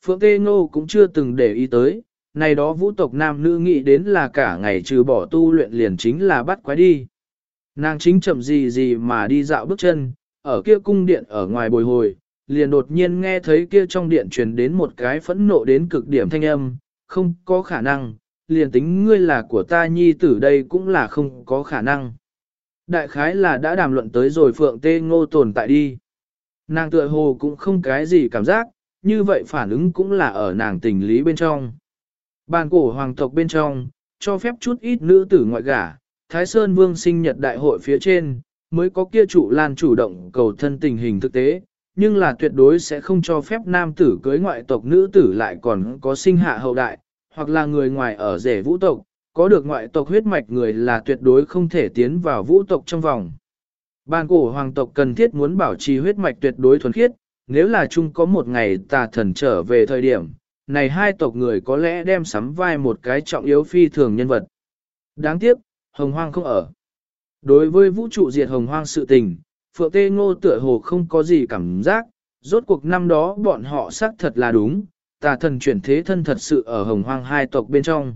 Phượng Tê Ngô cũng chưa từng để ý tới, này đó vũ tộc nam nữ nghĩ đến là cả ngày trừ bỏ tu luyện liền chính là bắt quái đi. Nàng chính chậm gì gì mà đi dạo bước chân, ở kia cung điện ở ngoài bồi hồi, liền đột nhiên nghe thấy kia trong điện truyền đến một cái phẫn nộ đến cực điểm thanh âm, không có khả năng, liền tính ngươi là của ta nhi tử đây cũng là không có khả năng. Đại khái là đã đàm luận tới rồi Phượng Tê Ngô tồn tại đi. Nàng tựa hồ cũng không cái gì cảm giác, như vậy phản ứng cũng là ở nàng tình lý bên trong. Bàn cổ hoàng tộc bên trong, cho phép chút ít nữ tử ngoại gả, Thái Sơn Vương sinh nhật đại hội phía trên, mới có kia trụ lan chủ động cầu thân tình hình thực tế, nhưng là tuyệt đối sẽ không cho phép nam tử cưới ngoại tộc nữ tử lại còn có sinh hạ hậu đại, hoặc là người ngoài ở rể vũ tộc, có được ngoại tộc huyết mạch người là tuyệt đối không thể tiến vào vũ tộc trong vòng. Bàn cổ hoàng tộc cần thiết muốn bảo trì huyết mạch tuyệt đối thuần khiết, nếu là chung có một ngày tà thần trở về thời điểm, này hai tộc người có lẽ đem sắm vai một cái trọng yếu phi thường nhân vật. Đáng tiếc, Hồng Hoang không ở. Đối với vũ trụ diệt Hồng Hoang sự tình, Phượng Tê Ngô tựa hồ không có gì cảm giác, rốt cuộc năm đó bọn họ xác thật là đúng, tà thần chuyển thế thân thật sự ở Hồng Hoang hai tộc bên trong.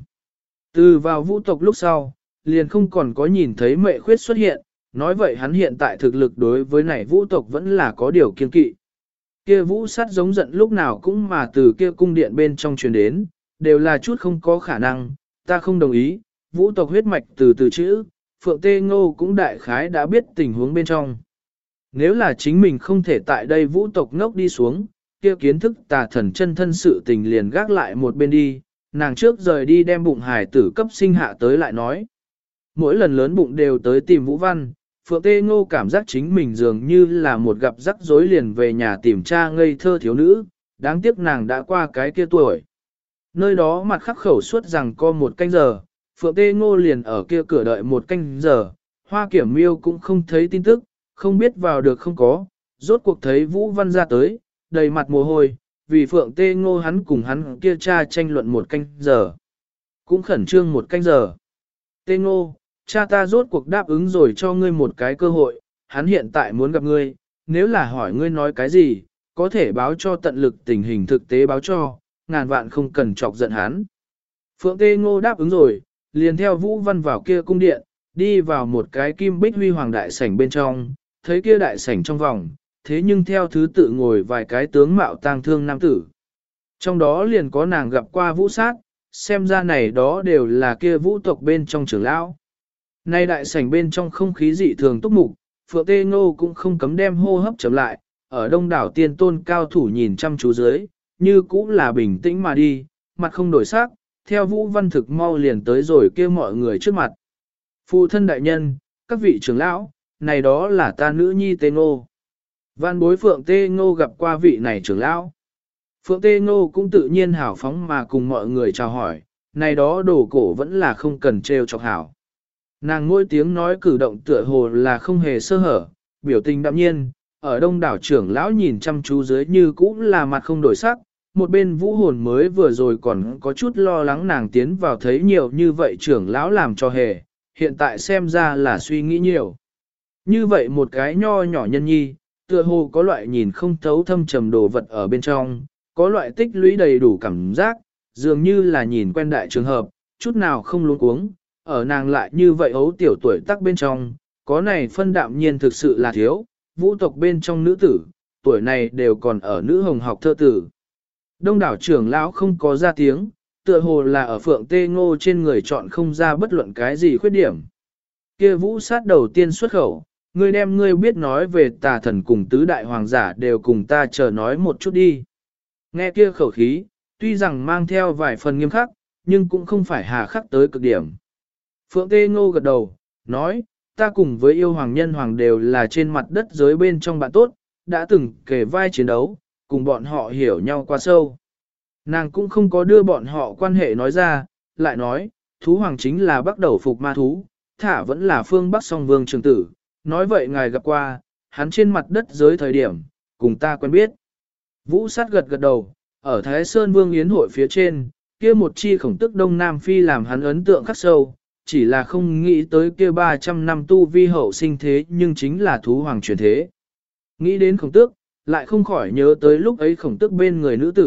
Từ vào vũ tộc lúc sau, liền không còn có nhìn thấy mệ khuyết xuất hiện, nói vậy hắn hiện tại thực lực đối với này vũ tộc vẫn là có điều kiên kỵ. Kia vũ sát giống giận lúc nào cũng mà từ kia cung điện bên trong truyền đến, đều là chút không có khả năng, ta không đồng ý, vũ tộc huyết mạch từ từ chữ, Phượng Tê Ngô cũng đại khái đã biết tình huống bên trong. Nếu là chính mình không thể tại đây vũ tộc ngốc đi xuống, kia kiến thức tà thần chân thân sự tình liền gác lại một bên đi, nàng trước rời đi đem bụng hải tử cấp sinh hạ tới lại nói. Mỗi lần lớn bụng đều tới tìm Vũ Văn, Phượng Tê Ngô cảm giác chính mình dường như là một gặp rắc rối liền về nhà tìm cha ngây thơ thiếu nữ, đáng tiếc nàng đã qua cái kia tuổi. Nơi đó mặt khắc khẩu suốt rằng có một canh giờ, Phượng Tê Ngô liền ở kia cửa đợi một canh giờ, Hoa Kiểm Miêu cũng không thấy tin tức, không biết vào được không có, rốt cuộc thấy Vũ Văn ra tới, đầy mặt mồ hôi, vì Phượng Tê Ngô hắn cùng hắn kia cha tranh luận một canh giờ. Cũng khẩn trương một canh giờ. Tê Ngô, cha ta rốt cuộc đáp ứng rồi cho ngươi một cái cơ hội, hắn hiện tại muốn gặp ngươi, nếu là hỏi ngươi nói cái gì, có thể báo cho tận lực tình hình thực tế báo cho, ngàn vạn không cần chọc giận hắn. Phượng Tê Ngô đáp ứng rồi, liền theo Vũ Văn vào kia cung điện, đi vào một cái kim bích huy hoàng đại sảnh bên trong, thấy kia đại sảnh trong vòng, thế nhưng theo thứ tự ngồi vài cái tướng mạo tang thương nam tử. Trong đó liền có nàng gặp qua vũ sát, xem ra này đó đều là kia vũ tộc bên trong trưởng lão. Nay đại sảnh bên trong không khí dị thường túc mục, Phượng Tê Ngô cũng không cấm đem hô hấp chậm lại, ở đông đảo tiên tôn cao thủ nhìn chăm chú dưới, như cũng là bình tĩnh mà đi, mặt không đổi sắc, theo Vũ Văn thực mau liền tới rồi kêu mọi người trước mặt. Phụ thân đại nhân, các vị trưởng lão, này đó là ta nữ nhi Tê Ngô. Văn bối Phượng Tê Ngô gặp qua vị này trưởng lão. Phượng Tê Ngô cũng tự nhiên hảo phóng mà cùng mọi người chào hỏi, này đó đồ cổ vẫn là không cần trêu chọc hảo. Nàng mỗi tiếng nói cử động tựa hồ là không hề sơ hở, biểu tình đạm nhiên, ở đông đảo trưởng lão nhìn chăm chú dưới như cũng là mặt không đổi sắc, một bên vũ hồn mới vừa rồi còn có chút lo lắng nàng tiến vào thấy nhiều như vậy trưởng lão làm cho hề, hiện tại xem ra là suy nghĩ nhiều. Như vậy một cái nho nhỏ nhân nhi, tựa hồ có loại nhìn không thấu thâm trầm đồ vật ở bên trong, có loại tích lũy đầy đủ cảm giác, dường như là nhìn quen đại trường hợp, chút nào không luống cuống, ở nàng lại như vậy ấu tiểu tuổi tác bên trong, có này phân đạm nhiên thực sự là thiếu, vũ tộc bên trong nữ tử, tuổi này đều còn ở nữ hồng học thơ tử. Đông đảo trưởng lão không có ra tiếng, tựa hồ là ở Phượng Tê Ngô trên người chọn không ra bất luận cái gì khuyết điểm. Kia vũ sát đầu tiên xuất khẩu, ngươi đem ngươi biết nói về tà thần cùng tứ đại hoàng giả đều cùng ta chờ nói một chút đi. Nghe kia khẩu khí, tuy rằng mang theo vài phần nghiêm khắc, nhưng cũng không phải hà khắc tới cực điểm. Phượng Tê Ngô gật đầu, nói, ta cùng với yêu hoàng nhân hoàng đều là trên mặt đất giới bên trong bạn tốt, đã từng kề vai chiến đấu, cùng bọn họ hiểu nhau quá sâu. Nàng cũng không có đưa bọn họ quan hệ nói ra, lại nói, thú hoàng chính là bắt đầu phục ma thú, thả vẫn là phương Bắc song vương trường tử, nói vậy ngài gặp qua, hắn trên mặt đất giới thời điểm, cùng ta quen biết. Vũ sát gật gật đầu, ở Thái Sơn Vương Yến hội phía trên, kia một chi khổng tức Đông Nam Phi làm hắn ấn tượng khắc sâu, chỉ là không nghĩ tới kia 300 năm tu vi hậu sinh thế nhưng chính là thú hoàng truyền thế. Nghĩ đến khổng tước, lại không khỏi nhớ tới lúc ấy khổng tước bên người nữ tử,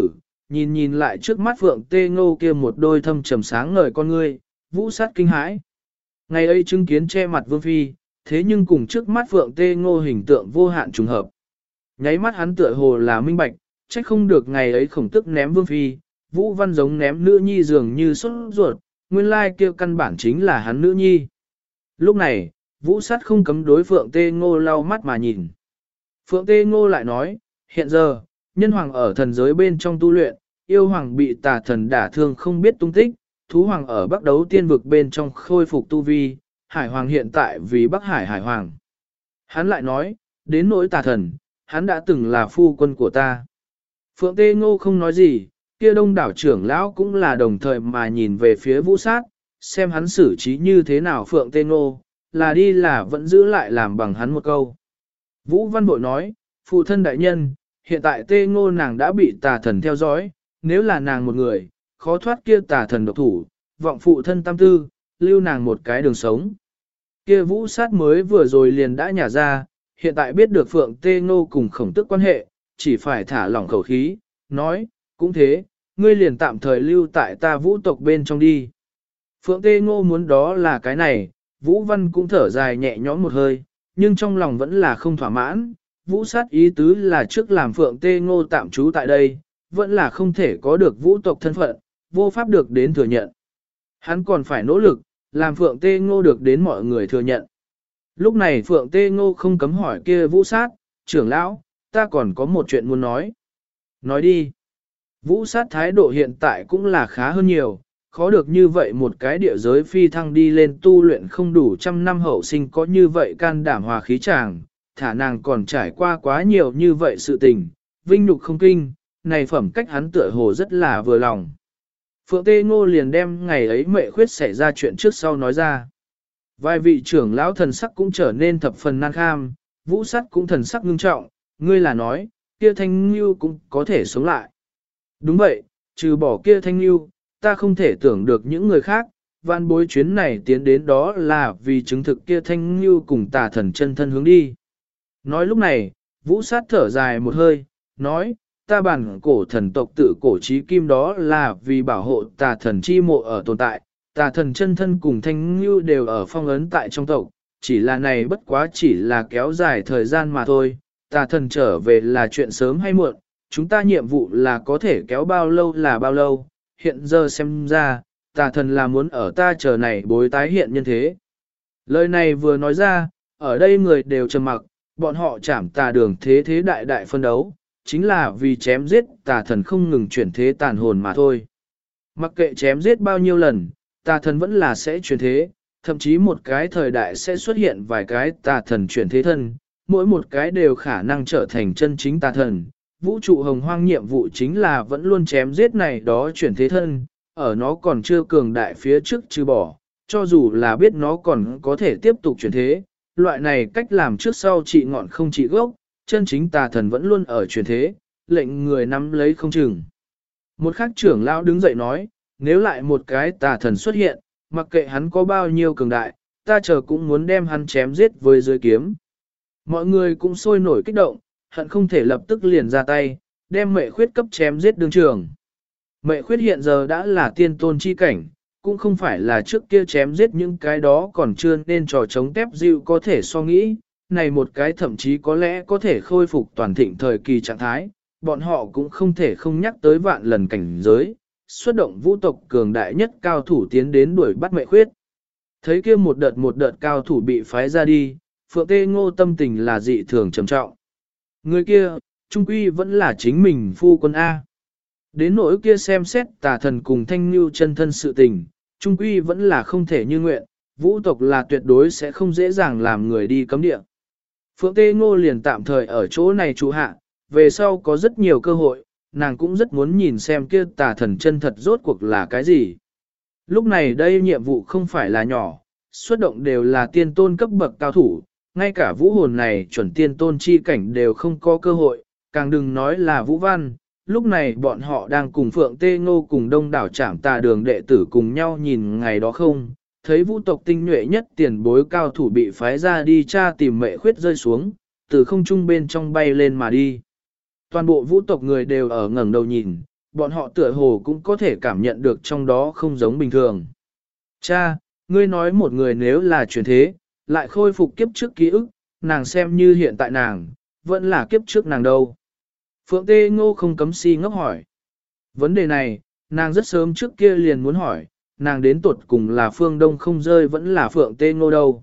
nhìn nhìn lại trước mắt Phượng Tê Ngô kia một đôi thâm trầm sáng ngời con ngươi, Vũ Sát kinh hãi. Ngày ấy chứng kiến che mặt Vương Phi, thế nhưng cùng trước mắt Phượng Tê Ngô hình tượng vô hạn trùng hợp. Nháy mắt hắn tựa hồ là minh bạch, trách không được ngày ấy khổng tức ném Vương Phi, Vũ Văn giống ném nữ nhi dường như sốt ruột, nguyên lai kia căn bản chính là hắn nữ nhi. Lúc này, Vũ Sát không cấm đối Phượng Tê Ngô lau mắt mà nhìn. Phượng Tê Ngô lại nói, hiện giờ, nhân hoàng ở thần giới bên trong tu luyện, yêu hoàng bị tà thần đả thương không biết tung tích, thú hoàng ở Bắc Đấu Tiên vực bên trong khôi phục tu vi, hải hoàng hiện tại vì Bắc Hải hải hoàng. Hắn lại nói, đến nỗi tà thần, hắn đã từng là phu quân của ta. Phượng Tê Ngô không nói gì, kia đông đảo trưởng lão cũng là đồng thời mà nhìn về phía Vũ Sát, xem hắn xử trí như thế nào. Phượng Tê Ngô, là đi là vẫn giữ lại làm bằng hắn một câu. Vũ Văn Bội nói, phụ thân đại nhân, hiện tại Tê Ngô nàng đã bị tà thần theo dõi, nếu là nàng một người, khó thoát kia tà thần độc thủ, vọng phụ thân tam tư, lưu nàng một cái đường sống. Kia Vũ Sát mới vừa rồi liền đã nhả ra, hiện tại biết được Phượng Tê Ngô cùng khổng tức quan hệ, chỉ phải thả lỏng khẩu khí, nói, cũng thế, ngươi liền tạm thời lưu tại ta Vũ tộc bên trong đi. Phượng Tê Ngô muốn đó là cái này, Vũ Văn cũng thở dài nhẹ nhõm một hơi, nhưng trong lòng vẫn là không thỏa mãn. Vũ Sát ý tứ là trước làm Phượng Tê Ngô tạm trú tại đây, vẫn là không thể có được Vũ tộc thân phận, vô pháp được đến thừa nhận. Hắn còn phải nỗ lực, làm Phượng Tê Ngô được đến mọi người thừa nhận. Lúc này Phượng Tê Ngô không cấm hỏi kia Vũ Sát, trưởng lão, ta còn có một chuyện muốn nói. Nói đi. Vũ Sát thái độ hiện tại cũng là khá hơn nhiều, khó được như vậy một cái địa giới phi thăng đi lên tu luyện không đủ trăm năm hậu sinh có như vậy can đảm hòa khí chàng, thả nàng còn trải qua quá nhiều như vậy sự tình, vinh nhục không kinh, này phẩm cách hắn tựa hồ rất là vừa lòng. Phượng Tê Ngô liền đem ngày ấy mẹ khuyết xảy ra chuyện trước sau nói ra. Vài vị trưởng lão thần sắc cũng trở nên thập phần nan kham, Vũ Sát cũng thần sắc ngưng trọng, ngươi là nói, kia Thanh Ngưu cũng có thể sống lại. Đúng vậy, trừ bỏ kia Thanh Ngưu, ta không thể tưởng được những người khác, văn bối chuyến này tiến đến đó là vì chứng thực kia Thanh Ngưu cùng tà thần chân thân hướng đi. Nói lúc này, Vũ Sát thở dài một hơi, nói, ta bản cổ thần tộc tự cổ trí kim đó là vì bảo hộ tà thần chi mộ ở tồn tại, tà thần chân thân cùng Thanh Ngưu đều ở phong ấn tại trong tộc, chỉ là này bất quá chỉ là kéo dài thời gian mà thôi, tà thần trở về là chuyện sớm hay muộn, chúng ta nhiệm vụ là có thể kéo bao lâu là bao lâu, hiện giờ xem ra, tà thần là muốn ở ta chờ này bối tái hiện nhân thế. Lời này vừa nói ra, ở đây người đều trầm mặc, bọn họ chảm tà đường thế thế đại đại phân đấu, chính là vì chém giết tà thần không ngừng chuyển thế tàn hồn mà thôi. Mặc kệ chém giết bao nhiêu lần, tà thần vẫn là sẽ chuyển thế, thậm chí một cái thời đại sẽ xuất hiện vài cái tà thần chuyển thế thân, mỗi một cái đều khả năng trở thành chân chính tà thần. Vũ trụ hồng hoang nhiệm vụ chính là vẫn luôn chém giết này đó chuyển thế thân, ở nó còn chưa cường đại phía trước trừ bỏ, cho dù là biết nó còn có thể tiếp tục chuyển thế, loại này cách làm trước sau trị ngọn không trị gốc, chân chính tà thần vẫn luôn ở chuyển thế, lệnh người nắm lấy không chừng. Một khắc trưởng lão đứng dậy nói, nếu lại một cái tà thần xuất hiện, mặc kệ hắn có bao nhiêu cường đại, ta chờ cũng muốn đem hắn chém giết với dưới kiếm. Mọi người cũng sôi nổi kích động, hận không thể lập tức liền ra tay, đem mệ khuyết cấp chém giết đương trường. Mệ khuyết hiện giờ đã là tiên tôn chi cảnh, cũng không phải là trước kia chém giết những cái đó còn chưa nên trò chống tép dịu có thể so nghĩ, này một cái thậm chí có lẽ có thể khôi phục toàn thịnh thời kỳ trạng thái, bọn họ cũng không thể không nhắc tới vạn lần cảnh giới, xuất động vũ tộc cường đại nhất cao thủ tiến đến đuổi bắt mệ khuyết. Thấy kia một đợt cao thủ bị phái ra đi, Phượng Tê Ngô tâm tình là dị thường trầm trọng. Người kia, trung quy vẫn là chính mình phu quân A. Đến nỗi kia xem xét tà thần cùng Thanh Nhu chân thân sự tình, trung quy vẫn là không thể như nguyện, vũ tộc là tuyệt đối sẽ không dễ dàng làm người đi cấm địa. Phượng Tê Ngô liền tạm thời ở chỗ này trụ hạ, về sau có rất nhiều cơ hội, nàng cũng rất muốn nhìn xem kia tà thần chân thật rốt cuộc là cái gì. Lúc này đây nhiệm vụ không phải là nhỏ, xuất động đều là tiên tôn cấp bậc cao thủ, ngay cả vũ hồn này chuẩn tiên tôn chi cảnh đều không có cơ hội, càng đừng nói là vũ văn. Lúc này bọn họ đang cùng Phượng Tê Ngô cùng đông đảo trảm tà đường đệ tử cùng nhau nhìn ngày đó không, thấy vũ tộc tinh nhuệ nhất tiền bối cao thủ bị phái ra đi tra tìm mệ khuyết rơi xuống, từ không trung bên trong bay lên mà đi. Toàn bộ vũ tộc người đều ở ngẩng đầu nhìn, bọn họ tựa hồ cũng có thể cảm nhận được trong đó không giống bình thường. Cha, ngươi nói một người nếu là chuyển thế, lại khôi phục kiếp trước ký ức, nàng xem như hiện tại nàng, vẫn là kiếp trước nàng đâu. Phượng Tê Ngô không cấm si ngốc hỏi. Vấn đề này, nàng rất sớm trước kia liền muốn hỏi, nàng đến tuột cùng là Phương Đông không rơi vẫn là Phượng Tê Ngô đâu.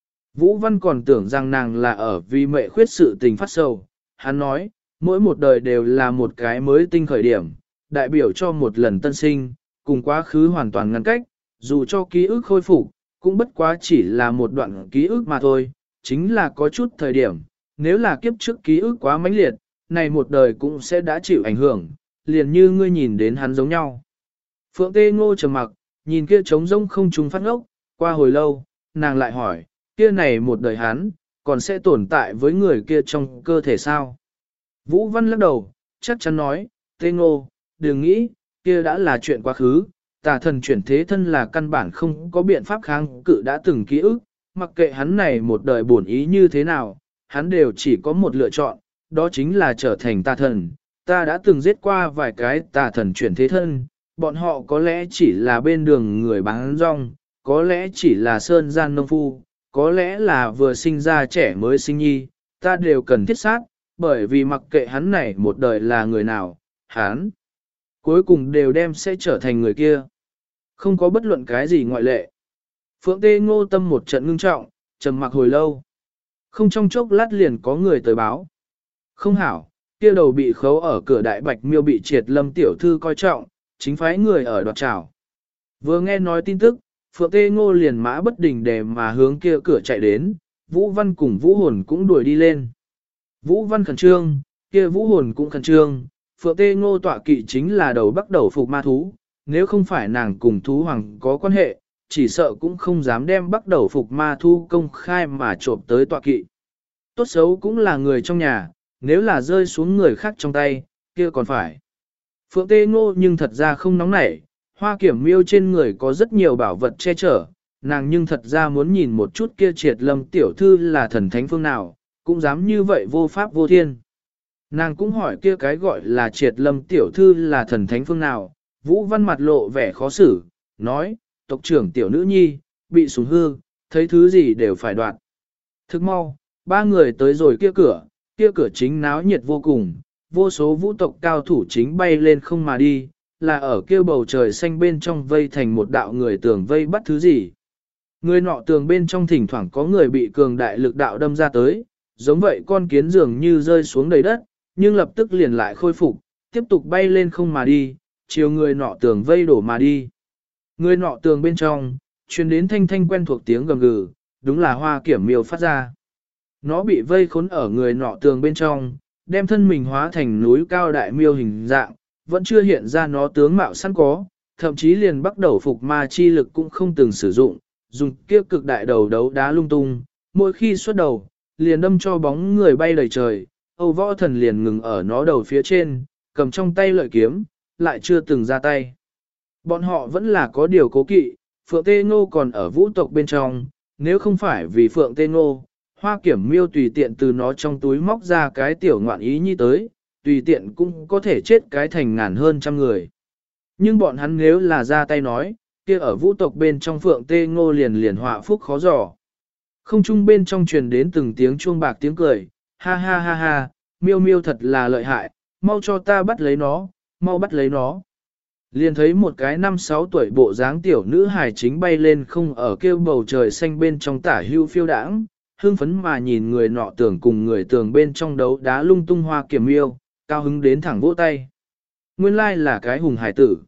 Vũ Văn còn tưởng rằng nàng là ở vì mẹ khuyết sự tình phát sầu. Hắn nói, mỗi một đời đều là một cái mới tinh khởi điểm, đại biểu cho một lần tân sinh, cùng quá khứ hoàn toàn ngăn cách, dù cho ký ức khôi phục, cũng bất quá chỉ là một đoạn ký ức mà thôi, chính là có chút thời điểm, nếu là kiếp trước ký ức quá mãnh liệt, này một đời cũng sẽ đã chịu ảnh hưởng, liền như ngươi nhìn đến hắn giống nhau. Phượng Tê Ngô trầm mặc, nhìn kia trống rỗng không trung phát ngốc, qua hồi lâu, nàng lại hỏi, kia này một đời hắn, còn sẽ tồn tại với người kia trong cơ thể sao? Vũ Văn lắc đầu, chắc chắn nói, Tê Ngô, đừng nghĩ, kia đã là chuyện quá khứ, tà thần chuyển thế thân là căn bản không có biện pháp kháng cự đã từng ký ức, mặc kệ hắn này một đời bổn ý như thế nào, hắn đều chỉ có một lựa chọn, đó chính là trở thành tà thần. Ta đã từng giết qua vài cái tà thần chuyển thế thân, bọn họ có lẽ chỉ là bên đường người bán rong, có lẽ chỉ là sơn gian nông phu, có lẽ là vừa sinh ra trẻ mới sinh nhi, ta đều cần thiết sát, bởi vì mặc kệ hắn này một đời là người nào, hắn cuối cùng đều đem sẽ trở thành người kia. Không có bất luận cái gì ngoại lệ. Phượng Tê Ngô tâm một trận ngưng trọng, trầm mặc hồi lâu. Không trong chốc lát liền có người tới báo. Không hảo, kia đầu bị khấu ở cửa đại bạch miêu bị triệt lâm tiểu thư coi trọng, chính phái người ở đoạt trảo. Vừa nghe nói tin tức, Phượng Tê Ngô liền mã bất đình để mà hướng kia cửa chạy đến, Vũ Văn cùng Vũ Hồn cũng đuổi đi lên. Vũ Văn khẩn trương, kia Vũ Hồn cũng khẩn trương, Phượng Tê Ngô tọa kỵ chính là đầu bắt đầu phục ma thú, nếu không phải nàng cùng thú hoàng có quan hệ, chỉ sợ cũng không dám đem bắt đầu phục ma thú công khai mà trộm tới tọa kỵ. Tốt xấu cũng là người trong nhà, nếu là rơi xuống người khác trong tay, kia còn phải. Phượng Tê Ngô nhưng thật ra không nóng nảy, Hoa Kiểm Miêu trên người có rất nhiều bảo vật che chở, nàng nhưng thật ra muốn nhìn một chút kia triệt lâm tiểu thư là thần thánh phương nào, cũng dám như vậy vô pháp vô thiên. Nàng cũng hỏi kia cái gọi là triệt lâm tiểu thư là thần thánh phương nào, Vũ Văn mặt lộ vẻ khó xử, nói, tộc trưởng tiểu nữ nhi, bị sủng hư, thấy thứ gì đều phải đoạt. Thức mau, ba người tới rồi kia cửa chính náo nhiệt vô cùng, vô số vũ tộc cao thủ chính bay lên không mà đi, là ở kia bầu trời xanh bên trong vây thành một đạo người tường vây bắt thứ gì. Người nọ tường bên trong thỉnh thoảng có người bị cường đại lực đạo đâm ra tới, giống vậy con kiến dường như rơi xuống đầy đất, nhưng lập tức liền lại khôi phục, tiếp tục bay lên không mà đi, chiều người nọ tường vây đổ mà đi. Người nọ tường bên trong, truyền đến thanh thanh quen thuộc tiếng gầm gừ, đúng là Hoa Kiểm Miêu phát ra. Nó bị vây khốn ở người nọ tường bên trong, đem thân mình hóa thành núi cao đại miêu hình dạng, vẫn chưa hiện ra nó tướng mạo sẵn có, thậm chí liền bắt đầu phục ma chi lực cũng không từng sử dụng, dùng kia cực đại đầu đấu đá lung tung, mỗi khi xuất đầu, liền đâm cho bóng người bay đầy trời, Âu Võ Thần liền ngừng ở nó đầu phía trên, cầm trong tay lợi kiếm, lại chưa từng ra tay. Bọn họ vẫn là có điều cố kỵ, Phượng Tê Ngô còn ở vũ tộc bên trong, nếu không phải vì Phượng Tê Ngô, Hoa Kiểm Miêu tùy tiện từ nó trong túi móc ra cái tiểu ngoạn ý nhi tới, tùy tiện cũng có thể chết cái thành ngàn hơn trăm người. Nhưng bọn hắn nếu là ra tay nói, kia ở vũ tộc bên trong Phượng Tê Ngô liền liền họa phúc khó dò. Không trung bên trong truyền đến từng tiếng chuông bạc tiếng cười, ha ha ha ha, Miêu Miêu thật là lợi hại, mau cho ta bắt lấy nó, mau bắt lấy nó. Liền thấy một cái 5-6 tuổi bộ dáng tiểu nữ hài chính bay lên không ở kêu bầu trời xanh bên trong tả hưu phiêu đãng, hương phấn mà nhìn người nọ tưởng cùng người tường bên trong đấu đá lung tung Hoa Kiểm Miêu, cao hứng đến thẳng vỗ tay. Nguyên lai là cái hùng hải tử.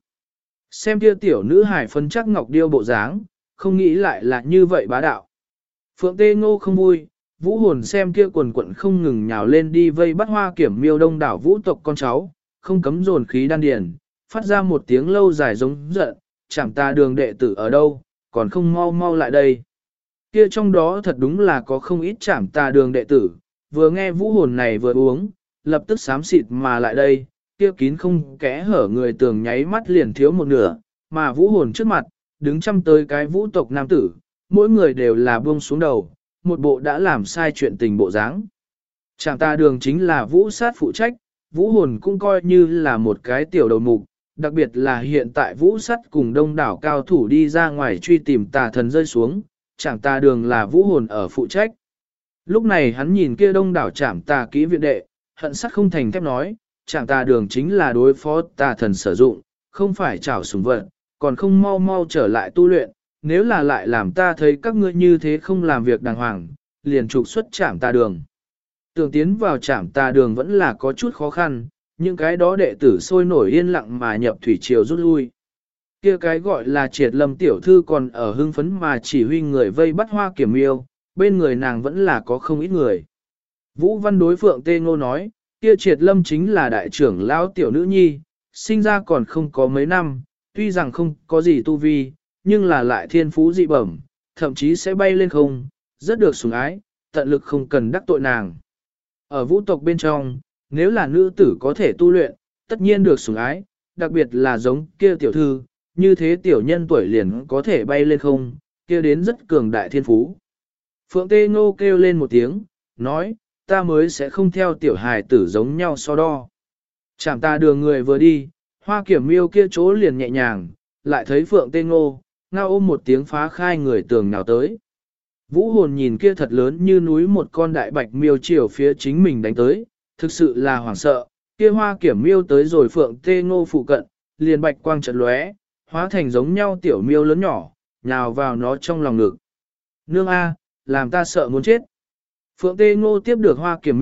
Xem kia tiểu nữ hải phân chắc ngọc điêu bộ dáng, không nghĩ lại là như vậy bá đạo. Phượng Tê Ngô không vui, Vũ Hồn xem kia quần quận không ngừng nhào lên đi vây bắt Hoa Kiểm Miêu đông đảo vũ tộc con cháu, không cấm dồn khí đan điền, phát ra một tiếng lâu dài giống giận, chẳng ta đường đệ tử ở đâu, còn không mau mau lại đây. Kia trong đó thật đúng là có không ít chảm tà đường đệ tử, vừa nghe Vũ Hồn này vừa uống, lập tức xám xịt mà lại đây, kia kín không kẽ hở người tường nháy mắt liền thiếu một nửa, mà Vũ Hồn trước mặt, đứng chăm tới cái vũ tộc nam tử, mỗi người đều là buông xuống đầu, một bộ đã làm sai chuyện tình bộ dáng. Chàng ta đường chính là Vũ sát phụ trách, Vũ Hồn cũng coi như là một cái tiểu đầu mục, đặc biệt là hiện tại Vũ Sắt cùng đông đảo cao thủ đi ra ngoài truy tìm tà thần rơi xuống, Trảm Tà Đường là Vũ Hồn ở phụ trách. Lúc này hắn nhìn kia đông đảo Trảm Tà kỹ viện đệ, hận sắt không thành thép nói, Trảm Tà Đường chính là đối phó tà thần sử dụng, không phải chảo sủng vật, còn không mau mau trở lại tu luyện, nếu là lại làm ta thấy các ngươi như thế không làm việc đàng hoàng, liền trục xuất Trảm Tà Đường. Tưởng tiến vào Trảm Tà Đường vẫn là có chút khó khăn, những cái đó đệ tử sôi nổi yên lặng mà nhập thủy triều rút lui. Kia cái gọi là Triệt Lâm tiểu thư còn ở hưng phấn mà chỉ huy người vây bắt Hoa Kiểm Miêu, bên người nàng vẫn là có không ít người. Vũ Văn đối Phượng Tê Ngô nói, kia Triệt Lâm chính là đại trưởng lão tiểu nữ nhi, sinh ra còn không có mấy năm, tuy rằng không có gì tu vi, nhưng là lại thiên phú dị bẩm, thậm chí sẽ bay lên không, rất được sủng ái, tận lực không cần đắc tội nàng. Ở vũ tộc bên trong, nếu là nữ tử có thể tu luyện, tất nhiên được sủng ái, đặc biệt là giống kia tiểu thư, như thế tiểu nhân tuổi liền có thể bay lên không, kia đến rất cường đại thiên phú. Phượng Tê Ngô kêu lên một tiếng, nói, ta mới sẽ không theo tiểu hài tử giống nhau so đo. Trảm Tà Đường người vừa đi, Hoa Kiểm Miêu kia chỗ liền nhẹ nhàng, lại thấy Phượng Tê Ngô, ngao ôm một tiếng phá khai người tường nào tới. Vũ Hồn nhìn kia thật lớn như núi một con đại bạch miêu chiều phía chính mình đánh tới, thực sự là hoảng sợ, kia Hoa Kiểm Miêu tới rồi Phượng Tê Ngô phụ cận, liền bạch quang chợt lóe, hóa thành giống nhau tiểu miêu lớn nhỏ, nhào vào nó trong lòng ngực. Nương A, làm ta sợ muốn chết. Phượng Tê Ngô tiếp được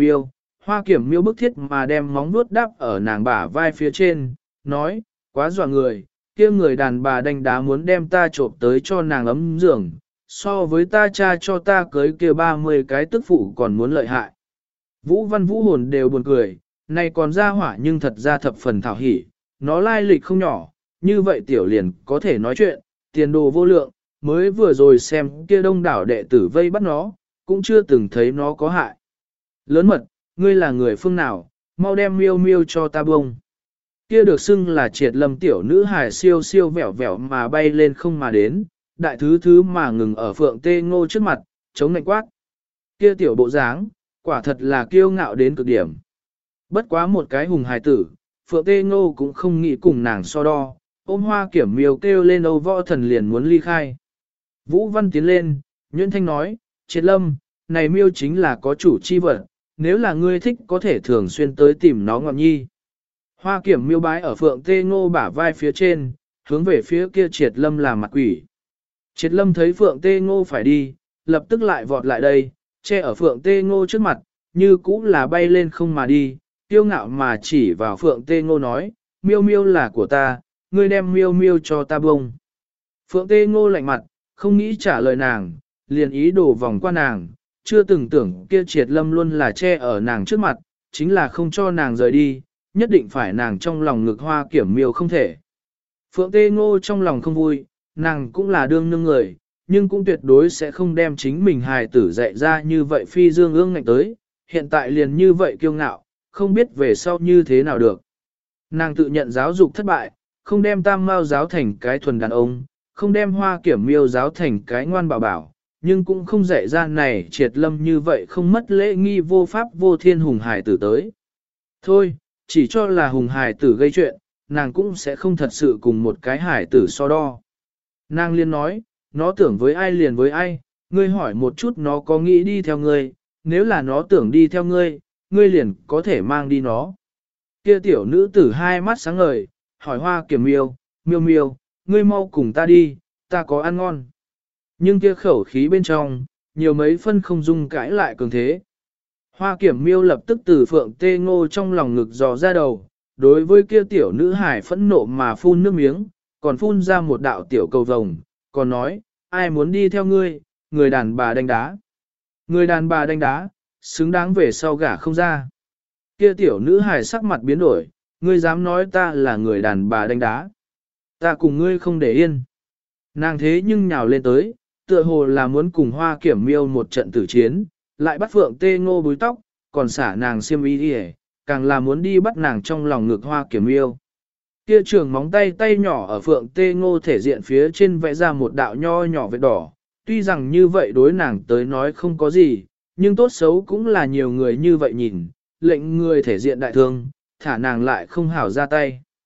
Hoa Kiểm Miêu bức thiết mà đem móng vuốt đắp ở nàng bả vai phía trên, nói, quá dọa người, kia người đàn bà đánh đá muốn đem ta trộm tới cho nàng ấm giường, so với ta cha cho ta cưới kia 30 cái tức phụ còn muốn lợi hại. Vũ Văn Vũ Hồn đều buồn cười, này còn ra hỏa nhưng thật ra thập phần thảo hỉ, nó lai lịch không nhỏ, như vậy tiểu liền có thể nói chuyện, tiền đồ vô lượng, mới vừa rồi xem kia đông đảo đệ tử vây bắt nó, cũng chưa từng thấy nó có hại. Lớn mật, ngươi là người phương nào, mau đem miêu miêu cho ta bông. Kia được xưng là Triệt Lâm tiểu nữ hài siêu siêu vẻo vẻo mà bay lên không mà đến, đại thứ mà ngừng ở Phượng Tê Ngô trước mặt, chống nạnh quát. Kia tiểu bộ dáng, quả thật là kiêu ngạo đến cực điểm. Bất quá một cái hùng hài tử, Phượng Tê Ngô cũng không nghĩ cùng nàng so đo, ôm Hoa Kiểm Miêu kêu lên Âu Võ Thần liền muốn ly khai. Vũ Văn tiến lên, Nhuyễn Thanh nói, Triệt Lâm, này miêu chính là có chủ chi vật, nếu là ngươi thích có thể thường xuyên tới tìm nó ngọn nhi. Hoa Kiểm Miêu bái ở Phượng Tê Ngô bả vai phía trên, hướng về phía kia Triệt Lâm làm mặt quỷ. Triệt Lâm thấy Phượng Tê Ngô phải đi, lập tức lại vọt lại đây, che ở Phượng Tê Ngô trước mặt, như cũ là bay lên không mà đi, tiêu ngạo mà chỉ vào Phượng Tê Ngô nói, miêu miêu là của ta, ngươi đem miêu miêu cho ta bông. Phượng Tê Ngô lạnh mặt, không nghĩ trả lời nàng, liền ý đồ vòng qua nàng, chưa từng tưởng kia Triệt Lâm luôn là che ở nàng trước mặt, chính là không cho nàng rời đi, nhất định phải nàng trong lòng ngực Hoa Kiểm Miêu không thể. Phượng Tê Ngô trong lòng không vui, nàng cũng là đương nương người, nhưng cũng tuyệt đối sẽ không đem chính mình hài tử dạy ra như vậy phi dương ương ngạnh tới, hiện tại liền như vậy kiêu ngạo, không biết về sau như thế nào được. Nàng tự nhận giáo dục thất bại, không đem Tam Mao giáo thành cái thuần đàn ông, không đem Hoa Kiểm Miêu giáo thành cái ngoan bảo bảo, nhưng cũng không dạy ra này Triệt Lâm như vậy không mất lễ nghi vô pháp vô thiên hùng hài tử tới. Thôi, chỉ cho là hùng hài tử gây chuyện, nàng cũng sẽ không thật sự cùng một cái hài tử so đo. Nàng liên nói, nó tưởng với ai liền với ai, ngươi hỏi một chút nó có nghĩ đi theo ngươi, nếu là nó tưởng đi theo ngươi, ngươi liền có thể mang đi nó. Kia tiểu nữ tử hai mắt sáng ngời, hỏi Hoa Kiểm Miêu, miêu miêu, ngươi mau cùng ta đi, ta có ăn ngon. Nhưng kia khẩu khí bên trong, nhiều mấy phân không dung cãi lại cường thế. Hoa Kiểm Miêu lập tức từ Phượng Tê Ngô trong lòng ngực dò ra đầu, đối với kia tiểu nữ hải phẫn nộ mà phun nước miếng, còn phun ra một đạo tiểu cầu vồng, còn nói, ai muốn đi theo ngươi, người đàn bà đánh đá. Người đàn bà đánh đá, xứng đáng về sau gả không ra. Kia tiểu nữ hài sắc mặt biến đổi, ngươi dám nói ta là người đàn bà đánh đá. Ta cùng ngươi không để yên. Nàng thế nhưng nhào lên tới, tựa hồ là muốn cùng Hoa Kiểm Miêu một trận tử chiến, lại bắt Phượng Tê Ngô búi tóc, còn xả nàng xiêm y đi, càng là muốn đi bắt nàng trong lòng ngực Hoa Kiểm Miêu. Kia trường móng tay nhỏ ở Phượng Tê Ngô thể diện phía trên vẽ ra một đạo nho nhỏ vết đỏ, tuy rằng như vậy đối nàng tới nói không có gì, nhưng tốt xấu cũng là nhiều người như vậy nhìn, lệnh người thể diện đại thương, thả nàng lại không hảo ra tay.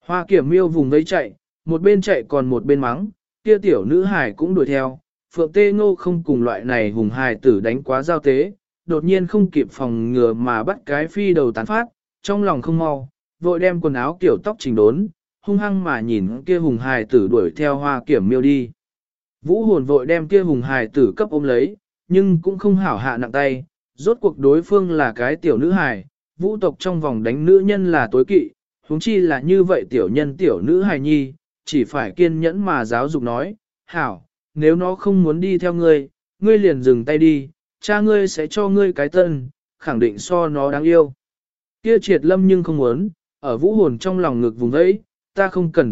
Hoa Kiểm Miêu vùng vẫy chạy, một bên chạy còn một bên mắng, kia tiểu nữ hài cũng đuổi theo. Phượng Tê Ngô không cùng loại này hùng hài tử đánh quá giao tế, đột nhiên không kịp phòng ngừa mà bắt cái phi đầu tán phát, trong lòng không mau, vội đem quần áo kiểu tóc chỉnh đốn, hung hăng mà nhìn kia hùng hài tử đuổi theo Hoa Kiểm Miêu đi. Vũ hồn vội đem kia hùng hài tử cấp ôm lấy, nhưng cũng không hảo hạ nặng tay, rốt cuộc đối phương là cái tiểu nữ hài, vũ tộc trong vòng đánh nữ nhân là tối kỵ, huống chi là như vậy tiểu nhân tiểu nữ hài nhi, chỉ phải kiên nhẫn mà giáo dục nói, hảo, nếu nó không muốn đi theo ngươi, ngươi liền dừng tay đi, cha ngươi sẽ cho ngươi cái tân, khẳng định so nó đáng yêu. Kia Triệt Lâm nhưng không muốn, ở vũ hồn trong lòng ngực vùng vẫy, ta không cần,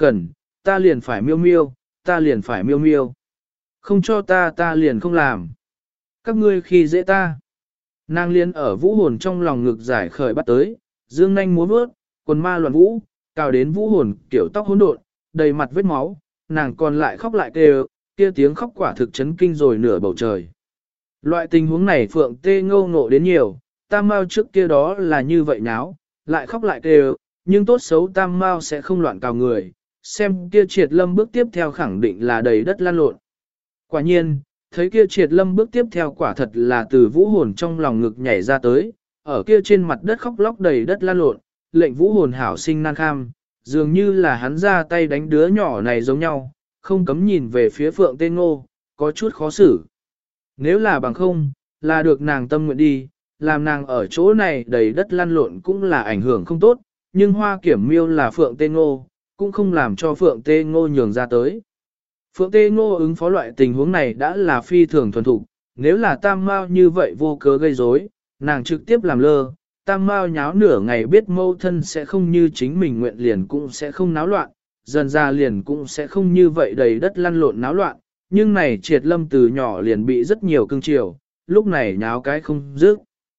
ta liền phải miêu miêu, ta liền phải miêu miêu. Không cho ta liền không làm. Các ngươi khi dễ ta. Nàng liên ở vũ hồn trong lòng ngực giải khởi bắt tới, dương nanh múa vớt, quần ma loạn vũ, cào đến vũ hồn kiểu tóc hỗn độn, đầy mặt vết máu, nàng còn lại khóc lại kêu, kia tiếng khóc quả thực chấn kinh rồi nửa bầu trời. Loại tình huống này Phượng Tê Ngô ngộ đến nhiều, Tam Mao trước kia đó là như vậy náo, lại khóc lại kêu, nhưng tốt xấu Tam Mao sẽ không loạn cào người, xem kia Triệt Lâm bước tiếp theo khẳng định là đầy đất lan lộn. Quả nhiên, thấy kia Triệt Lâm bước tiếp theo quả thật là từ vũ hồn trong lòng ngực nhảy ra tới, ở kia trên mặt đất khóc lóc đầy đất lan lộn, lệnh vũ hồn hảo sinh nan kham, dường như là hắn ra tay đánh đứa nhỏ này giống nhau, không cấm nhìn về phía Phượng Tê Ngô, có chút khó xử. Nếu là bằng không, là được nàng tâm nguyện đi, làm nàng ở chỗ này đầy đất lăn lộn cũng là ảnh hưởng không tốt, nhưng Hoa Kiểm Miêu là Phượng Tê Ngô, cũng không làm cho Phượng Tê Ngô nhường ra tới. Phượng Tê Ngô ứng phó loại tình huống này đã là phi thường thuần thục, nếu là Tam Mao như vậy vô cớ gây rối, nàng trực tiếp làm lơ, Tam Mao nháo nửa ngày biết mâu thân sẽ không như chính mình nguyện liền cũng sẽ không náo loạn, dần ra liền cũng sẽ không như vậy đầy đất lăn lộn náo loạn, nhưng này Triệt Lâm từ nhỏ liền bị rất nhiều cưng chiều, lúc này nháo cái không dứt.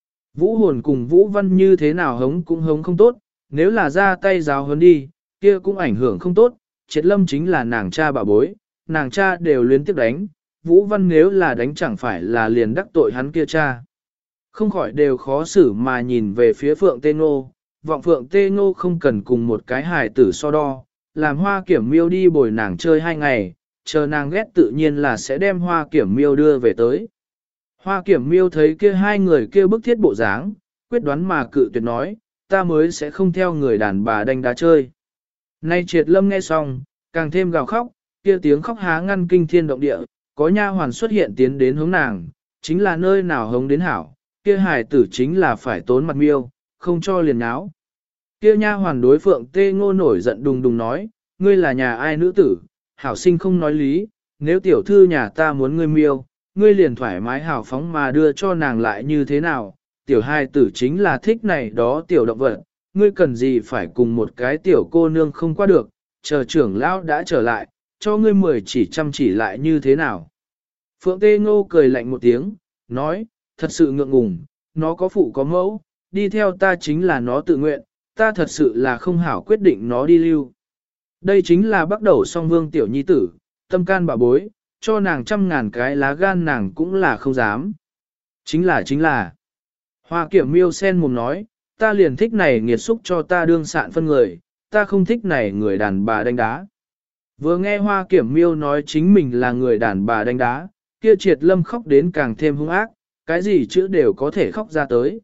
Vũ hồn cùng Vũ Văn như thế nào hống cũng hống không tốt, nếu là ra tay giáo huấn đi, kia cũng ảnh hưởng không tốt, Triệt Lâm chính là nàng cha bà bối, nàng cha đều luyến tiếp đánh, Vũ Văn nếu là đánh chẳng phải là liền đắc tội hắn kia cha. Không khỏi đều khó xử mà nhìn về phía Phượng Tê Ngô, vọng Phượng Tê Ngô không cần cùng một cái hài tử so đo, làm Hoa Kiểm Miêu đi bồi nàng chơi 2 ngày, chờ nàng ghét tự nhiên là sẽ đem Hoa Kiểm Miêu đưa về tới. Hoa Kiểm Miêu thấy kia hai người kia bức thiết bộ dáng, quyết đoán mà cự tuyệt nói, ta mới sẽ không theo người đàn bà đánh đá chơi. Nay Triệt Lâm nghe xong, càng thêm gào khóc, kia tiếng khóc há ngăn kinh thiên động địa, có nha hoàn xuất hiện tiến đến hướng nàng, chính là nơi nào hống đến hảo, kia hài tử chính là phải tốn mặt miêu, không cho liền náo. Kia nha hoàn đối Phượng Tê Ngô nổi giận đùng đùng nói, ngươi là nhà ai nữ tử, hảo sinh không nói lý, nếu tiểu thư nhà ta muốn ngươi miêu, ngươi liền thoải mái hào phóng mà đưa cho nàng lại như thế nào, tiểu hài tử chính là thích này đó tiểu động vật, ngươi cần gì phải cùng một cái tiểu cô nương không qua được, chờ trưởng lão đã trở lại, cho ngươi 10 chỉ chăm chỉ lại như thế nào. Phượng Tê Ngô cười lạnh một tiếng, nói, thật sự ngượng ngùng, nó có phụ có mẫu, đi theo ta chính là nó tự nguyện, ta thật sự là không hảo quyết định nó đi lưu. Đây chính là bắt đầu song vương tiểu nhi tử, tâm can bà bối, cho nàng 100.000 cái lá gan nàng cũng là không dám. Chính là. Hoa Kiểm Miêu sen mồm nói, ta liền thích này nghiệt xúc cho ta đương sạn phân người, ta không thích này người đàn bà đánh đá. Vừa nghe Hoa Kiểm Miêu nói chính mình là người đàn bà đánh đá, kia Triệt Lâm khóc đến càng thêm hung ác, cái gì chữ đều có thể khóc ra tới.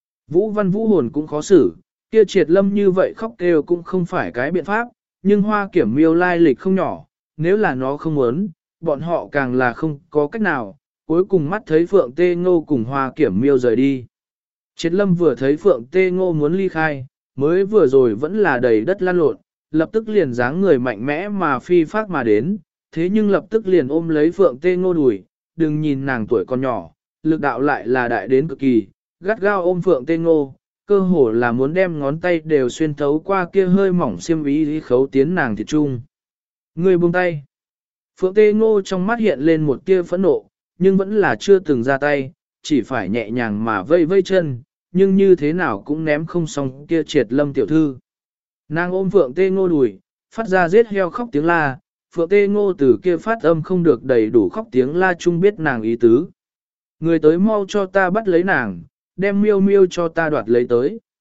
Vũ Văn Vũ hồn cũng khó xử, kia Triệt Lâm như vậy khóc kêu cũng không phải cái biện pháp, nhưng Hoa Kiểm Miêu lai lịch không nhỏ, nếu là nó không muốn, bọn họ càng là không có cách nào, cuối cùng mắt thấy Phượng Tê Ngô cùng Hoa Kiểm Miêu rời đi. Triệt Lâm vừa thấy Phượng Tê Ngô muốn ly khai, mới vừa rồi vẫn là đầy đất lăn lộn, lập tức liền dáng người mạnh mẽ mà phi phát mà đến, thế nhưng lập tức liền ôm lấy Phượng Tê Ngô đùi, đừng nhìn nàng tuổi còn nhỏ, lực đạo lại là đại đến cực kỳ, gắt gao ôm Phượng Tê Ngô, cơ hồ là muốn đem ngón tay đều xuyên thấu qua kia hơi mỏng xiêm ý khấu tiến nàng thịt trung. Người buông tay. Phượng Tê Ngô trong mắt hiện lên một tia phẫn nộ, nhưng vẫn là chưa từng ra tay, chỉ phải nhẹ nhàng mà vây vây chân, nhưng như thế nào cũng ném không xong kia Triệt Lâm tiểu thư. Nàng ôm Phượng Tê Ngô đùi, phát ra giết heo khóc tiếng la, Phượng Tê Ngô từ kia phát âm không được đầy đủ khóc tiếng la chung biết nàng ý tứ. Người tới mau cho ta bắt lấy nàng, đem miêu miêu cho ta đoạt lấy tới.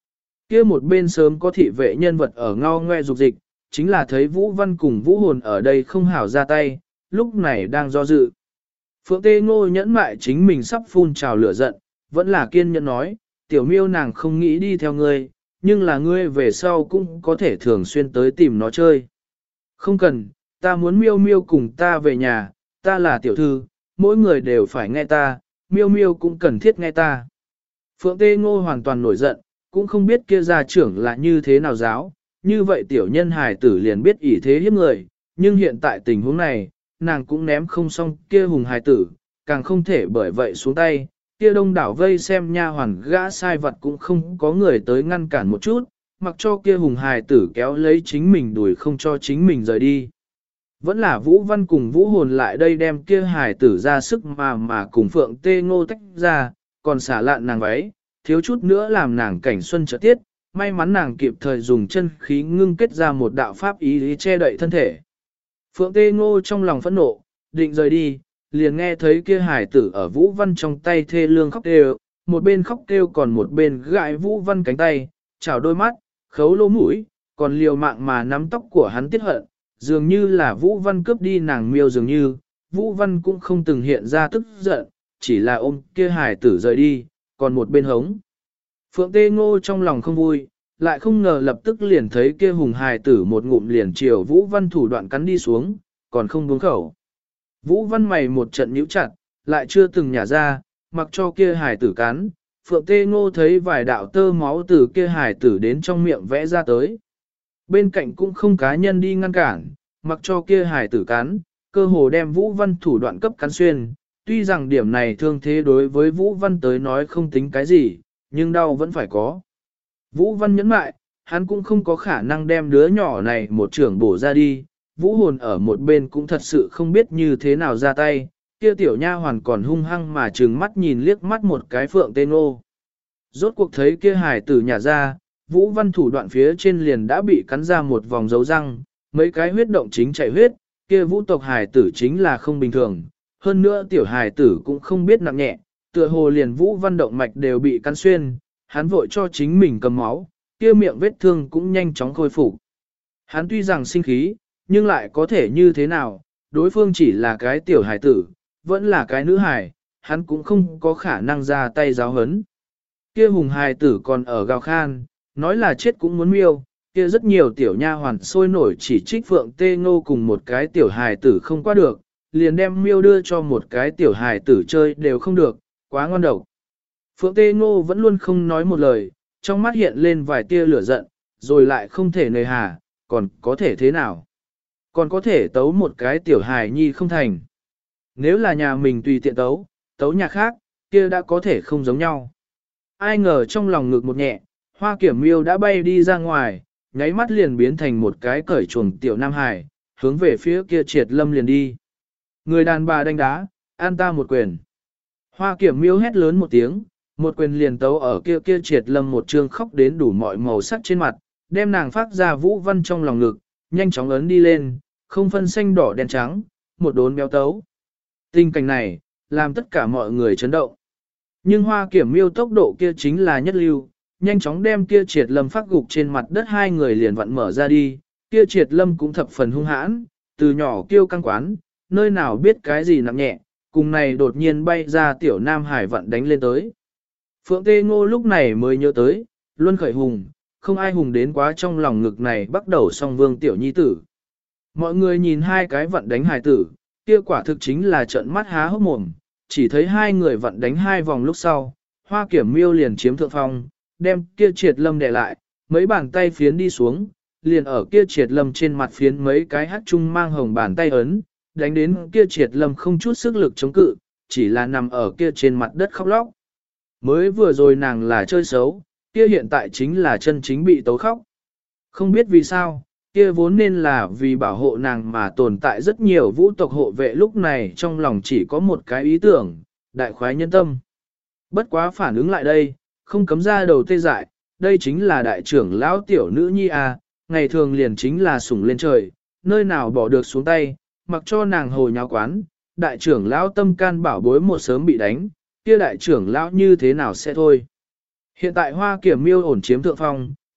Kia một bên sớm có thị vệ nhân vật ở ngao ngoe dục dịch, chính là thấy Vũ Văn cùng Vũ Hồn ở đây không hảo ra tay, lúc này đang do dự. Phượng Tê Ngô nhẫn mại chính mình sắp phun trào lửa giận, vẫn là kiên nhẫn nói, tiểu miêu nàng không nghĩ đi theo ngươi, nhưng là ngươi về sau cũng có thể thường xuyên tới tìm nó chơi. Không cần, ta muốn miêu miêu cùng ta về nhà, ta là tiểu thư, mỗi người đều phải nghe ta, miêu miêu cũng cần thiết nghe ta. Phượng Tê Ngô hoàn toàn nổi giận, cũng không biết kia gia trưởng là như thế nào giáo, như vậy tiểu nhân hài tử liền biết ỷ thế hiếp người, nhưng hiện tại tình huống này, nàng cũng ném không xong kia hùng hài tử, càng không thể bởi vậy xuống tay, kia đông đảo vây xem nha hoàn gã sai vật cũng không có người tới ngăn cản một chút, mặc cho kia hùng hài tử kéo lấy chính mình đuổi không cho chính mình rời đi. Vẫn là Vũ Văn cùng Vũ Hồn lại đây đem kia hài tử ra sức mà cùng Phượng Tê Ngô tách ra, còn xả lạn nàng váy, thiếu chút nữa làm nàng cảnh xuân trợ tiết, may mắn nàng kịp thời dùng chân khí ngưng kết ra một đạo pháp ý che đậy thân thể. Phượng Tê Ngô trong lòng phẫn nộ, định rời đi, liền nghe thấy kia hải tử ở Vũ Văn trong tay thê lương khóc kêu, một bên khóc kêu còn một bên gãi Vũ Văn cánh tay, chảo đôi mắt, khấu lỗ mũi, còn liều mạng mà nắm tóc của hắn tiết hận, dường như là Vũ Văn cướp đi nàng miêu dường như, Vũ Văn cũng không từng hiện ra tức giận, chỉ là ôm kia hải tử rời đi, còn một bên hống. Phượng Tê Ngô trong lòng không vui, lại không ngờ lập tức liền thấy kia hùng hài tử một ngụm liền chiều Vũ Văn thủ đoạn cắn đi xuống, còn không buông khẩu. Vũ Văn mày một trận nhíu chặt, lại chưa từng nhả ra, mặc cho kia hài tử cắn. Phượng Tê Ngô thấy vài đạo tơ máu từ kia hài tử đến trong miệng vẽ ra tới. Bên cạnh cũng không cá nhân đi ngăn cản, mặc cho kia hài tử cắn, cơ hồ đem Vũ Văn thủ đoạn cấp cắn xuyên. Tuy rằng điểm này thương thế đối với Vũ Văn tới nói không tính cái gì, nhưng đau vẫn phải có. Vũ Văn nhẫn mại, hắn cũng không có khả năng đem đứa nhỏ này một trưởng bổ ra đi. Vũ Hồn ở một bên cũng thật sự không biết như thế nào ra tay, kia tiểu nha hoàn còn hung hăng mà trừng mắt nhìn liếc mắt một cái Phượng Tê Ngô. Rốt cuộc thấy kia hài tử nhả ra, Vũ Văn thủ đoạn phía trên liền đã bị cắn ra một vòng dấu răng, mấy cái huyết động chính chảy huyết, kia vũ tộc hài tử chính là không bình thường, hơn nữa tiểu hài tử cũng không biết nặng nhẹ, tựa hồ liền Vũ Văn động mạch đều bị cắn xuyên, hắn vội cho chính mình cầm máu, kia miệng vết thương cũng nhanh chóng khôi phục. Hắn tuy rằng sinh khí, nhưng lại có thể như thế nào, đối phương chỉ là cái tiểu hài tử, vẫn là cái nữ hài, hắn cũng không có khả năng ra tay giáo hấn. Kia hùng hài tử còn ở gào khan, nói là chết cũng muốn miêu, kia rất nhiều tiểu nha hoàn sôi nổi chỉ trích Phượng Tê Ngô cùng một cái tiểu hài tử không qua được, liền đem miêu đưa cho một cái tiểu hài tử chơi đều không được, quá ngon độc. Phượng Tê Ngô vẫn luôn không nói một lời, trong mắt hiện lên vài tia lửa giận, rồi lại không thể nề hà, còn có thể thế nào? Còn có thể tấu một cái tiểu hài nhi không thành. Nếu là nhà mình tùy tiện tấu, tấu nhà khác, kia đã có thể không giống nhau. Ai ngờ trong lòng ngực một nhẹ, Hoa Kiểm Miêu đã bay đi ra ngoài, nháy mắt liền biến thành một cái cởi chuồng tiểu nam hài, hướng về phía kia Triệt Lâm liền đi. Người đàn bà đánh đá, an ta một quyền. Hoa Kiểm Miêu hét lớn một tiếng, một quyền liền tấu ở kia Triệt Lâm một trương khóc đến đủ mọi màu sắc trên mặt, đem nàng phát ra Vũ Văn trong lòng ngực, nhanh chóng ấn đi lên, không phân xanh đỏ đen trắng, một đốn béo tấu. Tình cảnh này, làm tất cả mọi người chấn động. Nhưng Hoa Kiểm Miêu tốc độ kia chính là nhất lưu, nhanh chóng đem kia Triệt Lâm phát gục trên mặt đất, hai người liền vặn mở ra đi, kia Triệt Lâm cũng thập phần hung hãn, từ nhỏ kêu căng quán, nơi nào biết cái gì nặng nhẹ, cùng này đột nhiên bay ra tiểu nam hải vặn đánh lên tới. Phượng Tê Ngô lúc này mới nhớ tới, luân khởi hùng, không ai hùng đến quá trong lòng ngực này bắt đầu song vương tiểu nhi tử. Mọi người nhìn hai cái vặn đánh hài tử, kia quả thực chính là trợn mắt há hốc mồm, chỉ thấy hai người vặn đánh hai vòng lúc sau, Hoa Kiểm Miêu liền chiếm thượng phong, đem kia Triệt Lâm đè lại, mấy bàn tay phiến đi xuống, liền ở kia Triệt Lâm trên mặt phiến mấy cái hắc trung mang hồng bàn tay ấn, đánh đến kia Triệt Lâm không chút sức lực chống cự, chỉ là nằm ở kia trên mặt đất khóc lóc. Mới vừa rồi nàng là chơi xấu, kia hiện tại chính là chân chính bị tấu khóc. Không biết vì sao, kia vốn nên là vì bảo hộ nàng mà tồn tại rất nhiều vũ tộc hộ vệ lúc này trong lòng chỉ có một cái ý tưởng, đại khoái nhân tâm. Bất quá phản ứng lại đây, không cấm ra đầu tê dại, đây chính là đại trưởng lão tiểu nữ nhi à, ngày thường liền chính là sủng lên trời, nơi nào bỏ được xuống tay, mặc cho nàng hồi nháo quán, đại trưởng lão tâm can bảo bối một sớm bị đánh, kia đại trưởng lão như thế nào sẽ thôi. Hiện tại Hoa Kiểm Miêu ổn chiếm thượng phong,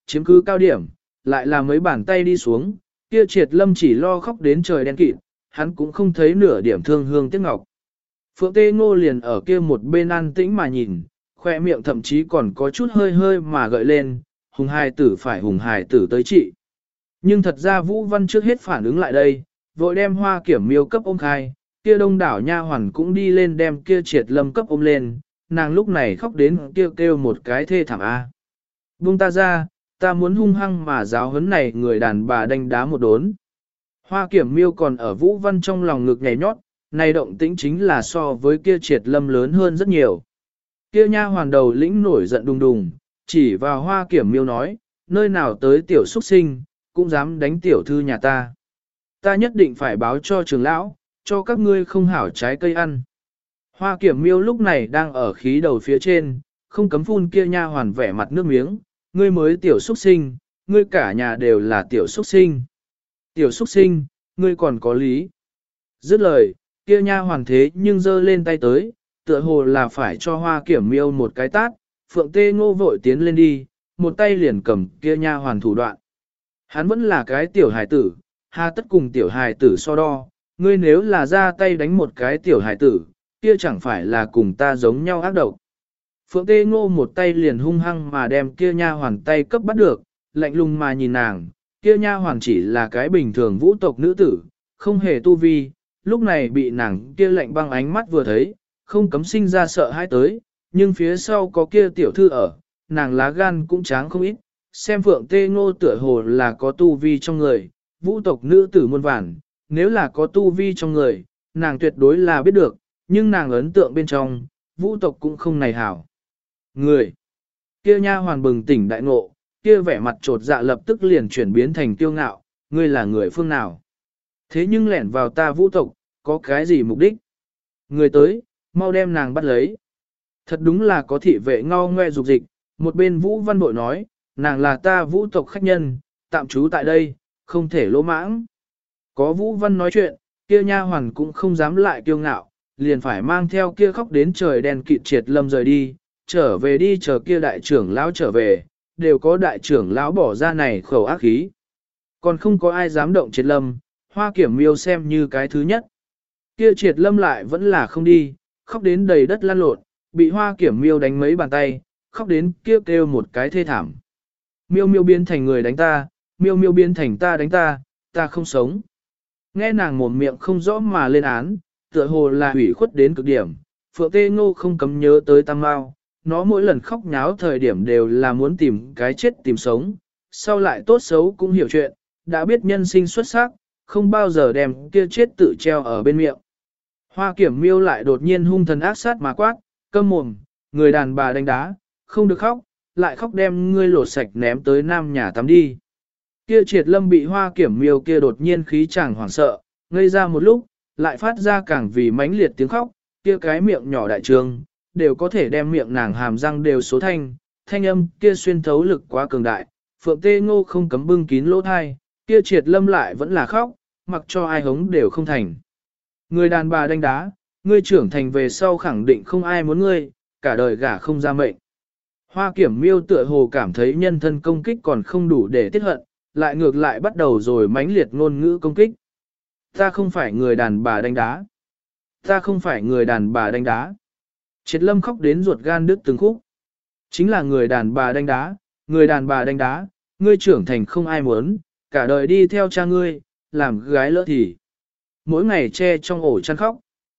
chiếm cứ cao điểm, lại là mấy bàn tay đi xuống, kia Triệt Lâm chỉ lo khóc đến trời đen kịt, hắn cũng không thấy nửa điểm thương hương tiếc ngọc. Phượng Tê Ngô liền ở kia một bên an tĩnh mà nhìn, khoe miệng thậm chí còn có chút hơi hơi mà gợi lên, hùng hài tử phải hùng hài tử tới trị. Nhưng thật ra Vũ Văn trước hết phản ứng lại đây, vội đem Hoa Kiểm Miêu cấp ôm khai, kia đông đảo nha hoàn cũng đi lên đem kia Triệt Lâm cấp ôm lên, nàng lúc này khóc đến kêu một cái thê thảm a. Buông ta ra, ta muốn hung hăng mà giáo huấn này người đàn bà đánh đá một đốn. Hoa Kiểm Miêu còn ở Vũ Văn trong lòng ngực nhảy nhót, này động tĩnh chính là so với kia Triệt Lâm lớn hơn rất nhiều. Kia nha hoàn đầu lĩnh nổi giận đùng đùng, chỉ vào Hoa Kiểm Miêu nói, nơi nào tới tiểu xuất sinh, cũng dám đánh tiểu thư nhà ta. Ta nhất định phải báo cho trưởng lão, cho các ngươi không hảo trái cây ăn. Hoa Kiểm Miêu lúc này đang ở khí đầu phía trên, không cấm phun kia nha hoàn vẻ mặt nước miếng, ngươi mới tiểu xuất sinh, ngươi cả nhà đều là tiểu xuất sinh. Tiểu xuất sinh, ngươi còn có lý. Dứt lời, kia nha hoàn thế nhưng giơ lên tay tới, tựa hồ là phải cho Hoa Kiểm Miêu một cái tát, Phượng Tê Ngô vội tiến lên đi, một tay liền cầm kia nha hoàn thủ đoạn. Hắn vẫn là cái tiểu hài tử, hà tất cùng tiểu hài tử so đo, ngươi nếu là ra tay đánh một cái tiểu hài tử, kia chẳng phải là cùng ta giống nhau ác độc. Phượng Tê Ngô một tay liền hung hăng mà đem kia nha hoàn tay cấp bắt được, lạnh lùng mà nhìn nàng, kia nha hoàn chỉ là cái bình thường vũ tộc nữ tử, không hề tu vi, lúc này bị nàng kia lạnh băng ánh mắt vừa thấy, không cấm sinh ra sợ hãi tới, nhưng phía sau có kia tiểu thư ở, nàng lá gan cũng tráng không ít, xem Phượng Tê Ngô tựa hồ là có tu vi trong người, vũ tộc nữ tử muôn vàn, nếu là có tu vi trong người, nàng tuyệt đối là biết được, nhưng nàng ấn tượng bên trong, vũ tộc cũng không này hảo. Người, kia nha hoàn bừng tỉnh đại ngộ, kia vẻ mặt trột dạ lập tức liền chuyển biến thành kiêu ngạo, ngươi là người phương nào? Thế nhưng lẻn vào ta vũ tộc, có cái gì mục đích? Người tới, mau đem nàng bắt lấy. Thật đúng là có thị vệ ngao ngoe dục dịch, một bên Vũ Văn Bội nói, nàng là ta vũ tộc khách nhân, tạm trú tại đây, không thể lỗ mãng. Có Vũ Văn nói chuyện, kia nha hoàn cũng không dám lại kiêu ngạo, liền phải mang theo kia khóc đến trời đen kịt Triệt Lâm rời đi, trở về đi chờ kia đại trưởng lão trở về, đều có đại trưởng lão bỏ ra này khẩu ác khí. Còn không có ai dám động Triệt Lâm, Hoa Kiểm Miêu xem như cái thứ nhất. Kia Triệt Lâm lại vẫn là không đi, khóc đến đầy đất lăn lộn, bị Hoa Kiểm Miêu đánh mấy bàn tay, khóc đến kêu một cái thê thảm. Miêu Miêu biến thành người đánh ta, Miêu Miêu biến thành ta đánh ta, ta không sống. Nghe nàng mồm miệng không rõ mà lên án, tựa hồ là hủy khuất đến cực điểm, Phượng Tê Ngô không cấm nhớ tới Tam Mao, nó mỗi lần khóc nháo thời điểm đều là muốn tìm cái chết tìm sống, sau lại tốt xấu cũng hiểu chuyện, đã biết nhân sinh xuất sắc, không bao giờ đem kia chết tự treo ở bên miệng. Hoa Kiểm Miêu lại đột nhiên hung thần ác sát mà quát, câm mồm, người đàn bà đánh đá, không được khóc, lại khóc đem ngươi lột sạch ném tới nam nhà tắm đi. Kia Triệt Lâm bị Hoa Kiểm Miêu kia đột nhiên khí chàng hoảng sợ, ngây ra một lúc, lại phát ra càng vì mãnh liệt tiếng khóc, kia cái miệng nhỏ đại trường, đều có thể đem miệng nàng hàm răng đều số thanh âm kia xuyên thấu lực quá cường đại, Phượng Tê Ngô không cấm bưng kín lỗ thai, kia Triệt Lâm lại vẫn là khóc, mặc cho ai hống đều không thành. Người đàn bà đánh đá, ngươi trưởng thành về sau khẳng định không ai muốn ngươi, cả đời gả không ra mệnh. Hoa Kiểm Miêu tựa hồ cảm thấy nhân thân công kích còn không đủ để tiết hận, lại ngược lại bắt đầu rồi mãnh liệt ngôn ngữ công kích. Ta không phải người đàn bà đánh đá. Ta không phải người đàn bà đánh đá. Triệt Lâm khóc đến ruột gan đứt từng khúc. Chính là người đàn bà đánh đá, người đàn bà đánh đá, ngươi trưởng thành không ai muốn, cả đời đi theo cha ngươi, làm gái lỡ thì. Mỗi ngày che trong ổ chăn khóc.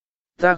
Ta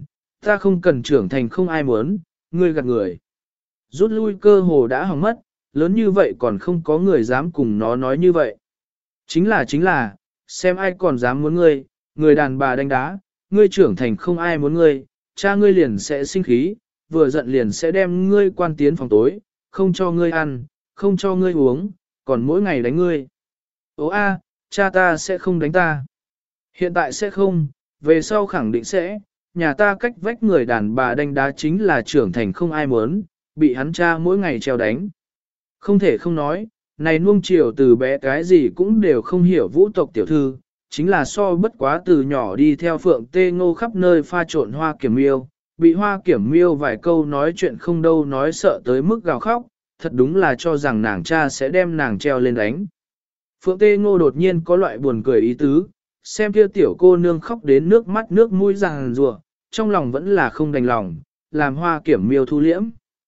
không cần trưởng thành không ai muốn, ngươi gạt người. Rút lui cơ hồ đã hỏng mất, lớn như vậy còn không có người dám cùng nó nói như vậy. Chính là, xem ai còn dám muốn ngươi, người đàn bà đánh đá, ngươi trưởng thành không ai muốn ngươi, cha ngươi liền sẽ sinh khí, vừa giận liền sẽ đem ngươi quan tiến phòng tối, không cho ngươi ăn, không cho ngươi uống, còn mỗi ngày đánh ngươi. Ô a, cha ta sẽ không đánh ta. Hiện tại sẽ không, về sau khẳng định sẽ, nhà ta cách vách người đàn bà đánh đá chính là trưởng thành không ai muốn, bị hắn cha mỗi ngày treo đánh. Không thể không nói, này nuông chiều từ bé cái gì cũng đều không hiểu vũ tộc tiểu thư, chính là so bất quá từ nhỏ đi theo Phượng Tê Ngô khắp nơi pha trộn Hoa Kiểm Miêu, bị Hoa Kiểm Miêu vài câu nói chuyện không đâu nói sợ tới mức gào khóc, thật đúng là cho rằng nàng cha sẽ đem nàng treo lên đánh. Phượng Tê Ngô đột nhiên có loại buồn cười ý tứ, xem kia tiểu cô nương khóc đến nước mắt nước mũi ràng rùa, trong lòng vẫn là không đành lòng, làm Hoa Kiểm Miêu thu liễm.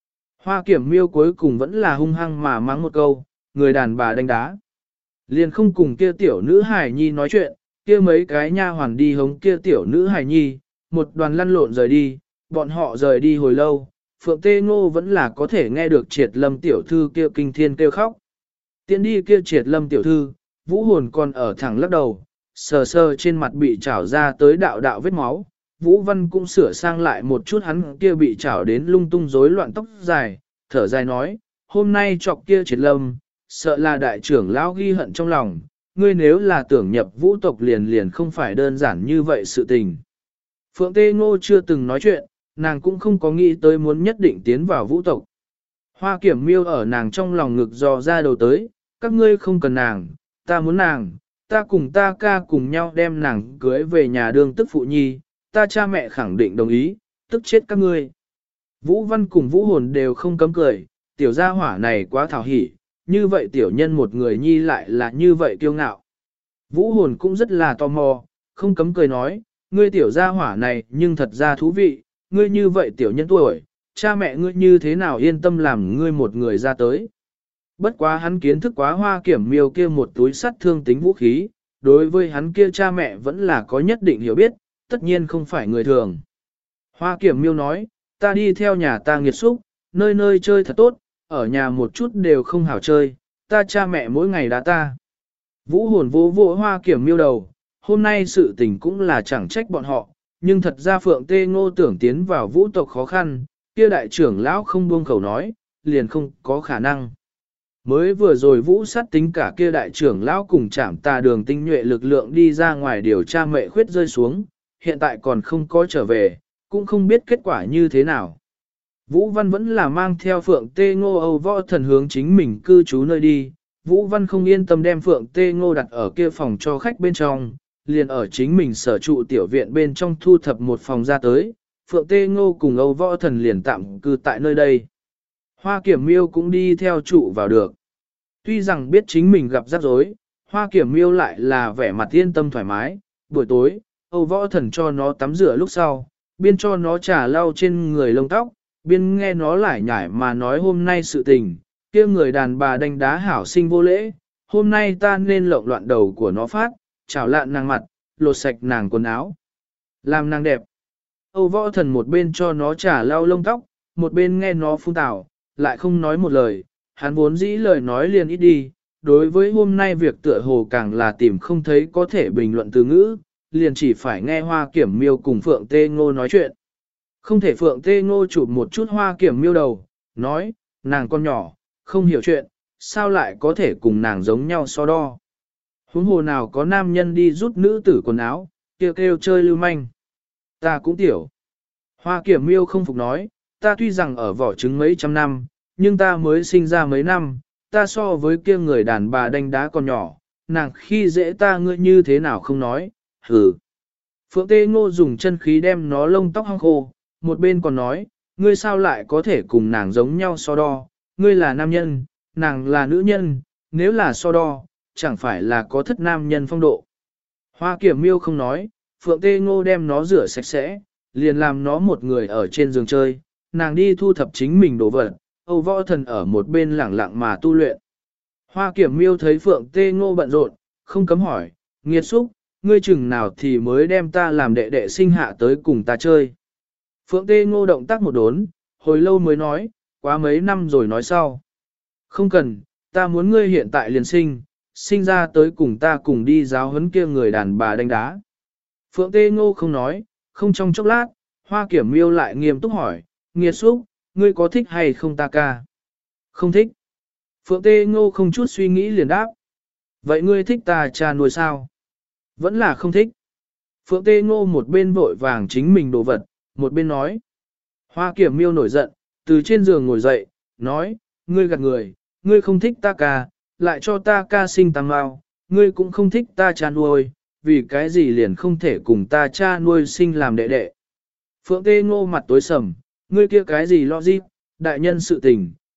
Hoa Kiểm Miêu cuối cùng vẫn là hung hăng mà mắng một câu, người đàn bà đánh đá. Liền không cùng kia tiểu nữ hài nhi nói chuyện, kia mấy cái nha hoàn đi hống kia tiểu nữ hài nhi, một đoàn lăn lộn rời đi, bọn họ rời đi hồi lâu, Phượng Tê Ngô vẫn là có thể nghe được Triệt Lâm tiểu thư kia kinh thiên kêu khóc. Tiến đi kia Triệt Lâm tiểu thư, Vũ Hồn còn ở thẳng lắc đầu, sờ sờ trên mặt bị trảo ra tới đạo đạo vết máu. Vũ Văn cũng sửa sang lại một chút hắn kia bị trảo đến lung tung rối loạn tóc dài, thở dài nói, hôm nay chọc kia Triệt Lâm, sợ là đại trưởng lão ghi hận trong lòng, ngươi nếu là tưởng nhập Vũ tộc liền liền không phải đơn giản như vậy sự tình. Phượng Tê Ngô chưa từng nói chuyện, nàng cũng không có nghĩ tới muốn nhất định tiến vào Vũ tộc. Hoa Kiểm Miêu ở nàng trong lòng ngực dò ra đầu tới, các ngươi không cần nàng, ta muốn nàng, ta cùng ta ca cùng nhau đem nàng cưới về nhà đương tức phụ nhi, ta cha mẹ khẳng định đồng ý, tức chết các ngươi. Vũ Văn cùng Vũ Hồn đều không cấm cười, tiểu gia hỏa này quá thảo hỉ, như vậy tiểu nhân một người nhi lại là như vậy kiêu ngạo. Vũ Hồn cũng rất là tò mò, không cấm cười nói, ngươi tiểu gia hỏa này nhưng thật ra thú vị, ngươi như vậy tiểu nhân tuổi, cha mẹ ngươi như thế nào yên tâm làm ngươi một người ra tới. Bất quá hắn kiến thức quá Hoa Kiểm Miêu kia một túi sắt thương tính vũ khí, đối với hắn kia cha mẹ vẫn là có nhất định hiểu biết, tất nhiên không phải người thường. Hoa Kiểm Miêu nói, ta đi theo nhà ta nghiệt xúc, nơi nơi chơi thật tốt, ở nhà một chút đều không hảo chơi, ta cha mẹ mỗi ngày đá ta. Vũ Hồn vô vỗ Hoa Kiểm Miêu đầu, hôm nay sự tình cũng là chẳng trách bọn họ, nhưng thật ra Phượng Tê Ngô tưởng tiến vào Vũ tộc khó khăn, kia đại trưởng lão không buông khẩu nói, liền không có khả năng. Mới vừa rồi Vũ sát tính cả kia đại trưởng lão cùng chạm tà đường tinh nhuệ lực lượng đi ra ngoài điều tra mệ khuyết rơi xuống, hiện tại còn không có trở về, cũng không biết kết quả như thế nào. Vũ Văn vẫn là mang theo Phượng Tê Ngô Âu Võ Thần hướng chính mình cư trú nơi đi, Vũ Văn không yên tâm đem Phượng Tê Ngô đặt ở kia phòng cho khách bên trong, liền ở chính mình sở trụ tiểu viện bên trong thu thập một phòng ra tới, Phượng Tê Ngô cùng Âu Võ Thần liền tạm cư tại nơi đây. Hoa Kiểm Miêu cũng đi theo trụ vào được. Tuy rằng biết chính mình gặp rắc rối, Hoa Kiểm Miêu lại là vẻ mặt yên tâm thoải mái, buổi tối, Âu Võ Thần cho nó tắm rửa lúc sau, biên cho nó trà lau trên người lông tóc, biên nghe nó lải nhải mà nói hôm nay sự tình, kia người đàn bà đánh đá hảo sinh vô lễ, hôm nay ta nên lộn loạn đầu của nó phát, chảo lạn nàng mặt, lột sạch nàng quần áo, làm nàng đẹp. Âu Võ Thần một bên cho nó trà lau lông tóc, một bên nghe nó phun tào, lại không nói một lời, hắn vốn dĩ lời nói liền ít đi, đối với hôm nay việc tựa hồ càng là tìm không thấy có thể bình luận từ ngữ, liền chỉ phải nghe Hoa Kiểm Miêu cùng Phượng Tê Ngô nói chuyện. Không thể Phượng Tê Ngô chụp một chút Hoa Kiểm Miêu đầu, nói, nàng con nhỏ, không hiểu chuyện, sao lại có thể cùng nàng giống nhau so đo. Huống hồ nào có nam nhân đi rút nữ tử quần áo, kêu kêu chơi lưu manh. Ta cũng tiểu. Hoa Kiểm Miêu không phục nói, ta tuy rằng ở vỏ trứng mấy trăm năm, nhưng ta mới sinh ra mấy năm, ta so với kia người đàn bà đánh đá còn nhỏ, nàng khi dễ ta ngươi như thế nào không nói, hừ. Phượng Tê Ngô dùng chân khí đem nó lông tóc hong khô, một bên còn nói, ngươi sao lại có thể cùng nàng giống nhau so đo, ngươi là nam nhân, nàng là nữ nhân, nếu là so đo, chẳng phải là có thất nam nhân phong độ. Hoa Kiểm Miêu không nói, Phượng Tê Ngô đem nó rửa sạch sẽ, liền làm nó một người ở trên giường chơi, nàng đi thu thập chính mình đồ vật, Âu Võ Thần ở một bên lẳng lặng mà tu luyện. Hoa Kiểm Miêu thấy Phượng Tê Ngô bận rộn, không cấm hỏi, nghiệt xúc, ngươi chừng nào thì mới đem ta làm đệ đệ sinh hạ tới cùng ta chơi. Phượng Tê Ngô động tác một đốn, hồi lâu mới nói, quá mấy năm rồi nói sau. Không cần, ta muốn ngươi hiện tại liền sinh ra tới cùng ta cùng đi giáo huấn kia người đàn bà đánh đá. Phượng Tê Ngô không nói, không trong chốc lát, Hoa Kiểm Miêu lại nghiêm túc hỏi, nghiệt xúc, ngươi có thích hay không ta ca? Không thích. Phượng Tê Ngô không chút suy nghĩ liền đáp. Vậy ngươi thích ta cha nuôi sao? Vẫn là không thích. Phượng Tê Ngô một bên vội vàng chính mình đồ vật, một bên nói. Hoa Kiểm Miêu nổi giận, từ trên giường ngồi dậy, nói, ngươi gạt người, ngươi không thích ta ca, lại cho ta ca sinh tam mau, ngươi cũng không thích ta cha nuôi, vì cái gì liền không thể cùng ta cha nuôi sinh làm đệ đệ. Phượng Tê Ngô mặt tối sầm, ngươi kia cái gì lo gì, đại nhân sự tình,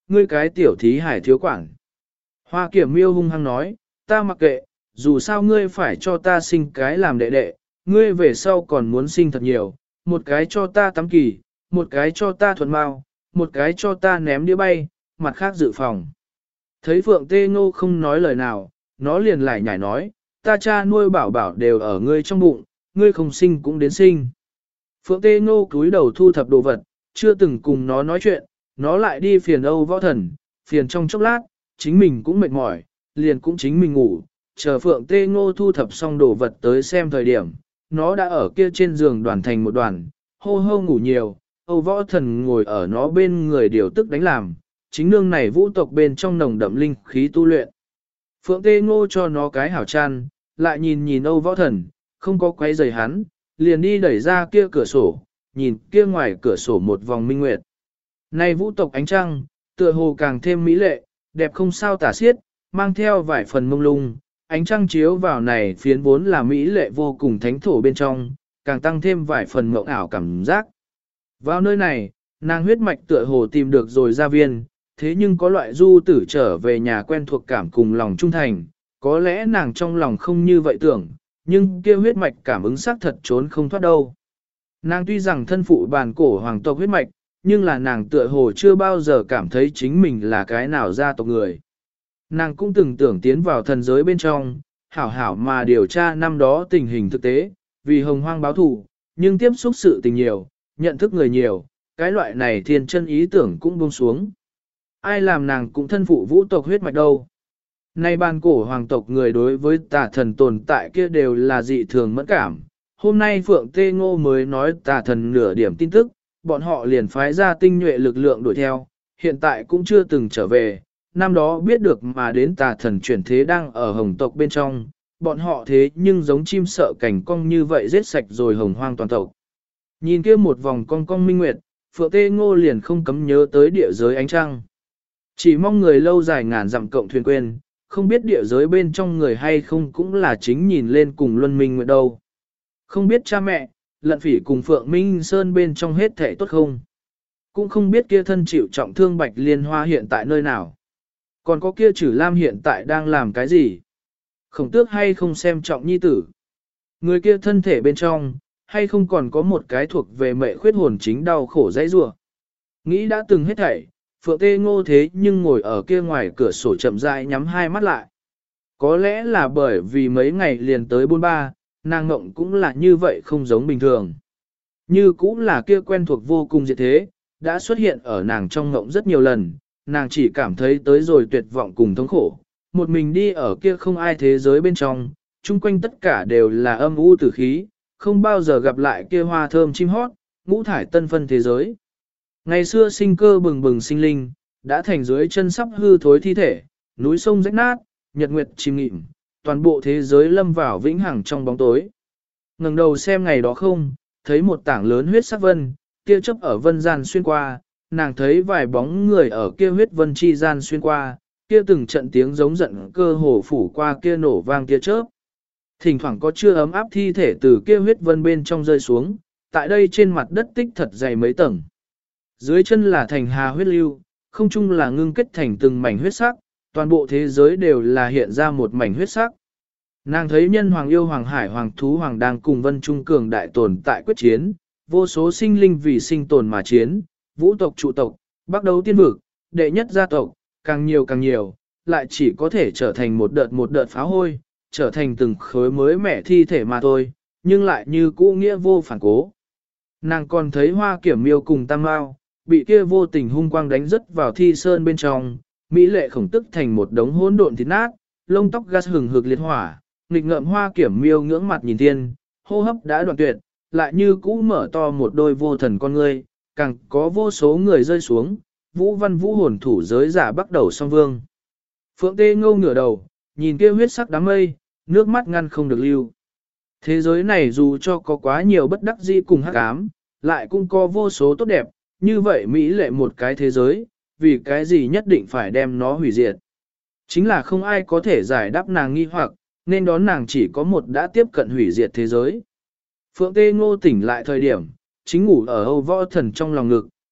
ngươi cái tiểu thí hải thiếu quản. Hoa Kiểm Miêu hung hăng nói, ta mặc kệ, dù sao ngươi phải cho ta sinh cái làm đệ đệ, ngươi về sau còn muốn sinh thật nhiều, một cái cho ta tắm kỳ, một cái cho ta thuần mau, một cái cho ta ném đĩa bay, mặt khác dự phòng. Thấy Phượng Tê Ngô không nói lời nào, nó liền lại nhảy nói, ta cha nuôi bảo bảo đều ở ngươi trong bụng, ngươi không sinh cũng đến sinh. Phượng Tê Ngô cúi đầu thu thập đồ vật, chưa từng cùng nó nói chuyện, nó lại đi phiền Âu Võ Thần, phiền trong chốc lát, chính mình cũng mệt mỏi, liền cũng chính mình ngủ, chờ Phượng Tê Ngô thu thập xong đồ vật tới xem thời điểm, nó đã ở kia trên giường đoàn thành một đoàn, hô hô ngủ nhiều, Âu Võ Thần ngồi ở nó bên người điều tức đánh làm, chính nương này vũ tộc bên trong nồng đậm linh khí tu luyện. Phượng Tê Ngô cho nó cái hảo chăn, lại nhìn nhìn Âu Võ Thần, không có quấy rầy hắn, liền đi đẩy ra kia cửa sổ, nhìn kia ngoài cửa sổ một vòng minh nguyệt. Này vũ tộc ánh trăng, tựa hồ càng thêm mỹ lệ, đẹp không sao tả xiết, mang theo vài phần mông lung, ánh trăng chiếu vào này phiến vốn là mỹ lệ vô cùng thánh thổ bên trong, càng tăng thêm vài phần mộng ảo cảm giác. Vào nơi này, nàng huyết mạch tựa hồ tìm được rồi ra viên, thế nhưng có loại du tử trở về nhà quen thuộc cảm cùng lòng trung thành, có lẽ nàng trong lòng không như vậy tưởng, nhưng kia huyết mạch cảm ứng xác thật trốn không thoát đâu. Nàng tuy rằng thân phụ bàn cổ hoàng tộc huyết mạch, nhưng là nàng tựa hồ chưa bao giờ cảm thấy chính mình là cái nào gia tộc người. Nàng cũng từng tưởng tiến vào thần giới bên trong, hảo hảo mà điều tra năm đó tình hình thực tế, vì hồng hoang báo thù, nhưng tiếp xúc sự tình nhiều, nhận thức người nhiều, cái loại này thiên chân ý tưởng cũng buông xuống. Ai làm nàng cũng thân phụ vũ tộc huyết mạch đâu. Nay ban cổ hoàng tộc người đối với tà thần tồn tại kia đều là dị thường mẫn cảm. Hôm nay Phượng Tê Ngô mới nói tà thần nửa điểm tin tức, bọn họ liền phái ra tinh nhuệ lực lượng đuổi theo, hiện tại cũng chưa từng trở về. Năm đó biết được mà đến tà thần chuyển thế đang ở hồng tộc bên trong, bọn họ thế nhưng giống chim sợ cảnh cong như vậy giết sạch rồi hồng hoang toàn tộc. Nhìn kia một vòng cong cong minh nguyệt, Phượng Tê Ngô liền không cấm nhớ tới địa giới ánh trăng. Chỉ mong người lâu dài ngàn dặm cộng thuyền quên, không biết địa giới bên trong người hay không cũng là chính nhìn lên cùng Luân Minh Nguyệt đâu. Không biết cha mẹ, Lận Phỉ cùng Phượng Minh Sơn bên trong hết thể tốt không. Cũng không biết kia thân chịu trọng thương Bạch Liên Hoa hiện tại nơi nào. Còn có kia Trử Lam hiện tại đang làm cái gì. Khổng Tước hay không xem trọng nhi tử. Người kia thân thể bên trong, hay không còn có một cái thuộc về mệ khuyết hồn chính đau khổ dãy rủa. Nghĩ đã từng hết thảy, Phượng Tê Ngô thế nhưng ngồi ở kia ngoài cửa sổ chậm rãi nhắm hai mắt lại. Có lẽ là bởi vì mấy ngày liền tới bôn ba, nàng ngộng cũng là như vậy không giống bình thường. Như cũng là kia quen thuộc vô cùng diệt thế, đã xuất hiện ở nàng trong ngộng rất nhiều lần, nàng chỉ cảm thấy tới rồi tuyệt vọng cùng thống khổ. Một mình đi ở kia không ai thế giới bên trong, chung quanh tất cả đều là âm u tử khí, không bao giờ gặp lại kia hoa thơm chim hót, ngũ thải tân phân thế giới. Ngày xưa sinh cơ bừng bừng sinh linh, đã thành dưới chân sắp hư thối thi thể, núi sông rách nát, nhật nguyệt chìm nghịm, toàn bộ thế giới lâm vào vĩnh hằng trong bóng tối. Ngẩng đầu xem ngày đó không, thấy một tảng lớn huyết sắc vân, kia chớp ở vân gian xuyên qua, nàng thấy vài bóng người ở kia huyết vân chi gian xuyên qua, kia từng trận tiếng giống giận cơ hồ phủ qua kia nổ vang kia chớp. Thỉnh thoảng có chưa ấm áp thi thể từ kia huyết vân bên trong rơi xuống, tại đây trên mặt đất tích thật dày mấy tầng. Dưới chân là thành hà huyết lưu, không chung là ngưng kết thành từng mảnh huyết sắc, toàn bộ thế giới đều là hiện ra một mảnh huyết sắc. Nàng thấy nhân hoàng yêu hoàng hải hoàng thú hoàng đang cùng vân trung cường đại tồn tại quyết chiến, vô số sinh linh vì sinh tồn mà chiến, vũ tộc trụ tộc, bắc đấu tiên vực, đệ nhất gia tộc, càng nhiều, lại chỉ có thể trở thành một đợt pháo hôi, trở thành từng khối mới mẻ thi thể mà thôi, nhưng lại như cũ nghĩa vô phản cố. Nàng còn thấy Hoa Kiểm Miêu cùng Tam Mao, bị kia vô tình hung quang đánh rớt vào thi sơn bên trong, mỹ lệ khổng tức thành một đống hỗn độn thịt nát, lông tóc gas hừng hực liệt hỏa, nghịch ngợm Hoa Kiểm Miêu ngưỡng mặt nhìn thiên, hô hấp đã đoạn tuyệt, lại như cũ mở to một đôi vô thần con ngươi, càng có vô số người rơi xuống, vũ văn vũ hồn thủ giới giả bắt đầu song vương. Phượng Tê Ngô ngửa đầu, nhìn kia huyết sắc đám mây, nước mắt ngăn không được lưu. Thế giới này dù cho có quá nhiều bất đắc dĩ cùng hắc ám, lại cũng có vô số tốt đẹp, như vậy Mỹ lệ một cái thế giới, vì cái gì nhất định phải đem nó hủy diệt. Chính là không ai có thể giải đáp nàng nghi hoặc, nên đón nàng chỉ có một đã tiếp cận hủy diệt thế giới. Phượng Tê Ngô tỉnh lại thời điểm, chính ngủ ở Âu Võ Thần trong lòng ngực,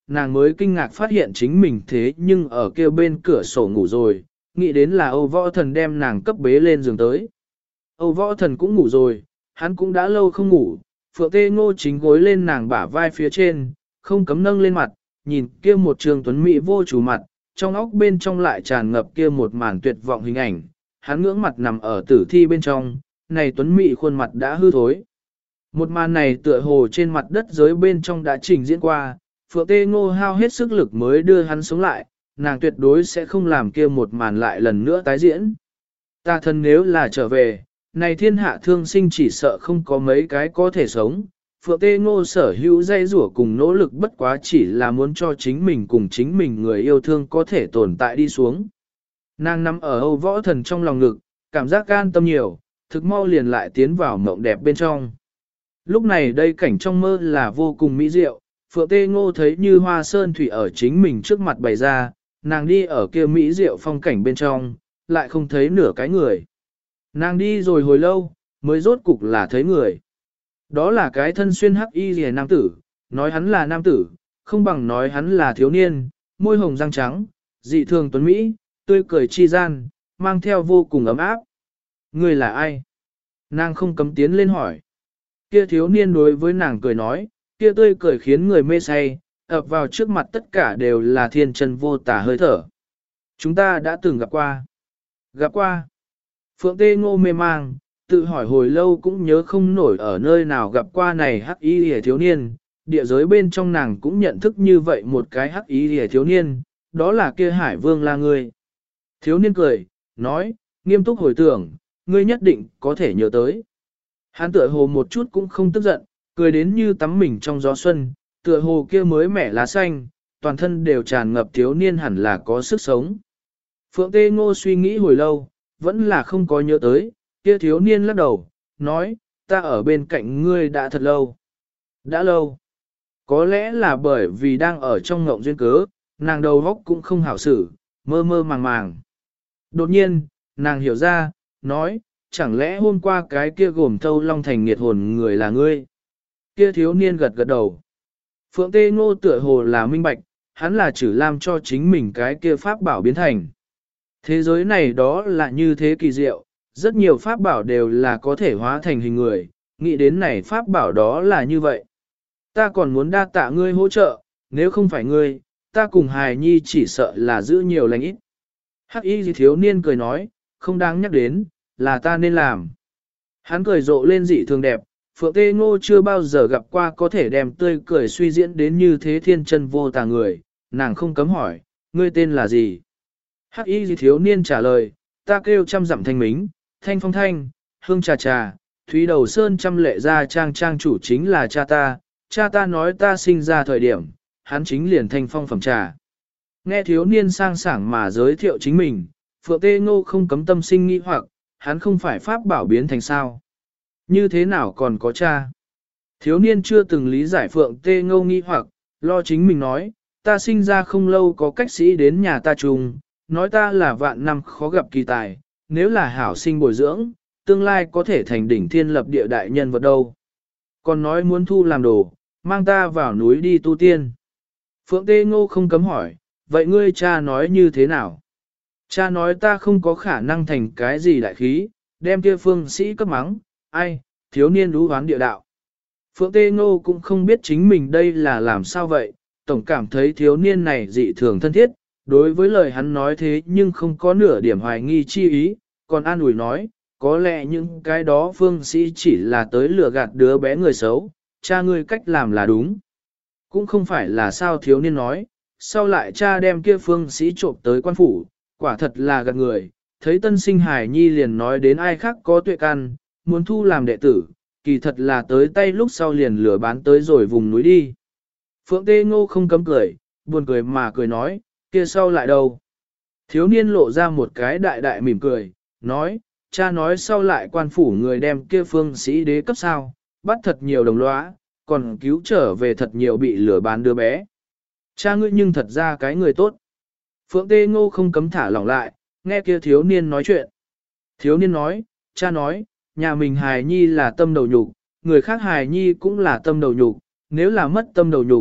nàng mới kinh ngạc phát hiện chính mình thế nhưng ở kia bên cửa sổ ngủ rồi, nghĩ đến là Âu Võ Thần đem nàng cấp bế lên giường tới. Âu Võ Thần cũng ngủ rồi, hắn cũng đã lâu không ngủ, Phượng Tê Ngô chính gối lên nàng bả vai phía trên, không cấm nâng lên mặt, nhìn kia một trường tuấn mỹ vô chủ mặt, trong óc bên trong lại tràn ngập kia một màn tuyệt vọng hình ảnh, hắn ngưỡng mặt nằm ở tử thi bên trong, này tuấn mỹ khuôn mặt đã hư thối. Một màn này tựa hồ trên mặt đất giới bên trong đã trình diễn qua, Phượng Tê Ngô hao hết sức lực mới đưa hắn sống lại, nàng tuyệt đối sẽ không làm kia một màn lại lần nữa tái diễn. Ta thân nếu là trở về, này thiên hạ thương sinh chỉ sợ không có mấy cái có thể sống. Phượng Tê Ngô sở hữu dây rủa cùng nỗ lực bất quá chỉ là muốn cho chính mình cùng chính mình người yêu thương có thể tồn tại đi xuống. Nàng nằm ở Âu Võ Thần trong lòng ngực, cảm giác an tâm nhiều, thực mau liền lại tiến vào mộng đẹp bên trong. Lúc này đây cảnh trong mơ là vô cùng mỹ diệu, Phượng Tê Ngô thấy như hoa sơn thủy ở chính mình trước mặt bày ra, nàng đi ở kia mỹ diệu phong cảnh bên trong, lại không thấy nửa cái người. Nàng đi rồi hồi lâu, mới rốt cục là thấy người. Đó là cái thân xuyên hắc y rìa nam tử, nói hắn là nam tử, không bằng nói hắn là thiếu niên, môi hồng răng trắng, dị thường tuấn Mỹ, tươi cười chi gian, mang theo vô cùng ấm áp. Người là ai? Nàng không cấm tiến lên hỏi. Kia thiếu niên đối với nàng cười nói, kia tươi cười khiến người mê say, ập vào trước mặt tất cả đều là thiên chân vô tả hơi thở. Chúng ta đã từng gặp qua. Gặp qua. Phượng Tê Ngô mê mang, tự hỏi hồi lâu cũng nhớ không nổi ở nơi nào gặp qua này hắc y hề thiếu niên, địa giới bên trong nàng cũng nhận thức như vậy một cái hắc y hề thiếu niên, đó là kia Hải Vương là ngươi. Thiếu niên cười, nói, nghiêm túc hồi tưởng, ngươi nhất định có thể nhớ tới. Hắn tựa hồ một chút cũng không tức giận, cười đến như tắm mình trong gió xuân, tựa hồ kia mới mẻ lá xanh, toàn thân đều tràn ngập thiếu niên hẳn là có sức sống. Phượng Tê Ngô suy nghĩ hồi lâu, vẫn là không có nhớ tới, kia thiếu niên lắc đầu, nói, ta ở bên cạnh ngươi đã thật lâu. Đã lâu. Có lẽ là bởi vì đang ở trong ngộng duyên cớ, nàng đầu óc cũng không hảo xử, mơ mơ màng màng. Đột nhiên, nàng hiểu ra, nói, chẳng lẽ hôm qua cái kia gồm thâu long thành nghiệt hồn người là ngươi? Kia thiếu niên gật gật đầu. Phượng Tê Ngô tựa hồ là minh bạch, hắn là chỉ làm cho chính mình cái kia pháp bảo biến thành. Thế giới này đó là như thế kỳ diệu, rất nhiều pháp bảo đều là có thể hóa thành hình người, nghĩ đến này pháp bảo đó là như vậy. Ta còn muốn đa tạ ngươi hỗ trợ, nếu không phải ngươi, ta cùng hài nhi chỉ sợ là giữ nhiều lành ít. Hắc y thiếu niên cười nói, không đáng nhắc đến, là ta nên làm. Hắn cười rộ lên dị thường đẹp, Phượng Tê Ngô chưa bao giờ gặp qua có thể đem tươi cười suy diễn đến như thế thiên chân vô tà người, nàng không cấm hỏi, ngươi tên là gì? Hắc y thiếu niên trả lời, ta kêu trăm dặm thanh mính, thanh phong thanh, hương trà trà, thúy đầu sơn trăm lệ gia trang chủ chính là cha ta nói ta sinh ra thời điểm, hắn chính liền thanh phong phẩm trà. Nghe thiếu niên sang sảng mà giới thiệu chính mình, Phượng Tê Ngô không cấm tâm sinh nghi hoặc, hắn không phải pháp bảo biến thành sao. Như thế nào còn có cha? Thiếu niên chưa từng lý giải Phượng Tê Ngô nghi hoặc, lo chính mình nói, ta sinh ra không lâu có cách sĩ đến nhà ta trùng, nói ta là vạn năm khó gặp kỳ tài, nếu là hảo sinh bồi dưỡng, tương lai có thể thành đỉnh thiên lập địa đại nhân vật đâu. Còn nói muốn thu làm đồ, mang ta vào núi đi tu tiên. Phượng Tê Ngô không cấm hỏi, vậy ngươi cha nói như thế nào? Cha nói ta không có khả năng thành cái gì đại khí, đem kia phương sĩ cấp mắng, ai, thiếu niên đú hoán địa đạo. Phượng Tê Ngô cũng không biết chính mình đây là làm sao vậy, tổng cảm thấy thiếu niên này dị thường thân thiết, đối với lời hắn nói thế nhưng không có nửa điểm hoài nghi chi ý, còn an ủi nói, có lẽ những cái đó phương sĩ chỉ là tới lừa gạt đứa bé người xấu, cha ngươi cách làm là đúng. Cũng không phải là sao thiếu niên nói, sau lại cha đem kia phương sĩ trộm tới quan phủ, quả thật là gạt người, thấy tân sinh hải nhi liền nói đến ai khác có tuệ căn, muốn thu làm đệ tử, kỳ thật là tới tay lúc sau liền lừa bán tới rồi vùng núi đi. Phượng Tê Ngô không cấm cười, buồn cười mà cười nói, kia sau lại đâu? Thiếu niên lộ ra một cái đại đại mỉm cười, nói, cha nói sau lại quan phủ người đem kia phương sĩ đế cấp sao, bắt thật nhiều đồng lõa, còn cứu trở về thật nhiều bị lừa bán đứa bé. Cha ngươi nhưng thật ra cái người tốt. Phượng Tê Ngô không cấm thả lỏng lại, nghe kia thiếu niên nói chuyện. Thiếu niên nói, cha nói, nhà mình hài nhi là tâm đầu nhục, người khác hài nhi cũng là tâm đầu nhục, nếu là mất tâm đầu nhục,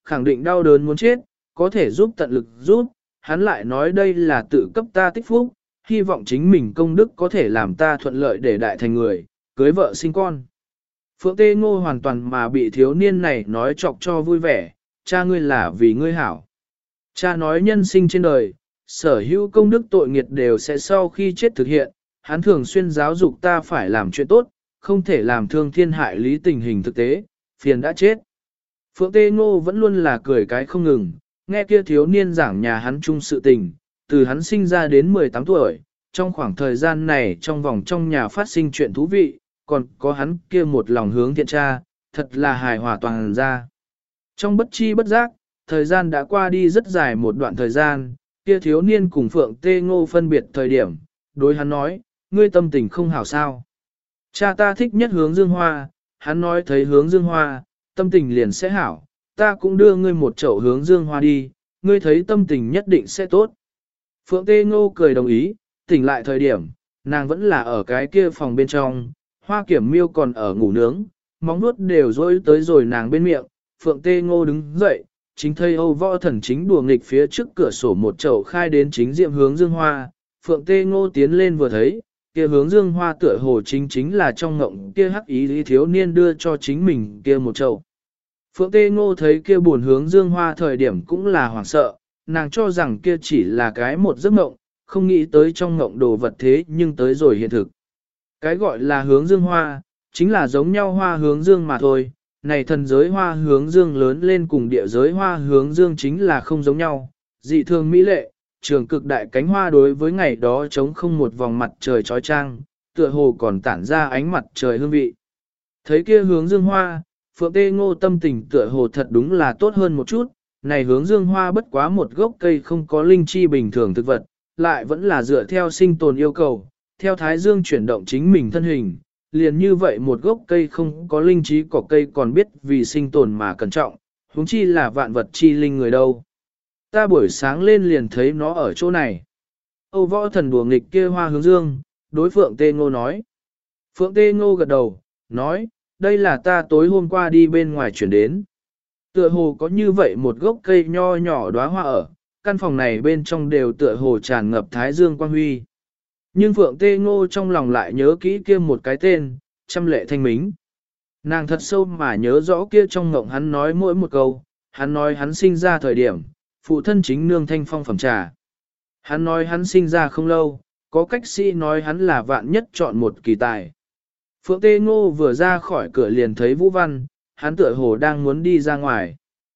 khẳng định đau đớn muốn chết, có thể giúp tận lực giúp, hắn lại nói đây là tự cấp ta tích phúc, hy vọng chính mình công đức có thể làm ta thuận lợi để đại thành người, cưới vợ sinh con. Phượng Tê Ngô hoàn toàn mà bị thiếu niên này nói chọc cho vui vẻ, cha ngươi là vì ngươi hảo. Cha nói nhân sinh trên đời, sở hữu công đức tội nghiệt đều sẽ sau khi chết thực hiện, hắn thường xuyên giáo dục ta phải làm chuyện tốt, không thể làm thương thiên hại lý tình hình thực tế, phiền đã chết. Phượng Tê Ngô vẫn luôn là cười cái không ngừng, nghe kia thiếu niên giảng nhà hắn chung sự tình, từ hắn sinh ra đến 18 tuổi, trong khoảng thời gian này trong vòng trong nhà phát sinh chuyện thú vị, còn có hắn kia một lòng hướng thiện cha, thật là hài hòa toàn ra. Trong bất chi bất giác, thời gian đã qua đi rất dài một đoạn thời gian, kia thiếu niên cùng Phượng Tê Ngô phân biệt thời điểm, đối hắn nói, ngươi tâm tình không hảo sao. Cha ta thích nhất hướng dương hoa, hắn nói thấy hướng dương hoa, tâm tình liền sẽ hảo, ta cũng đưa ngươi một chậu hướng dương hoa đi, ngươi thấy tâm tình nhất định sẽ tốt. Phượng Tê Ngô cười đồng ý, tỉnh lại thời điểm, nàng vẫn là ở cái kia phòng bên trong, Hoa Kiểm Miêu còn ở ngủ nướng, móng nuốt đều rối tới rồi nàng bên miệng, Phượng Tê Ngô đứng dậy, chính thấy Âu Võ Thần chính đùa nghịch phía trước cửa sổ một chậu khai đến chính diệm hướng dương hoa, Phượng Tê Ngô tiến lên vừa thấy, kia hướng dương hoa tựa hồ chính là trong ngộng kia hắc ý thiếu niên đưa cho chính mình kia một chậu. Phượng Tê Ngô thấy kia buồn hướng dương hoa thời điểm cũng là hoảng sợ, nàng cho rằng kia chỉ là cái một giấc mộng, không nghĩ tới trong ngộng đồ vật thế nhưng tới rồi hiện thực. Cái gọi là hướng dương hoa, chính là giống nhau hoa hướng dương mà thôi, này thần giới hoa hướng dương lớn lên cùng địa giới hoa hướng dương chính là không giống nhau, dị thường mỹ lệ, trường cực đại cánh hoa đối với ngày đó trống không một vòng mặt trời trói trang, tựa hồ còn tản ra ánh mặt trời hương vị. Thấy kia hướng dương hoa, Phượng Tê Ngô tâm tình tựa hồ thật đúng là tốt hơn một chút, này hướng dương hoa bất quá một gốc cây không có linh chi bình thường thực vật, lại vẫn là dựa theo sinh tồn yêu cầu, theo thái dương chuyển động chính mình thân hình, liền như vậy một gốc cây không có linh trí cỏ cây còn biết vì sinh tồn mà cẩn trọng, huống chi là vạn vật chi linh người đâu. Ta buổi sáng lên liền thấy nó ở chỗ này. Âu Võ Thần đùa nghịch kia hoa hướng dương, đối Phượng Tê Ngô nói. Phượng Tê Ngô gật đầu, nói, đây là ta tối hôm qua đi bên ngoài chuyển đến. Tựa hồ có như vậy một gốc cây nho nhỏ đóa hoa ở, căn phòng này bên trong đều tựa hồ tràn ngập thái dương quang huy. Nhưng Phượng Tê Ngô trong lòng lại nhớ kỹ kia một cái tên, Trăm Lệ Thanh Mính. Nàng thật sâu mà nhớ rõ kia trong ngộng hắn nói mỗi một câu, hắn nói hắn sinh ra thời điểm, phụ thân chính nương thanh phong phẩm trà. Hắn nói hắn sinh ra không lâu, có cách sĩ nói hắn là vạn nhất chọn một kỳ tài. Phượng Tê Ngô vừa ra khỏi cửa liền thấy Vũ Văn, hắn tựa hồ đang muốn đi ra ngoài.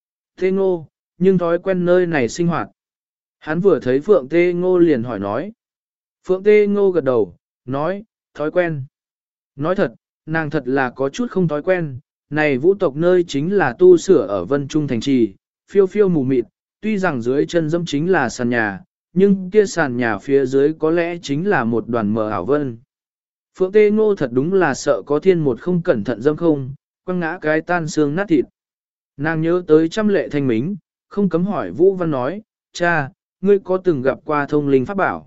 Tê Ngô, nhưng thói quen nơi này sinh hoạt. Hắn vừa thấy Phượng Tê Ngô liền hỏi nói. Phượng Tê Ngô gật đầu, nói, thói quen. Nói thật, nàng thật là có chút không thói quen, này vũ tộc nơi chính là tu sửa ở Vân Trung Thành Trì, phiêu phiêu mù mịt, tuy rằng dưới chân dẫm chính là sàn nhà, nhưng kia sàn nhà phía dưới có lẽ chính là một đoàn mờ ảo vân. Phượng Tê Ngô thật đúng là sợ có thiên một không cẩn thận dâm không, quăng ngã cái tan xương nát thịt. Nàng nhớ tới Trăm Lệ Thanh Mính, không cấm hỏi Vũ Văn nói, cha, ngươi có từng gặp qua thông linh pháp bảo?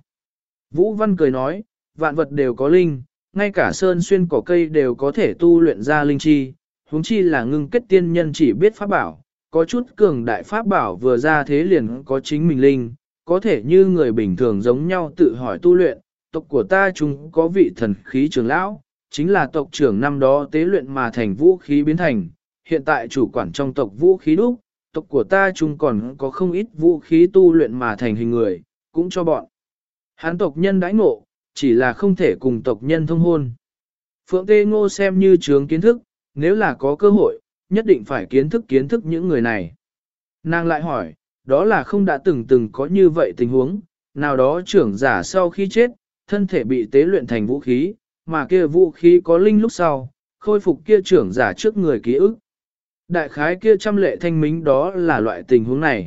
Vũ Văn cười nói, vạn vật đều có linh, ngay cả sơn xuyên cỏ cây đều có thể tu luyện ra linh chi, huống chi là ngưng kết tiên nhân chỉ biết pháp bảo, có chút cường đại pháp bảo vừa ra thế liền có chính mình linh, có thể như người bình thường giống nhau tự hỏi tu luyện, tộc của ta chúng có vị thần khí trưởng lão, chính là tộc trưởng năm đó tế luyện mà thành vũ khí biến thành, hiện tại chủ quản trong tộc vũ khí đúc, tộc của ta chúng còn có không ít vũ khí tu luyện mà thành hình người, cũng cho bọn. Hán tộc nhân đãi ngộ, chỉ là không thể cùng tộc nhân thông hôn. Phượng Tê Ngô xem như trường kiến thức, nếu là có cơ hội, nhất định phải kiến thức những người này. Nàng lại hỏi, đó là không đã từng có như vậy tình huống, nào đó trưởng giả sau khi chết, thân thể bị tế luyện thành vũ khí, mà kia vũ khí có linh lúc sau, khôi phục kia trưởng giả trước người ký ức. Đại khái kia Trăm Lệ Thanh Mính đó là loại tình huống này.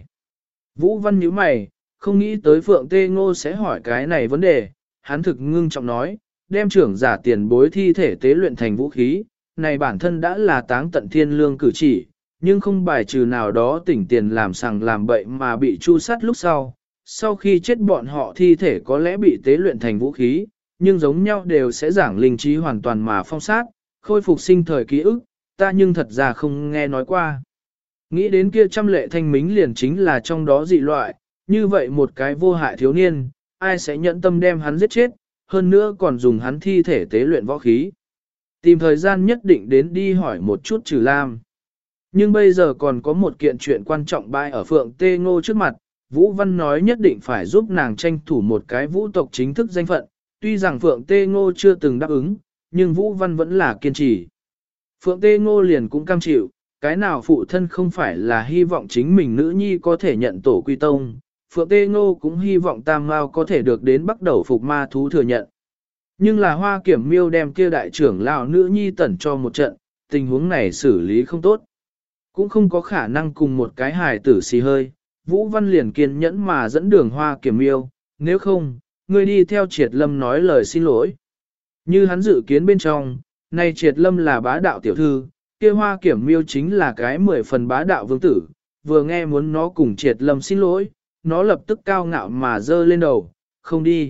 Vũ Văn nhíu mày, không nghĩ tới Phượng Tê Ngô sẽ hỏi cái này vấn đề, hắn thực ngưng trọng nói, đem trưởng giả tiền bối thi thể tế luyện thành vũ khí, này bản thân đã là táng tận thiên lương cử chỉ, nhưng không bài trừ nào đó tỉnh tiền làm sằng làm bậy mà bị chu sát lúc sau khi chết bọn họ thi thể có lẽ bị tế luyện thành vũ khí, nhưng giống nhau đều sẽ giảng linh trí hoàn toàn mà phong sát, khôi phục sinh thời ký ức, ta nhưng thật ra không nghe nói qua. Nghĩ đến kia trăm lệ thanh mính liền chính là trong đó dị loại, như vậy một cái vô hại thiếu niên, ai sẽ nhẫn tâm đem hắn giết chết, hơn nữa còn dùng hắn thi thể tế luyện võ khí. Tìm thời gian nhất định đến đi hỏi một chút Trừ Lam. Nhưng bây giờ còn có một kiện chuyện quan trọng bại ở Phượng Tê Ngô trước mặt, Vũ Văn nói nhất định phải giúp nàng tranh thủ một cái vũ tộc chính thức danh phận, tuy rằng Phượng Tê Ngô chưa từng đáp ứng, nhưng Vũ Văn vẫn là kiên trì. Phượng Tê Ngô liền cũng cam chịu, cái nào phụ thân không phải là hy vọng chính mình nữ nhi có thể nhận tổ quy tông, Phượng Tê Ngô cũng hy vọng Tam Mao có thể được đến bắt đầu phục ma thú thừa nhận. Nhưng là Hoa Kiểm Miêu đem kia đại trưởng lão nữ nhi tẩn cho một trận, tình huống này xử lý không tốt. Cũng không có khả năng cùng một cái hài tử xì hơi, Vũ Văn liền kiên nhẫn mà dẫn đường Hoa Kiểm Miêu, nếu không, ngươi đi theo Triệt Lâm nói lời xin lỗi. Như hắn dự kiến bên trong, nay Triệt Lâm là bá đạo tiểu thư, kia Hoa Kiểm Miêu chính là cái 10 phần bá đạo vương tử, vừa nghe muốn nó cùng Triệt Lâm xin lỗi, nó lập tức cao ngạo mà dơ lên đầu, không đi.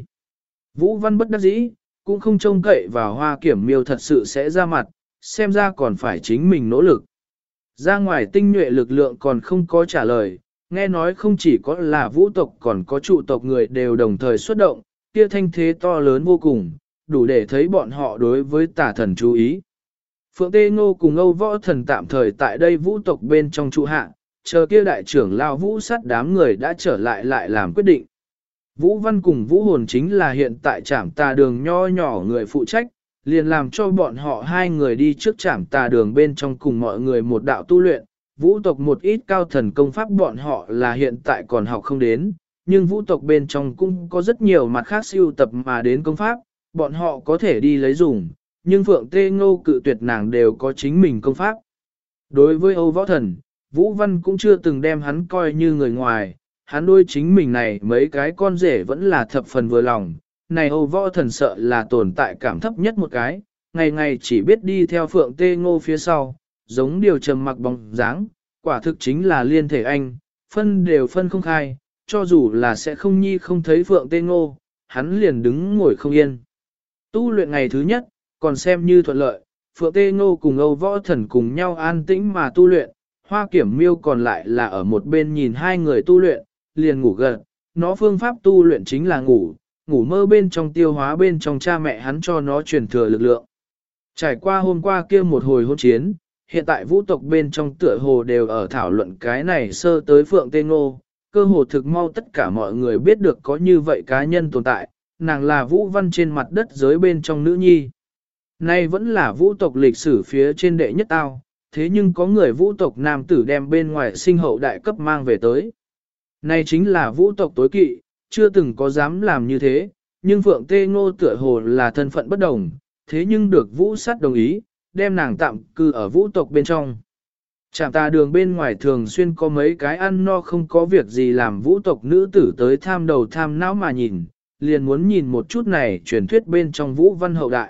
Vũ Văn bất đắc dĩ, cũng không trông cậy vào Hoa Kiểm Miêu thật sự sẽ ra mặt, xem ra còn phải chính mình nỗ lực. Ra ngoài tinh nhuệ lực lượng còn không có trả lời, nghe nói không chỉ có là vũ tộc còn có trụ tộc người đều đồng thời xuất động, kia thanh thế to lớn vô cùng, đủ để thấy bọn họ đối với tà thần chú ý. Phượng Tê Ngô cùng Âu Võ Thần tạm thời tại đây vũ tộc bên trong trụ hạ, chờ kia đại trưởng lao vũ sát đám người đã trở lại lại làm quyết định. Vũ Văn cùng Vũ Hồn chính là hiện tại trảm tà đường nho nhỏ người phụ trách, liền làm cho bọn họ hai người đi trước trảm tà đường bên trong cùng mọi người một đạo tu luyện. Vũ tộc một ít cao thần công pháp bọn họ là hiện tại còn học không đến, nhưng vũ tộc bên trong cũng có rất nhiều mặt khác siêu tập mà đến công pháp, bọn họ có thể đi lấy dùng, nhưng Phượng Tê Ngô cự tuyệt nàng đều có chính mình công pháp. Đối với Âu Võ Thần, Vũ Văn cũng chưa từng đem hắn coi như người ngoài, hắn đôi chính mình này mấy cái con rể vẫn là thập phần vừa lòng. Này Âu Võ Thần sợ là tồn tại cảm thấp nhất một cái, ngày ngày chỉ biết đi theo Phượng Tê Ngô phía sau, giống điều trầm mặc bóng dáng, quả thực chính là liên thể anh, phân đều phân không khai, cho dù là sẽ không nhi không thấy Phượng Tê Ngô, hắn liền đứng ngồi không yên. Tu luyện ngày thứ nhất, còn xem như thuận lợi, Phượng Tê Ngô cùng Âu Võ Thần cùng nhau an tĩnh mà tu luyện, Hoa Kiểm Miêu còn lại là ở một bên nhìn hai người tu luyện, liền ngủ gật, nó phương pháp tu luyện chính là ngủ mơ bên trong tiêu hóa bên trong cha mẹ hắn cho nó truyền thừa lực lượng. Trải qua hôm qua kia một hồi hôn chiến, hiện tại vũ tộc bên trong tựa hồ đều ở thảo luận cái này sơ tới Phượng Tê Ngô, cơ hồ thực mau tất cả mọi người biết được có như vậy cá nhân tồn tại, nàng là Vũ Văn trên mặt đất giới bên trong nữ nhi. Nay vẫn là vũ tộc lịch sử phía trên đệ nhất tao, thế nhưng có người vũ tộc nam tử đem bên ngoài sinh hậu đại cấp mang về tới. Này chính là vũ tộc tối kỵ, chưa từng có dám làm như thế, nhưng Phượng Tê Ngô tựa hồ là thân phận bất đồng, thế nhưng được vũ sát đồng ý, đem nàng tạm cư ở vũ tộc bên trong. Trạm tà đường bên ngoài thường xuyên có mấy cái ăn no không có việc gì làm vũ tộc nữ tử tới tham đầu tham não mà nhìn, liền muốn nhìn một chút này truyền thuyết bên trong vũ văn hậu đại.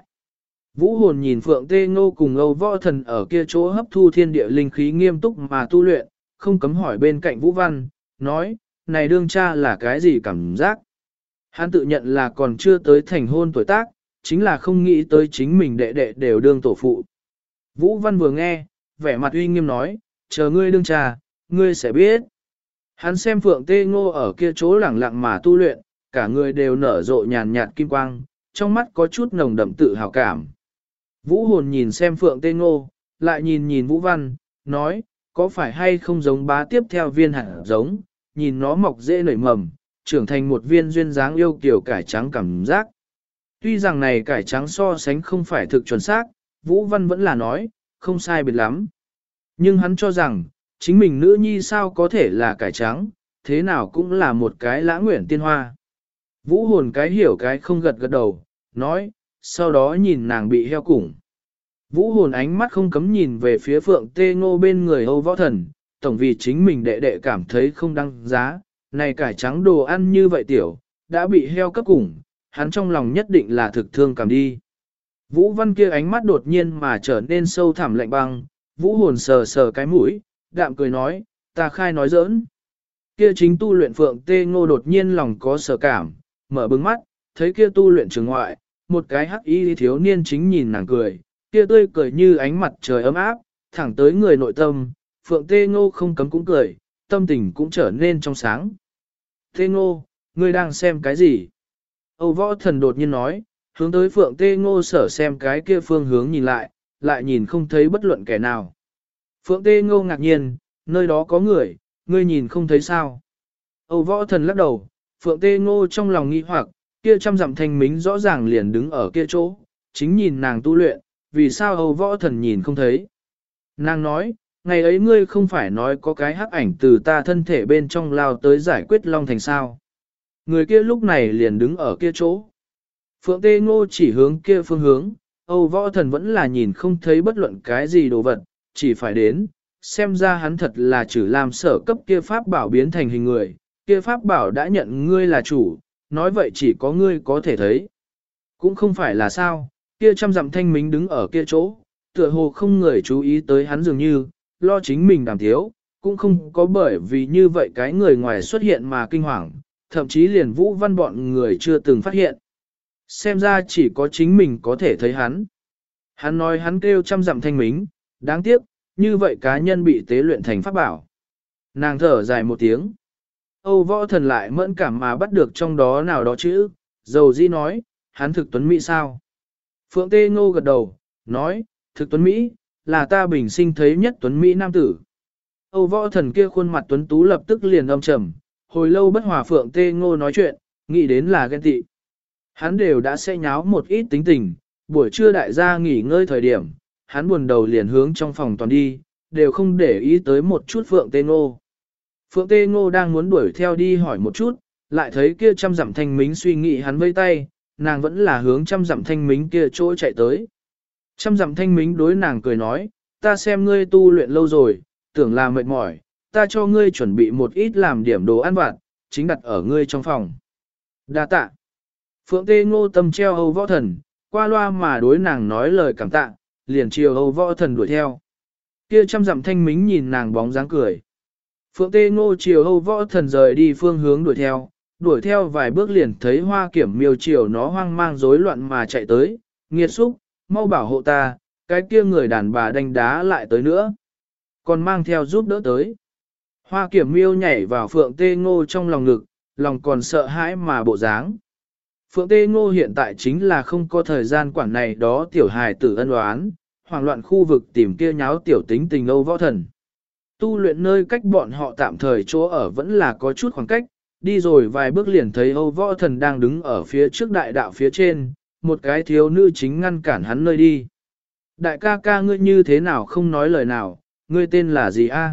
Vũ Hồn nhìn Phượng Tê Ngô cùng Âu Võ Thần ở kia chỗ hấp thu thiên địa linh khí nghiêm túc mà tu luyện, không cấm hỏi bên cạnh Vũ Văn, nói, này đương cha là cái gì cảm giác? Hắn tự nhận là còn chưa tới thành hôn tuổi tác, chính là không nghĩ tới chính mình đệ đệ đều đương tổ phụ. Vũ Văn vừa nghe, vẻ mặt uy nghiêm nói, chờ ngươi đương cha, ngươi sẽ biết. Hắn xem Phượng Tê Ngô ở kia chỗ lẳng lặng mà tu luyện, cả người đều nở rộ nhàn nhạt kim quang, trong mắt có chút nồng đậm tự hào cảm. Vũ Hồn nhìn xem Phượng Tê Ngô, lại nhìn Vũ Văn, nói, có phải hay không giống bá tiếp theo viên hạt giống, nhìn nó mọc dễ nảy mầm, trưởng thành một viên duyên dáng yêu kiều cải trắng cảm giác. Tuy rằng này cải trắng so sánh không phải thực chuẩn xác, Vũ Văn vẫn là nói, không sai biệt lắm. Nhưng hắn cho rằng, chính mình nữ nhi sao có thể là cải trắng, thế nào cũng là một cái lã nguyện tiên hoa. Vũ Hồn cái hiểu cái không gật gật đầu, nói, sau đó nhìn nàng bị heo củng. Vũ Hồn ánh mắt không cấm nhìn về phía Phượng Tê Ngô bên người Âu Võ Thần, tổng vì chính mình đệ đệ cảm thấy không đăng giá, này cải trắng đồ ăn như vậy tiểu, đã bị heo cấp củng, hắn trong lòng nhất định là thực thương cảm đi. Vũ Văn kia ánh mắt đột nhiên mà trở nên sâu thẳm lạnh băng, Vũ Hồn sờ sờ cái mũi, đạm cười nói, ta khai nói giỡn. Kia chính tu luyện Phượng Tê Ngô đột nhiên lòng có sở cảm, mở bừng mắt, thấy kia tu luyện trường ngoại, một cái hắc y thiếu niên chính nhìn nàng cười, kia tươi cười như ánh mặt trời ấm áp, thẳng tới người nội tâm, Phượng Tê Ngô không cấm cũng cười, tâm tình cũng trở nên trong sáng. Tê Ngô, ngươi đang xem cái gì? Âu Võ Thần đột nhiên nói, hướng tới Phượng Tê Ngô sở xem cái kia phương hướng nhìn lại, lại nhìn không thấy bất luận kẻ nào. Phượng Tê Ngô ngạc nhiên, nơi đó có người, ngươi nhìn không thấy sao? Âu Võ Thần lắc đầu, Phượng Tê Ngô trong lòng nghi hoặc, kia trăm dặm thanh mính rõ ràng liền đứng ở kia chỗ, chính nhìn nàng tu luyện, vì sao Âu Võ Thần nhìn không thấy? Nàng nói, ngày ấy ngươi không phải nói có cái hắc ảnh từ ta thân thể bên trong lao tới giải quyết Long Thành sao? Người kia lúc này liền đứng ở kia chỗ. Phượng Tê Ngô chỉ hướng kia phương hướng, Âu Võ Thần vẫn là nhìn không thấy bất luận cái gì đồ vật, chỉ phải đến, xem ra hắn thật là chử làm sở cấp kia pháp bảo biến thành hình người, kia pháp bảo đã nhận ngươi là chủ, nói vậy chỉ có ngươi có thể thấy. Cũng không phải là sao, kia trăm dặm thanh mính đứng ở kia chỗ, tựa hồ không người chú ý tới hắn dường như, lo chính mình đàm thiếu, cũng không có bởi vì như vậy cái người ngoài xuất hiện mà kinh hoàng, thậm chí liền Vũ Văn bọn người chưa từng phát hiện. Xem ra chỉ có chính mình có thể thấy hắn. Hắn nói hắn kêu trăm dặm thanh mính, đáng tiếc, như vậy cá nhân bị tế luyện thành pháp bảo. Nàng thở dài một tiếng. Âu Võ Thần lại mẫn cảm mà bắt được trong đó nào đó chữ, dầu di nói, hắn thực tuấn Mỹ sao? Phượng Tê Ngô gật đầu, nói, thực tuấn Mỹ, là ta bình sinh thấy nhất tuấn Mỹ nam tử. Âu Võ Thần kia khuôn mặt tuấn tú lập tức liền âm trầm, hồi lâu bất hòa Phượng Tê Ngô nói chuyện, nghĩ đến là ghen tị. Hắn đều đã sẽ nháo một ít tính tình, buổi trưa đại gia nghỉ ngơi thời điểm, hắn buồn đầu liền hướng trong phòng toàn đi, đều không để ý tới một chút Phượng Tê Ngô. Phượng Tê Ngô đang muốn đuổi theo đi hỏi một chút, lại thấy kia trăm dặm thanh mính suy nghĩ hắn vây tay, nàng vẫn là hướng trăm dặm thanh mính kia chỗ chạy tới. Trăm dặm thanh mính đối nàng cười nói, ta xem ngươi tu luyện lâu rồi, tưởng là mệt mỏi, ta cho ngươi chuẩn bị một ít làm điểm đồ ăn vặt, chính đặt ở ngươi trong phòng. Đa tạ. Phượng Tê Ngô tâm treo Âu Võ Thần, qua loa mà đối nàng nói lời cảm tạ, liền chiều Âu Võ Thần đuổi theo. Kia trăm dặm thanh mính nhìn nàng bóng dáng cười. Phượng Tê Ngô chiều Âu Võ Thần rời đi phương hướng đuổi theo vài bước liền thấy Hoa Kiểm Miêu chiều nó hoang mang rối loạn mà chạy tới, nghiệt xúc, mau bảo hộ ta, cái kia người đàn bà đánh đá lại tới nữa. Còn mang theo giúp đỡ tới. Hoa Kiểm Miêu nhảy vào Phượng Tê Ngô trong lòng ngực, lòng còn sợ hãi mà bộ dáng. Phượng Tê Ngô hiện tại chính là không có thời gian quản này đó tiểu hài tử ân oán, hoảng loạn khu vực tìm kia nháo tiểu tính tình Âu Võ Thần. Tu luyện nơi cách bọn họ tạm thời chỗ ở vẫn là có chút khoảng cách, đi rồi vài bước liền thấy Âu Võ Thần đang đứng ở phía trước đại đạo phía trên, một cái thiếu nữ chính ngăn cản hắn nơi đi. Đại ca ca ngươi như thế nào không nói lời nào, ngươi tên là gì a?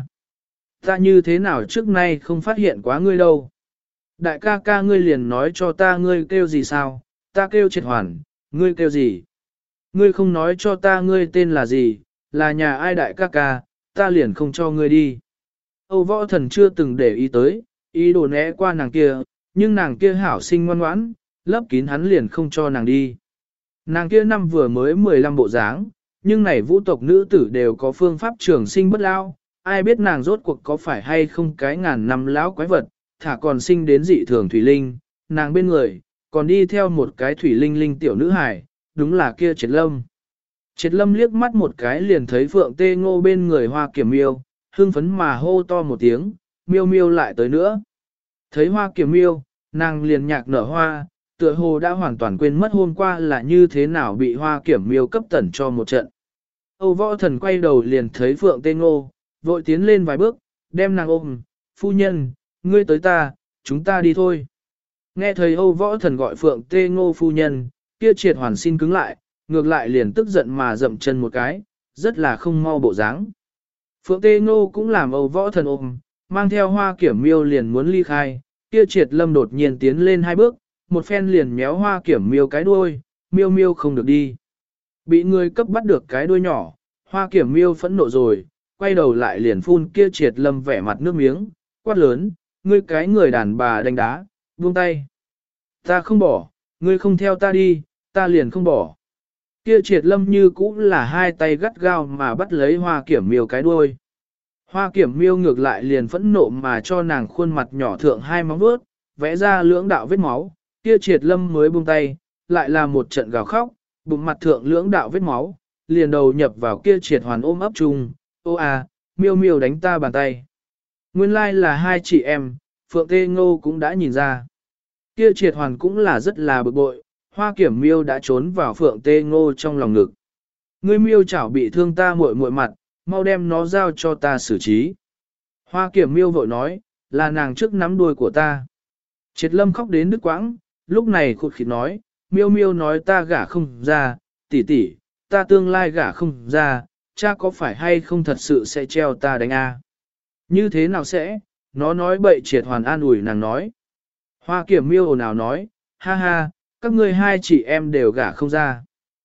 Ta như thế nào trước nay không phát hiện quá ngươi đâu. Đại ca ca ngươi liền nói cho ta ngươi kêu gì sao, ta kêu Triệt Hoàn, ngươi kêu gì? Ngươi không nói cho ta ngươi tên là gì, là nhà ai đại ca ca, ta liền không cho ngươi đi. Âu Võ Thần chưa từng để ý tới, ý đồ né qua nàng kia, nhưng nàng kia hảo sinh ngoan ngoãn, lấp kín hắn liền không cho nàng đi. Nàng kia năm vừa mới 15 bộ dáng, nhưng này vũ tộc nữ tử đều có phương pháp trường sinh bất lao, ai biết nàng rốt cuộc có phải hay không cái ngàn năm lão quái vật, thả còn sinh đến dị thường thủy linh, nàng bên người, còn đi theo một cái thủy linh linh tiểu nữ hài, đúng là kia Triệt Lâm. Triệt Lâm liếc mắt một cái liền thấy Phượng Tê Ngô bên người Hoa Kiểm Miêu, hưng phấn mà hô to một tiếng, miêu miêu lại tới nữa. Thấy Hoa Kiểm Miêu, nàng liền nhạc nở hoa, tựa hồ đã hoàn toàn quên mất hôm qua là như thế nào bị Hoa Kiểm Miêu cấp tẩn cho một trận. Âu Võ Thần quay đầu liền thấy Phượng Tê Ngô, vội tiến lên vài bước, đem nàng ôm, phu nhân, ngươi tới ta, chúng ta đi thôi. Nghe thấy Âu Võ Thần gọi Phượng Tê Ngô phu nhân, kia Triệt Hoàn xin cứng lại, ngược lại liền tức giận mà dậm chân một cái, rất là không mau bộ dáng. Phượng Tê Ngô cũng làm Âu Võ Thần ôm, mang theo Hoa Kiểm Miêu liền muốn ly khai, kia Triệt Lâm đột nhiên tiến lên hai bước, một phen liền méo Hoa Kiểm Miêu cái đuôi, miêu miêu không được đi. Bị người cấp bắt được cái đuôi nhỏ, Hoa Kiểm Miêu phẫn nộ rồi, quay đầu lại liền phun kia Triệt Lâm vẻ mặt nước miếng, quát lớn, ngươi cái người đàn bà đánh đá, buông tay. Ta không bỏ, ngươi không theo ta đi, ta liền không bỏ. Kia Triệt Lâm như cũ là hai tay gắt gao mà bắt lấy Hoa Kiểm Miêu cái đuôi. Hoa Kiểm Miêu ngược lại liền phẫn nộ mà cho nàng khuôn mặt nhỏ thượng hai móng vuốt, vẽ ra lưỡng đạo vết máu. Kia Triệt Lâm mới buông tay, lại là một trận gào khóc, bụng mặt thượng lưỡng đạo vết máu, liền đầu nhập vào kia Triệt Hoàn ôm ấp chung. Ô à, miêu miêu đánh ta bàn tay. Nguyên lai là hai chị em, Phượng Tê Ngô cũng đã nhìn ra. Kia Triệt Hoàn cũng là rất là bực bội, Hoa Kiểm Miêu đã trốn vào Phượng Tê Ngô trong lòng ngực. Ngươi miêu chảo bị thương ta muội muội mặt, mau đem nó giao cho ta xử trí. Hoa Kiểm Miêu vội nói, là nàng trước nắm đuôi của ta. Triệt Lâm khóc đến đứt quãng, lúc này khụt khịt nói, miêu miêu nói ta gả không ra, tỷ tỷ, ta tương lai gả không ra, cha có phải hay không thật sự sẽ treo ta đánh a? Như thế nào sẽ? Nó nói bậy. Triệt Hoàn an ủi nàng nói. Hoa Kiểm Miêu ồn ào nói, ha ha, các ngươi hai chị em đều gả không ra.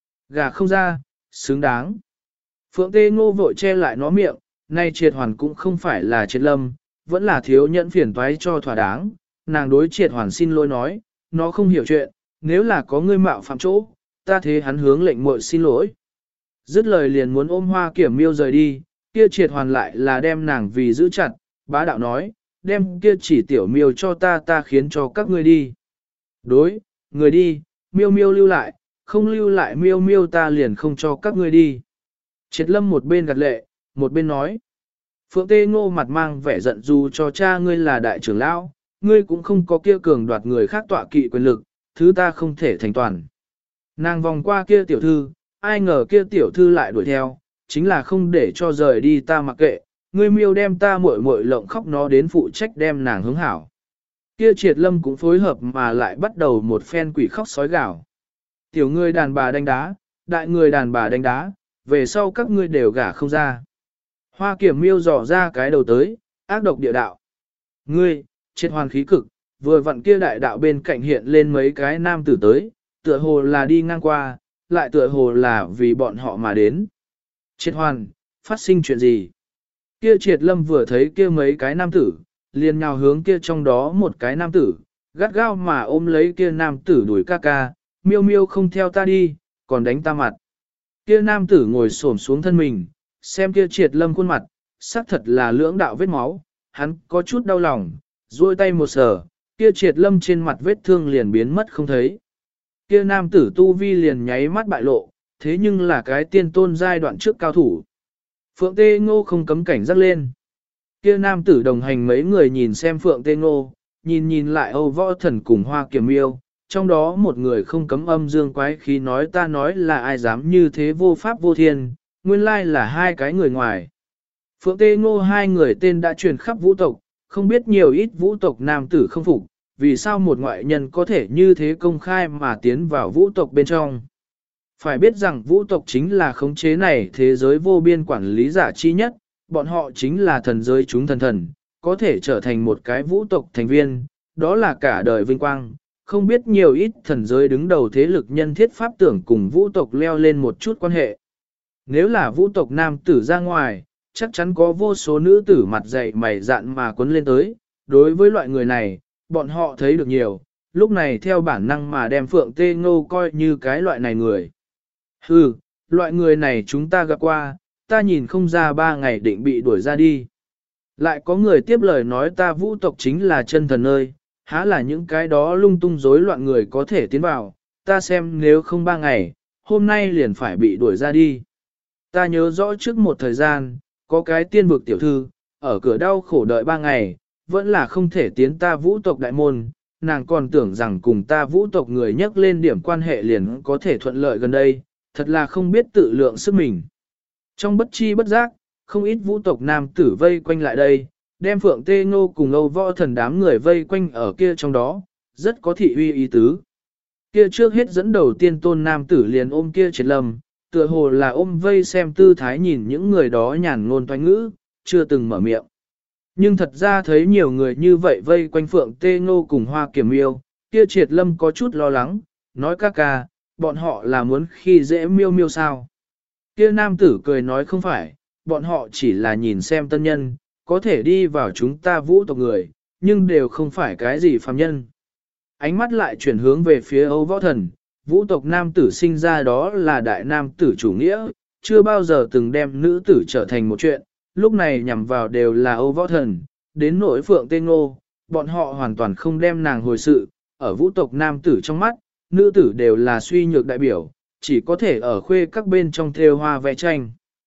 Gả không ra, xứng đáng. Phượng Tê Ngô vội che lại nó miệng, nay Triệt Hoàn cũng không phải là Triệt Lâm, vẫn là thiếu nhẫn phiền toái cho thỏa đáng. Nàng đối Triệt Hoàn xin lỗi nói, nó không hiểu chuyện, nếu là có ngươi mạo phạm chỗ, ta thế hắn hướng lệnh muội xin lỗi. Dứt lời liền muốn ôm Hoa Kiểm Miêu rời đi, kia Triệt Hoàn lại là đem nàng vì giữ chặt, bá đạo nói, đem kia chỉ tiểu miêu cho ta khiến cho các ngươi đi. Đối, người đi, miêu miêu lưu lại, không lưu lại miêu miêu ta liền không cho các ngươi đi. Triệt Lâm một bên gật lệ, một bên nói. Phượng Tê Ngô mặt mang vẻ giận dù cho cha ngươi là đại trưởng lão, ngươi cũng không có kia cường đoạt người khác tọa kỵ quyền lực, thứ ta không thể thành toàn. Nàng vòng qua kia tiểu thư, ai ngờ kia tiểu thư lại đuổi theo, chính là không để cho rời đi ta mặc kệ, ngươi miêu đem ta muội muội lộng khóc nó đến phụ trách đem nàng hướng hảo. Kia Triệt Lâm cũng phối hợp mà lại bắt đầu một phen quỷ khóc sói gào. Tiểu ngươi đàn bà đánh đá, đại người đàn bà đánh đá, về sau các ngươi đều gả không ra. Hoa Kiểm Miêu dò ra cái đầu tới, ác độc địa đạo. Ngươi, Triệt Hoàn khí cực, vừa vặn kia đại đạo bên cạnh hiện lên mấy cái nam tử tới, tựa hồ là đi ngang qua, lại tựa hồ là vì bọn họ mà đến. Triệt Hoàn, phát sinh chuyện gì? Kia Triệt Lâm vừa thấy kia mấy cái nam tử, liền nhào hướng kia trong đó một cái nam tử, gắt gao mà ôm lấy kia nam tử đuổi ca ca, miêu miêu không theo ta đi, còn đánh ta mặt. Kia nam tử ngồi xổm xuống thân mình, xem kia Triệt Lâm khuôn mặt, xác thật là lưỡng đạo vết máu, hắn có chút đau lòng, duỗi tay một sờ, kia Triệt Lâm trên mặt vết thương liền biến mất không thấy. Kia nam tử tu vi liền nháy mắt bại lộ, thế nhưng là cái tiên tôn giai đoạn trước cao thủ. Phượng Tê Ngô không cấm cảnh giác lên. Kia nam tử đồng hành mấy người nhìn xem Phượng Tê Ngô, nhìn lại Âu Võ Thần cùng Hoa Kiểm Miêu, trong đó một người không cấm âm dương quái khí nói ta nói là ai dám như thế vô pháp vô thiên, nguyên lai là hai cái người ngoài. Phượng Tê Ngô hai người tên đã truyền khắp vũ tộc, không biết nhiều ít vũ tộc nam tử không phục, vì sao một ngoại nhân có thể như thế công khai mà tiến vào vũ tộc bên trong. Phải biết rằng vũ tộc chính là khống chế này thế giới vô biên quản lý giả chi nhất, bọn họ chính là thần giới chúng thần, có thể trở thành một cái vũ tộc thành viên, đó là cả đời vinh quang. Không biết nhiều ít thần giới đứng đầu thế lực nhân thiết pháp tưởng cùng vũ tộc leo lên một chút quan hệ. Nếu là vũ tộc nam tử ra ngoài, chắc chắn có vô số nữ tử mặt dày mày dạn mà quấn lên tới. Đối với loại người này, bọn họ thấy được nhiều, lúc này theo bản năng mà đem Phượng Tê Ngô coi như cái loại này người. Hừ, loại người này chúng ta gặp qua, ta nhìn không ra 3 ngày định bị đuổi ra đi. Lại có người tiếp lời nói ta vũ tộc chính là chân thần ơi, há là những cái đó lung tung rối loạn người có thể tiến vào, ta xem nếu không 3 ngày, hôm nay liền phải bị đuổi ra đi. Ta nhớ rõ trước một thời gian, có cái tiên vực tiểu thư, ở cửa đau khổ đợi 3 ngày, vẫn là không thể tiến ta vũ tộc đại môn, nàng còn tưởng rằng cùng ta vũ tộc người nhắc lên điểm quan hệ liền có thể thuận lợi gần đây, thật là không biết tự lượng sức mình. Trong bất chi bất giác, không ít vũ tộc nam tử vây quanh lại đây, đem Phượng Tê Ngô cùng Âu Võ Thần đám người vây quanh ở kia trong đó, rất có thị uy ý tứ. Kia trước hết dẫn đầu tiên tôn nam tử liền ôm kia Triệt Lâm, tựa hồ là ôm vây xem tư thái nhìn những người đó nhàn ngôn toanh ngữ, chưa từng mở miệng. Nhưng thật ra thấy nhiều người như vậy vây quanh Phượng Tê Ngô cùng Hoa Kiểm Miêu, kia Triệt Lâm có chút lo lắng, nói ca ca, bọn họ là muốn khi dễ miêu miêu sao. Kia nam tử cười nói không phải, bọn họ chỉ là nhìn xem tân nhân, có thể đi vào chúng ta vũ tộc người, nhưng đều không phải cái gì phàm nhân. Ánh mắt lại chuyển hướng về phía Âu Võ Thần, vũ tộc nam tử sinh ra đó là đại nam tử chủ nghĩa, chưa bao giờ từng đem nữ tử trở thành một chuyện, lúc này nhằm vào đều là Âu Võ Thần, đến nỗi Phượng Tê Ngô, bọn họ hoàn toàn không đem nàng hồi sự, ở vũ tộc nam tử trong mắt, nữ tử đều là suy nhược đại biểu, chỉ có thể ở khuê các bên trong thêu hoa vẽ tranh.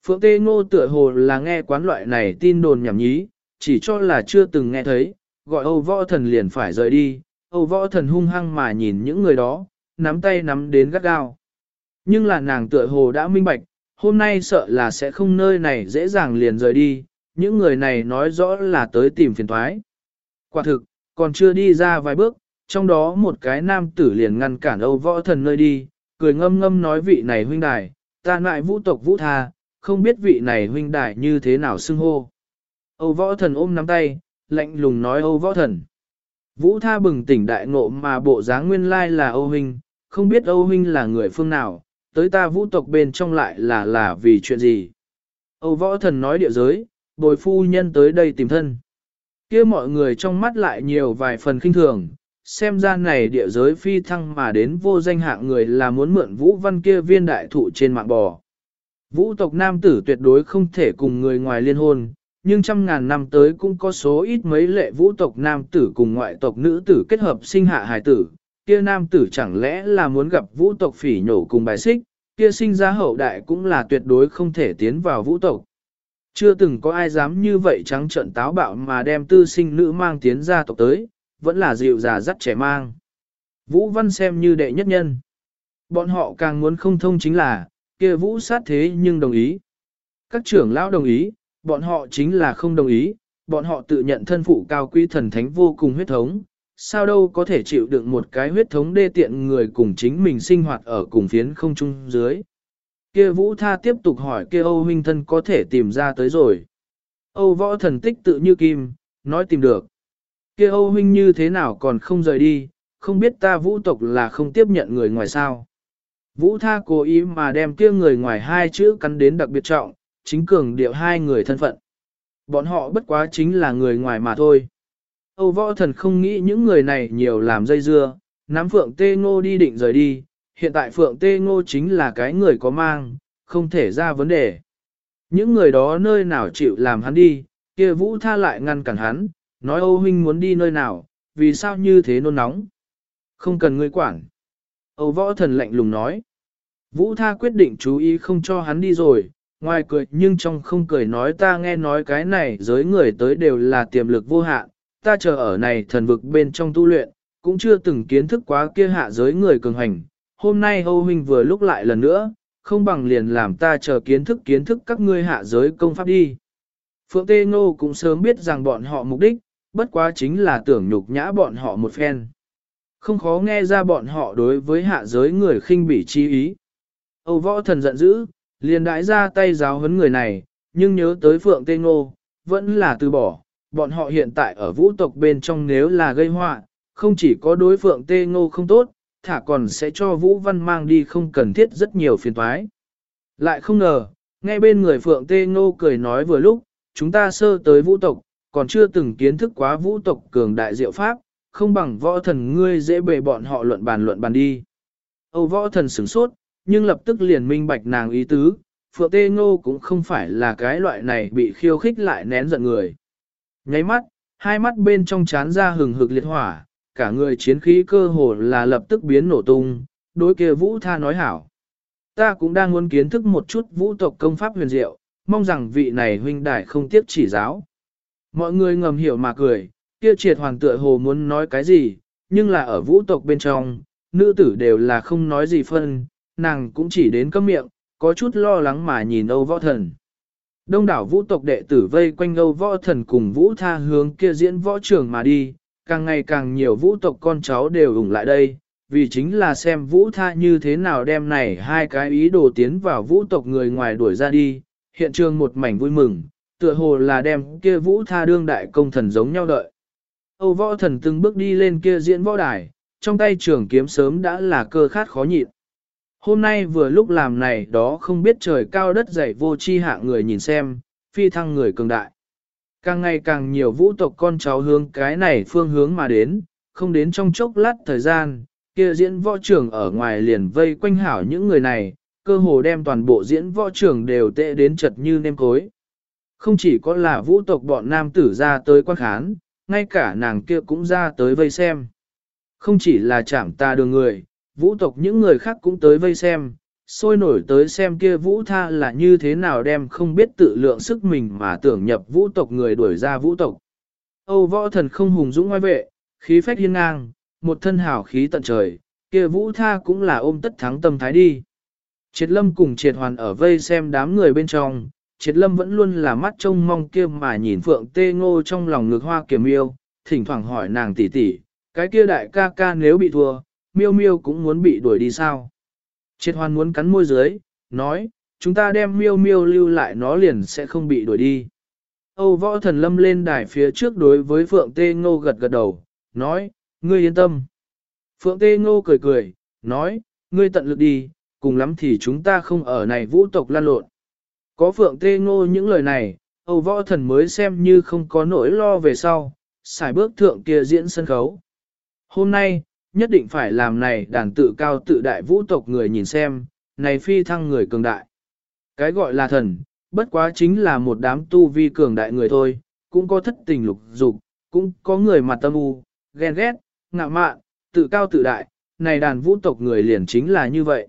Phượng Tê Ngô tựa hồ là nghe quán loại này tin đồn nhảm nhí, chỉ cho là chưa từng nghe thấy, gọi Âu Võ Thần liền phải rời đi. Âu Võ Thần hung hăng mà nhìn những người đó, nắm tay nắm đến gắt gao. Nhưng là nàng tựa hồ đã minh bạch, hôm nay sợ là sẽ không nơi này dễ dàng liền rời đi, những người này nói rõ là tới tìm phiền toái. Quả thực, còn chưa đi ra vài bước, trong đó một cái nam tử liền ngăn cản Âu Võ Thần nơi đi, cười ngâm ngâm nói vị này huynh đài, ta ngại vũ tộc vũ tha, không biết vị này huynh đài như thế nào xưng hô. Âu Võ Thần ôm nắm tay, lạnh lùng nói Âu Võ Thần. Vũ tha bừng tỉnh đại ngộ mà bộ dáng nguyên lai là Âu huynh, không biết Âu huynh là người phương nào, tới ta vũ tộc bên trong lại là vì chuyện gì. Âu Võ Thần nói địa giới, bồi phu nhân tới đây tìm thân. Kia mọi người trong mắt lại nhiều vài phần khinh thường, xem ra này địa giới phi thăng mà đến vô danh hạng người là muốn mượn vũ văn kia viên đại thụ trên mạng bò. Vũ tộc nam tử tuyệt đối không thể cùng người ngoài liên hôn, nhưng trăm ngàn năm tới cũng có số ít mấy lệ vũ tộc nam tử cùng ngoại tộc nữ tử kết hợp sinh hạ hài tử, kia nam tử chẳng lẽ là muốn gặp vũ tộc phỉ nhổ cùng bài xích, kia sinh ra hậu đại cũng là tuyệt đối không thể tiến vào vũ tộc. Chưa từng có ai dám như vậy trắng trợn táo bạo mà đem tư sinh nữ mang tiến ra tộc tới, vẫn là dịu già dắt trẻ mang. Vũ Văn xem như đệ nhất nhân. Bọn họ càng muốn không thông chính là, kia Vũ sát thế nhưng đồng ý. Các trưởng lão đồng ý, bọn họ chính là không đồng ý, bọn họ tự nhận thân phụ cao quý thần thánh vô cùng huyết thống, sao đâu có thể chịu đựng một cái huyết thống đê tiện người cùng chính mình sinh hoạt ở cùng phiến không trung dưới. Kia Vũ Tha tiếp tục hỏi kia Âu huynh thân có thể tìm ra tới rồi. Âu Võ Thần tích tự như kim, nói tìm được. Kia Âu huynh như thế nào còn không rời đi, không biết ta Vũ tộc là không tiếp nhận người ngoài sao. Vũ Tha cố ý mà đem kia người ngoài hai chữ cắn đến đặc biệt trọng, chính cường điệu hai người thân phận. Bọn họ bất quá chính là người ngoài mà thôi. Âu Võ Thần không nghĩ những người này nhiều làm dây dưa, nắm Phượng Tê Ngô đi định rời đi, hiện tại Phượng Tê Ngô chính là cái người có mang, không thể ra vấn đề. Những người đó nơi nào chịu làm hắn đi, kia Vũ Tha lại ngăn cản hắn, nói Âu huynh muốn đi nơi nào, vì sao như thế nôn nóng. Không cần ngươi quản. Âu Võ Thần lạnh lùng nói. Vũ Tha quyết định chú ý không cho hắn đi rồi, ngoài cười nhưng trong không cười nói ta nghe nói cái này giới người tới đều là tiềm lực vô hạn, ta chờ ở này thần vực bên trong tu luyện, cũng chưa từng kiến thức quá kia hạ giới người cường hành. Hôm nay Âu huynh vừa lúc lại lần nữa, không bằng liền làm ta chờ kiến thức các ngươi hạ giới công pháp đi. Phượng Tê Ngô cũng sớm biết rằng bọn họ mục đích, bất quá chính là tưởng nhục nhã bọn họ một phen. Không khó nghe ra bọn họ đối với hạ giới người khinh bỉ chi ý. Âu Võ Thần giận dữ, liền đãi ra tay giáo huấn người này, nhưng nhớ tới Phượng Tê Ngô, vẫn là từ bỏ. Bọn họ hiện tại ở vũ tộc bên trong nếu là gây họa, không chỉ có đối Phượng Tê Ngô không tốt, thả còn sẽ cho Vũ Văn mang đi không cần thiết rất nhiều phiền toái. Lại không ngờ, ngay bên người Phượng Tê Ngô cười nói vừa lúc, chúng ta sơ tới vũ tộc, còn chưa từng kiến thức quá vũ tộc cường đại diệu pháp, không bằng Võ Thần ngươi dễ bề bọn họ luận bàn đi. Âu Võ Thần sửng sốt, nhưng lập tức liền minh bạch nàng ý tứ, Phượng Tê Ngô cũng không phải là cái loại này bị khiêu khích lại nén giận người. Nháy mắt, hai mắt bên trong chán ra hừng hực liệt hỏa, cả người chiến khí cơ hồ là lập tức biến nổ tung, đối kia Vũ Tha nói hảo. Ta cũng đang muốn kiến thức một chút vũ tộc công pháp huyền diệu, mong rằng vị này huynh đài không tiếc chỉ giáo. Mọi người ngầm hiểu mà cười, kia triệt hoàng tựa hồ muốn nói cái gì, nhưng là ở vũ tộc bên trong, nữ tử đều là không nói gì phân, nàng cũng chỉ đến câm miệng, có chút lo lắng mà nhìn Âu Võ Thần. Đông đảo vũ tộc đệ tử vây quanh Âu Võ Thần cùng Vũ Tha hướng kia diễn võ trường mà đi, càng ngày càng nhiều vũ tộc con cháu đều ủng lại đây, vì chính là xem Vũ Tha như thế nào đem này hai cái ý đồ tiến vào vũ tộc người ngoài đuổi ra đi, hiện trường một mảnh vui mừng, tựa hồ là đem kia Vũ Tha đương đại công thần giống nhau đợi. Âu Võ Thần từng bước đi lên kia diễn võ đài, trong tay trường kiếm sớm đã là cơ khát khó nhịn. Hôm nay vừa lúc làm này đó không biết trời cao đất dày vô chi hạ người nhìn xem, phi thăng người cường đại. Càng ngày càng nhiều vũ tộc con cháu hướng cái này phương hướng mà đến, không đến trong chốc lát thời gian, kia diễn võ trường ở ngoài liền vây quanh hảo những người này, cơ hồ đem toàn bộ diễn võ trường đều tệ đến chật như nêm cối. Không chỉ có là vũ tộc bọn nam tử ra tới quan khán, ngay cả nàng kia cũng ra tới vây xem. Không chỉ là chạm ta đường người, vũ tộc những người khác cũng tới vây xem, sôi nổi tới xem kia Vũ Tha là như thế nào đem không biết tự lượng sức mình mà tưởng nhập vũ tộc người đuổi ra vũ tộc. Âu Võ Thần không hùng dũng ngoài vệ, khí phách hiên ngang, một thân hào khí tận trời, kia Vũ Tha cũng là ôm tất thắng tâm thái đi. Triệt Lâm cùng Triệt Hoàn ở vây xem đám người bên trong, Triệt Lâm vẫn luôn là mắt trông mong kia mà nhìn Phượng Tê Ngô trong lòng ngực Hoa Kiểm Miêu, thỉnh thoảng hỏi nàng tỷ tỷ, cái kia đại ca ca nếu bị thua, Miêu Miêu cũng muốn bị đuổi đi sao? Triệt Hoàn muốn cắn môi dưới, nói, chúng ta đem Miêu Miêu lưu lại nó liền sẽ không bị đuổi đi. Âu Võ Thần Lâm lên đài phía trước đối với Phượng Tê Ngô gật gật đầu, nói, ngươi yên tâm. Phượng Tê Ngô cười cười, nói, ngươi tận lực đi, cùng lắm thì chúng ta không ở này vũ tộc lan lộn. Có Phượng Tê Ngô những lời này, Âu Võ Thần mới xem như không có nỗi lo về sau, xài bước thượng kia diễn sân khấu. Hôm nay, nhất định phải làm này đàn tự cao tự đại vũ tộc người nhìn xem, này phi thăng người cường đại. Cái gọi là thần, bất quá chính là một đám tu vi cường đại người thôi, cũng có thất tình lục dục, cũng có người mặt tâm u, ghen ghét, ngạo mạn, tự cao tự đại, này đàn vũ tộc người liền chính là như vậy.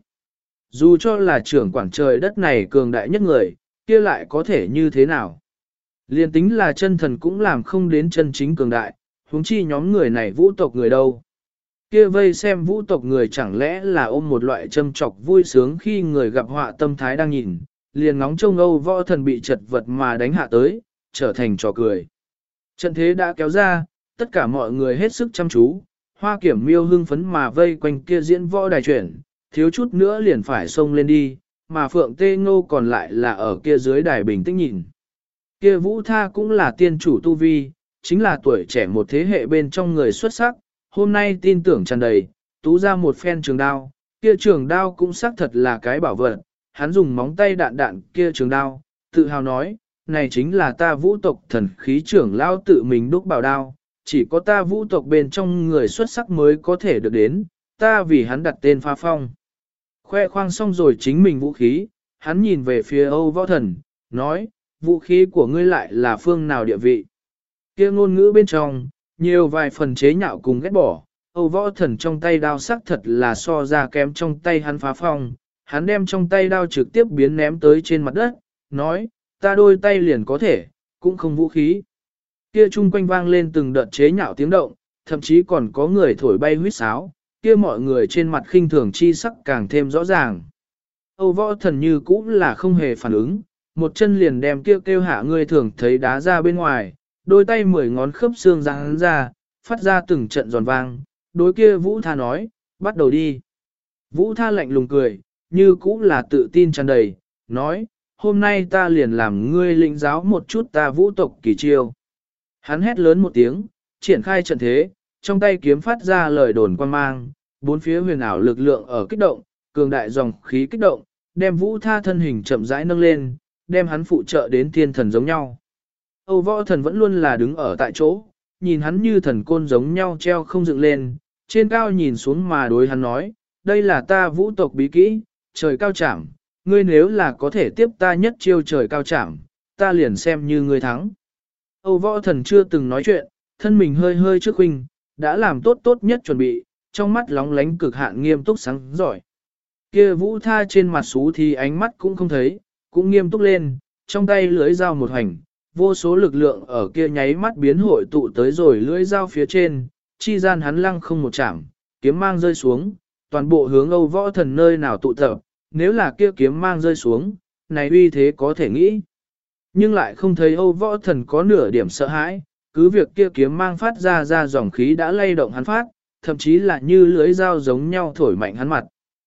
Dù cho là trưởng quản trời đất này cường đại nhất người, kia lại có thể như thế nào? Liền tính là chân thần cũng làm không đến chân chính cường đại, huống chi nhóm người này vũ tộc người đâu. Kia vây xem vũ tộc người chẳng lẽ là ôm một loại châm trọc vui sướng khi người gặp họa tâm thái đang nhìn, liền ngóng trông Âu Võ Thần bị chật vật mà đánh hạ tới, trở thành trò cười. Trận thế đã kéo ra, tất cả mọi người hết sức chăm chú, Hoa Kiểm Miêu hưng phấn mà vây quanh kia diễn võ đài chuyển, thiếu chút nữa liền phải xông lên đi, mà Phượng Tê Ngô còn lại là ở kia dưới đài bình tĩnh nhìn. Kia Vũ Tha cũng là tiên chủ tu vi, chính là tuổi trẻ một thế hệ bên trong người xuất sắc, hôm nay tin tưởng tràn đầy, tú ra một phen trường đao, kia trường đao cũng xác thật là cái bảo vật, hắn dùng móng tay đạn đạn kia trường đao, tự hào nói, này chính là ta vũ tộc thần khí trưởng lao tự mình đúc bảo đao, chỉ có ta vũ tộc bên trong người xuất sắc mới có thể được đến, ta vì hắn đặt tên Phá Phong. Khoe khoang xong rồi chính mình vũ khí, hắn nhìn về phía Âu Võ Thần, nói, vũ khí của ngươi lại là phương nào địa vị. Kia ngôn ngữ bên trong, nhiều vài phần chế nhạo cùng ghét bỏ, Âu Võ Thần trong tay đao sắc thật là so ra kém trong tay hắn Phá Phong, hắn đem trong tay đao trực tiếp biến ném tới trên mặt đất, nói, ta đôi tay liền có thể, cũng không vũ khí. Kia chung quanh vang lên từng đợt chế nhạo tiếng động, thậm chí còn có người thổi bay huýt sáo, kia mọi người trên mặt khinh thường chi sắc càng thêm rõ ràng. Âu Võ Thần như cũng là không hề phản ứng, một chân liền đem kia kêu hạ người thường thấy đá ra bên ngoài, đôi tay 10 ngón khớp xương giãn ra, phát ra từng trận giòn vang, đối kia Vũ Tha nói, bắt đầu đi. Vũ Tha lạnh lùng cười, như cũng là tự tin tràn đầy, nói, hôm nay ta liền làm ngươi lĩnh giáo một chút ta vũ tộc kỳ chiêu. Hắn hét lớn một tiếng, triển khai trận thế, trong tay kiếm phát ra lời đồn quan mang, bốn phía huyền ảo lực lượng ở kích động, cường đại dòng khí kích động, đem Vũ Tha thân hình chậm rãi nâng lên, đem hắn phụ trợ đến thiên thần giống nhau. Âu Võ Thần vẫn luôn là đứng ở tại chỗ, nhìn hắn như thần côn giống nhau treo không dựng lên, trên cao nhìn xuống mà đối hắn nói, đây là ta vũ tộc bí kỹ, trời cao chảm, ngươi nếu là có thể tiếp ta nhất chiêu trời cao chảm, ta liền xem như ngươi thắng. Âu Võ Thần chưa từng nói chuyện, thân mình hơi hơi trước huynh, đã làm tốt nhất chuẩn bị, trong mắt lóng lánh cực hạn nghiêm túc sáng giỏi. Kia Vũ Tha trên mặt xú thì ánh mắt cũng không thấy, cũng nghiêm túc lên, trong tay lưỡi dao một hành, vô số lực lượng ở kia nháy mắt biến hội tụ tới rồi lưỡi dao phía trên, chi gian hắn lăng không một chạm, kiếm mang rơi xuống, toàn bộ hướng Âu Võ Thần nơi nào tụ tập, nếu là kia kiếm mang rơi xuống, này uy thế có thể nghĩ. Nhưng lại không thấy Âu Võ Thần có nửa điểm sợ hãi, cứ việc kia kiếm mang phát ra dòng khí đã lay động hắn phát, thậm chí là như lưới dao giống nhau thổi mạnh hắn mặt.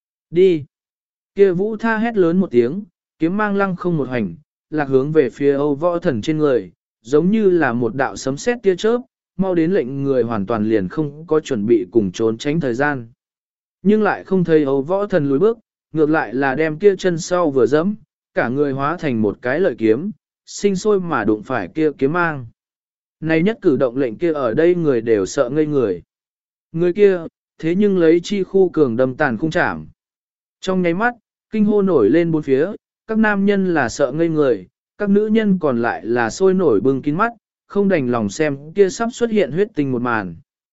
Đi! Kia Vũ Tha hét lớn một tiếng, kiếm mang lăng không một hành, lạc hướng về phía Âu Võ Thần trên người, giống như là một đạo sấm sét tia chớp, mau đến lệnh người hoàn toàn liền không có chuẩn bị cùng trốn tránh thời gian. Nhưng lại không thấy Âu Võ Thần lùi bước, ngược lại là đem kia chân sau vừa dẫm, cả người hóa thành một cái lợi kiếm, sinh sôi mà đụng phải kia kiếm mang. Này nhất cử động lệnh kia ở đây người đều sợ ngây người. Người kia, thế nhưng lấy chi khu cường đâm tàn khung chạm. Trong nháy mắt, kinh hô nổi lên bốn phía, các nam nhân là sợ ngây người, các nữ nhân còn lại là sôi nổi bừng kín mắt, không đành lòng xem kia sắp xuất hiện huyết tình một màn.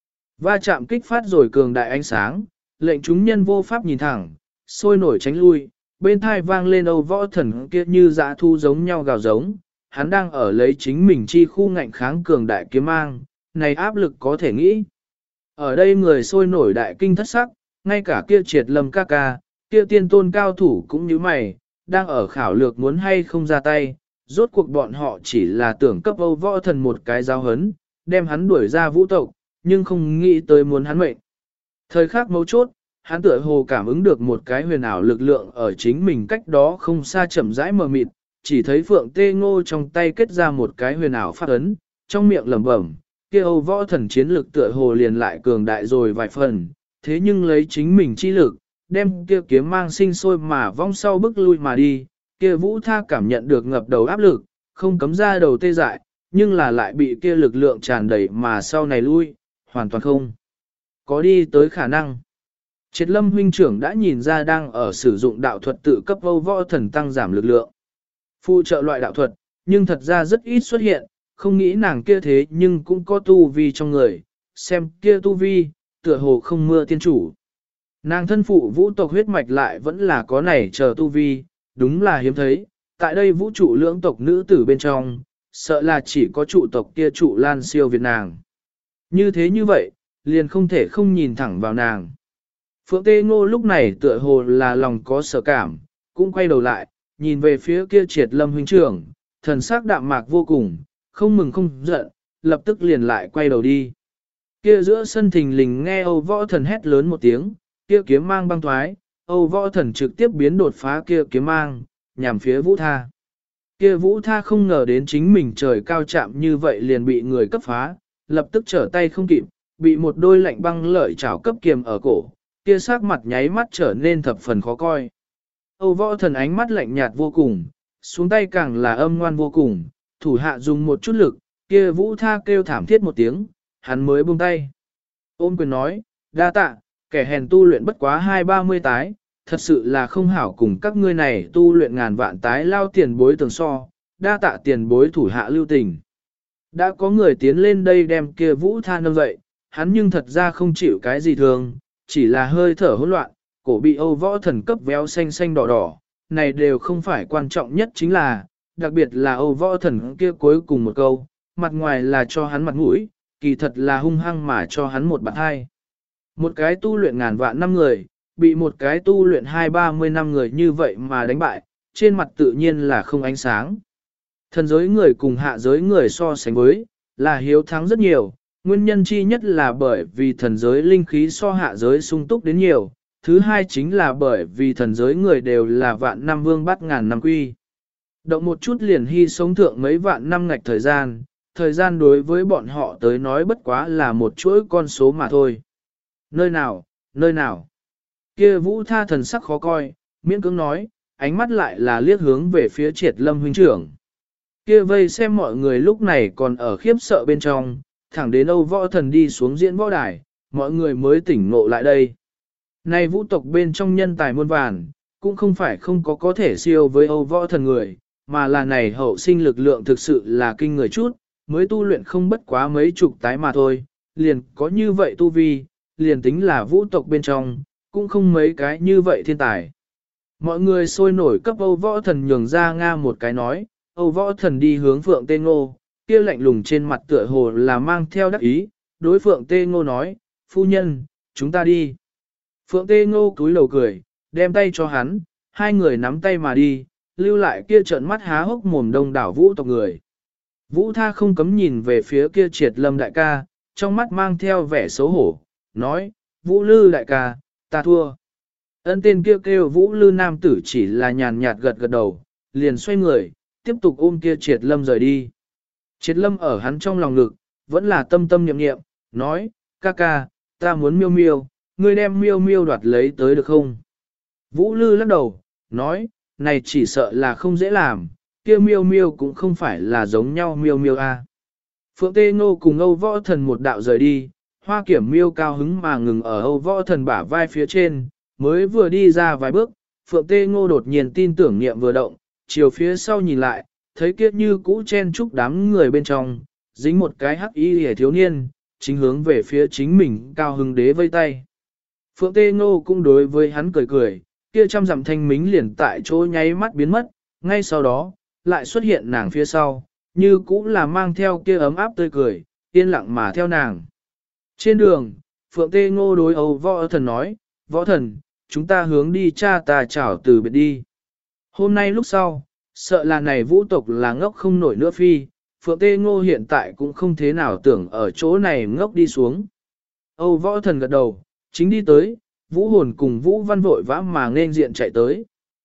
Va chạm kích phát rồi cường đại ánh sáng, lệnh chúng nhân vô pháp nhìn thẳng, sôi nổi tránh lui, bên thai vang lên Âu Võ Thần kia như dã thu giống nhau gào giống, hắn đang ở lấy chính mình chi khu ngạnh kháng cường đại kiếm mang, này áp lực có thể nghĩ. Ở đây người sôi nổi đại kinh thất sắc, ngay cả kia Triệt Lâm ca ca, kia tiên tôn cao thủ cũng như mày, đang ở khảo lược muốn hay không ra tay, rốt cuộc bọn họ chỉ là tưởng cấp Âu Võ Thần một cái giáo hấn, đem hắn đuổi ra vũ tộc, nhưng không nghĩ tới muốn hắn mệnh. Thời khắc mấu chốt, hắn tựa hồ cảm ứng được một cái huyền ảo lực lượng ở chính mình cách đó không xa chậm rãi mờ mịt, chỉ thấy Phượng Tê Ngô trong tay kết ra một cái huyền ảo phát ấn, trong miệng lẩm bẩm, kia Âu Võ Thần chiến lực tựa hồ liền lại cường đại rồi vài phần, thế nhưng lấy chính mình chi lực, đem kia kiếm mang sinh sôi mà vong sau bước lui mà đi, kia Vũ Tha cảm nhận được ngập đầu áp lực, không cấm ra đầu tê dại, nhưng là lại bị kia lực lượng tràn đầy mà sau này lui, hoàn toàn không có đi tới khả năng. Triệt Lâm huynh trưởng đã nhìn ra đang ở sử dụng đạo thuật tự cấp Âu Võ Thần tăng giảm lực lượng. Phụ trợ loại đạo thuật, nhưng thật ra rất ít xuất hiện, không nghĩ nàng kia thế nhưng cũng có tu vi trong người, xem kia tu vi, tựa hồ không mưa tiên chủ. Nàng thân phụ vũ tộc huyết mạch lại vẫn là có nảy chờ tu vi, đúng là hiếm thấy, tại đây vũ trụ lưỡng tộc nữ tử bên trong, sợ là chỉ có trụ tộc kia trụ lan siêu việt nàng. Như thế như vậy, liền không thể không nhìn thẳng vào nàng. Phượng Tê Ngô lúc này tựa hồ là lòng có sợ cảm, cũng quay đầu lại, nhìn về phía kia Triệt Lâm huynh trưởng, thần sắc đạm mạc vô cùng, không mừng không giận, lập tức liền lại quay đầu đi. Kia giữa sân thình lình nghe Âu Võ Thần hét lớn một tiếng, kia kiếm mang băng thoái, Âu Võ Thần trực tiếp biến đột phá kia kiếm mang, nhằm phía Vũ Tha. Kia Vũ Tha không ngờ đến chính mình trời cao chạm như vậy liền bị người cấp phá, lập tức trở tay không kịp, bị một đôi lạnh băng lợi chảo cấp kiềm ở cổ, kia sắc mặt nháy mắt trở nên thập phần khó coi. Âu Võ Thần ánh mắt lạnh nhạt vô cùng, xuống tay càng là âm ngoan vô cùng, thủ hạ dùng một chút lực, kia Vũ Tha kêu thảm thiết một tiếng, hắn mới buông tay. Ôn quyền nói, đa tạ, kẻ hèn tu luyện bất quá 2-30 tái, thật sự là không hảo cùng các ngươi này tu luyện ngàn vạn tái lao tiền bối tường so, đa tạ tiền bối thủ hạ lưu tình. Đã có người tiến lên đây đem kia Vũ Tha nâng dậy, hắn nhưng thật ra không chịu cái gì thường, chỉ là hơi thở hỗn loạn, cổ bị Âu Võ Thần cấp véo xanh xanh đỏ đỏ, này đều không phải quan trọng nhất chính là, đặc biệt là Âu Võ Thần kia cuối cùng một câu, mặt ngoài là cho hắn mặt mũi, kỳ thật là hung hăng mà cho hắn một bạn hai. Một cái tu luyện ngàn vạn năm người, bị một cái tu luyện 20-30 năm người như vậy mà đánh bại, trên mặt tự nhiên là không ánh sáng. Thần giới người cùng hạ giới người so sánh với, là hiếu thắng rất nhiều, nguyên nhân chi nhất là bởi vì thần giới linh khí so hạ giới sung túc đến nhiều, thứ hai chính là bởi vì thần giới người đều là vạn năm vương bắt ngàn năm quy. Động một chút liền hy sống thượng mấy vạn năm ngạch thời gian đối với bọn họ tới nói bất quá là một chuỗi con số mà thôi. Nơi nào, nơi nào? Kia Vũ Tha thần sắc khó coi, miễn cưỡng nói, ánh mắt lại là liếc hướng về phía Triệt Lâm huynh trưởng. Kia vây xem mọi người lúc này còn ở khiếp sợ bên trong, thẳng đến Âu Võ Thần đi xuống diễn võ đài, mọi người mới tỉnh ngộ lại đây. Này vũ tộc bên trong nhân tài muôn vàn, cũng không phải không có thể siêu với Âu Võ Thần người, mà là này hậu sinh lực lượng thực sự là kinh người chút, mới tu luyện không bất quá mấy chục tái mà thôi, liền có như vậy tu vi, liền tính là vũ tộc bên trong, cũng không mấy cái như vậy thiên tài. Mọi người sôi nổi cấp Âu Võ Thần nhường ra Nga một cái nói, Âu Võ Thần đi hướng Phượng Tê Ngô, kia lạnh lùng trên mặt tựa hồ là mang theo đắc ý, đối Phượng Tê Ngô nói, phu nhân, chúng ta đi. Phượng Tê Ngô cúi đầu cười, đem tay cho hắn, hai người nắm tay mà đi, lưu lại kia trợn mắt há hốc mồm đông đảo vũ tộc người. Vũ Tha không cấm nhìn về phía kia Triệt Lâm đại ca, trong mắt mang theo vẻ xấu hổ, nói, Vũ Lư đại ca, ta thua. Ân tên kêu Vũ Lư nam tử chỉ là nhàn nhạt gật gật đầu, liền xoay người, tiếp tục ôm kia Triệt Lâm rời đi. Triệt Lâm ở hắn trong lòng ngực, vẫn là tâm tâm niệm niệm, nói, ca ca, ta muốn miêu miêu, ngươi đem miêu miêu đoạt lấy tới được không? Vũ Lư lắc đầu, nói, này chỉ sợ là không dễ làm, kia miêu miêu cũng không phải là giống nhau miêu miêu a. Phượng Tê Ngô cùng Âu Võ Thần một đạo rời đi, Hoa Kiểm miêu cao hứng mà ngừng ở Âu Võ Thần bả vai phía trên, mới vừa đi ra vài bước, Phượng Tê Ngô đột nhiên tin tưởng niệm vừa động, chiều phía sau nhìn lại, thấy kiếp như cũ chen chúc đám người bên trong, dính một cái hắc y hề thiếu niên, chính hướng về phía chính mình cao hứng đế vây tay. Phượng Tê Ngô cũng đối với hắn cười cười, kia trăm dặm thanh mính liền tại chỗ nháy mắt biến mất, ngay sau đó, lại xuất hiện nàng phía sau, như cũng là mang theo kia ấm áp tươi cười, yên lặng mà theo nàng. Trên đường, Phượng Tê Ngô đối Âu Võ Thần nói, Võ Thần, chúng ta hướng đi cha ta chào từ biệt đi. Hôm nay lúc sau, sợ là này vũ tộc là ngốc không nổi nữa phi, Phượng Tê Ngô hiện tại cũng không thế nào tưởng ở chỗ này ngốc đi xuống. Âu Võ Thần gật đầu, chính đi tới, Vũ Hồn cùng Vũ Văn vội vã mà nên diện chạy tới.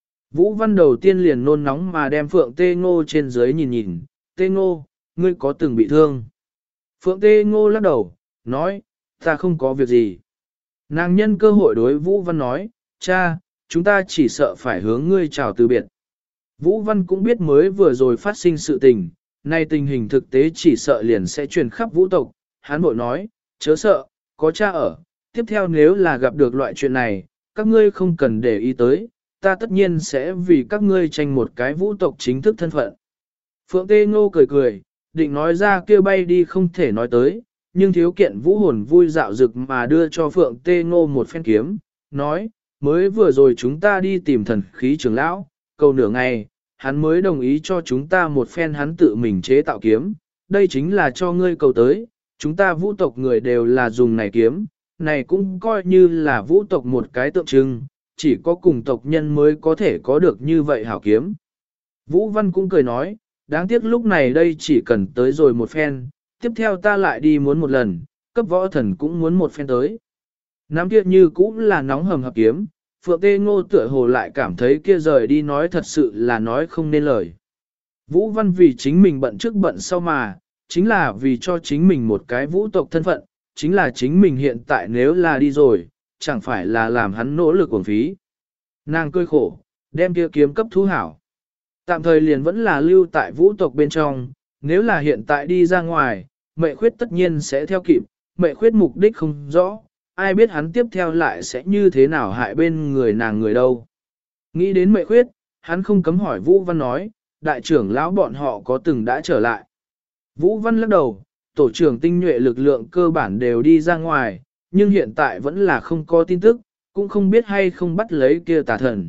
Vũ Văn đầu tiên liền nôn nóng mà đem Phượng Tê Ngô trên dưới nhìn nhìn, Tê Ngô, ngươi có từng bị thương? Phượng Tê Ngô lắc đầu, nói, ta không có việc gì. Nàng nhân cơ hội đối Vũ Văn nói, cha, chúng ta chỉ sợ phải hướng ngươi chào từ biệt. Vũ Văn cũng biết mới vừa rồi phát sinh sự tình, nay tình hình thực tế chỉ sợ liền sẽ truyền khắp vũ tộc. Hắn bội nói, chớ sợ, có cha ở, tiếp theo nếu là gặp được loại chuyện này, các ngươi không cần để ý tới, ta tất nhiên sẽ vì các ngươi tranh một cái vũ tộc chính thức thân phận. Phượng Tê Ngô cười cười, định nói ra kêu bay đi không thể nói tới, nhưng thiếu kiện Vũ Hồn vui dạo dực mà đưa cho Phượng Tê Ngô một phen kiếm, nói, mới vừa rồi chúng ta đi tìm thần khí trưởng lão, cầu nửa ngày, hắn mới đồng ý cho chúng ta một phen hắn tự mình chế tạo kiếm, đây chính là cho ngươi cầu tới, chúng ta vũ tộc người đều là dùng này kiếm, này cũng coi như là vũ tộc một cái tượng trưng, chỉ có cùng tộc nhân mới có thể có được như vậy hảo kiếm. Vũ Văn cũng cười nói, đáng tiếc lúc này đây chỉ cần tới rồi một phen, tiếp theo ta lại đi muốn một lần, cấp võ thần cũng muốn một phen tới. Nắm kia như cũng là nóng hầm hập kiếm, Phượng Tê Ngô tựa hồ lại cảm thấy kia rời đi nói thật sự là nói không nên lời. Vũ Văn vì chính mình bận trước bận sau mà, chính là vì cho chính mình một cái vũ tộc thân phận, chính là chính mình hiện tại nếu là đi rồi, chẳng phải là làm hắn nỗ lực uổng phí. Nàng cười khổ, đem kia kiếm cấp thú hảo. Tạm thời liền vẫn là lưu tại vũ tộc bên trong, nếu là hiện tại đi ra ngoài, mẹ khuyết tất nhiên sẽ theo kịp, mẹ khuyết mục đích không rõ, ai biết hắn tiếp theo lại sẽ như thế nào hại bên người nàng người đâu. Nghĩ đến mẹ khuyết, hắn không cấm hỏi Vũ Văn nói, đại trưởng lão bọn họ có từng đã trở lại. Vũ Văn lắc đầu, tổ trưởng tinh nhuệ lực lượng cơ bản đều đi ra ngoài, nhưng hiện tại vẫn là không có tin tức, cũng không biết hay không bắt lấy kia tà thần.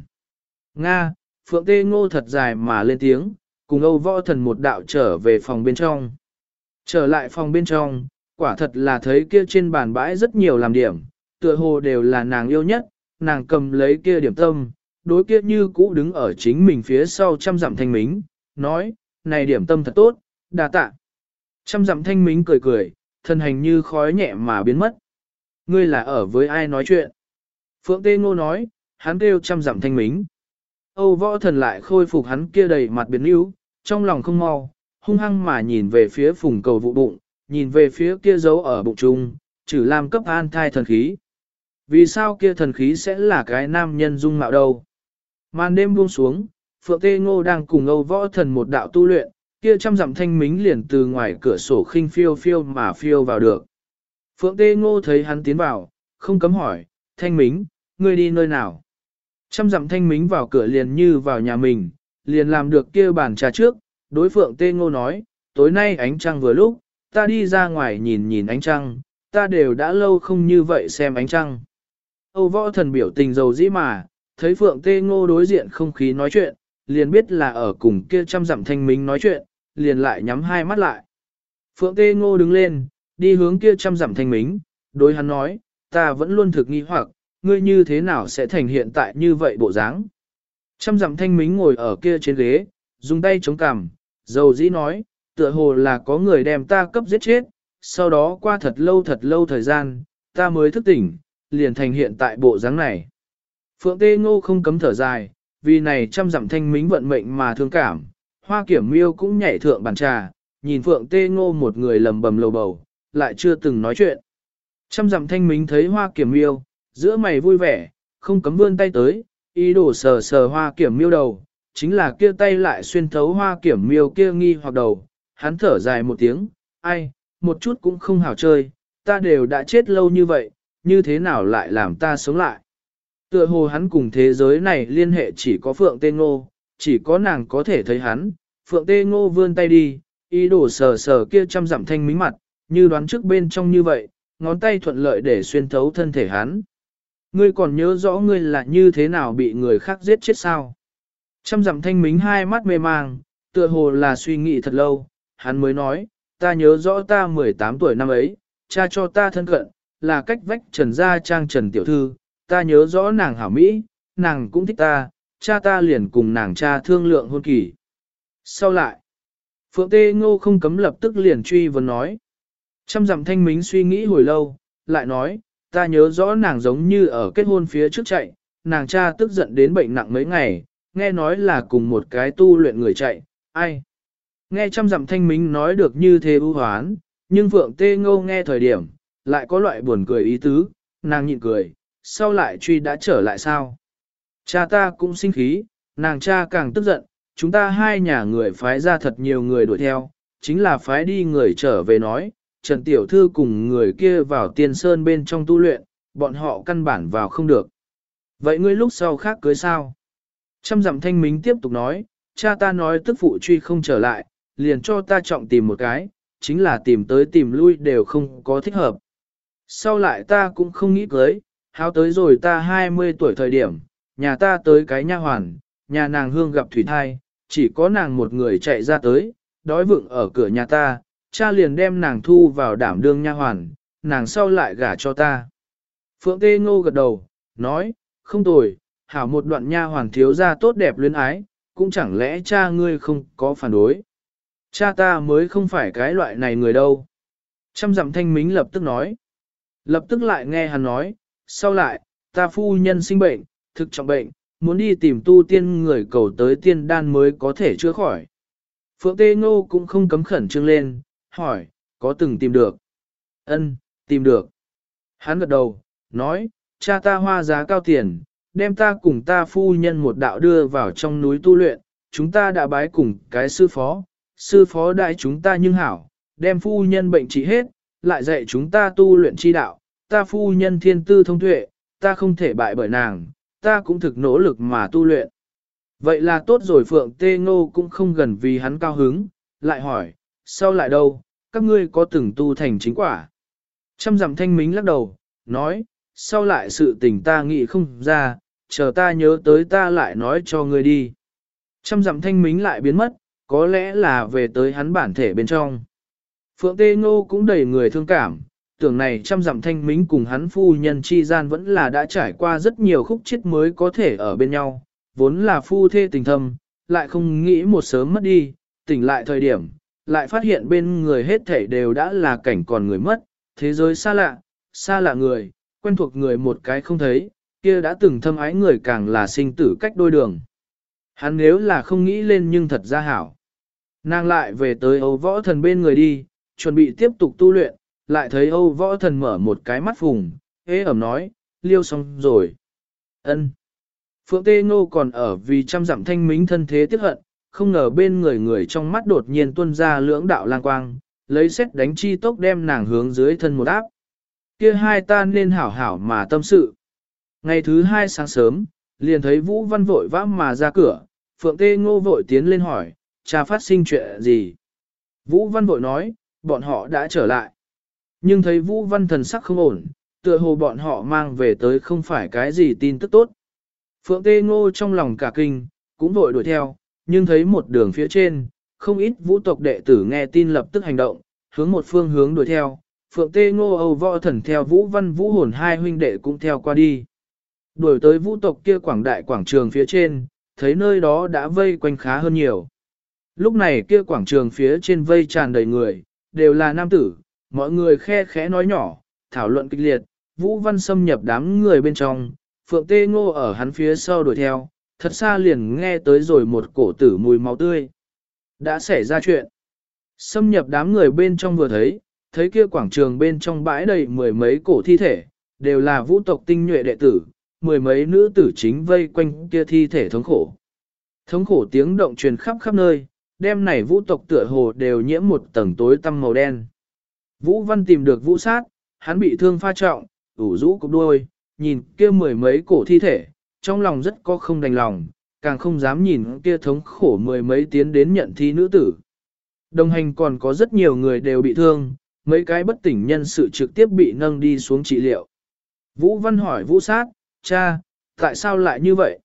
Nga, Phượng Tê Ngô thật dài mà lên tiếng, cùng Âu Võ Thần một đạo trở về phòng bên trong. Trở lại phòng bên trong, quả thật là thấy kia trên bàn bãi rất nhiều làm điểm, tựa hồ đều là nàng yêu nhất, nàng cầm lấy kia điểm tâm, đối kia như cũ đứng ở chính mình phía sau trăm dặm thanh mính, nói, này điểm tâm thật tốt, đa tạ. Trăm dặm thanh mính cười cười, thân hành như khói nhẹ mà biến mất. Ngươi là ở với ai nói chuyện? Phượng Tê Ngô nói, hắn kêu trăm dặm thanh mính. Âu Võ Thần lại khôi phục hắn kia đầy mặt biến yếu, trong lòng không mau, hung hăng mà nhìn về phía phùng cầu vụ bụng, nhìn về phía kia giấu ở bụng trung, trừ làm cấp an thai thần khí. Vì sao kia thần khí sẽ là cái nam nhân dung mạo đâu? Màn đêm buông xuống, Phượng Tê Ngô đang cùng Âu Võ Thần một đạo tu luyện, kia trăm dặm thanh mính liền từ ngoài cửa sổ khinh phiêu phiêu mà phiêu vào được. Phượng Tê Ngô thấy hắn tiến vào, không cấm hỏi, thanh mính, ngươi đi nơi nào? Trăm dặm thanh mính vào cửa liền như vào nhà mình, liền làm được kia bàn trà trước, đối Phượng Tê Ngô nói, tối nay ánh trăng vừa lúc, ta đi ra ngoài nhìn nhìn ánh trăng, ta đều đã lâu không như vậy xem ánh trăng. Âu Võ Thần biểu tình dầu dĩ mà, thấy Phượng Tê Ngô đối diện không khí nói chuyện, liền biết là ở cùng kia trăm dặm thanh mính nói chuyện, liền lại nhắm hai mắt lại. Phượng Tê Ngô đứng lên, đi hướng kia trăm dặm thanh mính, đối hắn nói, ta vẫn luôn thực nghi hoặc, ngươi như thế nào sẽ thành hiện tại như vậy bộ dáng? Trăm dặm thanh mính ngồi ở kia trên ghế, dùng tay chống cằm, dầu dĩ nói, tựa hồ là có người đem ta cấp giết chết, sau đó qua thật lâu thời gian, ta mới thức tỉnh, liền thành hiện tại bộ dáng này. Phượng Tê Ngô không cấm thở dài, vì này trăm dặm thanh mính vận mệnh mà thương cảm, Hoa Kiểm Miêu cũng nhảy thượng bàn trà, nhìn Phượng Tê Ngô một người lầm bầm lầu bầu, lại chưa từng nói chuyện. Trăm dặm thanh mính thấy Hoa Kiểm Miêu, giữa mày vui vẻ, không cấm vươn tay tới, ý đồ sờ sờ Hoa Kiểm Miêu đầu, chính là kia tay lại xuyên thấu Hoa Kiểm Miêu kia nghi hoặc đầu, hắn thở dài một tiếng, ai, một chút cũng không hảo chơi, ta đều đã chết lâu như vậy, như thế nào lại làm ta sống lại. Tựa hồ hắn cùng thế giới này liên hệ chỉ có Phượng Tê Ngô, chỉ có nàng có thể thấy hắn, Phượng Tê Ngô vươn tay đi, ý đồ sờ sờ kia trăm dặm thanh mính mặt, như đoán trước bên trong như vậy, ngón tay thuận lợi để xuyên thấu thân thể hắn. Ngươi còn nhớ rõ ngươi là như thế nào bị người khác giết chết sao? Trăm dặm thanh mính hai mắt mê mang, tựa hồ là suy nghĩ thật lâu, hắn mới nói, ta nhớ rõ ta 18 tuổi năm ấy, cha cho ta thân cận, là cách vách Trần Gia Trang Trần Tiểu Thư, ta nhớ rõ nàng hảo Mỹ, nàng cũng thích ta, cha ta liền cùng nàng cha thương lượng hôn kỳ. Sau lại, Phượng Tê Ngô không cấm lập tức liền truy vấn nói. Trăm dặm thanh mính suy nghĩ hồi lâu, lại nói, ta nhớ rõ nàng giống như ở kết hôn phía trước chạy, nàng cha tức giận đến bệnh nặng mấy ngày, nghe nói là cùng một cái tu luyện người chạy, ai? Nghe trăm dặm thanh mính nói được như thế ưu hoán, nhưng Phượng Tê Ngô nghe thời điểm, lại có loại buồn cười ý tứ, nàng nhịn cười, sau lại truy đã trở lại sao? Cha ta cũng sinh khí, nàng cha càng tức giận, chúng ta hai nhà người phái ra thật nhiều người đuổi theo, chính là phái đi người trở về nói, Trần Tiểu Thư cùng người kia vào tiên sơn bên trong tu luyện, bọn họ căn bản vào không được. Vậy ngươi lúc sau khác cưới sao? Trăm dặm thanh mính tiếp tục nói, cha ta nói tức phụ truy không trở lại, liền cho ta trọng tìm một cái, chính là tìm tới tìm lui đều không có thích hợp. Sau lại ta cũng không nghĩ cưới, háo tới rồi ta 20 tuổi thời điểm, nhà ta tới cái nha hoàn, nhà nàng hương gặp thủy thai, chỉ có nàng một người chạy ra tới, đói vựng ở cửa nhà ta, cha liền đem nàng thu vào đảm đương nha hoàn, nàng sau lại gả cho ta. Phượng Tê Ngô gật đầu, nói, không tồi, hảo một đoạn nha hoàn thiếu gia tốt đẹp luyến ái, cũng chẳng lẽ cha ngươi không có phản đối. Cha ta mới không phải cái loại này người đâu. Trăm dặm thanh mính lập tức nói. Lập tức lại nghe hắn nói, sau lại, ta phu nhân sinh bệnh, thực trọng bệnh, muốn đi tìm tu tiên người cầu tới tiên đan mới có thể chữa khỏi. Phượng Tê Ngô cũng không cấm khẩn trương lên, hỏi, có từng tìm được? Ân, tìm được. Hắn gật đầu, nói, cha ta hoa giá cao tiền, đem ta cùng ta phu nhân một đạo đưa vào trong núi tu luyện, chúng ta đã bái cùng cái sư phó đại chúng ta nhưng hảo, đem phu nhân bệnh trị hết, lại dạy chúng ta tu luyện chi đạo, ta phu nhân thiên tư thông tuệ, ta không thể bại bởi nàng, ta cũng thực nỗ lực mà tu luyện. Vậy là tốt rồi. Phượng Tê Ngô cũng không gần vì hắn cao hứng, lại hỏi, sau lại đâu, các ngươi có từng tu thành chính quả? Trăm dặm thanh mính lắc đầu, nói, sau lại sự tình ta nghĩ không ra, chờ ta nhớ tới ta lại nói cho ngươi đi. Trăm dặm thanh mính lại biến mất, có lẽ là về tới hắn bản thể bên trong. Phượng Tê Ngô cũng đầy người thương cảm, tưởng này trăm dặm thanh mính cùng hắn phu nhân chi gian vẫn là đã trải qua rất nhiều khúc chiết mới có thể ở bên nhau, vốn là phu thê tình thâm, lại không nghĩ một sớm mất đi, tỉnh lại thời điểm, lại phát hiện bên người hết thảy đều đã là cảnh còn người mất, thế giới xa lạ người, quen thuộc người một cái không thấy, kia đã từng thâm ái người càng là sinh tử cách đôi đường. Hắn nếu là không nghĩ lên nhưng thật ra hảo. Nàng lại về tới Âu Võ Thần bên người đi, chuẩn bị tiếp tục tu luyện, lại thấy Âu Võ Thần mở một cái mắt phùng, ế ẩm nói, liêu xong rồi. Ân. Phượng Tê Ngô còn ở vì trăm dặm thanh mính thân thế tiếc hận, không ngờ bên người trong mắt đột nhiên tuôn ra lưỡng đạo lang quang, lấy xét đánh chi tốc đem nàng hướng dưới thân một áp. Kia hai ta nên hảo hảo mà tâm sự. Ngày thứ hai sáng sớm, liền thấy Vũ Văn vội vã mà ra cửa, Phượng Tê Ngô vội tiến lên hỏi, cha phát sinh chuyện gì? Vũ Văn vội nói, bọn họ đã trở lại. Nhưng thấy Vũ Văn thần sắc không ổn, tựa hồ bọn họ mang về tới không phải cái gì tin tức tốt. Phượng Tê Ngô trong lòng cả kinh, cũng vội đuổi theo, nhưng thấy một đường phía trên, không ít vũ tộc đệ tử nghe tin lập tức hành động, hướng một phương hướng đuổi theo. Phượng Tê Ngô Âu Võ Thần theo Vũ Văn Vũ Hồn hai huynh đệ cũng theo qua đi. Đuổi tới vũ tộc kia quảng đại quảng trường phía trên, thấy nơi đó đã vây quanh khá hơn nhiều. Lúc này kia quảng trường phía trên vây tràn đầy người, đều là nam tử, mọi người khe khẽ nói nhỏ, thảo luận kịch liệt, Vũ Văn xâm nhập đám người bên trong, Phượng Tê Ngô ở hắn phía sau đuổi theo, thật xa liền nghe tới rồi một cổ tử mùi máu tươi. Đã xảy ra chuyện. Xâm nhập đám người bên trong vừa thấy kia quảng trường bên trong bãi đầy mười mấy cổ thi thể, đều là vũ tộc tinh nhuệ đệ tử, mười mấy nữ tử chính vây quanh kia thi thể thống khổ. Thống khổ tiếng động truyền khắp khắp nơi, đêm này vũ tộc tựa hồ đều nhiễm một tầng tối tăm màu đen. Vũ Văn tìm được vũ sát, hắn bị thương pha trọng, ủ rũ cục đuôi, nhìn kia mười mấy cổ thi thể, trong lòng rất có không đành lòng, càng không dám nhìn kia thống khổ mười mấy tiến đến nhận thi nữ tử. Đồng hành còn có rất nhiều người đều bị thương, mấy cái bất tỉnh nhân sự trực tiếp bị nâng đi xuống trị liệu. Vũ Văn hỏi vũ sát, cha, tại sao lại như vậy?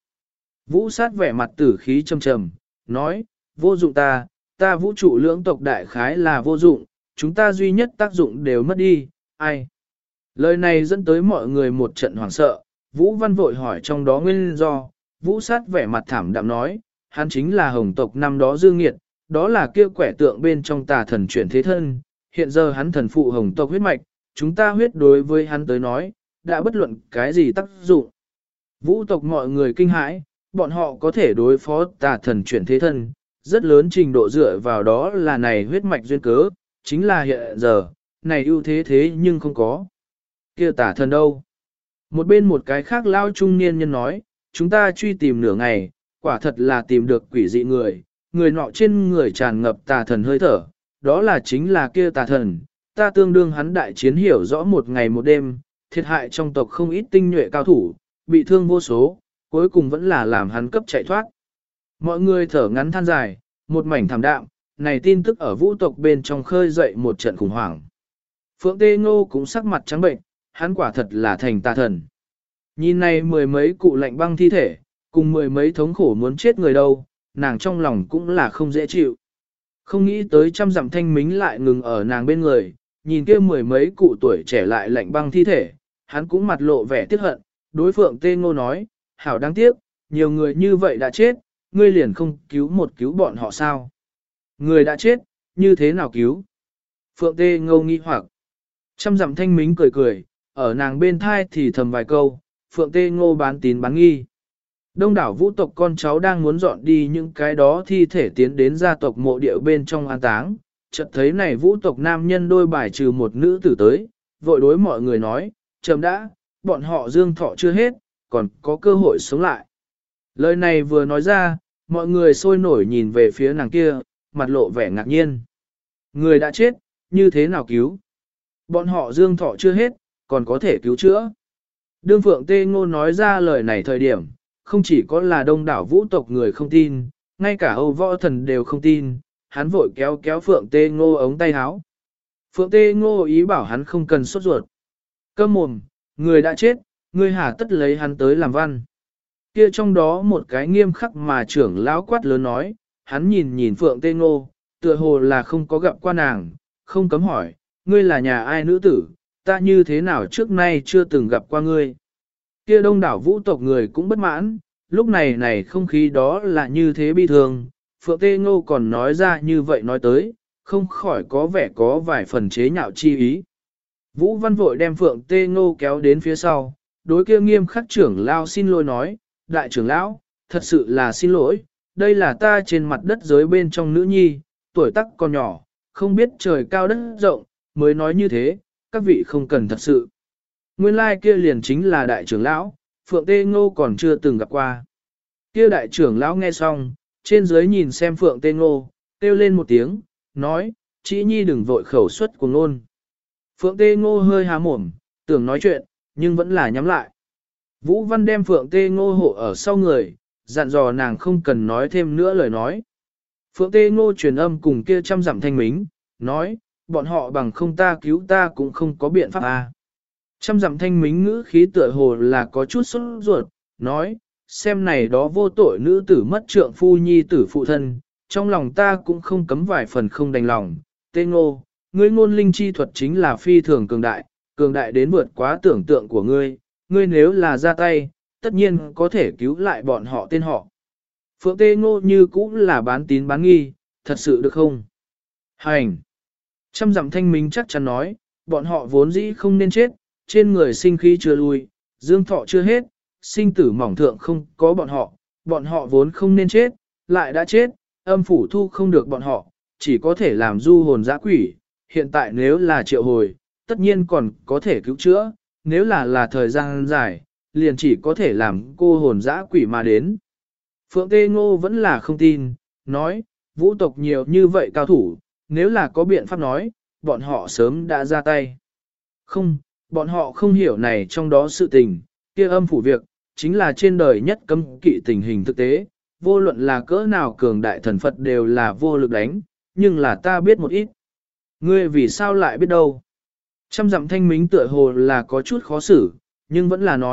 Vũ sát vẻ mặt tử khí trầm trầm, nói, vô dụng ta vũ trụ lưỡng tộc đại khái là vô dụng, chúng ta duy nhất tác dụng đều mất đi, ai? Lời này dẫn tới mọi người một trận hoảng sợ, Vũ Văn vội hỏi trong đó nguyên do, Vũ sát vẻ mặt thảm đạm nói, hắn chính là hồng tộc năm đó Dương Nghiệt, đó là kia quẻ tượng bên trong tà thần chuyển thế thân, hiện giờ hắn thần phụ hồng tộc huyết mạch, chúng ta huyết đối với hắn tới nói, đã bất luận cái gì tác dụng. Vũ tộc mọi người kinh hãi, bọn họ có thể đối phó tà thần chuyển thế thân, rất lớn trình độ dựa vào đó là này huyết mạch duyên cớ, chính là hiện giờ, này ưu thế thế nhưng không có. Kia tà thần đâu? Một bên một cái khác lao trung niên nhân nói, chúng ta truy tìm nửa ngày, quả thật là tìm được quỷ dị người, người nọ trên người tràn ngập tà thần hơi thở, đó là chính là kia tà thần, ta tương đương hắn đại chiến hiểu rõ một ngày một đêm, thiệt hại trong tộc không ít tinh nhuệ cao thủ, bị thương vô số, cuối cùng vẫn là làm hắn cấp chạy thoát. Mọi người thở ngắn than dài, một mảnh thảm đạm, này tin tức ở vũ tộc bên trong khơi dậy một trận khủng hoảng. Phượng Tê Ngô cũng sắc mặt trắng bệnh, hắn quả thật là thành tà thần. Nhìn này mười mấy cụ lạnh băng thi thể, cùng mười mấy thống khổ muốn chết người đâu, nàng trong lòng cũng là không dễ chịu. Không nghĩ tới trăm dặm thanh mính lại ngừng ở nàng bên người, nhìn kia mười mấy cụ tuổi trẻ lại lạnh băng thi thể, hắn cũng mặt lộ vẻ tiếc hận, đối Phượng Tê Ngô nói, hảo đáng tiếc, nhiều người như vậy đã chết, ngươi liền không cứu bọn họ sao? Người đã chết, như thế nào cứu? Phượng Tê Ngô nghi hoặc. Trăm dặm thanh mính cười cười, ở nàng bên thai thì thầm vài câu, Phượng Tê Ngô bán tín bán nghi. Đông đảo vũ tộc con cháu đang muốn dọn đi những cái đó thi thể tiến đến gia tộc mộ địa bên trong an táng, chợt thấy này vũ tộc nam nhân đôi bài trừ một nữ tử tới, vội đối mọi người nói, chậm đã, bọn họ dương thọ chưa hết, còn có cơ hội sống lại. Lời này vừa nói ra, mọi người sôi nổi nhìn về phía nàng kia, mặt lộ vẻ ngạc nhiên. Người đã chết, như thế nào cứu? Bọn họ dương thọ chưa hết, còn có thể cứu chữa. Đương Phượng Tê Ngô nói ra lời này thời điểm, không chỉ có là đông đảo vũ tộc người không tin, ngay cả Âu Võ Thần đều không tin, hắn vội kéo kéo Phượng Tê Ngô ống tay áo. Phượng Tê Ngô ý bảo hắn không cần sốt ruột. Câm mồm, người đã chết, ngươi hà tất lấy hắn tới làm văn. Kia trong đó một cái nghiêm khắc mà trưởng lão quát lớn nói, hắn nhìn nhìn Phượng Tê Ngô, tựa hồ là không có gặp qua nàng, không cấm hỏi, ngươi là nhà ai nữ tử, ta như thế nào trước nay chưa từng gặp qua ngươi. Kia đông đảo vũ tộc người cũng bất mãn, lúc này không khí đó là như thế bi thường, Phượng Tê Ngô còn nói ra như vậy nói tới, không khỏi có vẻ có vài phần chế nhạo chi ý. Vũ Văn vội đem Phượng Tê Ngô kéo đến phía sau, đối kia nghiêm khắc trưởng lão xin lỗi nói, đại trưởng lão, thật sự là xin lỗi, đây là ta trên mặt đất giới bên trong nữ nhi, tuổi tác còn nhỏ, không biết trời cao đất rộng, mới nói như thế, các vị không cần thật sự. Nguyên lai kia liền chính là đại trưởng lão, Phượng Tê Ngô còn chưa từng gặp qua. Kia đại trưởng lão nghe xong, trên dưới nhìn xem Phượng Tê Ngô, kêu lên một tiếng, nói, chị nhi đừng vội khẩu suất của ngôn. Phượng Tê Ngô hơi há mồm, tưởng nói chuyện, nhưng vẫn là nhắm lại. Vũ Văn đem Phượng Tê Ngô hộ ở sau người, dặn dò nàng không cần nói thêm nữa lời nói. Phượng Tê Ngô truyền âm cùng kia trăm dặm thanh mính, nói, bọn họ bằng không ta cứu ta cũng không có biện pháp à. Trăm dặm thanh mính ngữ khí tựa hồ là có chút sốt ruột, nói, xem này đó vô tội nữ tử mất trượng phu nhi tử phụ thân, trong lòng ta cũng không cấm vài phần không đành lòng. Tê Ngô, ngươi ngôn linh chi thuật chính là phi thường cường đại đến vượt quá tưởng tượng của ngươi, ngươi nếu là ra tay, tất nhiên có thể cứu lại bọn họ tên họ. Phượng Tê Ngô như cũng là bán tín bán nghi, thật sự được không? Hành! Trăm dặm thanh minh chắc chắn nói, bọn họ vốn dĩ không nên chết, trên người sinh khí chưa lui, dương thọ chưa hết, sinh tử mỏng thượng không có bọn họ vốn không nên chết, lại đã chết, âm phủ thu không được bọn họ, chỉ có thể làm du hồn dã quỷ, hiện tại nếu là triệu hồi, tất nhiên còn có thể cứu chữa, nếu là thời gian dài, liền chỉ có thể làm cô hồn dã quỷ mà đến. Phượng Tê Ngô vẫn là không tin, nói, vũ tộc nhiều như vậy cao thủ, nếu là có biện pháp nói, bọn họ sớm đã ra tay. Không, bọn họ không hiểu này trong đó sự tình, kia âm phủ việc, chính là trên đời nhất cấm kỵ tình hình thực tế, vô luận là cỡ nào cường đại thần Phật đều là vô lực đánh, nhưng là ta biết một ít. Ngươi vì sao lại biết đâu? Trăm dặm thanh mính tựa hồ là có chút khó xử, nhưng vẫn là nói,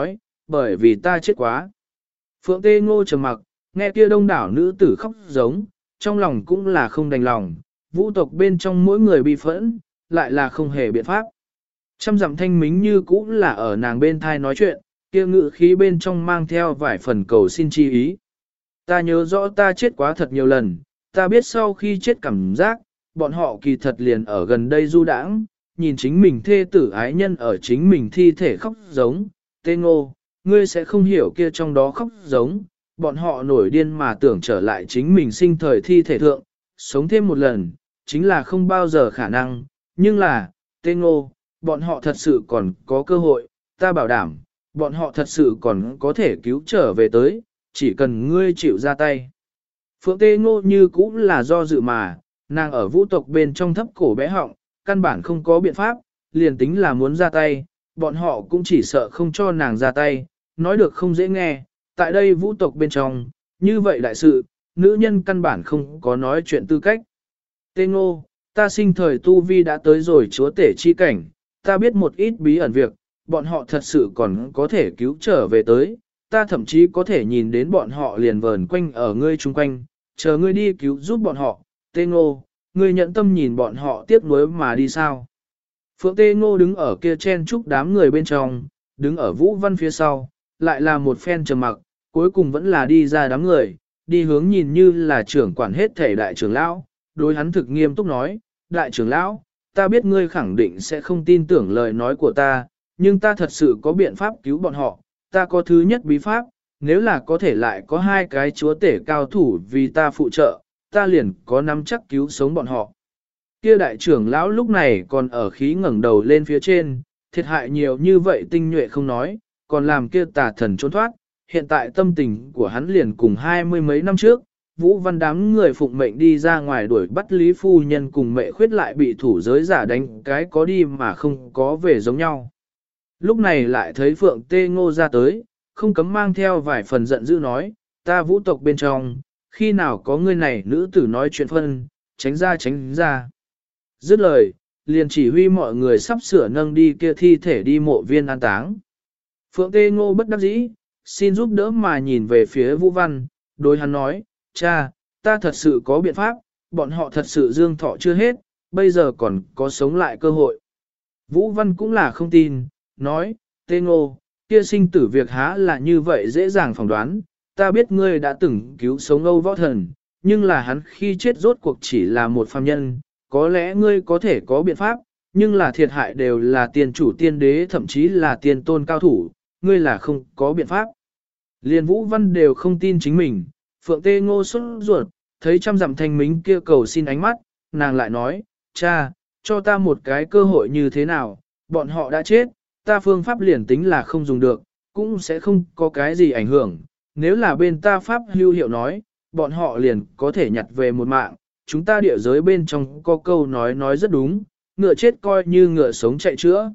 bởi vì ta chết quá. Phượng Tê Ngô trầm mặc, nghe kia đông đảo nữ tử khóc giống, trong lòng cũng là không đành lòng, vũ tộc bên trong mỗi người bị phẫn, lại là không hề biện pháp. Trăm dặm thanh mính như cũng là ở nàng bên thai nói chuyện, kia ngự khí bên trong mang theo vài phần cầu xin chi ý. Ta nhớ rõ ta chết quá thật nhiều lần, ta biết sau khi chết cảm giác, bọn họ kỳ thật liền ở gần đây du đãng, nhìn chính mình thê tử ái nhân ở chính mình thi thể khóc giống, Tê Ngô, ngươi sẽ không hiểu kia trong đó khóc giống, bọn họ nổi điên mà tưởng trở lại chính mình sinh thời thi thể thượng, sống thêm một lần, chính là không bao giờ khả năng, nhưng là, Tê Ngô, bọn họ thật sự còn có cơ hội, ta bảo đảm, bọn họ thật sự còn có thể cứu trở về tới, chỉ cần ngươi chịu ra tay. Phượng Tê Ngô như cũng là do dự mà, nàng ở vũ tộc bên trong thấp cổ bé họng, căn bản không có biện pháp, liền tính là muốn ra tay, bọn họ cũng chỉ sợ không cho nàng ra tay, nói được không dễ nghe, tại đây vũ tộc bên trong, như vậy đại sự, nữ nhân căn bản không có nói chuyện tư cách. Tê Ngô, ta sinh thời tu vi đã tới rồi chúa tể chi cảnh, ta biết một ít bí ẩn việc, bọn họ thật sự còn có thể cứu trở về tới, ta thậm chí có thể nhìn đến bọn họ liền vờn quanh ở ngươi chung quanh, chờ ngươi đi cứu giúp bọn họ, Tê Ngô, ngươi nhận tâm nhìn bọn họ tiếc nuối mà đi sao. Phượng Tê Ngô đứng ở kia chen chúc đám người bên trong, đứng ở Vũ Văn phía sau, lại là một phen trầm mặc, cuối cùng vẫn là đi ra đám người, đi hướng nhìn như là trưởng quản hết thể đại trưởng lão, đối hắn thực nghiêm túc nói, đại trưởng lão, ta biết ngươi khẳng định sẽ không tin tưởng lời nói của ta, nhưng ta thật sự có biện pháp cứu bọn họ, ta có thứ nhất bí pháp, nếu là có thể lại có hai cái chúa tể cao thủ vì ta phụ trợ, ta liền có nắm chắc cứu sống bọn họ. Kia đại trưởng lão lúc này còn ở khí ngẩng đầu lên phía trên, thiệt hại nhiều như vậy tinh nhuệ không nói, còn làm kia tà thần trốn thoát, hiện tại tâm tình của hắn liền cùng 20 mấy năm trước, Vũ Văn đám người phụng mệnh đi ra ngoài đuổi bắt Lý Phu Nhân cùng mẹ khuyết lại bị thủ giới giả đánh cái có đi mà không có về giống nhau. Lúc này lại thấy Phượng Tê Ngô ra tới, không cấm mang theo vài phần giận dữ nói, ta vũ tộc bên trong, khi nào có người này nữ tử nói chuyện phân, tránh ra tránh ra. Dứt lời, liền chỉ huy mọi người sắp sửa nâng đi kia thi thể đi mộ viên an táng. Phượng Tê Ngô bất đắc dĩ, xin giúp đỡ mà nhìn về phía Vũ Văn, đối hắn nói, cha, ta thật sự có biện pháp, bọn họ thật sự dương thọ chưa hết, bây giờ còn có sống lại cơ hội. Vũ Văn cũng là không tin, nói, Tê Ngô, kia sinh tử việc há là như vậy dễ dàng phỏng đoán, ta biết ngươi đã từng cứu sống Âu Võ Thần, nhưng là hắn khi chết rốt cuộc chỉ là một phàm nhân, có lẽ ngươi có thể có biện pháp, nhưng là thiệt hại đều là tiền chủ tiên đế thậm chí là tiền tôn cao thủ, ngươi là không có biện pháp. Liên Vũ Văn đều không tin chính mình, Phượng Tê Ngô sốt ruột, thấy trăm dặm thanh mính kia cầu xin ánh mắt, nàng lại nói, cha, cho ta một cái cơ hội như thế nào, bọn họ đã chết, ta phương pháp liền tính là không dùng được, cũng sẽ không có cái gì ảnh hưởng, nếu là bên ta pháp hữu hiệu nói, bọn họ liền có thể nhặt về một mạng, chúng ta địa giới bên trong có câu nói rất đúng, ngựa chết coi như ngựa sống chạy chữa.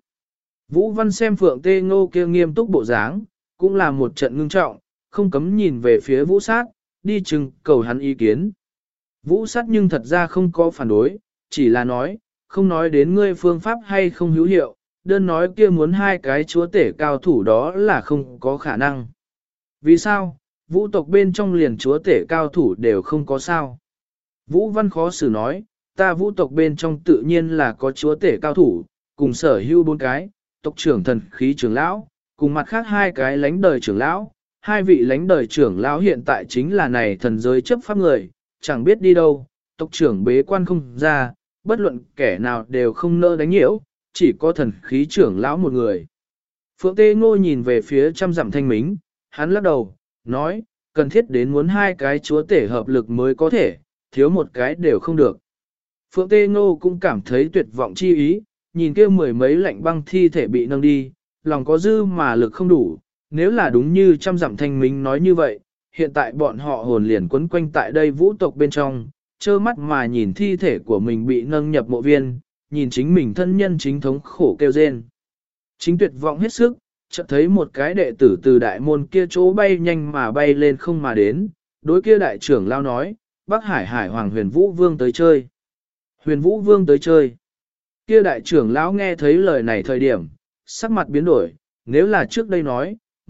Vũ Văn xem Phượng Tê Ngô kia nghiêm túc bộ dáng, cũng là một trận ngưng trọng, không cấm nhìn về phía Vũ Sát, đi chừng cầu hắn ý kiến. Vũ Sát nhưng thật ra không có phản đối, chỉ là nói, không nói đến ngươi phương pháp hay không hữu hiệu, đơn nói kia muốn hai cái chúa tể cao thủ đó là không có khả năng. Vì sao? Vũ tộc bên trong liền chúa tể cao thủ đều không có sao. Vũ Văn khó xử nói, ta vũ tộc bên trong tự nhiên là có chúa tể cao thủ, cùng sở hữu 4 cái, tộc trưởng thần khí trưởng lão, cùng mặt khác 2 cái lãnh đời trưởng lão, 2 vị lãnh đời trưởng lão hiện tại chính là này thần giới chấp pháp người, chẳng biết đi đâu, tộc trưởng bế quan không ra, bất luận kẻ nào đều không nỡ đánh nhiễu, chỉ có thần khí trưởng lão một người. Phượng Tê Ngô nhìn về phía trăm dặm thanh mính, hắn lắc đầu, nói, cần thiết đến muốn 2 cái chúa tể hợp lực mới có thể, thiếu một cái đều không được. Phượng Tê Ngô cũng cảm thấy tuyệt vọng chi ý, nhìn kia 10 mấy lạnh băng thi thể bị nâng đi, lòng có dư mà lực không đủ, nếu là đúng như trăm dặm thanh mính nói như vậy, hiện tại bọn họ hồn liền quấn quanh tại đây vũ tộc bên trong, trơ mắt mà nhìn thi thể của mình bị nâng nhập mộ viên, nhìn chính mình thân nhân chính thống khổ kêu rên. Chính tuyệt vọng hết sức, chợt thấy một cái đệ tử từ đại môn kia chỗ bay nhanh mà bay lên không mà đến, đối kia đại trưởng lao nói, Bắc Hải Hải Hoàng Huyền Vũ Vương tới chơi. Huyền Vũ Vương tới chơi. Kia đại trưởng lão nghe thấy lời này thời điểm, sắc mặt biến đổi, nếu là trước đây nói,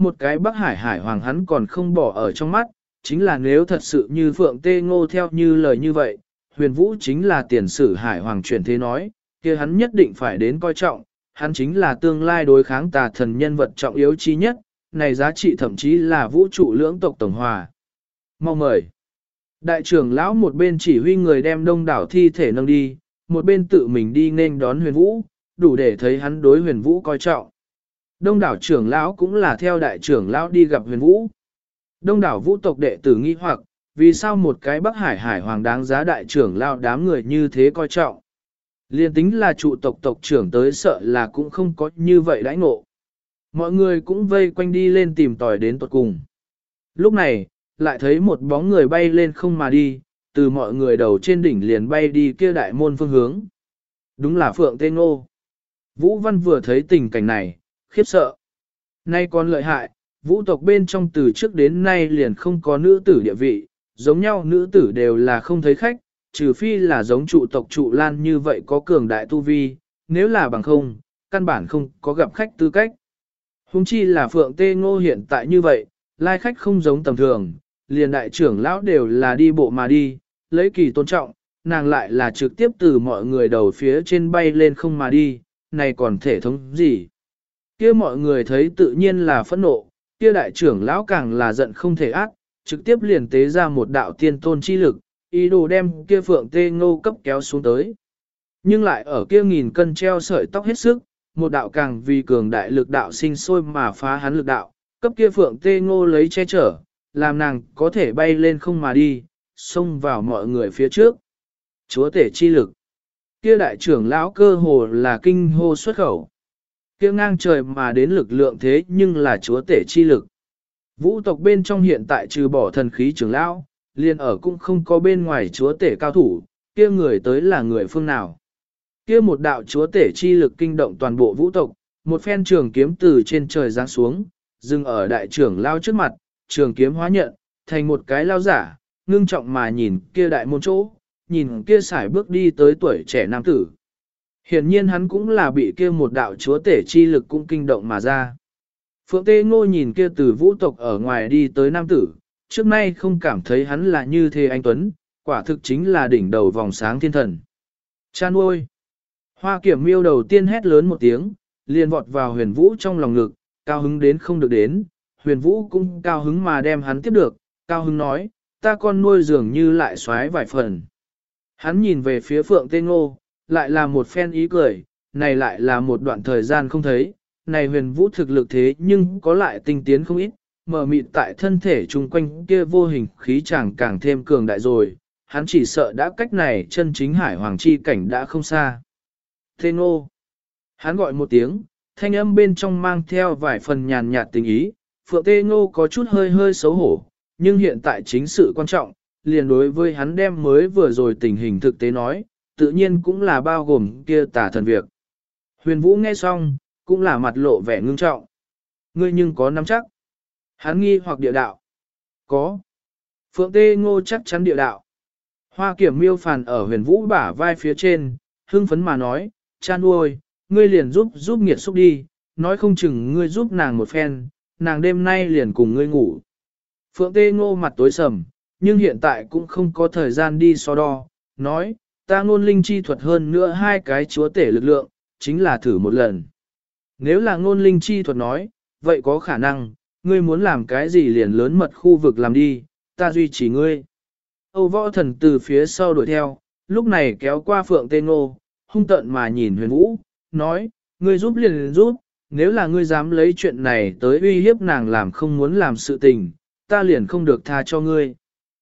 một cái Bắc Hải Hải Hoàng hắn còn không bỏ ở trong mắt, chính là nếu thật sự như Phượng Tê Ngô theo như lời như vậy, huyền vũ chính là tiền sử Hải Hoàng chuyển thế nói, kia hắn nhất định phải đến coi trọng, hắn chính là tương lai đối kháng tà thần nhân vật trọng yếu chi nhất, này giá trị thậm chí là vũ trụ lưỡng tộc tổng hòa. Mau mời. Đại trưởng lão một bên chỉ huy người đem đông đảo thi thể nâng đi, một bên tự mình đi nên đón huyền vũ, đủ để thấy hắn đối huyền vũ coi trọng. Đông đảo trưởng lão cũng là theo đại trưởng lão đi gặp huyền vũ. Đông đảo vũ tộc đệ tử nghi hoặc, vì sao một cái Bắc Hải Hải Hoàng đáng giá đại trưởng lão đám người như thế coi trọng. Liên tính là trụ tộc tộc trưởng tới sợ là cũng không có như vậy đãi ngộ. Mọi người cũng vây quanh đi lên tìm tòi đến tuột cùng. Lúc này, lại thấy một bóng người bay lên không mà đi, từ mọi người đầu trên đỉnh liền bay đi kia đại môn phương hướng. Đúng là Phượng Tê Ngô. Vũ Văn vừa thấy tình cảnh này, khiếp sợ. Nay còn lợi hại, vũ tộc bên trong từ trước đến nay liền không có nữ tử địa vị, giống nhau nữ tử đều là không thấy khách, trừ phi là giống trụ tộc trụ lan như vậy có cường đại tu vi, nếu là bằng không, căn bản không có gặp khách tư cách. Hùng chi là Phượng Tê Ngô hiện tại như vậy, lai khách không giống tầm thường, liền đại trưởng lão đều là đi bộ mà đi, lấy kỳ tôn trọng, nàng lại là trực tiếp từ mọi người đầu phía trên bay lên không mà đi, này còn thể thống gì. Kia mọi người thấy tự nhiên là phẫn nộ, kia đại trưởng lão càng là giận không thể ác, trực tiếp liền tế ra một đạo tiên tôn chi lực, ý đồ đem kia Phượng Tê Ngô cấp kéo xuống tới. Nhưng lại ở kia nghìn cân treo sợi tóc hết sức, một đạo càng vì cường đại lực đạo sinh sôi mà phá hắn lực đạo, cấp kia Phượng Tê Ngô lấy che chở, làm nàng có thể bay lên không mà đi, xông vào mọi người phía trước. Chúa tể chi lực. Kia đại trưởng lão cơ hồ là kinh hô xuất khẩu. Kia ngang trời mà đến lực lượng thế nhưng là chúa tể chi lực. Vũ tộc bên trong hiện tại trừ bỏ thần khí trưởng lão, liền ở cũng không có bên ngoài chúa tể cao thủ, kia người tới là người phương nào. Kia một đạo chúa tể chi lực kinh động toàn bộ vũ tộc, một phen trường kiếm từ trên trời giáng xuống, dừng ở đại trưởng lao trước mặt, trường kiếm hóa nhận, thành một cái lao giả, ngưng trọng mà nhìn kia đại môn chỗ, nhìn kia sải bước đi tới tuổi trẻ nam tử. Hiển nhiên hắn cũng là bị kia một đạo chúa tể chi lực cũng kinh động mà ra. Phượng Tê Ngô nhìn kia từ vũ tộc ở ngoài đi tới nam tử, trước nay không cảm thấy hắn là như thế anh Tuấn, quả thực chính là đỉnh đầu vòng sáng thiên thần. Chan ôi! Hoa Kiểm Miêu đầu tiên hét lớn một tiếng, liền vọt vào huyền vũ trong lòng ngực, cao hứng đến không được đến, huyền vũ cũng cao hứng mà đem hắn tiếp được, cao hứng nói, ta con nuôi dường như lại xoái vài phần. Hắn nhìn về phía Phượng Tê Ngô, lại là một phen ý cười, này lại là một đoạn thời gian không thấy, này huyền vũ thực lực thế nhưng có lại tinh tiến không ít, mở mịt tại thân thể chung quanh kia vô hình khí chẳng càng thêm cường đại rồi, hắn chỉ sợ đã cách này chân chính hải hoàng chi cảnh đã không xa. Tê Ngô. Hắn gọi một tiếng, thanh âm bên trong mang theo vài phần nhàn nhạt tình ý, Phượng Tê Ngô có chút hơi hơi xấu hổ, nhưng hiện tại chính sự quan trọng, liền đối với hắn đem mới vừa rồi tình hình thực tế nói, tự nhiên cũng là bao gồm kia tả thần việc. Huyền Vũ nghe xong, cũng là mặt lộ vẻ ngưng trọng. Ngươi nhưng có nắm chắc. Hắn nghi hoặc địa đạo. Có. Phượng Tê Ngô chắc chắn địa đạo. Hoa Kiểm Miêu phàn ở Huyền Vũ bả vai phía trên, hưng phấn mà nói, cha nuôi, ngươi liền giúp nghiệt xúc đi, nói không chừng ngươi giúp nàng một phen, nàng đêm nay liền cùng ngươi ngủ. Phượng Tê Ngô mặt tối sầm, nhưng hiện tại cũng không có thời gian đi so đo, nói, ta ngôn linh chi thuật hơn nữa hai cái chúa tể lực lượng, chính là thử một lần. Nếu là ngôn linh chi thuật nói, vậy có khả năng, ngươi muốn làm cái gì liền lớn mật khu vực làm đi, ta duy trì ngươi. Âu Võ Thần từ phía sau đuổi theo, lúc này kéo qua Phượng Tê Ngô, hung tợn mà nhìn Huyền Vũ, nói, ngươi giúp liền giúp, nếu là ngươi dám lấy chuyện này tới uy hiếp nàng làm không muốn làm sự tình, ta liền không được tha cho ngươi.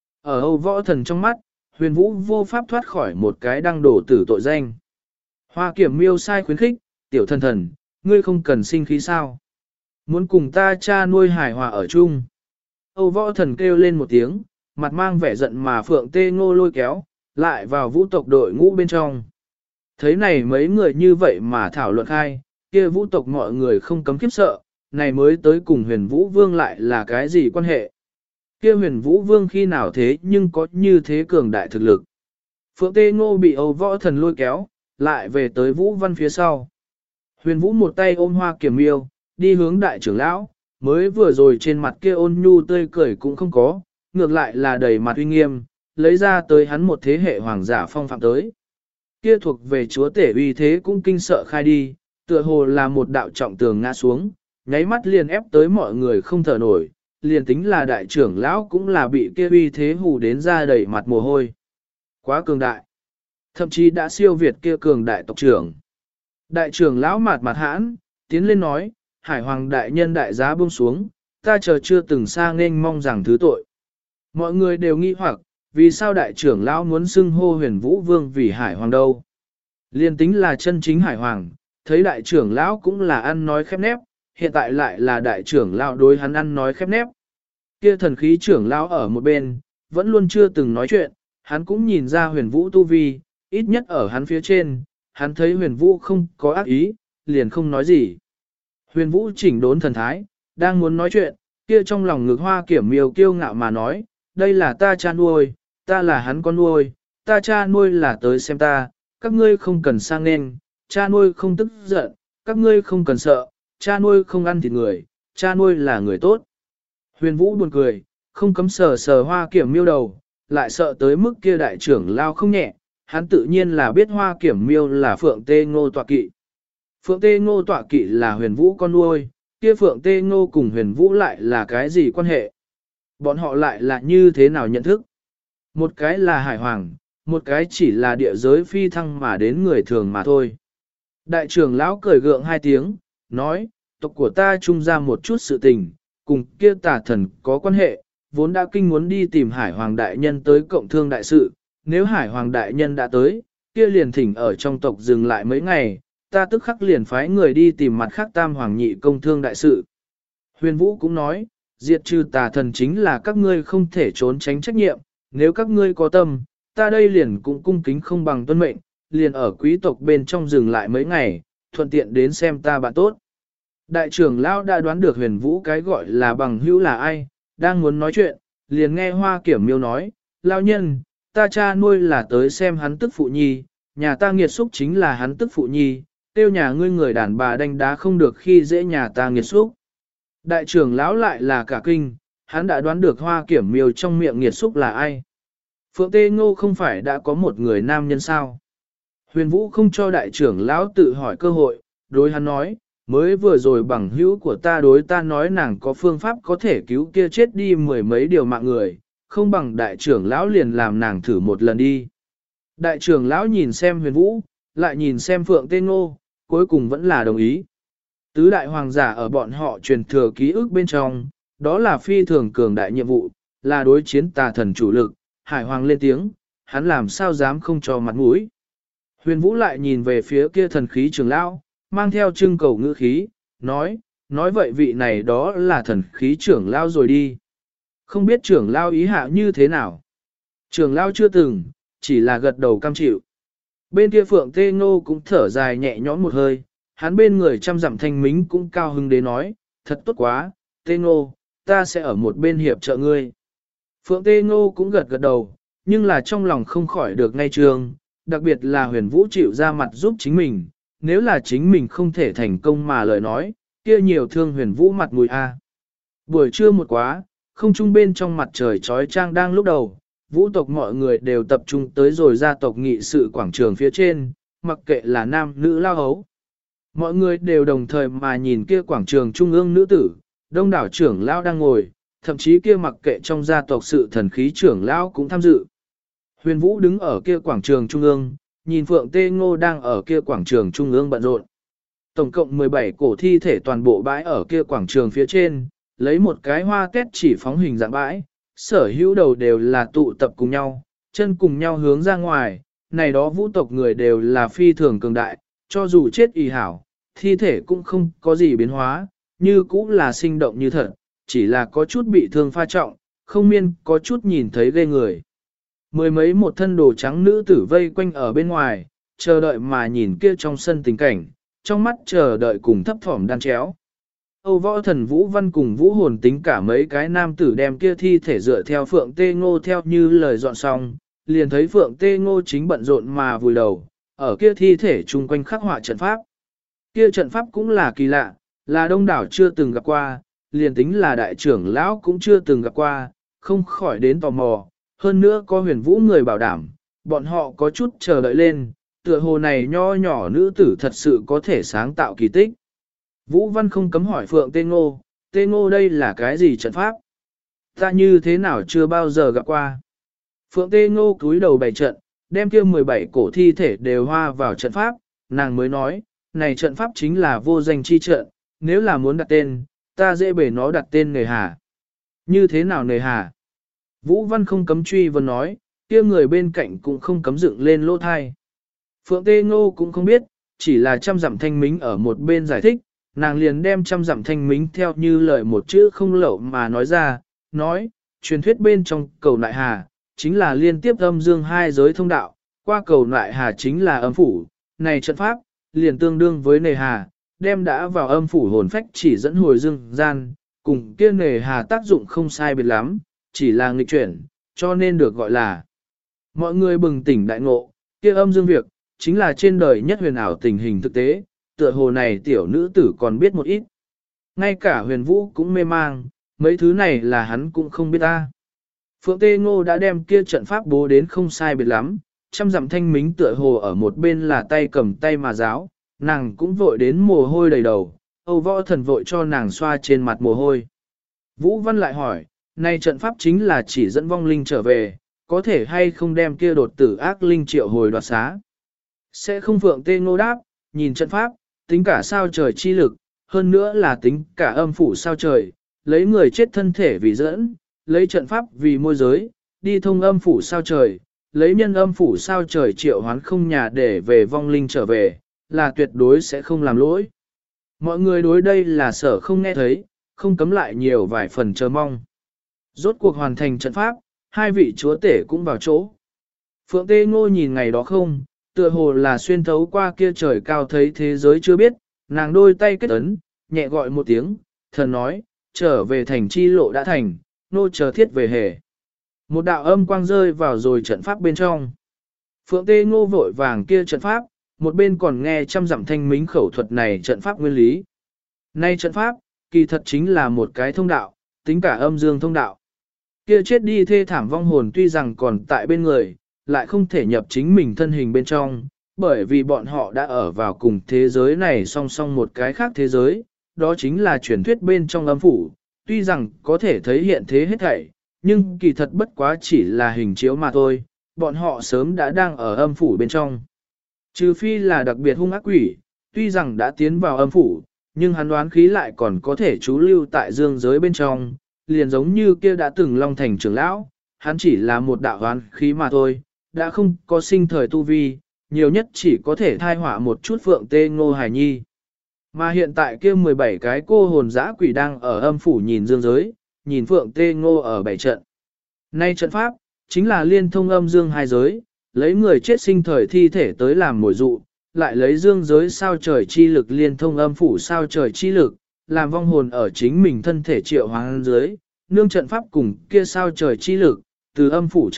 Ở Âu Võ Thần trong mắt, Huyền Vũ vô pháp thoát khỏi một cái đăng đổ tử tội danh. Hoa Kiểm Miêu sai khuyến khích, tiểu thần thần, ngươi không cần sinh khí sao. Muốn cùng ta cha nuôi hài hòa ở chung. Âu Võ Thần kêu lên một tiếng, mặt mang vẻ giận mà Phượng Tê Ngô lôi kéo, lại vào vũ tộc đội ngũ bên trong. Thấy này mấy người như vậy mà thảo luận khai, kia vũ tộc mọi người không cấm khiếp sợ, này mới tới cùng huyền vũ vương lại là cái gì quan hệ. Kia huyền vũ vương khi nào thế nhưng có như thế cường đại thực lực. Phượng Tê Ngô bị Âu Võ Thần lôi kéo, lại về tới Vũ Văn phía sau. Huyền Vũ một tay ôm Hoa Kiểm Miêu, đi hướng đại trưởng lão, mới vừa rồi trên mặt kia ôn nhu tươi cười cũng không có, ngược lại là đầy mặt uy nghiêm, lấy ra tới hắn một thế hệ hoàng giả phong phạm tới. Kia thuộc về chúa tể uy thế cũng kinh sợ khai đi, tựa hồ là một đạo trọng tường ngã xuống, nháy mắt liền ép tới mọi người không thở nổi, liền tính là đại trưởng lão cũng là bị kia uy thế hù đến ra đầy mặt mồ hôi. Quá cường đại. Thậm chí đã siêu việt kia cường đại tộc trưởng. Đại trưởng lão mạt mặt hãn, tiến lên nói, Hải Hoàng đại nhân đại giá buông xuống, ta chờ chưa từng xa nên mong rằng thứ tội. Mọi người đều nghi hoặc, vì sao đại trưởng lão muốn xưng hô Huyền Vũ Vương vì Hải Hoàng đâu? Liên tính là chân chính Hải Hoàng, thấy đại trưởng lão cũng là ăn nói khép nép, hiện tại lại là đại trưởng lão đối hắn ăn nói khép nép. Kia thần khí trưởng lão ở một bên, vẫn luôn chưa từng nói chuyện, hắn cũng nhìn ra Huyền Vũ tu vi, ít nhất ở hắn phía trên, hắn thấy Huyền Vũ không có ác ý, liền không nói gì. Huyền Vũ chỉnh đốn thần thái, đang muốn nói chuyện, kia trong lòng ngực Hoa Kiểm Miêu kiêu ngạo mà nói, đây là ta cha nuôi, ta là hắn con nuôi, ta cha nuôi là tới xem ta, các ngươi không cần sang nên, cha nuôi không tức giận, các ngươi không cần sợ, cha nuôi không ăn thịt người, cha nuôi là người tốt. Huyền Vũ buồn cười, không cấm sờ sờ Hoa Kiểm Miêu đầu, lại sợ tới mức kia đại trưởng lao không nhẹ, hắn tự nhiên là biết Hoa Kiểm Miêu là Phượng Tê Ngô tọa kỵ. Phượng Tê Ngô tọa kỵ là Huyền Vũ con nuôi, kia Phượng Tê Ngô cùng Huyền Vũ lại là cái gì quan hệ? Bọn họ lại là như thế nào nhận thức? Một cái là Hải Hoàng, một cái chỉ là địa giới phi thăng mà đến người thường mà thôi. Đại trưởng lão cười gượng hai tiếng, nói, tộc của ta trung ra một chút sự tình, cùng kia tà thần có quan hệ, vốn đã kinh muốn đi tìm Hải Hoàng đại nhân tới cộng thương đại sự, nếu Hải Hoàng đại nhân đã tới, kia liền thỉnh ở trong tộc dừng lại mấy ngày, ta tức khắc liền phái người đi tìm mặt khác tam hoàng nhị công thương đại sự. Huyền Vũ cũng nói, diệt trừ tà thần chính là các ngươi không thể trốn tránh trách nhiệm, nếu các ngươi có tâm, ta đây liền cũng cung kính không bằng tuân mệnh, liền ở quý tộc bên trong dừng lại mấy ngày, thuận tiện đến xem ta bạn tốt. Đại trưởng lão đã đoán được Huyền Vũ cái gọi là bằng hữu là ai, đang muốn nói chuyện, liền nghe Hoa Kiểm Miêu nói, lão nhân, ta cha nuôi là tới xem hắn tức phụ nhi, nhà ta nghiệt xúc chính là hắn tức phụ nhi, tiêu nhà ngươi người đàn bà đánh đá không được khi dễ nhà ta nghiệt xúc. Đại trưởng lão lại là cả kinh, hắn đã đoán được Hoa Kiểm Miêu trong miệng nghiệt xúc là ai. Phượng Tê Ngô không phải đã có một người nam nhân sao? Huyền Vũ không cho đại trưởng lão tự hỏi cơ hội, đối hắn nói, mới vừa rồi bằng hữu của ta đối ta nói nàng có phương pháp có thể cứu kia chết đi mười mấy điều mạng người, không bằng đại trưởng lão liền làm nàng thử một lần đi. Đại trưởng lão nhìn xem Huyền Vũ, lại nhìn xem Phượng Tê Ngô, cuối cùng vẫn là đồng ý. Tứ đại hoàng giả ở bọn họ truyền thừa ký ức bên trong, đó là phi thường cường đại nhiệm vụ, là đối chiến tà thần chủ lực, Hải Hoàng lên tiếng, hắn làm sao dám không cho mặt mũi. Huyền Vũ lại nhìn về phía kia thần khí trưởng lão, mang theo trưng cầu ngữ khí, nói vậy vị này đó là thần khí trưởng lão rồi đi. Không biết trưởng lão ý hạ như thế nào. Trưởng lão chưa từng, chỉ là gật đầu cam chịu. Bên kia Phượng Tê Ngô cũng thở dài nhẹ nhõm một hơi, hắn bên người trăm dặm thanh mính cũng cao hứng đến nói, thật tốt quá, Tê Ngô, ta sẽ ở một bên hiệp trợ ngươi. Phượng Tê Ngô cũng gật gật đầu, nhưng là trong lòng không khỏi được ngay trường, đặc biệt là Huyền Vũ chịu ra mặt giúp chính mình, nếu là chính mình không thể thành công mà lời nói, kia nhiều thương Huyền Vũ mặt mũi a. Buổi trưa một quá, không trung bên trong mặt trời trói trang đang lúc đầu, vũ tộc mọi người đều tập trung tới rồi gia tộc nghị sự quảng trường phía trên, mặc kệ là nam nữ lao hấu. Mọi người đều đồng thời mà nhìn kia quảng trường trung ương nữ tử, đông đảo trưởng lao đang ngồi, thậm chí kia mặc kệ trong gia tộc sự thần khí trưởng lao cũng tham dự. Huyền Vũ đứng ở kia quảng trường trung ương, nhìn Phượng Tê Ngô đang ở kia quảng trường trung ương bận rộn. Tổng cộng 17 cổ thi thể toàn bộ bãi ở kia quảng trường phía trên, lấy một cái hoa tét chỉ phóng hình dạng bãi, sở hữu đầu đều là tụ tập cùng nhau, chân cùng nhau hướng ra ngoài, này đó vũ tộc người đều là phi thường cường đại, cho dù chết y hảo, thi thể cũng không có gì biến hóa, như cũng là sinh động như thật, chỉ là có chút bị thương pha trọng, không miên có chút nhìn thấy ghê người. Mười mấy một thân đồ trắng nữ tử vây quanh ở bên ngoài, chờ đợi mà nhìn kia trong sân tình cảnh, trong mắt chờ đợi cùng thấp thỏm đan chéo. Âu Võ Thần Vũ Văn cùng Vũ Hồn tính cả mấy cái nam tử đem kia thi thể dựa theo Phượng Tê Ngô theo như lời dọn xong, liền thấy Phượng Tê Ngô chính bận rộn mà vùi đầu, ở kia thi thể chung quanh khắc họa trận pháp. Kia trận pháp cũng là kỳ lạ, là đông đảo chưa từng gặp qua, liền tính là đại trưởng lão cũng chưa từng gặp qua, không khỏi đến tò mò, hơn nữa có huyền vũ người bảo đảm, bọn họ có chút chờ đợi lên, tựa hồ này nho nhỏ nữ tử thật sự có thể sáng tạo kỳ tích. Vũ Văn không cấm hỏi Phượng Tê Ngô đây là cái gì trận pháp? Ta như thế nào chưa bao giờ gặp qua? Phượng Tê Ngô cúi đầu bày trận, đem kia 17 cổ thi thể đều hoa vào trận pháp, nàng mới nói, này trận pháp chính là vô danh chi trận, nếu là muốn đặt tên, ta dễ bể nó đặt tên Nề Hà. Như thế nào Nề Hà? Vũ Văn không cấm truy vấn nói, kia người bên cạnh cũng không cấm dựng lên lỗ thai. Phượng Tê Ngô cũng không biết, chỉ là trăm dặm thanh mính ở một bên giải thích, nàng liền đem trăm dặm thanh mính theo như lời một chữ không lậu mà nói ra, nói, truyền thuyết bên trong cầu nại hà, chính là liên tiếp âm dương hai giới thông đạo, qua cầu nại hà chính là âm phủ, này trận pháp, liền tương đương với nề hà, đem đã vào âm phủ hồn phách chỉ dẫn hồi dương gian, cùng kia nề hà tác dụng không sai biệt lắm, chỉ là nghịch chuyển, cho nên được gọi là. Mọi người bừng tỉnh đại ngộ, kia âm dương việc, chính là trên đời nhất huyền ảo tình hình thực tế, tựa hồ này tiểu nữ tử còn biết một ít. Ngay cả huyền vũ cũng mê mang, mấy thứ này là hắn cũng không biết ta. Phượng Tê Ngô đã đem kia trận pháp bố đến không sai biệt lắm, trăm dặm thanh mính tựa hồ ở một bên là tay cầm tay mà giáo, nàng cũng vội đến mồ hôi đầy đầu, Âu Võ Thần vội cho nàng xoa trên mặt mồ hôi. Vũ Văn lại hỏi, này trận pháp chính là chỉ dẫn vong linh trở về, có thể hay không đem kia đột tử ác linh triệu hồi đoạt xá? Sẽ không. Phượng Tê Ngô đáp, nhìn trận pháp, tính cả sao trời chi lực, hơn nữa là tính cả âm phủ sao trời, lấy người chết thân thể vì dẫn, lấy trận pháp vì môi giới, đi thông âm phủ sao trời, lấy nhân âm phủ sao trời triệu hoán không nhà để về vong linh trở về, là tuyệt đối sẽ không làm lỗi. Mọi người đối đây là sở không nghe thấy, không cấm lại nhiều vài phần chờ mong. Rốt cuộc hoàn thành trận pháp, hai vị chúa tể cũng vào chỗ. Phượng Tê Ngô nhìn ngày đó không, tựa hồ là xuyên thấu qua kia trời cao thấy thế giới chưa biết, nàng đôi tay kết ấn, nhẹ gọi một tiếng, thần nói, trở về thành chi lộ đã thành, nô chờ thiết về hề. Một đạo âm quang rơi vào rồi trận pháp bên trong. Phượng Tê Ngô vội vàng kia trận pháp, một bên còn nghe trăm dặm thanh mính khẩu thuật này trận pháp nguyên lý. Nay trận pháp, kỳ thật chính là một cái thông đạo, tính cả âm dương thông đạo. Kia chết đi thê thảm vong hồn tuy rằng còn tại bên người, lại không thể nhập chính mình thân hình bên trong, bởi vì bọn họ đã ở vào cùng thế giới này song song một cái khác thế giới, đó chính là truyền thuyết bên trong âm phủ, tuy rằng có thể thấy hiện thế hết thảy, nhưng kỳ thật bất quá chỉ là hình chiếu mà thôi, bọn họ sớm đã đang ở âm phủ bên trong. Trừ phi là đặc biệt hung ác quỷ, tuy rằng đã tiến vào âm phủ, nhưng hắn đoán khí lại còn có thể trú lưu tại dương giới bên trong, liền giống như kia đã từng Long Thành trưởng lão, hắn chỉ là một đạo đoán khí mà thôi, đã không có sinh thời tu vi, nhiều nhất chỉ có thể thai họa một chút Phượng Tê Ngô hài nhi. Mà hiện tại kia 17 cái cô hồn dã quỷ đang ở âm phủ nhìn dương giới, nhìn Phượng Tê Ngô ở bảy trận. Nay trận pháp, chính là liên thông âm dương hai giới, lấy người chết sinh thời thi thể tới làm mồi dụ, lại lấy dương giới sao trời chi lực liên thông âm phủ sao trời chi lực, làm vong hồn ở chính mình thân thể triệu hoán dưới, nương trận pháp cùng kia sao trời chi lực, từ âm phủ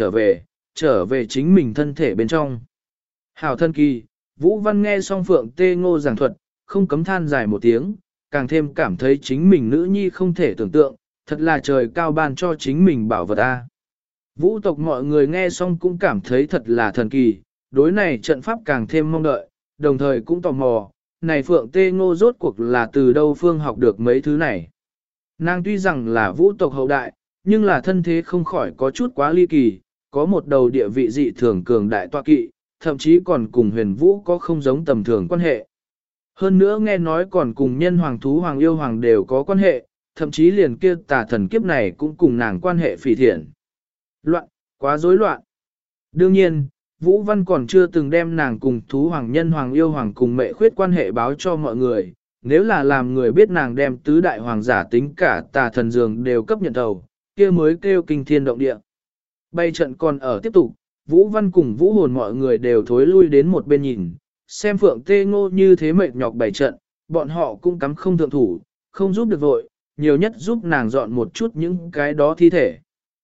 trở về chính mình thân thể bên trong. Hảo thân kỳ, Vũ Văn nghe xong Phượng Tê Ngô giảng thuật, không cấm than dài một tiếng, càng thêm cảm thấy chính mình nữ nhi không thể tưởng tượng, thật là trời cao ban cho chính mình bảo vật a. Vũ tộc mọi người nghe xong cũng cảm thấy thật là thần kỳ, đối này trận pháp càng thêm mong đợi, đồng thời cũng tò mò, này Phượng Tê Ngô rốt cuộc là từ đâu phương học được mấy thứ này. Nàng tuy rằng là vũ tộc hậu đại, nhưng là thân thế không khỏi có chút quá ly kỳ, có một đầu địa vị dị thường cường đại tọa kỵ, thậm chí còn cùng huyền vũ có không giống tầm thường quan hệ. Hơn nữa nghe nói còn cùng nhân hoàng thú hoàng yêu hoàng đều có quan hệ, thậm chí liền kia tà thần kiếp này cũng cùng nàng quan hệ phỉ thiện. Loạn, quá rối loạn. Đương nhiên, Vũ Văn còn chưa từng đem nàng cùng thú hoàng nhân hoàng yêu hoàng cùng mẹ khuyết quan hệ báo cho mọi người, nếu là làm người biết nàng đem tứ đại hoàng giả tính cả tà thần dường đều cấp nhận đầu, kia mới kêu kinh thiên động địa. Bay trận còn ở tiếp tục, Vũ Văn cùng Vũ Hồn mọi người đều thối lui đến một bên nhìn, xem Phượng Tê Ngô như thế mệt nhọc bày trận, bọn họ cũng cắm không thượng thủ, không giúp được vội, nhiều nhất giúp nàng dọn một chút những cái đó thi thể.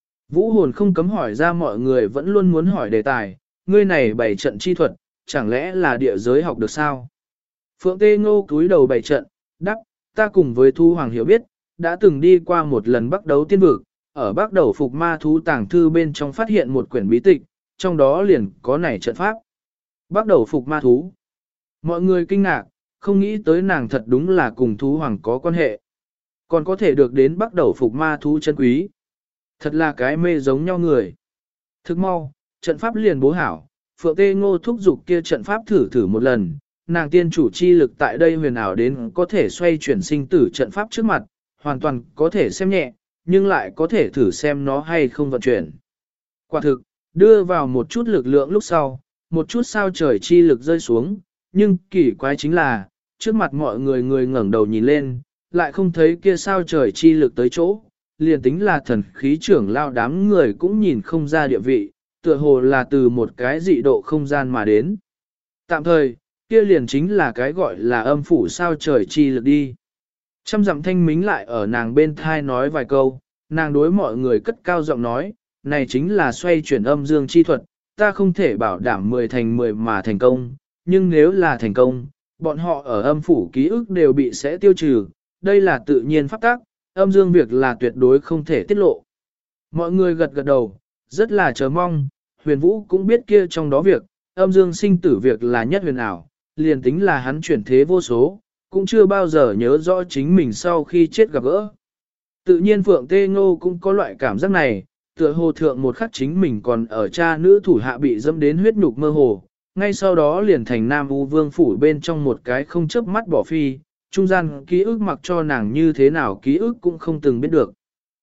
Vũ Hồn không cấm hỏi ra mọi người vẫn luôn muốn hỏi đề tài, ngươi này bày trận chi thuật, chẳng lẽ là địa giới học được sao? Phượng Tê Ngô cúi đầu bày trận, đắc, ta cùng với Thu Hoàng hiểu biết, đã từng đi qua một lần Bắc Đấu Tiên Vực, ở Bắc Đầu Phục Ma Thú tàng thư bên trong phát hiện một quyển bí tịch, trong đó liền có này trận pháp. Bắc Đầu Phục Ma Thú. Mọi người kinh ngạc, không nghĩ tới nàng thật đúng là cùng thú hoàng có quan hệ. Còn có thể được đến Bắc Đầu Phục Ma Thú chân quý. Thật là cái mê giống nhau người. Thức mau, trận pháp liền bố hảo, Phượng Tê Ngô thúc giục kia trận pháp thử một lần, nàng tiên chủ chi lực tại đây huyền ảo đến có thể xoay chuyển sinh tử trận pháp trước mặt, hoàn toàn có thể xem nhẹ, nhưng lại có thể thử xem nó hay không vận chuyển. Quả thực, đưa vào một chút lực lượng lúc sau, một chút sao trời chi lực rơi xuống, nhưng kỳ quái chính là, trước mặt mọi người ngẩng đầu nhìn lên, lại không thấy kia sao trời chi lực tới chỗ, liền tính là thần khí trưởng lao đám người cũng nhìn không ra địa vị, tựa hồ là từ một cái dị độ không gian mà đến. Tạm thời, kia liền chính là cái gọi là âm phủ sao trời chi lực đi. Trăm dặm thanh mính lại ở nàng bên thai nói vài câu, nàng đối mọi người cất cao giọng nói, này chính là xoay chuyển âm dương chi thuật, ta không thể bảo đảm 10 thành 10 mà thành công, nhưng nếu là thành công, bọn họ ở âm phủ ký ức đều bị sẽ tiêu trừ, đây là tự nhiên pháp tác, âm dương việc là tuyệt đối không thể tiết lộ. Mọi người gật gật đầu, rất là chờ mong, huyền vũ cũng biết kia trong đó việc, âm dương sinh tử việc là nhất huyền ảo, liền tính là hắn chuyển thế vô số, cũng chưa bao giờ nhớ rõ chính mình sau khi chết gặp gỡ. Tự nhiên Phượng Tê Ngô cũng có loại cảm giác này, tựa hồ thượng một khắc chính mình còn ở cha nữ thủ hạ bị dâm đến huyết nhục mơ hồ, ngay sau đó liền thành Nam U Vương phủ bên trong một cái không chớp mắt bỏ phi, trung gian ký ức mặc cho nàng như thế nào ký ức cũng không từng biết được.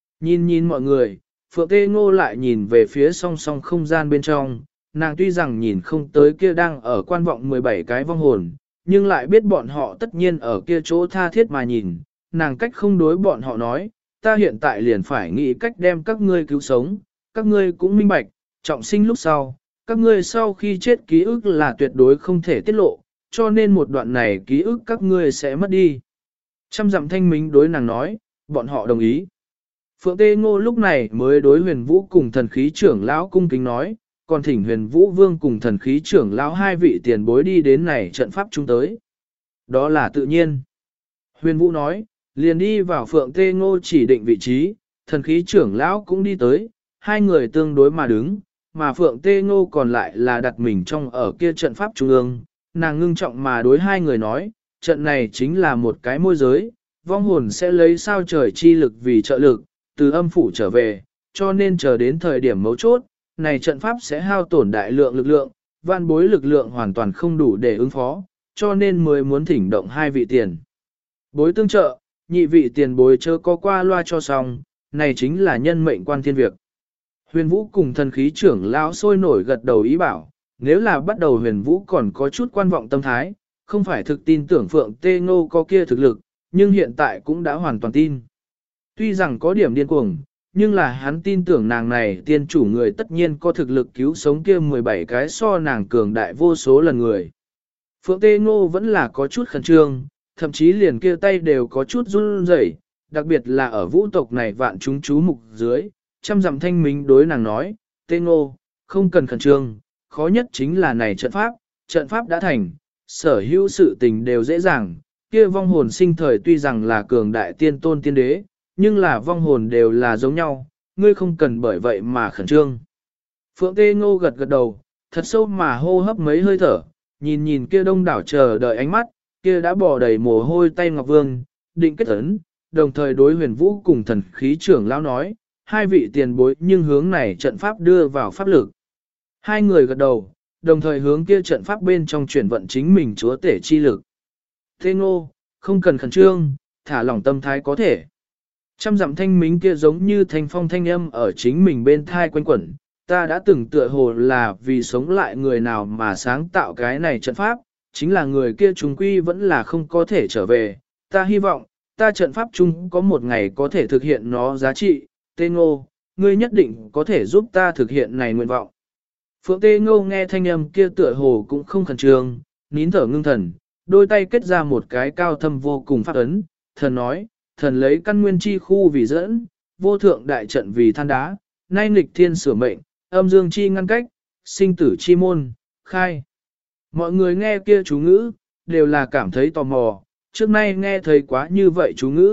Nhìn mọi người, Phượng Tê Ngô lại nhìn về phía song song không gian bên trong, nàng tuy rằng nhìn không tới kia đang ở quan vọng 17 cái vong hồn, nhưng lại biết bọn họ tất nhiên ở kia chỗ tha thiết mà nhìn, nàng cách không đối bọn họ nói, ta hiện tại liền phải nghĩ cách đem các ngươi cứu sống, các ngươi cũng minh bạch, trọng sinh lúc sau, các ngươi sau khi chết ký ức là tuyệt đối không thể tiết lộ, cho nên một đoạn này ký ức các ngươi sẽ mất đi. Trăm dặm thanh mính đối nàng nói, bọn họ đồng ý. Phượng Tê Ngô lúc này mới đối huyền vũ cùng thần khí trưởng lão cung kính nói, còn thỉnh huyền vũ vương cùng thần khí trưởng lão hai vị tiền bối đi đến này trận pháp chúng tới. Đó là tự nhiên. Huyền vũ nói, liền đi vào Phượng Tê Ngô chỉ định vị trí, thần khí trưởng lão cũng đi tới, hai người tương đối mà đứng, mà Phượng Tê Ngô còn lại là đặt mình trong ở kia trận pháp trung ương, nàng ngưng trọng mà đối hai người nói, trận này chính là một cái môi giới, vong hồn sẽ lấy sao trời chi lực vì trợ lực, từ âm phủ trở về, cho nên chờ đến thời điểm mấu chốt, này trận pháp sẽ hao tổn đại lượng lực lượng, vạn bối lực lượng hoàn toàn không đủ để ứng phó, cho nên mới muốn thỉnh động hai vị tiền. Bối tương trợ, nhị vị tiền bối chớ có qua loa cho xong, này chính là nhân mệnh quan thiên việc. Huyền Vũ cùng thần khí trưởng lão sôi nổi gật đầu ý bảo, nếu là bắt đầu Huyền Vũ còn có chút quan vọng tâm thái, không phải thực tin tưởng Phượng Tê Ngô có kia thực lực, nhưng hiện tại cũng đã hoàn toàn tin. Tuy rằng có điểm điên cuồng, nhưng là hắn tin tưởng nàng này tiên chủ người tất nhiên có thực lực cứu sống kia 17 cái so nàng cường đại vô số lần người. Phượng Tê Ngô vẫn là có chút khẩn trương, thậm chí liền kia tay đều có chút run rẩy, đặc biệt là ở vũ tộc này vạn chúng chú mục dưới, trăm dặm thanh minh đối nàng nói, Tê Ngô, không cần khẩn trương, khó nhất chính là này trận pháp đã thành, sở hữu sự tình đều dễ dàng, kia vong hồn sinh thời tuy rằng là cường đại tiên tôn tiên đế, nhưng là vong hồn đều là giống nhau, ngươi không cần bởi vậy mà khẩn trương. Phượng Tê Ngô gật gật đầu, thật sâu mà hô hấp mấy hơi thở, nhìn kia đông đảo chờ đợi ánh mắt, kia đã bỏ đầy mồ hôi tay Ngọc Vương, định kết ấn, đồng thời đối Huyền Vũ cùng thần khí trưởng lão nói, hai vị tiền bối nhưng hướng này trận pháp đưa vào pháp lực. Hai người gật đầu, đồng thời hướng kia trận pháp bên trong chuyển vận chính mình chúa tể chi lực. Tê Ngô, không cần khẩn trương, thả lỏng tâm thái có thể. Trăm dặm thanh mính kia giống như thanh phong thanh âm ở chính mình bên thai quanh quẩn, ta đã từng tựa hồ là vì sống lại người nào mà sáng tạo cái này trận pháp, chính là người kia trùng quy vẫn là không có thể trở về, ta hy vọng, ta trận pháp chung có một ngày có thể thực hiện nó giá trị, Tê Ngô, ngươi nhất định có thể giúp ta thực hiện này nguyện vọng. Phượng Tê Ngô nghe thanh âm kia tựa hồ cũng không khẩn trương, nín thở ngưng thần, đôi tay kết ra một cái cao thâm vô cùng pháp ấn, thần nói, thần lấy căn nguyên chi khu vì dẫn, vô thượng đại trận vì than đá, nay nghịch thiên sửa mệnh, âm dương chi ngăn cách, sinh tử chi môn, khai. Mọi người nghe kia chú ngữ, đều là cảm thấy tò mò, trước nay nghe thấy quá như vậy chú ngữ,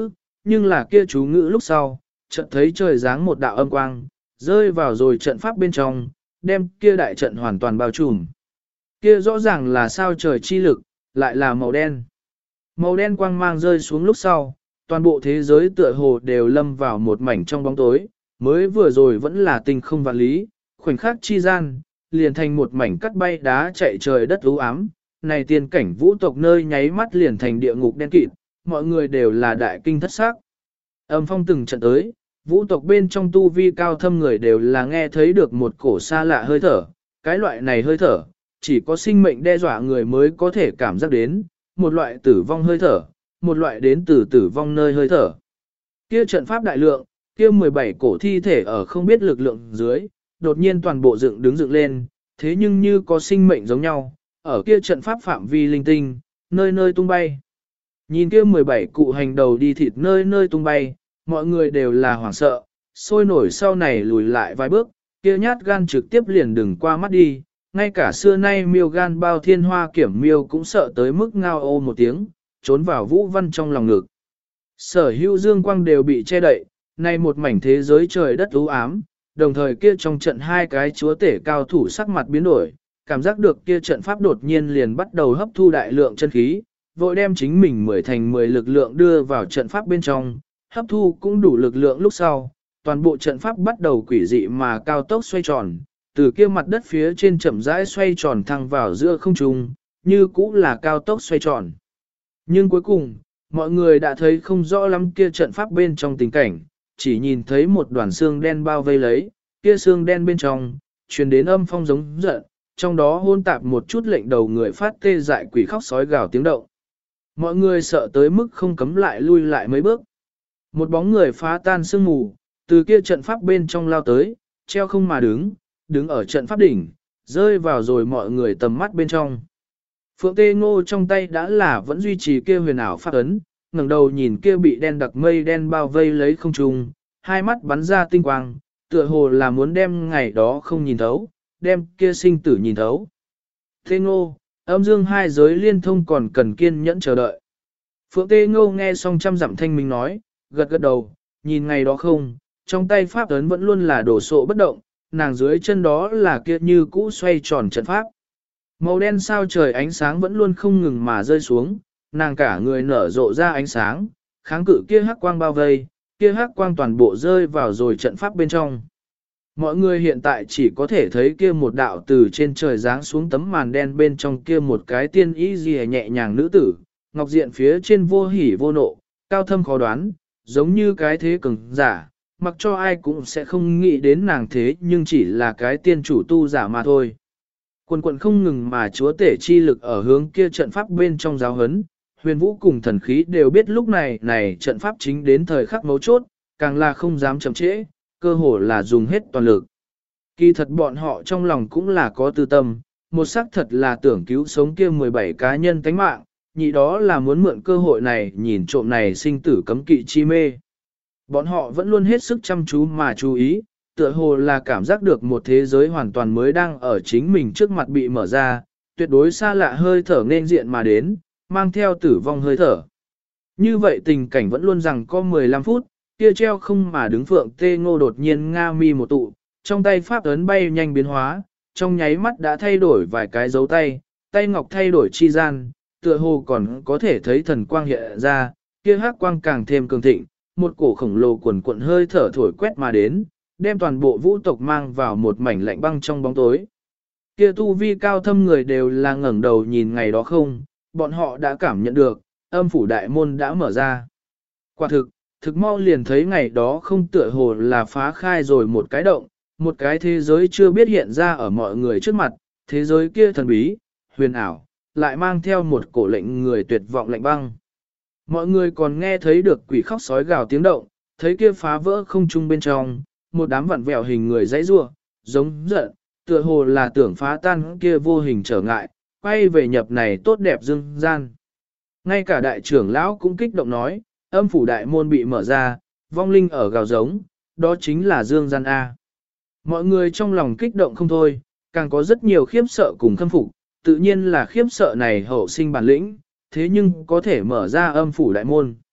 nhưng là kia chú ngữ lúc sau, chợt thấy trời giáng một đạo âm quang, rơi vào rồi trận pháp bên trong, đem kia đại trận hoàn toàn bao trùm. Kia rõ ràng là sao trời chi lực, lại là màu đen. Màu đen quang mang rơi xuống lúc sau, toàn bộ thế giới tựa hồ đều lâm vào một mảnh trong bóng tối, mới vừa rồi vẫn là tinh không vạn lý, khoảnh khắc chi gian, liền thành một mảnh cắt bay đá chạy trời đất u ám, này tiên cảnh vũ tộc nơi nháy mắt liền thành địa ngục đen kịt, mọi người đều là đại kinh thất xác. Âm phong từng trận tới, vũ tộc bên trong tu vi cao thâm người đều là nghe thấy được một cổ xa lạ hơi thở, cái loại này hơi thở, chỉ có sinh mệnh đe dọa người mới có thể cảm giác đến, một loại tử vong hơi thở, một loại đến từ tử vong nơi hơi thở. Kia trận pháp đại lượng, kia 17 cổ thi thể ở không biết lực lượng dưới, đột nhiên toàn bộ dựng lên, thế nhưng như có sinh mệnh giống nhau, ở kia trận pháp phạm vi linh tinh, nơi nơi tung bay. Nhìn kia 17 cụ hành đầu đi thịt nơi nơi tung bay, mọi người đều là hoảng sợ, sôi nổi sau này lùi lại vài bước, kia nhát gan trực tiếp liền đừng qua mắt đi, ngay cả xưa nay miêu gan bao thiên hoa kiểm miêu cũng sợ tới mức ngao ô một tiếng, trốn vào Vũ Văn trong lòng ngực. Sở hữu dương quang đều bị che đậy, nay một mảnh thế giới trời đất u ám, đồng thời kia trong trận hai cái chúa tể cao thủ sắc mặt biến đổi, cảm giác được kia trận pháp đột nhiên liền bắt đầu hấp thu đại lượng chân khí, vội đem chính mình 10 thành 10 lực lượng đưa vào trận pháp bên trong, hấp thu cũng đủ lực lượng lúc sau, toàn bộ trận pháp bắt đầu quỷ dị mà cao tốc xoay tròn, từ kia mặt đất phía trên chậm rãi xoay tròn thăng vào giữa không trung, như cũ là cao tốc xoay tròn. Nhưng cuối cùng, mọi người đã thấy không rõ lắm kia trận pháp bên trong tình cảnh, chỉ nhìn thấy một đoàn xương đen bao vây lấy, kia xương đen bên trong, truyền đến âm phong giống giận, trong đó hôn tạp một chút lệnh đầu người phát tê dại quỷ khóc sói gào tiếng động. Mọi người sợ tới mức không cấm lại lui lại mấy bước. Một bóng người phá tan sương mù, từ kia trận pháp bên trong lao tới, treo không mà đứng ở trận pháp đỉnh, rơi vào rồi mọi người tầm mắt bên trong. Phượng Tê Ngô trong tay đã là vẫn duy trì kia huyền ảo pháp ấn, ngẩng đầu nhìn kia bị đen đặc mây đen bao vây lấy không trung, hai mắt bắn ra tinh quang, tựa hồ là muốn đem ngày đó không nhìn thấu, đem kia sinh tử nhìn thấu. Tê Ngô, âm dương hai giới liên thông còn cần kiên nhẫn chờ đợi. Phượng Tê Ngô nghe xong trăm dặm thanh minh nói, gật gật đầu, nhìn ngày đó không, trong tay pháp ấn vẫn luôn là đổ sộ bất động, nàng dưới chân đó là kia như cũ xoay tròn trận pháp. Màu đen sao trời ánh sáng vẫn luôn không ngừng mà rơi xuống, nàng cả người nở rộ ra ánh sáng, kháng cự kia hắc quang bao vây, kia hắc quang toàn bộ rơi vào rồi trận pháp bên trong. Mọi người hiện tại chỉ có thể thấy kia một đạo từ trên trời giáng xuống tấm màn đen bên trong kia một cái tiên ý gì nhẹ nhàng nữ tử, ngọc diện phía trên vô hỉ vô nộ, cao thâm khó đoán, giống như cái thế cường giả, mặc cho ai cũng sẽ không nghĩ đến nàng thế nhưng chỉ là cái tiên chủ tu giả mà thôi. Quần quần không ngừng mà chúa tể chi lực ở hướng kia trận pháp bên trong giáo hấn, huyền vũ cùng thần khí đều biết lúc này trận pháp chính đến thời khắc mấu chốt, càng là không dám chậm trễ, cơ hồ là dùng hết toàn lực. Kỳ thật bọn họ trong lòng cũng là có tư tâm, một sắc thật là tưởng cứu sống kia 17 cá nhân tánh mạng, nhị đó là muốn mượn cơ hội này nhìn trộm này sinh tử cấm kỵ chi mê. Bọn họ vẫn luôn hết sức chăm chú mà chú ý, tựa hồ là cảm giác được một thế giới hoàn toàn mới đang ở chính mình trước mặt bị mở ra, tuyệt đối xa lạ hơi thở nên diện mà đến, mang theo tử vong hơi thở. Như vậy tình cảnh vẫn luôn rằng có 15 phút, kia treo không mà đứng Phượng Tê Ngô đột nhiên nga mi một tụ, trong tay pháp ấn bay nhanh biến hóa, trong nháy mắt đã thay đổi vài cái dấu tay, tay ngọc thay đổi chi gian, tựa hồ còn có thể thấy thần quang hiện ra, kia hắc quang càng thêm cường thịnh, một cổ khổng lồ quần cuộn hơi thở thổi quét mà đến, đem toàn bộ vũ tộc mang vào một mảnh lạnh băng trong bóng tối. Kia tu vi cao thâm người đều là ngẩng đầu nhìn ngày đó không, bọn họ đã cảm nhận được, âm phủ đại môn đã mở ra. Quả thực mau liền thấy ngày đó không tựa hồ là phá khai rồi một cái động, một cái thế giới chưa biết hiện ra ở mọi người trước mặt, thế giới kia thần bí, huyền ảo, lại mang theo một cổ lệnh người tuyệt vọng lạnh băng. Mọi người còn nghe thấy được quỷ khóc sói gào tiếng động, thấy kia phá vỡ không trung bên trong, một đám vặn vẹo hình người dãy rua, giống giận, tựa hồ là tưởng phá tan kia vô hình trở ngại, quay về nhập này tốt đẹp dương gian. Ngay cả đại trưởng lão cũng kích động nói, âm phủ đại môn bị mở ra, vong linh ở gào giống, đó chính là dương gian A. Mọi người trong lòng kích động không thôi, càng có rất nhiều khiếp sợ cùng khâm phục, tự nhiên là khiếp sợ này hậu sinh bản lĩnh, thế nhưng có thể mở ra âm phủ đại môn.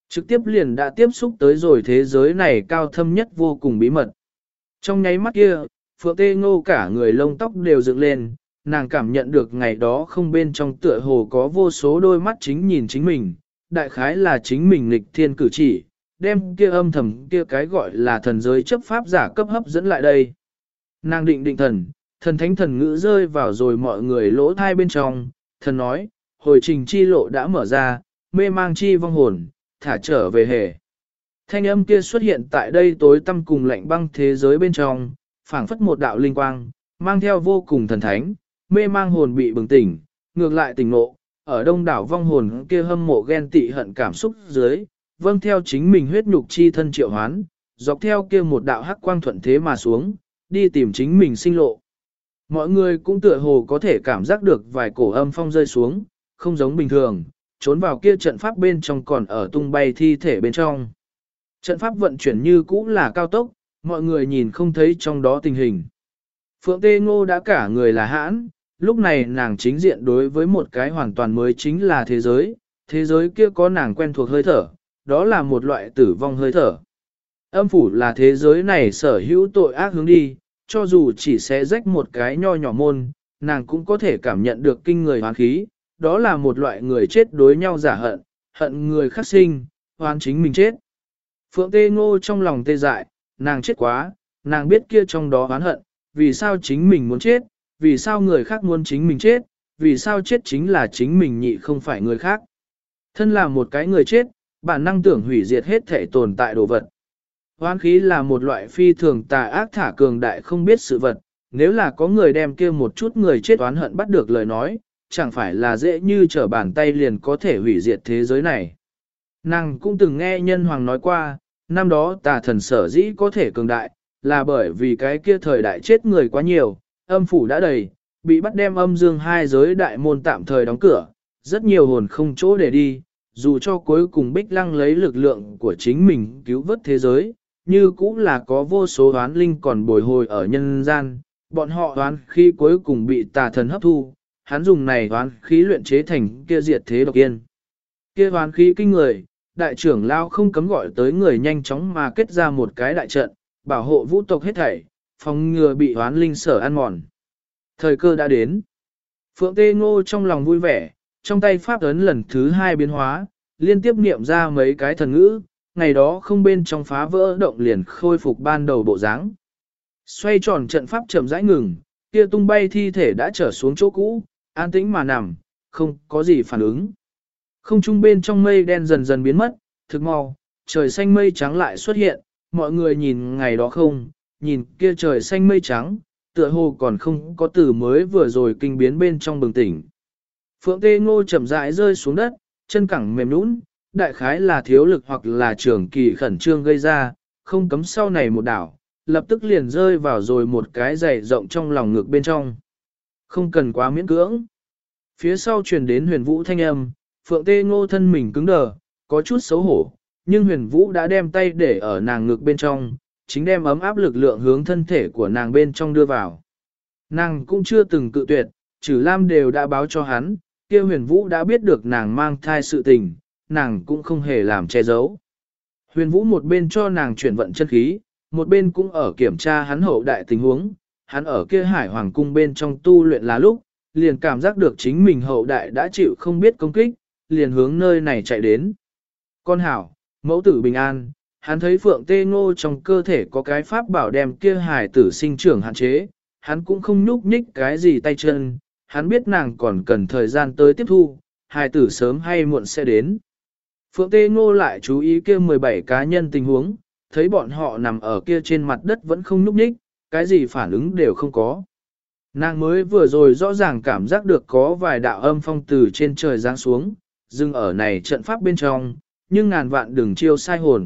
Trực tiếp liền đã tiếp xúc tới rồi thế giới này cao thâm nhất vô cùng bí mật. Trong nháy mắt kia, Phượng Tê Ngô cả người lông tóc đều dựng lên, nàng cảm nhận được ngày đó không bên trong tựa hồ có vô số đôi mắt chính nhìn chính mình, đại khái là chính mình nghịch thiên cử chỉ, đem kia âm thầm kia cái gọi là thần giới chấp pháp giả cấp hấp dẫn lại đây. Nàng định thần, thần thánh thần ngữ rơi vào rồi mọi người lỗ thai bên trong, thần nói, hồi trình chi lộ đã mở ra, mê mang chi vong hồn, thả trở về hề. Thanh âm kia xuất hiện tại đây tối tăm cùng lạnh băng thế giới bên trong, phảng phất một đạo linh quang, mang theo vô cùng thần thánh, mê mang hồn bị bừng tỉnh, ngược lại tỉnh ngộ, ở đông đảo vong hồn kia hâm mộ ghen tị hận cảm xúc dưới, vâng theo chính mình huyết nhục chi thân triệu hoán, dọc theo kia một đạo hắc quang thuận thế mà xuống, đi tìm chính mình sinh lộ. Mọi người cũng tựa hồ có thể cảm giác được vài cổ âm phong rơi xuống, không giống bình thường, trốn vào kia trận pháp bên trong còn ở tung bay thi thể bên trong. Trận pháp vận chuyển như cũ là cao tốc, mọi người nhìn không thấy trong đó tình hình. Phượng Tê Ngô đã cả người là hãn, lúc này nàng chính diện đối với một cái hoàn toàn mới chính là thế giới kia có nàng quen thuộc hơi thở, đó là một loại tử vong hơi thở. Âm phủ là thế giới này sở hữu tội ác hướng đi, cho dù chỉ sẽ rách một cái nho nhỏ môn, nàng cũng có thể cảm nhận được kinh người hoán khí, đó là một loại người chết đối nhau giả hận, hận người khác sinh, hoán chính mình chết. Phượng Tê Ngô trong lòng tê dại, nàng chết quá, nàng biết kia trong đó oán hận, vì sao chính mình muốn chết, vì sao người khác muốn chính mình chết, vì sao chết chính là chính mình nhị không phải người khác. Thân là một cái người chết, bản năng tưởng hủy diệt hết thể tồn tại đồ vật. Hoán khí là một loại phi thường tà ác thả cường đại không biết sự vật, nếu là có người đem kia một chút người chết oán hận bắt được lời nói, chẳng phải là dễ như trở bàn tay liền có thể hủy diệt thế giới này. Nàng cũng từng nghe nhân hoàng nói qua, năm đó tà thần sở dĩ có thể cường đại, là bởi vì cái kia thời đại chết người quá nhiều, âm phủ đã đầy, bị bắt đem âm dương hai giới đại môn tạm thời đóng cửa, rất nhiều hồn không chỗ để đi, dù cho cuối cùng Bích Lăng lấy lực lượng của chính mình cứu vớt thế giới, như cũng là có vô số oán linh còn bồi hồi ở nhân gian, bọn họ oán khi cuối cùng bị tà thần hấp thu, hắn dùng này oán khí luyện chế thành kia diệt thế độc yên. Kia oán khí kinh người, đại trưởng lao không cấm gọi tới người nhanh chóng mà kết ra một cái đại trận, bảo hộ vũ tộc hết thảy, phòng ngừa bị oán linh sở ăn mòn. Thời cơ đã đến. Phượng Tê Ngô trong lòng vui vẻ, trong tay pháp ấn lần thứ hai biến hóa, liên tiếp niệm ra mấy cái thần ngữ, ngày đó không bên trong phá vỡ động liền khôi phục ban đầu bộ dáng. Xoay tròn trận pháp chậm rãi ngừng, kia tung bay thi thể đã trở xuống chỗ cũ, an tĩnh mà nằm, không có gì phản ứng. Không trung bên trong mây đen dần dần biến mất, thực mau, trời xanh mây trắng lại xuất hiện, mọi người nhìn ngày đó không, nhìn kia trời xanh mây trắng, tựa hồ còn không có từ mới vừa rồi kinh biến bên trong bừng tỉnh. Phượng Tê Ngô chậm rãi rơi xuống đất, chân cẳng mềm nũng, đại khái là thiếu lực hoặc là trường kỳ khẩn trương gây ra, không cấm sau này một đảo, lập tức liền rơi vào rồi một cái dày rộng trong lòng ngực bên trong. Không cần quá miễn cưỡng. Phía sau truyền đến Huyền Vũ thanh âm, Phượng Tê Ngô thân mình cứng đờ, có chút xấu hổ, nhưng Huyền Vũ đã đem tay để ở nàng ngực bên trong, chính đem ấm áp lực lượng hướng thân thể của nàng bên trong đưa vào. Nàng cũng chưa từng cự tuyệt, Trử Lam đều đã báo cho hắn, kia Huyền Vũ đã biết được nàng mang thai sự tình, nàng cũng không hề làm che giấu. Huyền Vũ một bên cho nàng chuyển vận chân khí, một bên cũng ở kiểm tra hắn hậu đại tình huống, hắn ở kia Hải Hoàng cung bên trong tu luyện là lúc, liền cảm giác được chính mình hậu đại đã chịu không biết công kích, liền hướng nơi này chạy đến. Con hảo, mẫu tử bình an, hắn thấy Phượng Tê Ngô trong cơ thể có cái pháp bảo đem kia hải tử sinh trưởng hạn chế, hắn cũng không nhúc nhích cái gì tay chân, hắn biết nàng còn cần thời gian tới tiếp thu, hải tử sớm hay muộn sẽ đến. Phượng Tê Ngô lại chú ý kia 17 cá nhân tình huống, thấy bọn họ nằm ở kia trên mặt đất vẫn không nhúc nhích, cái gì phản ứng đều không có. Nàng mới vừa rồi rõ ràng cảm giác được có vài đạo âm phong từ trên trời giáng xuống, dừng ở này trận pháp bên trong, nhưng ngàn vạn đừng chiêu sai hồn.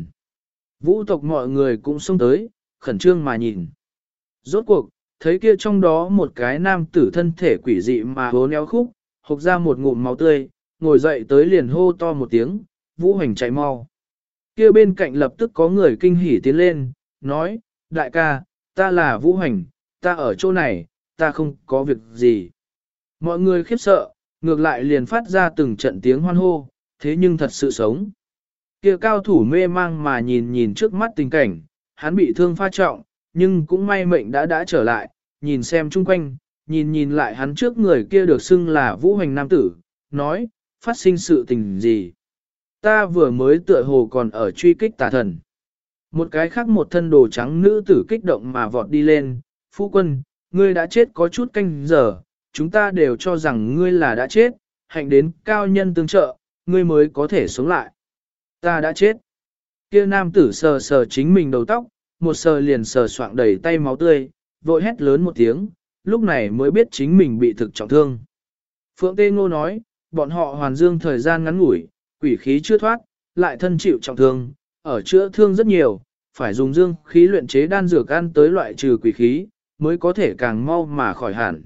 Vũ tộc mọi người cũng xông tới, khẩn trương mà nhìn. Rốt cuộc, thấy kia trong đó một cái nam tử thân thể quỷ dị mà hố néo khúc, hộc ra một ngụm máu tươi, ngồi dậy tới liền hô to một tiếng, Vũ Hoành chạy mau. Kia bên cạnh lập tức có người kinh hỉ tiến lên, nói, đại ca, ta là Vũ Hoành, ta ở chỗ này, ta không có việc gì. Mọi người khiếp sợ, ngược lại liền phát ra từng trận tiếng hoan hô, thế nhưng thật sự sống. Kia cao thủ mê mang mà nhìn nhìn trước mắt tình cảnh, hắn bị thương pha trọng, nhưng cũng may mệnh đã trở lại, nhìn xem chung quanh, nhìn nhìn lại hắn trước người kia được xưng là Vũ Hoành nam tử, nói, phát sinh sự tình gì. Ta vừa mới tựa hồ còn ở truy kích tà thần. Một cái khác một thân đồ trắng nữ tử kích động mà vọt đi lên, phu quân, ngươi đã chết có chút canh giờ, chúng ta đều cho rằng ngươi là đã chết, hạnh đến cao nhân tương trợ, ngươi mới có thể sống lại. Ta đã chết. Kia nam tử sờ sờ chính mình đầu tóc, một sờ liền sờ soạng đầy tay máu tươi, vội hét lớn một tiếng, lúc này mới biết chính mình bị thực trọng thương. Phượng Tê Ngô nói, bọn họ hoàn dương thời gian ngắn ngủi, quỷ khí chưa thoát, lại thân chịu trọng thương, ở chữa thương rất nhiều, phải dùng dương khí luyện chế đan dược ăn tới loại trừ quỷ khí, mới có thể càng mau mà khỏi hẳn.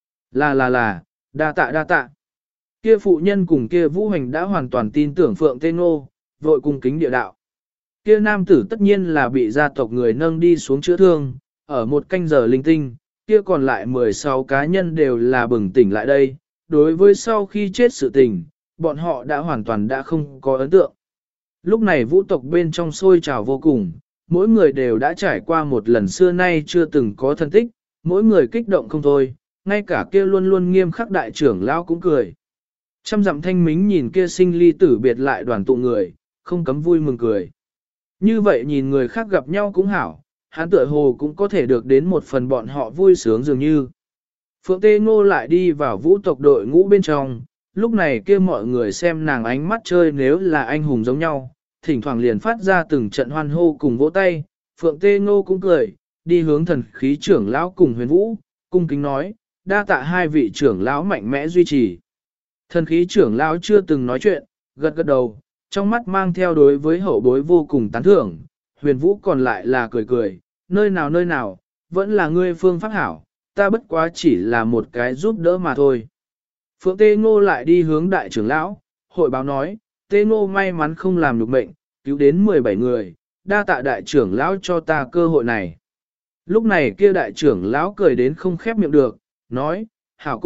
Là, đa tạ. Kia phụ nhân cùng kia Vũ Hoành đã hoàn toàn tin tưởng Phượng Tê Ngô, vội cung kính địa đạo. Kia nam tử tất nhiên là bị gia tộc người nâng đi xuống chữa thương, ở một canh giờ linh tinh, kia còn lại 16 cá nhân đều là bừng tỉnh lại đây. Đối với sau khi chết sự tình, bọn họ đã hoàn toàn đã không có ấn tượng. Lúc này vũ tộc bên trong sôi trào vô cùng, mỗi người đều đã trải qua một lần xưa nay chưa từng có thân tích, mỗi người kích động không thôi, ngay cả kia luôn luôn nghiêm khắc đại trưởng lão cũng cười. Trăm dặm thanh mính nhìn kia sinh ly tử biệt lại đoàn tụ người, không cấm vui mừng cười. Như vậy nhìn người khác gặp nhau cũng hảo, hắn tựa hồ cũng có thể được đến một phần bọn họ vui sướng dường như. Phượng Tê Ngô lại đi vào vũ tộc đội ngũ bên trong, lúc này kia mọi người xem nàng ánh mắt chơi nếu là anh hùng giống nhau, thỉnh thoảng liền phát ra từng trận hoan hô cùng vỗ tay, Phượng Tê Ngô cũng cười, đi hướng thần khí trưởng lão cùng huyền vũ, cung kính nói, đa tạ hai vị trưởng lão mạnh mẽ duy trì. Thần khí trưởng lão chưa từng nói chuyện, gật gật đầu, trong mắt mang theo đối với hậu bối vô cùng tán thưởng, huyền vũ còn lại là cười cười, nơi nào, vẫn là ngươi phương pháp hảo, ta bất quá chỉ là một cái giúp đỡ mà thôi. Phượng Tê Ngô lại đi hướng đại trưởng lão, hội báo nói, Tê Ngô may mắn không làm được mệnh, cứu đến 17 người, đa tạ đại trưởng lão cho ta cơ hội này. Lúc này kia đại trưởng lão cười đến không khép miệng được, nói, hảo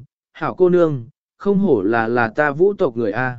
cô nương, không hổ là ta vũ tộc người A.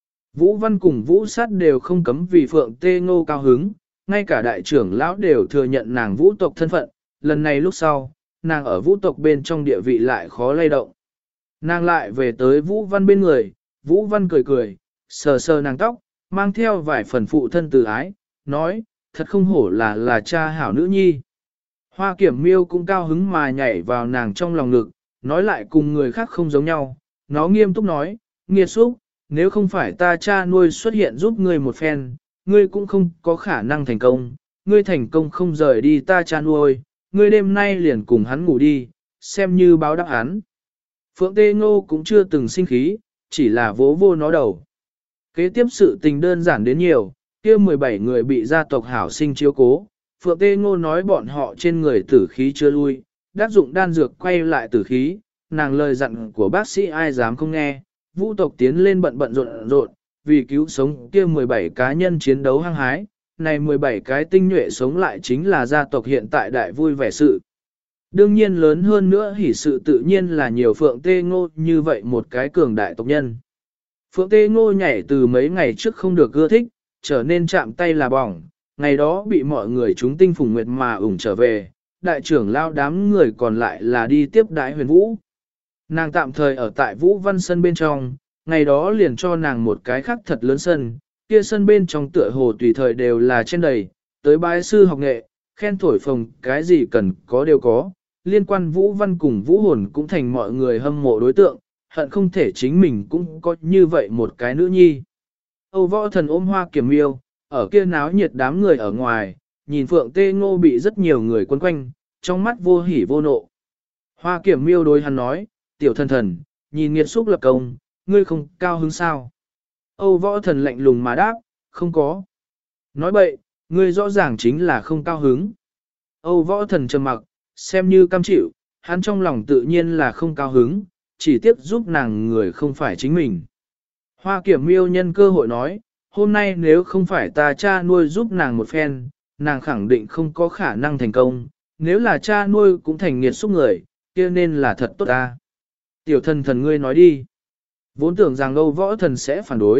Vũ Văn cùng Vũ Sát đều không cấm vì Phượng Tê Ngô cao hứng, ngay cả đại trưởng lão đều thừa nhận nàng vũ tộc thân phận, lần này lúc sau, nàng ở vũ tộc bên trong địa vị lại khó lay động. Nàng lại về tới Vũ Văn bên người, Vũ Văn cười, sờ sờ nàng tóc, mang theo vài phần phụ thân từ ái, nói, thật không hổ là cha hảo nữ nhi. Hoa Kiểm Miêu cũng cao hứng mà nhảy vào nàng trong lòng ngực, nói lại cùng người khác không giống nhau, nó nghiêm túc nói, nghiệt xúc, nếu không phải ta cha nuôi xuất hiện giúp ngươi một phen, ngươi cũng không có khả năng thành công, ngươi thành công không rời đi ta cha nuôi, ngươi đêm nay liền cùng hắn ngủ đi, xem như báo đáp hắn. Phượng Tê Ngô cũng chưa từng sinh khí, chỉ là vỗ vô nó đầu. Kế tiếp sự tình đơn giản đến nhiều, kia 17 người bị gia tộc hảo sinh chiếu cố, Phượng Tê Ngô nói bọn họ trên người tử khí chưa lui, đáp dụng đan dược quay lại tử khí, nàng lời dặn của bác sĩ ai dám không nghe, vũ tộc tiến lên bận rộn, vì cứu sống kia 17 cá nhân chiến đấu hăng hái, này 17 cái tinh nhuệ sống lại chính là gia tộc hiện tại đại vui vẻ sự. Đương nhiên lớn hơn nữa hỷ sự tự nhiên là nhiều Phượng Tê Ngô như vậy một cái cường đại tộc nhân. Phượng Tê Ngô nhảy từ mấy ngày trước không được ưa thích, trở nên chạm tay là bỏng, ngày đó bị mọi người chúng tinh phùng nguyệt mà ủng trở về, đại trưởng lao đám người còn lại là đi tiếp đái huyền vũ. Nàng tạm thời ở tại Vũ Văn Sân bên trong, ngày đó liền cho nàng một cái khác thật lớn sân, kia sân bên trong tựa hồ tùy thời đều là trên đầy, tới bái sư học nghệ, khen thổi phồng cái gì cần có đều có, liên quan Vũ Văn cùng Vũ Hồn cũng thành mọi người hâm mộ đối tượng, hận không thể chính mình cũng có như vậy một cái nữ nhi. Âu Võ Thần ôm Hoa Kiểm Miêu, ở kia náo nhiệt đám người ở ngoài, nhìn Phượng Tê Ngô bị rất nhiều người quấn quanh, trong mắt vô hỉ vô nộ. Hoa Kiểm Miêu đối hắn nói, tiểu thần, nhìn nghiệt xúc lập công, ngươi không cao hứng sao? Âu Võ Thần lạnh lùng mà đáp, không có. Nói bậy, ngươi rõ ràng chính là không cao hứng. Âu Võ Thần trầm mặc, xem như cam chịu, hắn trong lòng tự nhiên là không cao hứng, chỉ tiếc giúp nàng người không phải chính mình. Hoa Kiểm Miêu nhân cơ hội nói, hôm nay nếu không phải ta cha nuôi giúp nàng một phen, nàng khẳng định không có khả năng thành công, nếu là cha nuôi cũng thành nghiệt xúc người, kia nên là thật tốt ta. Tiểu thần ngươi nói đi. Vốn tưởng rằng Âu Võ Thần sẽ phản đối,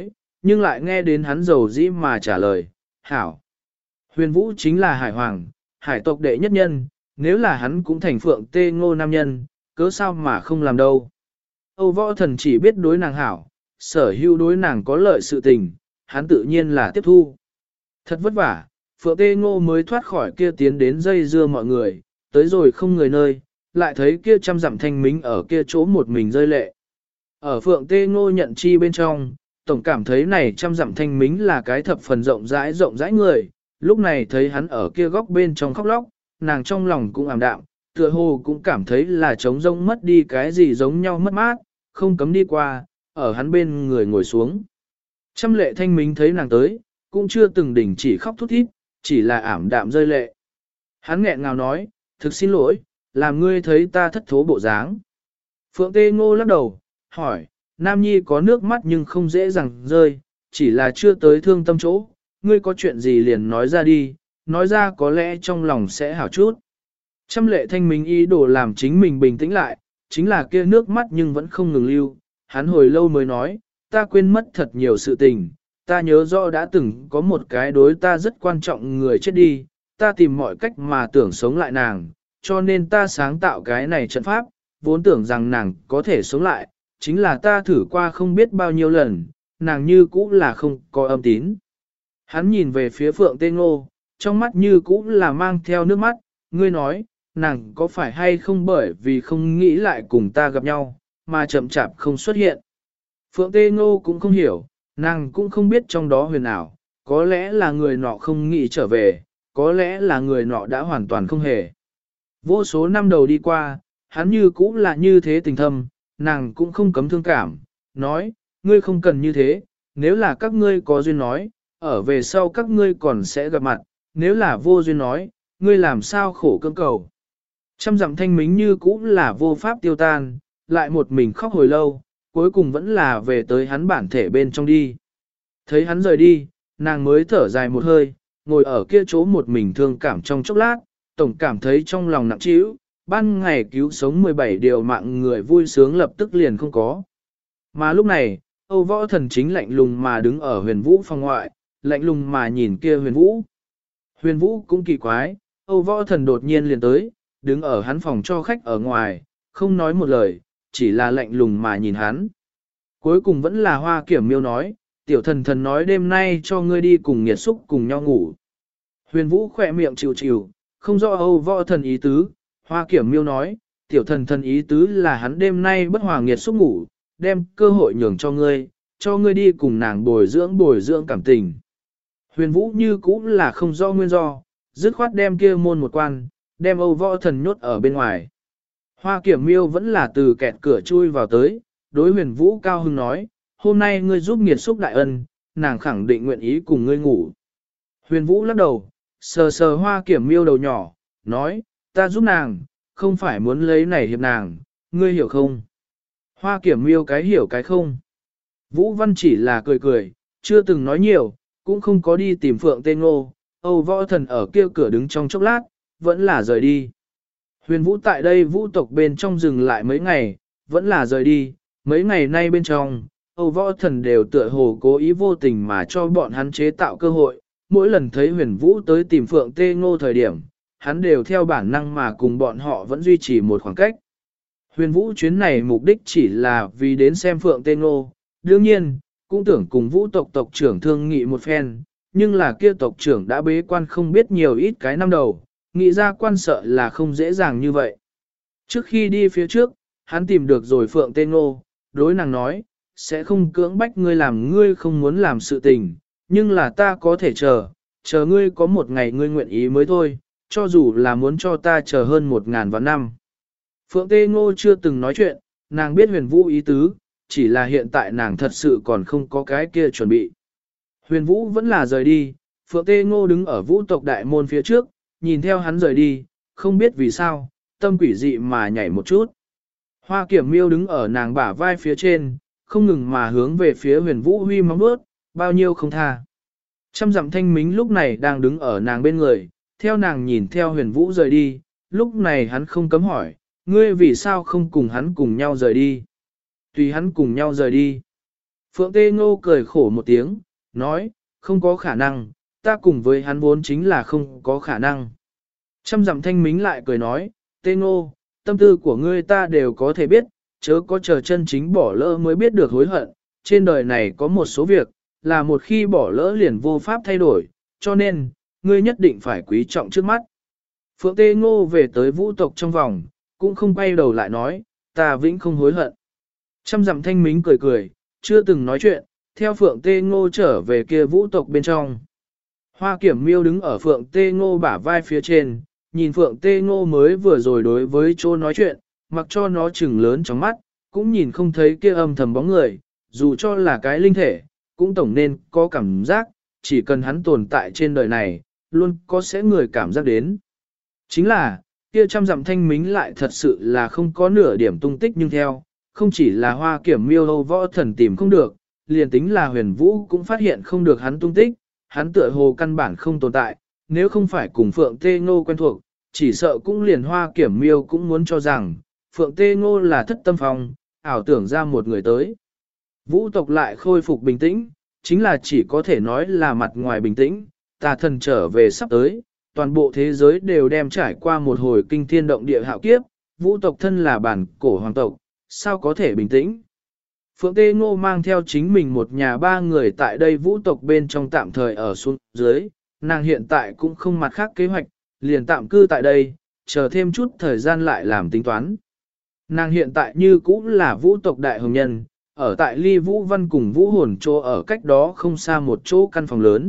nhưng lại nghe đến hắn dầu dĩ mà trả lời, hảo. Huyền Vũ chính là hải hoàng, hải tộc đệ nhất nhân, nếu là hắn cũng thành Phượng Tê Ngô nam nhân, cớ sao mà không làm đâu. Âu Võ Thần chỉ biết đối nàng hảo, sở hữu đối nàng có lợi sự tình, hắn tự nhiên là tiếp thu. Thật vất vả, Phượng Tê Ngô mới thoát khỏi kia tiến đến dây dưa mọi người, tới rồi không người nơi, lại thấy kia trăm dặm thanh mính ở kia chỗ một mình rơi lệ. Ở Phượng Tê Ngô nhận chi bên trong, tổng cảm thấy này trăm dặm thanh mính là cái thập phần rộng rãi người, lúc này thấy hắn ở kia góc bên trong khóc lóc, nàng trong lòng cũng ảm đạm, tựa hồ cũng cảm thấy là trống rỗng mất đi cái gì giống nhau mất mát, không cấm đi qua, ở hắn bên người ngồi xuống. Trăm lệ thanh mính thấy nàng tới, cũng chưa từng đỉnh chỉ khóc thút thít, chỉ là ảm đạm rơi lệ. Hắn nghẹn ngào nói, thực xin lỗi, làm ngươi thấy ta thất thố bộ dáng. Phượng Tê Ngô lắc đầu, hỏi, Nam Nhi có nước mắt nhưng không dễ dàng rơi, chỉ là chưa tới thương tâm chỗ, ngươi có chuyện gì liền nói ra đi, nói ra có lẽ trong lòng sẽ hảo chút. Trăm lệ thanh mính ý đồ làm chính mình bình tĩnh lại, chính là kia nước mắt nhưng vẫn không ngừng lưu, hắn hồi lâu mới nói, ta quên mất thật nhiều sự tình, ta nhớ rõ đã từng có một cái đối ta rất quan trọng người chết đi, ta tìm mọi cách mà tưởng sống lại nàng, cho nên ta sáng tạo cái này trận pháp, vốn tưởng rằng nàng có thể sống lại, chính là ta thử qua không biết bao nhiêu lần, nàng như cũ là không có âm tín. Hắn nhìn về phía Phượng Tê Ngô, trong mắt như cũ là mang theo nước mắt, ngươi nói, nàng có phải hay không bởi vì không nghĩ lại cùng ta gặp nhau, mà chậm chạp không xuất hiện. Phượng Tê Ngô cũng không hiểu, nàng cũng không biết trong đó huyền ảo, có lẽ là người nọ không nghĩ trở về, có lẽ là người nọ đã hoàn toàn không hề. Vô số năm đầu đi qua, hắn như cũ là như thế tình thâm, nàng cũng không cấm thương cảm, nói, ngươi không cần như thế, nếu là các ngươi có duyên nói, ở về sau các ngươi còn sẽ gặp mặt, nếu là vô duyên nói, ngươi làm sao khổ cưỡng cầu. Trăm dặm thanh mính như cũ là vô pháp tiêu tan, lại một mình khóc hồi lâu, cuối cùng vẫn là về tới hắn bản thể bên trong đi. Thấy hắn rời đi, nàng mới thở dài một hơi, ngồi ở kia chỗ một mình thương cảm trong chốc lát, tổng cảm thấy trong lòng nặng trĩu, ban ngày cứu sống 17 điều mạng người vui sướng lập tức liền không có. Mà lúc này, Âu Võ Thần chính lạnh lùng mà đứng ở Huyền Vũ phòng ngoại, lạnh lùng mà nhìn kia Huyền Vũ. Huyền Vũ cũng kỳ quái, Âu Võ Thần đột nhiên liền tới, đứng ở hắn phòng cho khách ở ngoài, không nói một lời, chỉ là lạnh lùng mà nhìn hắn. Cuối cùng vẫn là Hoa Kiểm Miêu nói, tiểu thần thần nói đêm nay cho ngươi đi cùng nghiệt xúc cùng nhau ngủ. Huyền Vũ khỏe miệng chịu chịu, không rõ Âu Võ Thần ý tứ, Hoa Kiểm Miêu nói, tiểu thần thần ý tứ là hắn đêm nay bất hòa nghiệt xúc ngủ, đem cơ hội nhường cho ngươi đi cùng nàng bồi dưỡng cảm tình. Huyền Vũ như cũ là không rõ nguyên do, dứt khoát đem kia môn một quan, đem Âu Võ Thần nhốt ở bên ngoài. Hoa Kiểm Miêu vẫn là từ kẹt cửa chui vào tới, đối Huyền Vũ cao hứng nói, hôm nay ngươi giúp nghiệt xúc đại ân, nàng khẳng định nguyện ý cùng ngươi ngủ. Huyền Vũ lắc đầu, sờ sờ Hoa Kiểm Miêu đầu nhỏ, nói, ta giúp nàng, không phải muốn lấy này hiệp nàng, ngươi hiểu không? Hoa Kiểm Miêu cái hiểu cái không. Vũ Văn chỉ là cười cười, chưa từng nói nhiều, cũng không có đi tìm Phượng Tê Ngô, Âu Võ Thần ở kia cửa đứng trong chốc lát, vẫn là rời đi. Huyền Vũ tại đây vũ tộc bên trong dừng lại mấy ngày, vẫn là rời đi, mấy ngày nay bên trong, Âu Võ Thần đều tựa hồ cố ý vô tình mà cho bọn hắn chế tạo cơ hội, mỗi lần thấy Huyền Vũ tới tìm Phượng Tê Ngô thời điểm, hắn đều theo bản năng mà cùng bọn họ vẫn duy trì một khoảng cách. Huyền Vũ chuyến này mục đích chỉ là vì đến xem Phượng Tê Ngô, đương nhiên, cũng tưởng cùng Vũ tộc tộc trưởng thương nghị một phen, nhưng là kia tộc trưởng đã bế quan không biết nhiều ít cái năm đầu, nghĩ ra quan sợ là không dễ dàng như vậy. Trước khi đi phía trước, hắn tìm được rồi Phượng Tê Ngô, đối nàng nói, sẽ không cưỡng bách ngươi làm ngươi không muốn làm sự tình, nhưng là ta có thể chờ ngươi có một ngày ngươi nguyện ý mới thôi, cho dù là muốn cho ta chờ hơn 1000 vạn năm. Phượng Tê Ngô chưa từng nói chuyện, nàng biết Huyền Vũ ý tứ, chỉ là hiện tại nàng thật sự còn không có cái kia chuẩn bị. Huyền Vũ vẫn là rời đi, Phượng Tê Ngô đứng ở Vũ tộc đại môn phía trước, nhìn theo hắn rời đi, không biết vì sao, tâm quỷ dị mà nhảy một chút. Hoa Kiểm Miêu đứng ở nàng bả vai phía trên, không ngừng mà hướng về phía Huyền Vũ huy móng vuốt, bao nhiêu không tha. Trăm dặm thanh mính lúc này đang đứng ở nàng bên người, theo nàng nhìn theo Huyền Vũ rời đi, lúc này hắn không cấm hỏi, ngươi vì sao không cùng hắn cùng nhau rời đi? Tùy hắn cùng nhau rời đi. Phượng Tê Ngô cười khổ một tiếng, nói, không có khả năng, ta cùng với hắn vốn chính là không có khả năng. Trăm dặm thanh mính lại cười nói, Tê Ngô, tâm tư của ngươi ta đều có thể biết, chớ có chờ chân chính bỏ lỡ mới biết được hối hận, trên đời này có một số việc, là một khi bỏ lỡ liền vô pháp thay đổi, cho nên, ngươi nhất định phải quý trọng trước mắt. Phượng Tê Ngô về tới vũ tộc trong vòng, cũng không quay đầu lại nói, ta vĩnh không hối hận. Trăm dặm thanh mính cười cười, chưa từng nói chuyện, theo Phượng Tê Ngô trở về kia vũ tộc bên trong. Hoa Kiểm Miêu đứng ở Phượng Tê Ngô bả vai phía trên, nhìn Phượng Tê Ngô mới vừa rồi đối với chỗ nói chuyện, mặc cho nó chừng lớn trong mắt, cũng nhìn không thấy kia âm thầm bóng người, dù cho là cái linh thể, cũng tổng nên có cảm giác, chỉ cần hắn tồn tại trên đời này, luôn có sẽ người cảm giác đến. Chính là, kia trăm dặm thanh mính lại thật sự là không có nửa điểm tung tích nhưng theo, không chỉ là Hoa Kiểm Miêu Âu võ thần tìm không được, liền tính là Huyền Vũ cũng phát hiện không được hắn tung tích, hắn tựa hồ căn bản không tồn tại, nếu không phải cùng Phượng Tê Ngô quen thuộc, chỉ sợ cũng liền Hoa Kiểm Miêu cũng muốn cho rằng, Phượng Tê Ngô là thất tâm phong, ảo tưởng ra một người tới. Vũ tộc lại khôi phục bình tĩnh, chính là chỉ có thể nói là mặt ngoài bình tĩnh, tà thần trở về sắp tới, toàn bộ thế giới đều đem trải qua một hồi kinh thiên động địa hạo kiếp, vũ tộc thân là bản cổ hoàng tộc, sao có thể bình tĩnh. Phượng Tê Ngô mang theo chính mình một nhà ba người tại đây vũ tộc bên trong tạm thời ở xuống dưới, nàng hiện tại cũng không mặt khác kế hoạch, liền tạm cư tại đây, chờ thêm chút thời gian lại làm tính toán. Nàng hiện tại như cũng là vũ tộc đại hồng nhân, ở tại ly vũ văn cùng vũ hồn chỗ ở cách đó không xa một chỗ căn phòng lớn.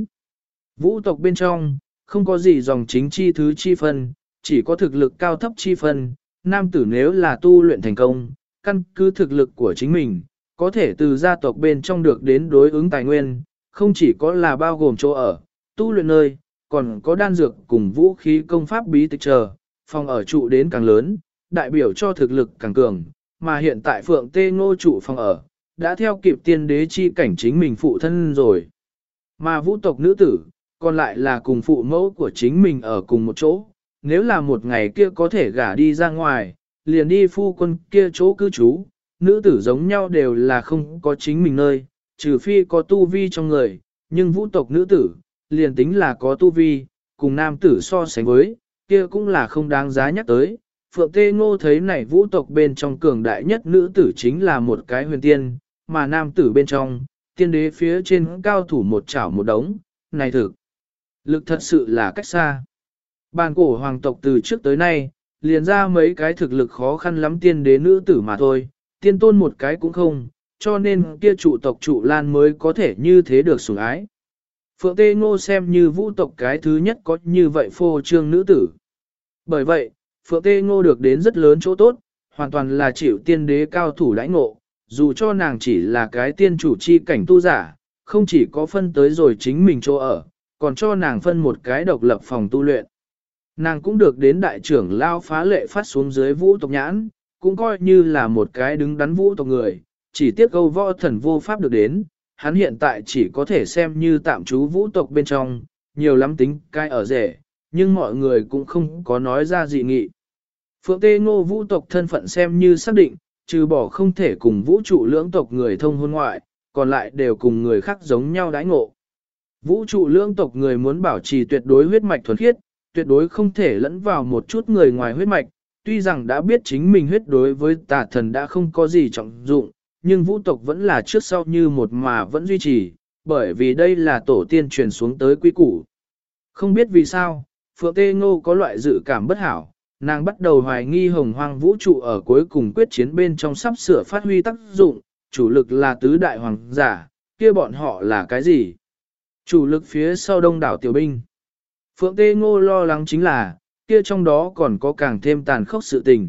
Vũ tộc bên trong, không có gì dòng chính chi thứ chi phân, chỉ có thực lực cao thấp chi phân, nam tử nếu là tu luyện thành công, căn cứ thực lực của chính mình, có thể từ gia tộc bên trong được đến đối ứng tài nguyên, không chỉ có là bao gồm chỗ ở, tu luyện nơi, còn có đan dược cùng vũ khí công pháp bí tịch chờ, phòng ở trụ đến càng lớn, đại biểu cho thực lực càng cường, mà hiện tại Phượng Tê Ngô trụ phòng ở, đã theo kịp tiên đế chi cảnh chính mình phụ thân rồi. Mà vũ tộc nữ tử, còn lại là cùng phụ mẫu của chính mình ở cùng một chỗ, nếu là một ngày kia có thể gả đi ra ngoài, liền đi phu quân kia chỗ cư trú, nữ tử giống nhau đều là không có chính mình nơi, trừ phi có tu vi trong người, nhưng vũ tộc nữ tử, liền tính là có tu vi, cùng nam tử so sánh với, kia cũng là không đáng giá nhắc tới. Phượng Tê Ngô thấy này vũ tộc bên trong cường đại nhất nữ tử chính là một cái huyền tiên, mà nam tử bên trong, tiên đế phía trên cao thủ một chảo một đống, này thực. Lực thật sự là cách xa. Bàn cổ hoàng tộc từ trước tới nay, liền ra mấy cái thực lực khó khăn lắm tiên đế nữ tử mà thôi, tiên tôn một cái cũng không, cho nên kia trụ tộc trụ lan mới có thể như thế được sủng ái. Phượng Tê Ngô xem như vũ tộc cái thứ nhất có như vậy phô trương nữ tử. Bởi vậy, Phượng Tê Ngô được đến rất lớn chỗ tốt, hoàn toàn là chịu tiên đế cao thủ đãi ngộ, dù cho nàng chỉ là cái tiên chủ chi cảnh tu giả, không chỉ có phân tới rồi chính mình chỗ ở, còn cho nàng phân một cái độc lập phòng tu luyện. Nàng cũng được đến đại trưởng lao phá lệ phát xuống dưới vũ tộc nhãn, cũng coi như là một cái đứng đắn vũ tộc người, chỉ tiếc câu võ thần vô pháp được đến, hắn hiện tại chỉ có thể xem như tạm trú vũ tộc bên trong, nhiều lắm tính cai ở rể, nhưng mọi người cũng không có nói ra dị nghị. Phượng Tê Ngô vũ tộc thân phận xem như xác định, trừ bỏ không thể cùng vũ trụ lưỡng tộc người thông hôn ngoại, còn lại đều cùng người khác giống nhau đãi ngộ. Vũ trụ lưỡng tộc người muốn bảo trì tuyệt đối huyết mạch thuần khiết, tuyệt đối không thể lẫn vào một chút người ngoài huyết mạch, tuy rằng đã biết chính mình huyết đối với tà thần đã không có gì trọng dụng, nhưng vũ tộc vẫn là trước sau như một mà vẫn duy trì, bởi vì đây là tổ tiên truyền xuống tới quy củ. Không biết vì sao, Phượng Tê Ngô có loại dự cảm bất hảo, nàng bắt đầu hoài nghi hồng hoang vũ trụ ở cuối cùng quyết chiến bên trong sắp sửa phát huy tác dụng, chủ lực là tứ đại hoàng giả, kia bọn họ là cái gì? Chủ lực phía sau đông đảo tiểu binh. Phượng Tê Ngô lo lắng chính là, kia trong đó còn có càng thêm tàn khốc sự tình.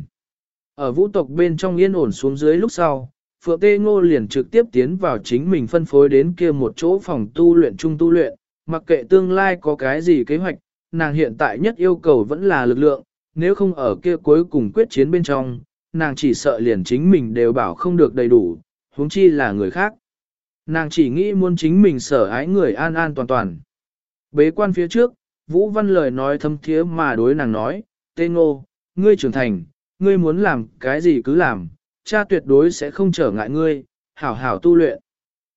Ở vũ tộc bên trong yên ổn xuống dưới lúc sau, Phượng Tê Ngô liền trực tiếp tiến vào chính mình phân phối đến kia một chỗ phòng tu luyện chung tu luyện, mặc kệ tương lai có cái gì kế hoạch, nàng hiện tại nhất yêu cầu vẫn là lực lượng, nếu không ở kia cuối cùng quyết chiến bên trong, nàng chỉ sợ liền chính mình đều bảo không được đầy đủ, huống chi là người khác. Nàng chỉ nghĩ muốn chính mình sở ái người an an toàn toàn. Bế quan phía trước, Vũ Văn lời nói thâm thiế mà đối nàng nói, Tê Ngô, ngươi trưởng thành, ngươi muốn làm cái gì cứ làm, cha tuyệt đối sẽ không trở ngại ngươi, hảo hảo tu luyện.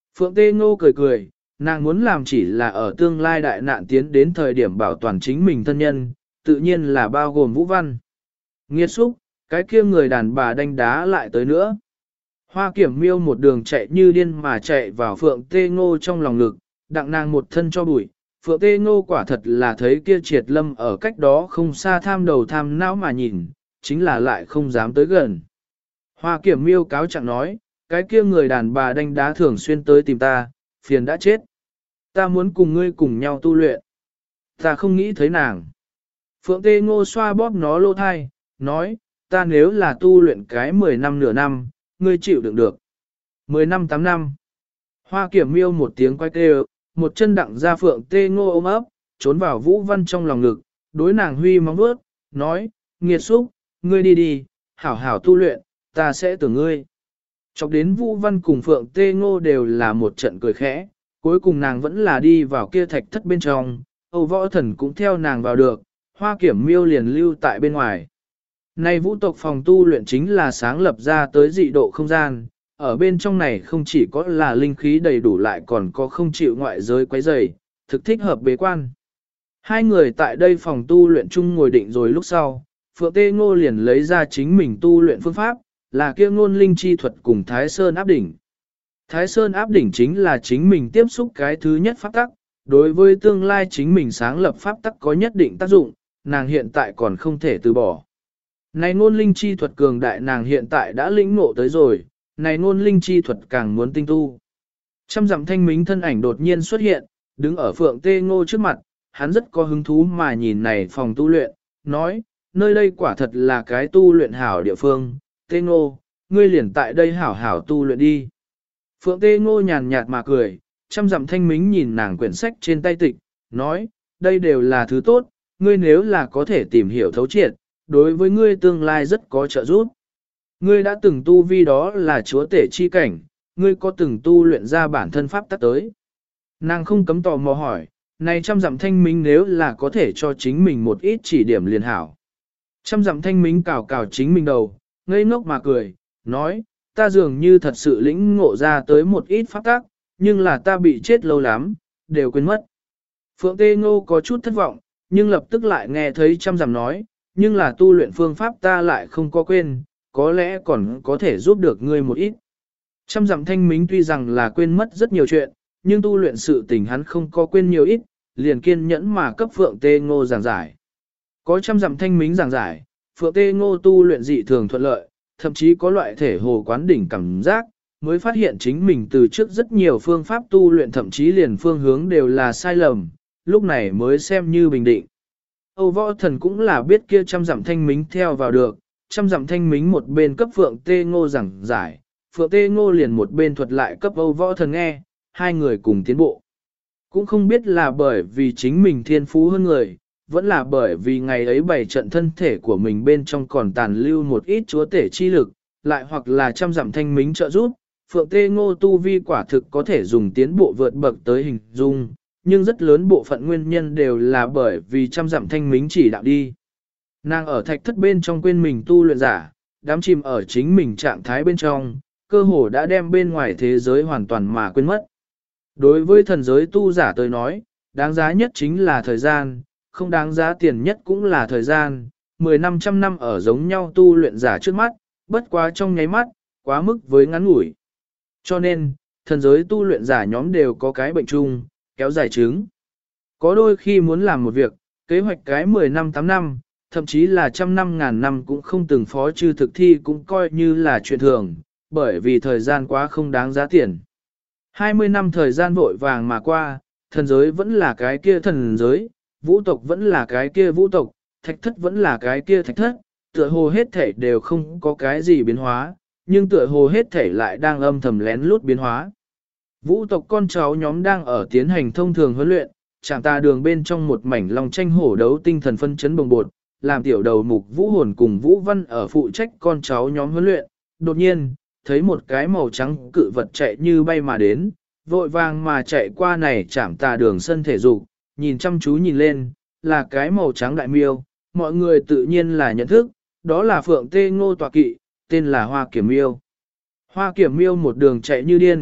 Phượng Tê Ngô cười cười, nàng muốn làm chỉ là ở tương lai đại nạn tiến đến thời điểm bảo toàn chính mình thân nhân, tự nhiên là bao gồm Vũ Văn. Nghiệt xúc, cái kia người đàn bà đánh đá lại tới nữa. Hoa Kiểm Miêu một đường chạy như điên mà chạy vào Phượng Tê Ngô trong lòng ngực, đặng nàng một thân cho bụi. Phượng Tê Ngô quả thật là thấy kia Triệt Lâm ở cách đó không xa tham đầu tham não mà nhìn, chính là lại không dám tới gần. Hoa Kiểm Miêu cáo trạng nói, cái kia người đàn bà đánh đá thường xuyên tới tìm ta, phiền đã chết. Ta muốn cùng ngươi cùng nhau tu luyện. Ta không nghĩ thấy nàng. Phượng Tê Ngô xoa bóp nó lỗ thai, nói, ta nếu là tu luyện cái 10 năm nửa năm, ngươi chịu đựng được. 10 năm 8 năm. Hoa Kiểm Miêu một tiếng quay kêu, một chân đặng ra Phượng Tê Ngô ôm ấp, trốn vào Vũ Văn trong lòng ngực, đối nàng huy móng vuốt, nói, nghiệt xúc, ngươi đi đi, hảo hảo tu luyện, ta sẽ tưởng ngươi. Chọc đến Vũ Văn cùng Phượng Tê Ngô đều là một trận cười khẽ, cuối cùng nàng vẫn là đi vào kia thạch thất bên trong, Âu Võ Thần cũng theo nàng vào được, Hoa Kiểm Miêu liền lưu tại bên ngoài. Này vũ tộc phòng tu luyện chính là sáng lập ra tới dị độ không gian, ở bên trong này không chỉ có là linh khí đầy đủ lại còn có không chịu ngoại giới quấy rầy, thực thích hợp bế quan. Hai người tại đây phòng tu luyện chung ngồi định rồi lúc sau, Phượng Tê Ngô liền lấy ra chính mình tu luyện phương pháp, là kia ngôn linh chi thuật cùng Thái Sơn áp đỉnh. Thái Sơn áp đỉnh chính là chính mình tiếp xúc cái thứ nhất pháp tắc, đối với tương lai chính mình sáng lập pháp tắc có nhất định tác dụng, nàng hiện tại còn không thể từ bỏ. Này ngôn linh chi thuật cường đại nàng hiện tại đã lĩnh ngộ tới rồi, này ngôn linh chi thuật càng muốn tinh tu. Trăm dặm thanh mính thân ảnh đột nhiên xuất hiện, đứng ở Phượng Tê Ngô trước mặt, hắn rất có hứng thú mà nhìn này phòng tu luyện, nói, nơi đây quả thật là cái tu luyện hảo địa phương, Tê Ngô, ngươi liền tại đây hảo hảo tu luyện đi. Phượng Tê Ngô nhàn nhạt mà cười, trăm dặm thanh mính nhìn nàng quyển sách trên tay tịch, nói, đây đều là thứ tốt, ngươi nếu là có thể tìm hiểu thấu triệt, đối với ngươi tương lai rất có trợ giúp. Ngươi đã từng tu vi đó là chúa tể chi cảnh, ngươi có từng tu luyện ra bản thân pháp tắc tới. Nàng không cấm tò mò hỏi, này trăm dặm thanh mính nếu là có thể cho chính mình một ít chỉ điểm liền hảo. Trăm dặm thanh mính cào cào chính mình đầu, ngây ngốc mà cười, nói, ta dường như thật sự lĩnh ngộ ra tới một ít pháp tắc, nhưng là ta bị chết lâu lắm, đều quên mất. Phượng Tê Ngô có chút thất vọng, nhưng lập tức lại nghe thấy trăm dặm nói, nhưng là tu luyện phương pháp ta lại không có quên, có lẽ còn có thể giúp được ngươi một ít. Trăm dặm thanh mính tuy rằng là quên mất rất nhiều chuyện, nhưng tu luyện sự tình hắn không có quên nhiều ít, liền kiên nhẫn mà cấp Phượng Tê Ngô giảng giải. Có trăm dặm thanh mính giảng giải, Phượng Tê Ngô tu luyện dị thường thuận lợi, thậm chí có loại thể hồ quán đỉnh cảm giác, mới phát hiện chính mình từ trước rất nhiều phương pháp tu luyện thậm chí liền phương hướng đều là sai lầm, lúc này mới xem như bình định. Âu Võ Thần cũng là biết kia trăm dặm thanh mính theo vào được, trăm dặm thanh mính một bên cấp Phượng Tê Ngô giảng giải, Phượng Tê Ngô liền một bên thuật lại cấp Âu Võ Thần nghe, hai người cùng tiến bộ. Cũng không biết là bởi vì chính mình thiên phú hơn người, vẫn là bởi vì ngày ấy bày trận thân thể của mình bên trong còn tàn lưu một ít chúa tể chi lực, lại hoặc là trăm dặm thanh mính trợ giúp, Phượng Tê Ngô tu vi quả thực có thể dùng tiến bộ vượt bậc tới hình dung, nhưng rất lớn bộ phận nguyên nhân đều là bởi vì trăm dặm thanh mính chỉ đạo đi. Nàng ở thạch thất bên trong quên mình tu luyện giả, đám chìm ở chính mình trạng thái bên trong, cơ hồ đã đem bên ngoài thế giới hoàn toàn mà quên mất. Đối với thần giới tu giả tới nói, đáng giá nhất chính là thời gian, không đáng giá tiền nhất cũng là thời gian, 10 năm trăm năm ở giống nhau tu luyện giả trước mắt, bất quá trong nháy mắt, quá mức với ngắn ngủi. Cho nên, thần giới tu luyện giả nhóm đều có cái bệnh chung, kéo dài chứng. Có đôi khi muốn làm một việc, kế hoạch cái 10 năm 8 năm, thậm chí là trăm năm ngàn năm cũng không từng phó chư thực thi cũng coi như là chuyện thường, bởi vì thời gian quá không đáng giá tiền. 20 năm thời gian vội vàng mà qua, thần giới vẫn là cái kia thần giới, vũ tộc vẫn là cái kia vũ tộc, thạch thất vẫn là cái kia thạch thất, tựa hồ hết thể đều không có cái gì biến hóa, nhưng tựa hồ hết thể lại đang âm thầm lén lút biến hóa. Vũ tộc con cháu nhóm đang ở tiến hành thông thường huấn luyện, chạm tà đường bên trong một mảnh lòng tranh hổ đấu tinh thần phân chấn bồng bột, làm tiểu đầu mục Vũ Hồn cùng Vũ Văn ở phụ trách con cháu nhóm huấn luyện. Đột nhiên, thấy một cái màu trắng cự vật chạy như bay mà đến, vội vàng mà chạy qua này chạm tà đường sân thể dục, nhìn chăm chú nhìn lên, là cái màu trắng đại miêu, mọi người tự nhiên là nhận thức, đó là Phượng Tê Ngô tọa kỵ, tên là Hoa Kiểm Miêu. Hoa Kiểm Miêu một đường chạy như điên,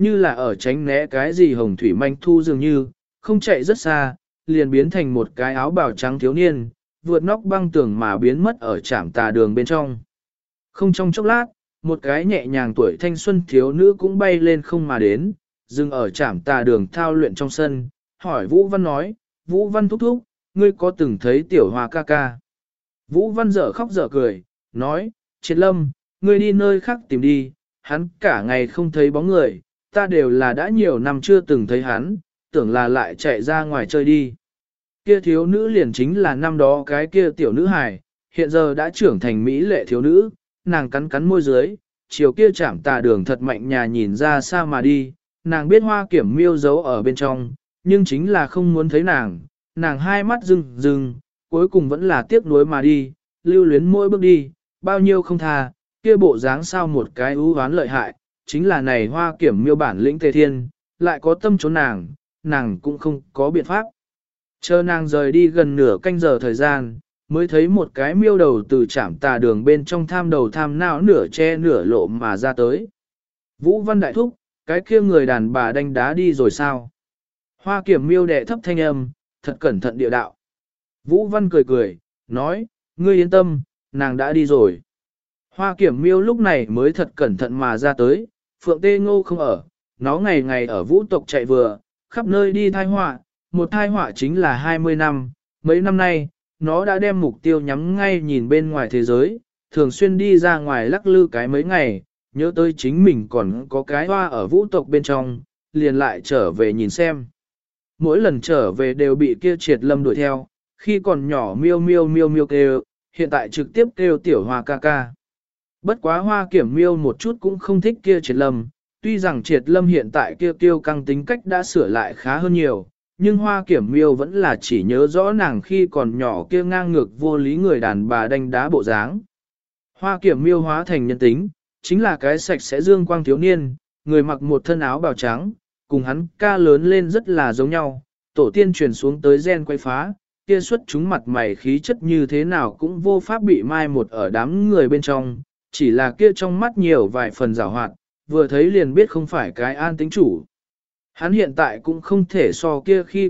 như là ở tránh né cái gì hồng thủy manh thu dường như, không chạy rất xa, liền biến thành một cái áo bào trắng thiếu niên, vượt nóc băng tường mà biến mất ở trạm tà đường bên trong. Không trong chốc lát, một cái nhẹ nhàng tuổi thanh xuân thiếu nữ cũng bay lên không mà đến, dừng ở trạm tà đường thao luyện trong sân, hỏi Vũ Văn nói, Vũ Văn thúc thúc, ngươi có từng thấy tiểu hoa ca ca? Vũ Văn dở khóc dở cười, nói, Triệt Lâm, ngươi đi nơi khác tìm đi, hắn cả ngày không thấy bóng người, ta đều là đã nhiều năm chưa từng thấy hắn, tưởng là lại chạy ra ngoài chơi đi. Kia thiếu nữ liền chính là năm đó cái kia tiểu nữ hài, hiện giờ đã trưởng thành mỹ lệ thiếu nữ, nàng cắn cắn môi dưới, chiều kia chạm tà đường thật mạnh nhà nhìn ra xa mà đi, nàng biết Hoa Kiểm Miêu giấu ở bên trong, nhưng chính là không muốn thấy nàng hai mắt rưng rưng, cuối cùng vẫn là tiếc nuối mà đi, lưu luyến mỗi bước đi, bao nhiêu không tha, kia bộ dáng sao một cái ưu oán lợi hại, chính là này Hoa Kiểm Miêu bản lĩnh tề thiên, lại có tâm trốn nàng cũng không có biện pháp. Chờ nàng rời đi gần nửa canh giờ thời gian, mới thấy một cái miêu đầu từ trạm tà đường bên trong tham đầu tham não nửa che nửa lộ mà ra tới. Vũ Văn đại thúc, cái kia người đàn bà đánh đá đi rồi sao? Hoa Kiểm Miêu đệ thấp thanh âm, thật cẩn thận địa đạo. Vũ Văn cười cười, nói, ngươi yên tâm, nàng đã đi rồi. Hoa Kiểm Miêu lúc này mới thật cẩn thận mà ra tới, Phượng Tê Ngô không ở, nó ngày ngày ở vũ tộc chạy vừa, khắp nơi đi thai họa, một thai họa chính là 20 năm, mấy năm nay, nó đã đem mục tiêu nhắm ngay nhìn bên ngoài thế giới, thường xuyên đi ra ngoài lắc lư cái mấy ngày, nhớ tới chính mình còn có cái hoa ở vũ tộc bên trong, liền lại trở về nhìn xem. Mỗi lần trở về đều bị kia Triệt Lâm đuổi theo, khi còn nhỏ miêu miêu miêu miêu kêu, hiện tại trực tiếp kêu tiểu Hoa ca ca. Bất quá Hoa Kiểm Miêu một chút cũng không thích kia Triệt Lâm, tuy rằng Triệt Lâm hiện tại kia kiêu căng tính cách đã sửa lại khá hơn nhiều, nhưng Hoa Kiểm Miêu vẫn là chỉ nhớ rõ nàng khi còn nhỏ kia ngang ngược vô lý người đàn bà đánh đá bộ dáng. Hoa Kiểm Miêu hóa thành nhân tính, chính là cái sạch sẽ dương quang thiếu niên, người mặc một thân áo bào trắng, cùng hắn ca lớn lên rất là giống nhau, tổ tiên truyền xuống tới gen quay phá, kia xuất chúng mặt mày khí chất như thế nào cũng vô pháp bị mai một ở đám người bên trong, chỉ là kia trong mắt nhiều vài phần giảo hoạt, vừa thấy liền biết không phải cái an tính chủ. Hắn hiện tại cũng không thể so kia khi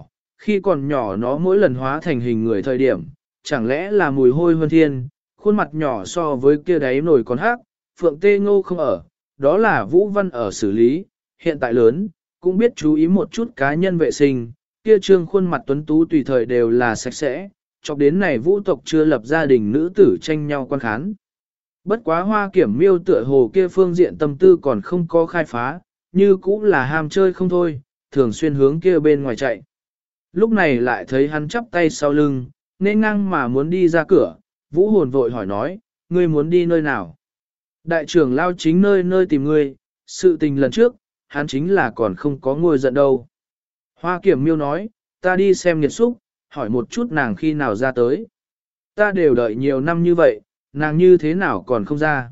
còn nhỏ nó mỗi lần hóa thành hình người thời điểm, chẳng lẽ là mùi hôi hơn thiên, khuôn mặt nhỏ so với kia đáy nổi còn hắc, Phượng Tê Ngô không ở, đó là Vũ Văn ở xử lý, hiện tại lớn, cũng biết chú ý một chút cá nhân vệ sinh, kia trương khuôn mặt tuấn tú tùy thời đều là sạch sẽ, cho đến này vũ tộc chưa lập gia đình nữ tử tranh nhau quan khán. Bất quá Hoa Kiểm Miêu tựa hồ kia phương diện tâm tư còn không có khai phá, như cũng là ham chơi không thôi, thường xuyên hướng kia bên ngoài chạy. Lúc này lại thấy hắn chắp tay sau lưng, nên ngang mà muốn đi ra cửa, Vũ Hồn vội hỏi nói, ngươi muốn đi nơi nào? Đại trưởng lao chính nơi nơi tìm ngươi, sự tình lần trước, hắn chính là còn không có ngồi giận đâu. Hoa Kiểm Miêu nói, ta đi xem nghiệt xúc, hỏi một chút nàng khi nào ra tới. Ta đều đợi nhiều năm như vậy, nàng như thế nào còn không ra.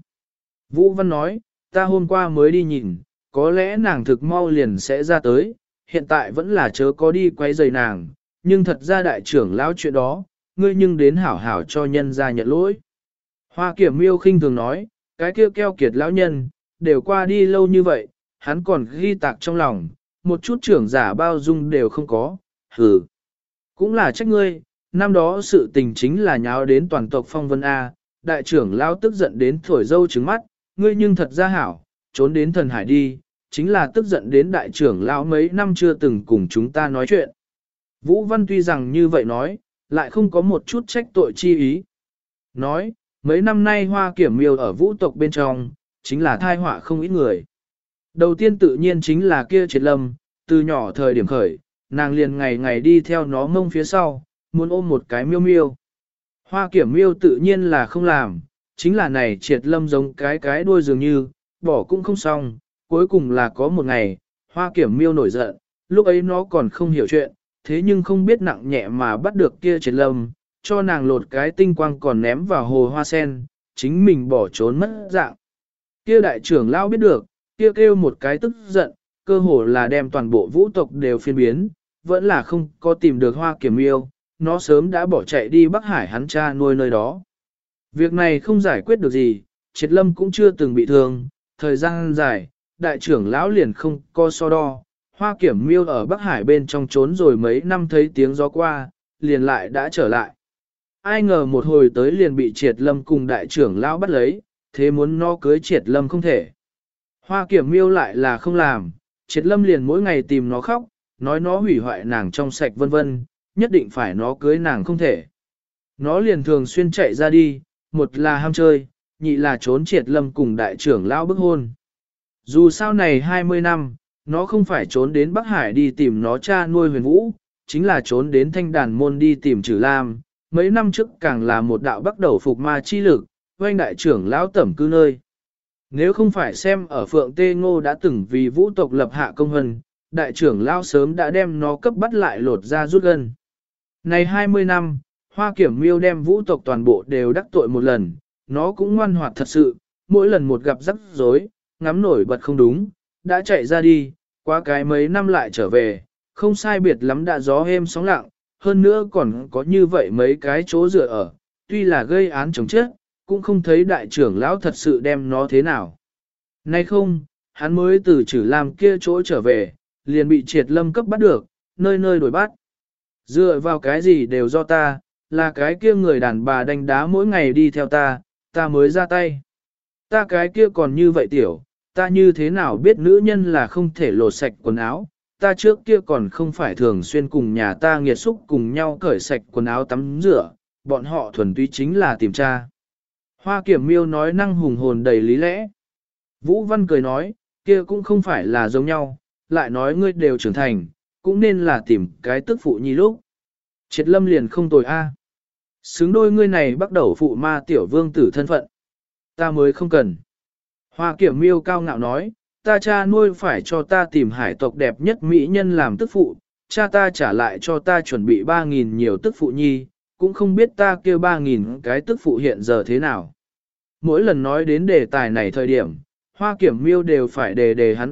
Vũ Văn nói, ta hôm qua mới đi nhìn, có lẽ nàng thực mau liền sẽ ra tới, hiện tại vẫn là chớ có đi quay rầy nàng, nhưng thật ra đại trưởng lão chuyện đó, ngươi nhưng đến hảo hảo cho nhân ra nhận lỗi. Hoa Kiểm Miêu khinh thường nói, cái kia keo kiệt lão nhân, đều qua đi lâu như vậy, hắn còn ghi tạc trong lòng, một chút trưởng giả bao dung đều không có, hừ. Cũng là trách ngươi, năm đó sự tình chính là nháo đến toàn tộc phong vân A, đại trưởng lão tức giận đến thổi dâu trứng mắt, ngươi nhưng thật ra hảo, trốn đến thần hải đi, chính là tức giận đến đại trưởng lão mấy năm chưa từng cùng chúng ta nói chuyện. Vũ Văn tuy rằng như vậy nói, lại không có một chút trách tội chi ý. Nói, mấy năm nay Hoa Kiểm Miêu ở vũ tộc bên trong, chính là thai họa không ít người. Đầu tiên tự nhiên chính là kia Triệt Lâm, từ nhỏ thời điểm khởi, nàng liền ngày ngày đi theo nó mông phía sau, muốn ôm một cái miêu miêu. Hoa Kiểm Miêu tự nhiên là không làm, chính là này Triệt Lâm giống cái đuôi dường như, bỏ cũng không xong, cuối cùng là có một ngày, Hoa Kiểm Miêu nổi giận, lúc ấy nó còn không hiểu chuyện, thế nhưng không biết nặng nhẹ mà bắt được kia Triệt Lâm, cho nàng lột cái tinh quang còn ném vào hồ hoa sen, chính mình bỏ trốn mất dạng. Kia đại trưởng lao biết được, kia kêu một cái tức giận, cơ hồ là đem toàn bộ vũ tộc đều phiên biến, vẫn là không có tìm được Hoa Kiểm Miêu, nó sớm đã bỏ chạy đi Bắc Hải hắn cha nuôi nơi đó. Việc này không giải quyết được gì, Triệt Lâm cũng chưa từng bị thương, thời gian dài, đại trưởng lão liền không co so đo. Hoa Kiểm Miêu ở Bắc Hải bên trong trốn rồi mấy năm thấy tiếng gió qua, liền lại đã trở lại. Ai ngờ một hồi tới liền bị Triệt Lâm cùng đại trưởng lão bắt lấy, thế muốn nó cưới Triệt Lâm không thể. Hoa Kiểm Miêu lại là không làm, Triệt Lâm liền mỗi ngày tìm nó khóc, nói nó hủy hoại nàng trong sạch vân vân, nhất định phải nó cưới nàng không thể. Nó liền thường xuyên chạy ra đi, một là ham chơi, nhị là trốn Triệt Lâm cùng đại trưởng lão bức hôn. Dù sao này 20 năm, nó không phải trốn đến Bắc Hải đi tìm nó cha nuôi Huyền Vũ, chính là trốn đến Thanh Đàn Môn đi tìm Trử Lam. Mấy năm trước càng là một đạo bắt đầu phục ma chi lực, oanh đại trưởng lão tẩm cư nơi. Nếu không phải xem ở Phượng Tê Ngô đã từng vì Vũ tộc lập hạ công hân, đại trưởng lão sớm đã đem nó cấp bắt lại lột ra rút gân. Này 20 năm, Hoa Kiểm Miêu đem Vũ tộc toàn bộ đều đắc tội một lần, nó cũng ngoan hoạt thật sự, mỗi lần một gặp rắc rối, ngắm nổi bật không đúng, đã chạy ra đi, qua cái mấy năm lại trở về, không sai biệt lắm đã gió êm sóng lặng, hơn nữa còn có như vậy mấy cái chỗ dựa ở, tuy là gây án chống chết, cũng không thấy đại trưởng lão thật sự đem nó thế nào. Nay không, hắn mới từ Trử Lam kia chỗ trở về, liền bị Triệt Lâm cấp bắt được, nơi nơi đuổi bắt. Dựa vào cái gì đều do ta, là cái kia người đàn bà đánh đá mỗi ngày đi theo ta mới ra tay. Ta cái kia còn như vậy tiểu, ta như thế nào biết nữ nhân là không thể lột sạch quần áo, ta trước kia còn không phải thường xuyên cùng nhà ta nghiệt xúc cùng nhau cởi sạch quần áo tắm rửa, bọn họ thuần túy chính là tìm tra. Hoa Kiểm Miêu nói năng hùng hồn đầy lý lẽ. Vũ Văn cười nói, kia cũng không phải là giống nhau, lại nói ngươi đều trưởng thành, cũng nên là tìm cái tức phụ nhi lúc. Triệt Lâm liền không tồi a. Xứng đôi ngươi này bắt đầu phụ ma tiểu vương tử thân phận. Ta mới không cần. Hoa Kiểm Miêu cao ngạo nói, ta cha nuôi phải cho ta tìm hải tộc đẹp nhất mỹ nhân làm tức phụ, cha ta trả lại cho ta chuẩn bị 3.000 nhiều tức phụ nhi, cũng không biết ta kêu 3.000 cái tức phụ hiện giờ thế nào. Mỗi lần nói đến đề tài này thời điểm, Hoa Kiểm Miêu đều phải đề hắn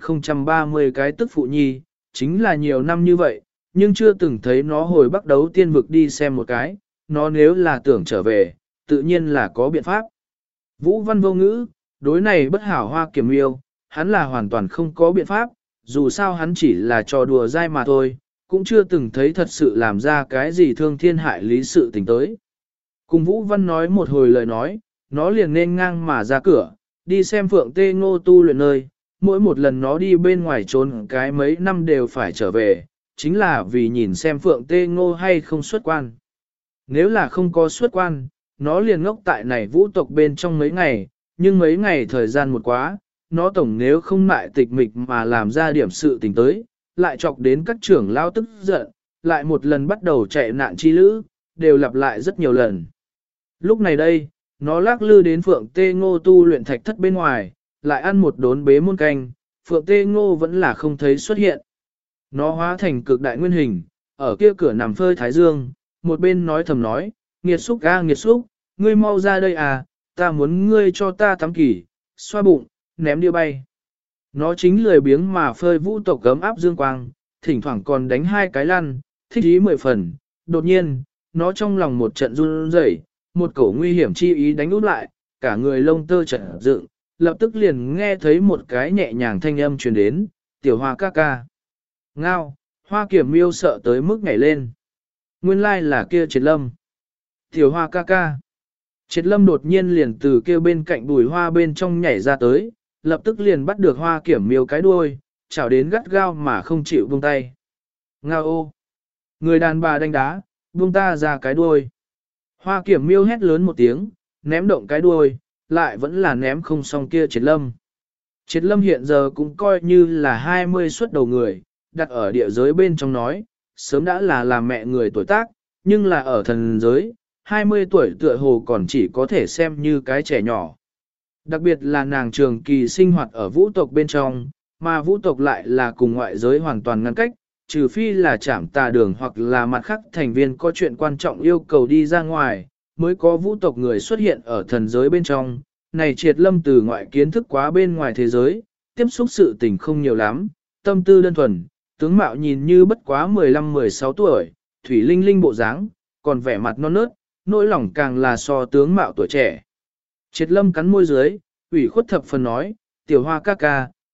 3.030 cái tức phụ nhi, chính là nhiều năm như vậy, nhưng chưa từng thấy nó hồi bắt đấu tiên vực đi xem một cái, nó nếu là tưởng trở về, tự nhiên là có biện pháp. Vũ Văn vô ngữ, đối này bất hảo Hoa Kiểm Miêu, hắn là hoàn toàn không có biện pháp, dù sao hắn chỉ là trò đùa dai mà thôi, cũng chưa từng thấy thật sự làm ra cái gì thương thiên hại lý sự tình tới. Cùng Vũ Văn nói một hồi lời nói, nó liền nên ngang mà ra cửa, đi xem Phượng Tê Ngô tu luyện nơi, mỗi một lần nó đi bên ngoài trốn cái mấy năm đều phải trở về, chính là vì nhìn xem Phượng Tê Ngô hay không xuất quan. Nếu là không có xuất quan, nó liền ngốc tại này vũ tộc bên trong mấy ngày, nhưng mấy ngày thời gian một quá, nó tổng nếu không lại tịch mịch mà làm ra điểm sự tình tới, lại chọc đến các trưởng lao tức giận, lại một lần bắt đầu chạy nạn chi lữ, đều lặp lại rất nhiều lần. Lúc này đây, nó lắc lư đến Phượng Tê Ngô tu luyện thạch thất bên ngoài, lại ăn một đốn bế muôn canh, Phượng Tê Ngô vẫn là không thấy xuất hiện. Nó hóa thành cực đại nguyên hình, ở kia cửa nằm phơi thái dương, một bên nói thầm nói, nghiệt xúc a nghiệt xúc, ngươi mau ra đây à, ta muốn ngươi cho ta tắm kỳ, xoa bụng, ném đĩa bay. Nó chính lười biếng mà phơi vũ tộc cấm áp dương quang, thỉnh thoảng còn đánh hai cái lăn, thích ý 10 phần. Đột nhiên, nó trong lòng một trận run rẩy, một cổ nguy hiểm chi ý đánh út lại, cả người lông tơ chợt dựng, lập tức liền nghe thấy một cái nhẹ nhàng thanh âm truyền đến, tiểu Hoa ca ca. Ngao, Hoa Kiểm Miêu sợ tới mức nhảy lên. Nguyên lai là kia Triệt Lâm. Tiểu Hoa ca ca. Triệt Lâm đột nhiên liền từ kia bên cạnh bùi hoa bên trong nhảy ra tới, lập tức liền bắt được Hoa Kiểm Miêu cái đuôi, chảo đến gắt gao mà không chịu buông tay. Ngao ô! Người đàn bà đánh đá, buông ta ra cái đuôi. Hoa Kiểm Miêu hét lớn một tiếng, ném động cái đuôi, lại vẫn là ném không xong kia Triệt Lâm. Triệt Lâm hiện giờ cũng coi như là 20 xuất đầu người, đặt ở địa giới bên trong nói, sớm đã là làm mẹ người tuổi tác, nhưng là ở thần giới, 20 tuổi tựa hồ còn chỉ có thể xem như cái trẻ nhỏ. Đặc biệt là nàng trường kỳ sinh hoạt ở vũ tộc bên trong, mà vũ tộc lại là cùng ngoại giới hoàn toàn ngăn cách, trừ phi là chạm tà đường hoặc là mặt khác thành viên có chuyện quan trọng yêu cầu đi ra ngoài, mới có vũ tộc người xuất hiện ở thần giới bên trong. Này Triệt Lâm từ ngoại kiến thức quá bên ngoài thế giới, tiếp xúc sự tình không nhiều lắm, tâm tư đơn thuần, tướng mạo nhìn như bất quá 15-16 tuổi, thủy linh linh bộ dáng, còn vẻ mặt non nớt, nỗi lòng càng là so tướng mạo tuổi trẻ. Triệt Lâm cắn môi dưới, ủy khuất thập phần nói, tiểu Hoa ca ca,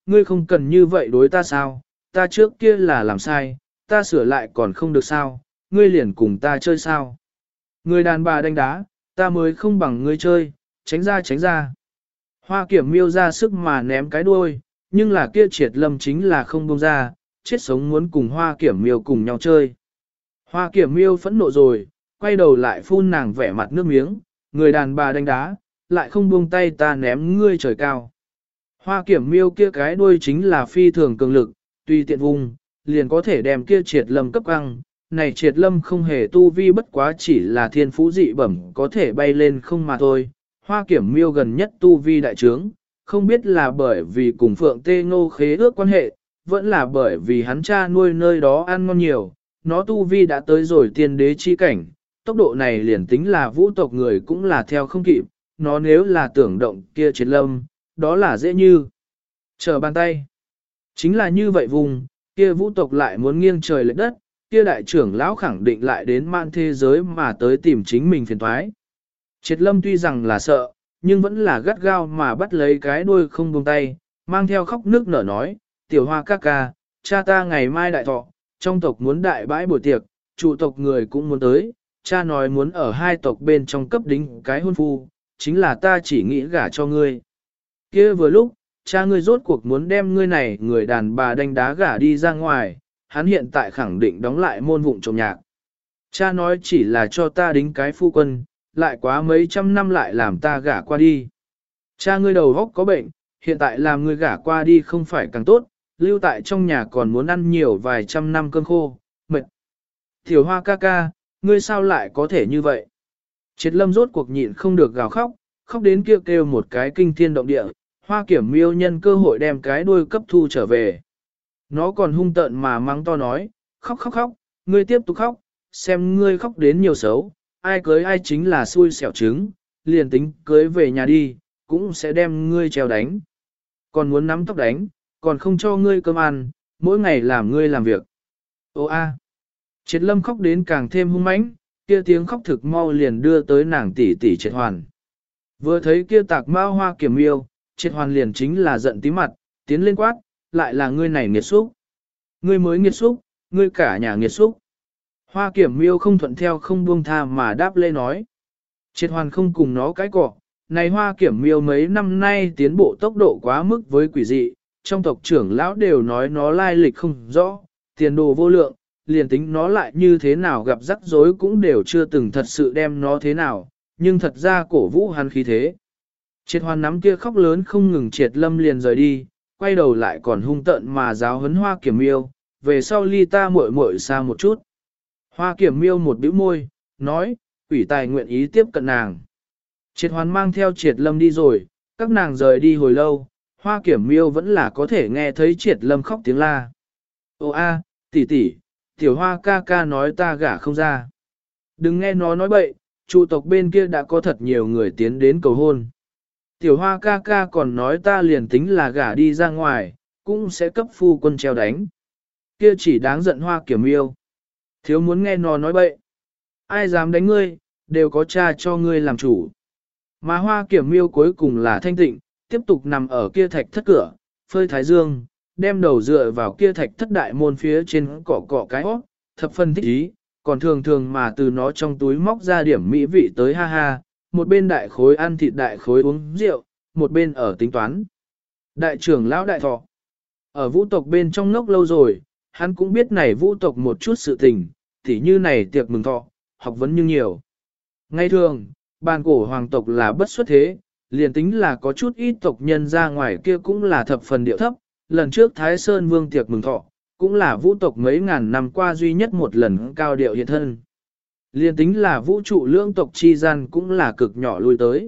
ngươi không cần như vậy đối ta sao, ta trước kia là làm sai, ta sửa lại còn không được sao, ngươi liền cùng ta chơi sao. Người đàn bà đánh đá, ta mới không bằng ngươi chơi, tránh ra tránh ra. Hoa Kiểm Miêu ra sức mà ném cái đuôi, nhưng là kia Triệt Lâm chính là không buông ra, chết sống muốn cùng Hoa Kiểm Miêu cùng nhau chơi. Hoa Kiểm Miêu phẫn nộ rồi, quay đầu lại phun nàng vẻ mặt nước miếng, người đàn bà đánh đá, lại không buông tay ta ném ngươi trời cao. Hoa Kiểm Miêu kia cái đuôi chính là phi thường cường lực, tùy tiện vùng, liền có thể đem kia Triệt Lâm cấp căng. Này Triệt Lâm không hề tu vi, bất quá chỉ là thiên phú dị bẩm có thể bay lên không mà thôi. Hoa Kiểm Miêu gần nhất tu vi đại trướng, không biết là bởi vì cùng Phượng Tê Ngô khế ước quan hệ, vẫn là bởi vì hắn cha nuôi nơi đó ăn ngon nhiều, nó tu vi đã tới rồi tiên đế chi cảnh, tốc độ này liền tính là vũ tộc người cũng là theo không kịp, nó nếu là tưởng động kia Triệt Lâm, đó là dễ như trở bàn tay. Chính là như vậy vùng, kia vũ tộc lại muốn nghiêng trời lệch đất, kia đại trưởng lão khẳng định lại đến man thế giới mà tới tìm chính mình phiền toái. Triệt Lâm tuy rằng là sợ, nhưng vẫn là gắt gao mà bắt lấy cái đuôi không buông tay, mang theo khóc nước nở nói, tiểu Hoa ca ca, cha ta ngày mai đại thọ, trong tộc muốn đại bãi buổi tiệc, chủ tộc người cũng muốn tới, cha nói muốn ở hai tộc bên trong cấp đính cái hôn phu, chính là ta chỉ nghĩ gả cho ngươi. Kia vừa lúc, cha ngươi rốt cuộc muốn đem ngươi này người đàn bà đánh đá gả đi ra ngoài, hắn hiện tại khẳng định đóng lại môn vụng trộm nhạc. Cha nói chỉ là cho ta đính cái phu quân, lại quá mấy trăm năm lại làm ta gả qua đi. Cha ngươi đầu góc có bệnh, hiện tại làm ngươi gả qua đi không phải càng tốt, lưu tại trong nhà còn muốn ăn nhiều vài trăm năm cơm khô, mệt. Tiểu Hoa ca ca, ngươi sao lại có thể như vậy? Triệt Lâm rốt cuộc nhịn không được gào khóc, khóc đến kêu kêu một cái kinh thiên động địa, Hoa Kiểm Miêu nhân cơ hội đem cái đuôi cấp thu trở về. Nó còn hung tợn mà mắng to nói, khóc khóc khóc, ngươi tiếp tục khóc, xem ngươi khóc đến nhiều xấu, ai cưới ai chính là xui xẻo trứng, liền tính cưới về nhà đi, cũng sẽ đem ngươi treo đánh. Còn muốn nắm tóc đánh, còn không cho ngươi cơm ăn, mỗi ngày làm ngươi làm việc. Ô a! Triệt Lâm khóc đến càng thêm hung mãnh, kia tiếng khóc thực mau liền đưa tới nàng tỷ tỷ Triệt Hoàn. Vừa thấy kia tạc mao Hoa Kiểm Miêu, Triệt Hoàn liền chính là giận tí mặt, tiến lên quát, lại là ngươi này nghiệt xúc. Ngươi mới nghiệt xúc, ngươi cả nhà nghiệt xúc. Hoa Kiểm Miêu không thuận theo không buông tha mà đáp lê nói. Triệt Hoàn không cùng nó cái cọ, này Hoa Kiểm Miêu mấy năm nay tiến bộ tốc độ quá mức với quỷ dị, trong tộc trưởng lão đều nói nó lai lịch không rõ, tiền đồ vô lượng, liền tính nó lại như thế nào gặp rắc rối cũng đều chưa từng thật sự đem nó thế nào, nhưng thật ra cổ vũ hắn khí thế. Triệt Hoàn nắm kia khóc lớn không ngừng Triệt Lâm liền rời đi, quay đầu lại còn hung tợn mà giáo huấn Hoa Kiểm Miêu, về sau ly ta muội muội xa một chút. Hoa Kiểm Miêu một bĩu môi, nói, quỷ tài nguyện ý tiếp cận nàng. Triệt Hoàn mang theo Triệt Lâm đi rồi, các nàng rời đi hồi lâu, Hoa Kiểm Miêu vẫn là có thể nghe thấy Triệt Lâm khóc tiếng la. Ô a, tỷ tỷ, tiểu Hoa ca ca nói ta gả không ra. Đừng nghe nó nói bậy, trụ tộc bên kia đã có thật nhiều người tiến đến cầu hôn. Tiểu Hoa ca ca còn nói ta liền tính là gả đi ra ngoài, cũng sẽ cấp phu quân treo đánh. Kia chỉ đáng giận Hoa Kiểm Miêu. Thiếu muốn nghe nó nói bậy. Ai dám đánh ngươi, đều có cha cho ngươi làm chủ. Mà Hoa Kiểm Miêu cuối cùng là thanh tịnh, tiếp tục nằm ở kia thạch thất cửa, phơi thái dương, đem đầu dựa vào kia thạch thất đại môn phía trên cỏ cỏ cái hót, thập phân thích ý, còn thường thường mà từ nó trong túi móc ra điểm mỹ vị tới ha ha, một bên đại khối ăn thịt đại khối uống rượu, một bên ở tính toán. Đại trưởng lão đại thọ, ở vũ tộc bên trong ngốc lâu rồi, hắn cũng biết này vũ tộc một chút sự tình, tỉ như này tiệc mừng thọ, học vấn như nhiều. Ngay thường, bàn cổ hoàng tộc là bất xuất thế, liền tính là có chút ít tộc nhân ra ngoài kia cũng là thập phần điệu thấp, lần trước Thái Sơn Vương tiệc mừng thọ, cũng là vũ tộc mấy ngàn năm qua duy nhất một lần cao điệu hiện thân. Liên tính là vũ trụ lưỡng tộc chi gian cũng là cực nhỏ lui tới.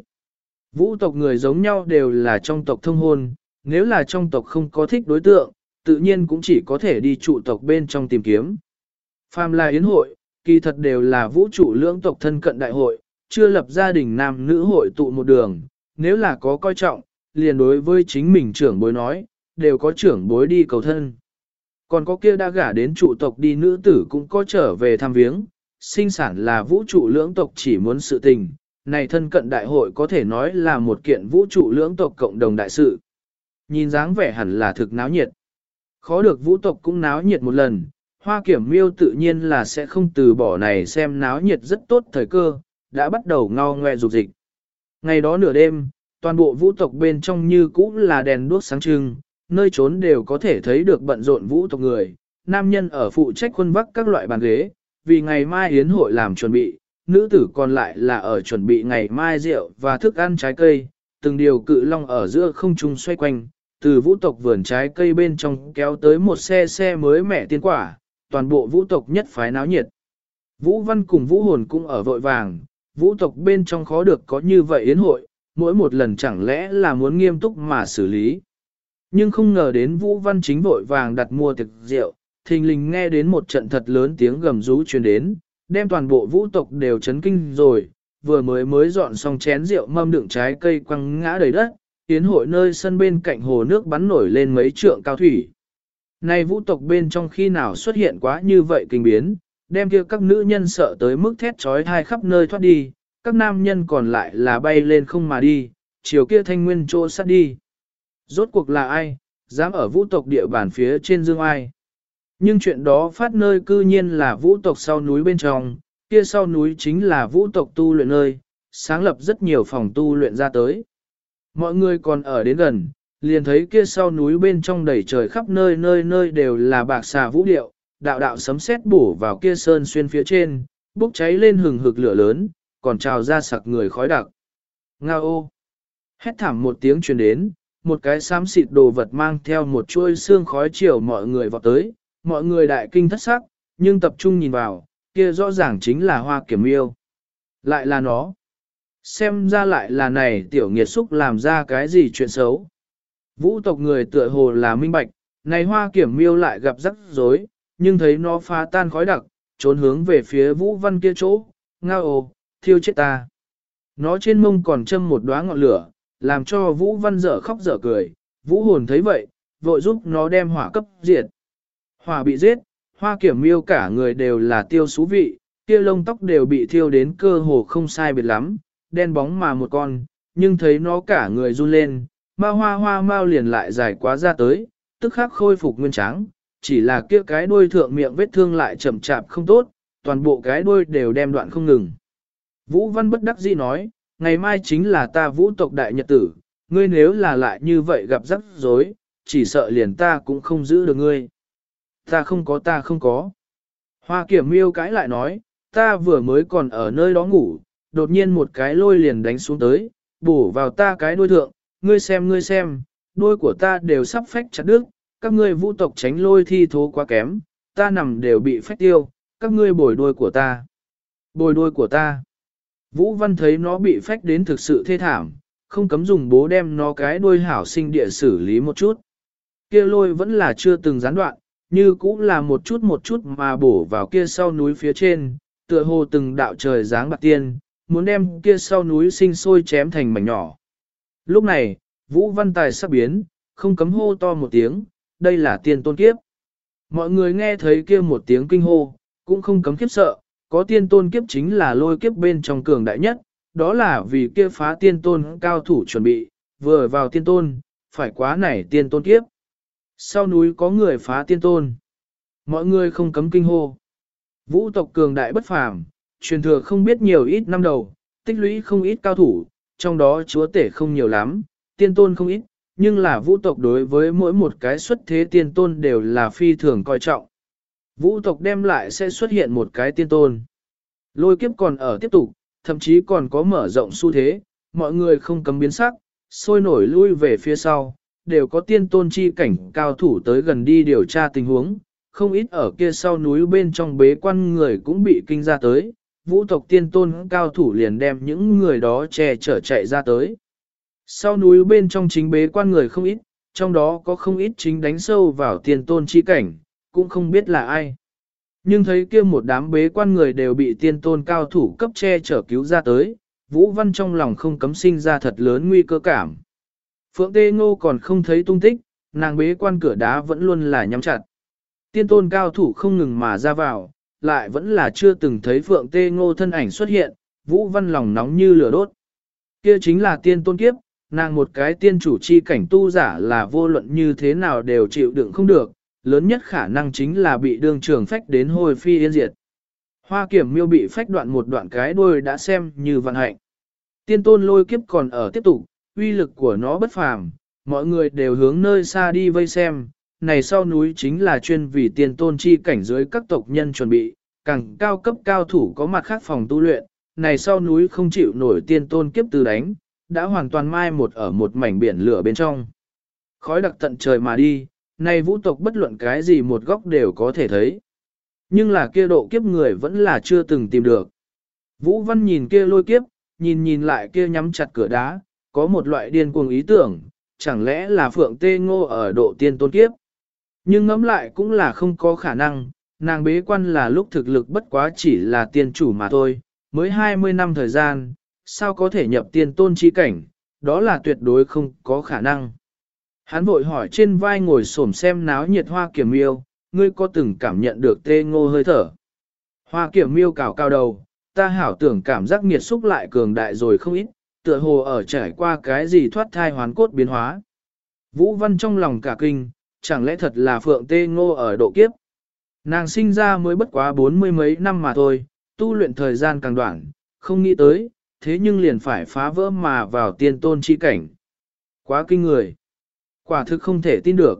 Vũ tộc người giống nhau đều là trong tộc thông hôn, nếu là trong tộc không có thích đối tượng, tự nhiên cũng chỉ có thể đi trụ tộc bên trong tìm kiếm. Phàm là yến hội, kỳ thật đều là vũ trụ lưỡng tộc thân cận đại hội, chưa lập gia đình nam nữ hội tụ một đường, nếu là có coi trọng, liền đối với chính mình trưởng bối nói, đều có trưởng bối đi cầu thân. Còn có kia đã gả đến trụ tộc đi nữ tử cũng có trở về thăm viếng, sinh sản là vũ trụ lưỡng tộc chỉ muốn sự tình, này thân cận đại hội có thể nói là một kiện vũ trụ lưỡng tộc cộng đồng đại sự. Nhìn dáng vẻ hẳn là thực náo nhiệt. Khó được vũ tộc cũng náo nhiệt một lần, Hoa Kiểm Miêu tự nhiên là sẽ không từ bỏ này xem náo nhiệt rất tốt thời cơ, đã bắt đầu ngao ngoe dục dịch. Ngày đó nửa đêm, toàn bộ vũ tộc bên trong như cũ là đèn đuốc sáng trưng, nơi trốn đều có thể thấy được bận rộn vũ tộc người, nam nhân ở phụ trách khuân vác các loại bàn ghế, vì ngày mai yến hội làm chuẩn bị, nữ tử còn lại là ở chuẩn bị ngày mai rượu và thức ăn trái cây, từng điều cự long ở giữa không trung xoay quanh, từ vũ tộc vườn trái cây bên trong kéo tới một xe mới mẻ tiên quả, toàn bộ vũ tộc nhất phái náo nhiệt. Vũ Văn cùng Vũ Hồn cũng ở vội vàng, vũ tộc bên trong khó được có như vậy yến hội, mỗi một lần chẳng lẽ là muốn nghiêm túc mà xử lý. Nhưng không ngờ đến Vũ Văn chính vội vàng đặt mua tiệc rượu, thình lình nghe đến một trận thật lớn tiếng gầm rú truyền đến, đem toàn bộ vũ tộc đều chấn kinh rồi, vừa mới dọn xong chén rượu mâm đựng trái cây quăng ngã đầy đất, yến hội nơi sân bên cạnh hồ nước bắn nổi lên mấy trượng cao thủy. Này vũ tộc bên trong khi nào xuất hiện quá như vậy kinh biến, đem kia các nữ nhân sợ tới mức thét trói thai khắp nơi thoát đi, các nam nhân còn lại là bay lên không mà đi, chiều kia thanh nguyên chỗ sát đi. Rốt cuộc là ai, dám ở vũ tộc địa bàn phía trên dương ai. Nhưng chuyện đó phát nơi cư nhiên là vũ tộc sau núi bên trong, kia sau núi chính là vũ tộc tu luyện nơi, sáng lập rất nhiều phòng tu luyện ra tới. Mọi người còn ở đến gần, liền thấy kia sau núi bên trong đầy trời khắp nơi nơi đều là bạc xà vũ điệu, đạo đạo sấm sét bổ vào kia sơn xuyên phía trên, bốc cháy lên hừng hực lửa lớn, còn trào ra sặc người khói đặc. Ngao ô! Hét thảm một tiếng truyền đến, một cái xám xịt đồ vật mang theo một chuôi xương khói chiều mọi người vọt tới, mọi người đại kinh thất sắc, nhưng tập trung nhìn vào, kia rõ ràng chính là Hoa Kiểm Miêu. Lại là nó. Xem ra lại là này tiểu nghiệt xúc làm ra cái gì chuyện xấu. Vũ tộc người tựa hồ là minh bạch, này Hoa Kiểm Miêu lại gặp rắc rối, nhưng thấy nó phá tan khói đặc, trốn hướng về phía Vũ Văn kia chỗ, ngao ồ, thiêu chết ta. Nó trên mông còn châm một đóa ngọn lửa, làm cho Vũ Văn dở khóc dở cười, Vũ Hồn thấy vậy, vội giúp nó đem hỏa cấp diệt. Hỏa bị giết, Hoa Kiểm Miêu cả người đều là tiêu xú vị, kia lông tóc đều bị thiêu đến cơ hồ không sai biệt lắm, đen bóng mà một con, nhưng thấy nó cả người run lên, hoa mau liền lại dài quá ra tới, tức khắc khôi phục nguyên tráng, chỉ là kia cái đuôi thượng miệng vết thương lại chậm chạp không tốt, toàn bộ cái đuôi đều đem đoạn không ngừng. Vũ Văn bất đắc dĩ nói, ngày mai chính là ta vũ tộc đại nhật tử, ngươi nếu là lại như vậy gặp rắc rối, chỉ sợ liền ta cũng không giữ được ngươi. Ta không có. Hoa Kiểm Miêu cãi lại nói, ta vừa mới còn ở nơi đó ngủ, đột nhiên một cái lôi liền đánh xuống tới, bổ vào ta cái đuôi thượng, ngươi xem, đuôi của ta đều sắp phách chặt đứt, các ngươi vũ tộc tránh lôi thi thố quá kém, ta nằm đều bị phách tiêu, các ngươi bồi đuôi của ta. Bồi đuôi của ta. Vũ Văn thấy nó bị phách đến thực sự thê thảm, không cấm dùng bố đem nó cái đuôi hảo sinh địa xử lý một chút. Kia lôi vẫn là chưa từng gián đoạn, như cũng là một chút mà bổ vào kia sau núi phía trên, tựa hồ từng đạo trời dáng bạc tiên, muốn đem kia sau núi sinh sôi chém thành mảnh nhỏ. Lúc này, Vũ Văn Tài sắp biến, không cấm hô to một tiếng, đây là tiên tôn kiếp. Mọi người nghe thấy kia một tiếng kinh hô, cũng không cấm khiếp sợ, có tiên tôn kiếp chính là lôi kiếp bên trong cường đại nhất, đó là vì kia phá tiên tôn cao thủ chuẩn bị, vừa vào tiên tôn, phải quá nảy tiên tôn kiếp. Sau núi có người phá tiên tôn. Mọi người không cấm kinh hô. Vũ tộc cường đại bất phàm, truyền thừa không biết nhiều ít năm đầu, tích lũy không ít cao thủ, trong đó chúa tể không nhiều lắm, tiên tôn không ít, nhưng là vũ tộc đối với mỗi một cái xuất thế tiên tôn đều là phi thường coi trọng. Vũ tộc đem lại sẽ xuất hiện một cái tiên tôn. Lôi kiếp còn ở tiếp tục, thậm chí còn có mở rộng xu thế, mọi người không cấm biến sắc, sôi nổi lui về phía sau, đều có tiên tôn chi cảnh cao thủ tới gần đi điều tra tình huống, không ít ở kia sau núi bên trong bế quan người cũng bị kinh ra tới, vũ tộc tiên tôn cao thủ liền đem những người đó che chở chạy ra tới. Sau núi bên trong chính bế quan người không ít, trong đó có không ít chính đánh sâu vào tiên tôn chi cảnh, cũng không biết là ai. Nhưng thấy kia một đám bế quan người đều bị tiên tôn cao thủ cấp che chở cứu ra tới, Vũ Văn trong lòng không cấm sinh ra thật lớn nguy cơ cảm. Phượng Tê Ngô còn không thấy tung tích, nàng bế quan cửa đá vẫn luôn là nhắm chặt. Tiên tôn cao thủ không ngừng mà ra vào, lại vẫn là chưa từng thấy Phượng Tê Ngô thân ảnh xuất hiện, Vũ Văn lòng nóng như lửa đốt. Kia chính là tiên tôn kiếp, nàng một cái tiên chủ chi cảnh tu giả là vô luận như thế nào đều chịu đựng không được, lớn nhất khả năng chính là bị đương trường phách đến hồi phi yên diệt. Hoa Kiểm Miêu bị phách đoạn một đoạn cái đuôi đã xem như vận hạnh. Tiên tôn lôi kiếp còn ở tiếp tục, uy lực của nó bất phàm, mọi người đều hướng nơi xa đi vây xem. Này sau núi chính là chuyên vì tiên tôn chi cảnh dưới các tộc nhân chuẩn bị, càng cao cấp cao thủ có mặt khác phòng tu luyện. Này sau núi không chịu nổi tiên tôn kiếp từ đánh, đã hoàn toàn mai một ở một mảnh biển lửa bên trong. Khói đặc tận trời mà đi, này vũ tộc bất luận cái gì một góc đều có thể thấy. Nhưng là kia độ kiếp người vẫn là chưa từng tìm được. Vũ Văn nhìn kia lôi kiếp, nhìn lại kia nhắm chặt cửa đá, có một loại điên cuồng ý tưởng, chẳng lẽ là Phượng Tê Ngô ở độ tiên tôn kiếp. Nhưng ngẫm lại cũng là không có khả năng, nàng bế quan là lúc thực lực bất quá chỉ là tiên chủ mà thôi, mới 20 năm thời gian, sao có thể nhập tiên tôn chi cảnh, đó là tuyệt đối không có khả năng. Hắn vội hỏi trên vai ngồi xổm xem náo nhiệt Hoa Kiểm Miêu, ngươi có từng cảm nhận được Tê Ngô hơi thở? Hoa Kiểm Miêu cào cao đầu, ta hảo tưởng cảm giác nghiệt xúc lại cường đại rồi không ít, tựa hồ ở trải qua cái gì thoát thai hoán cốt biến hóa. Vũ Văn trong lòng cả kinh, chẳng lẽ thật là Phượng Tê Ngô ở độ kiếp? Nàng sinh ra mới bất quá 40 mấy năm mà thôi, tu luyện thời gian càng đoạn, không nghĩ tới, thế nhưng liền phải phá vỡ mà vào tiên tôn chi cảnh. Quá kinh người. Quả thực không thể tin được.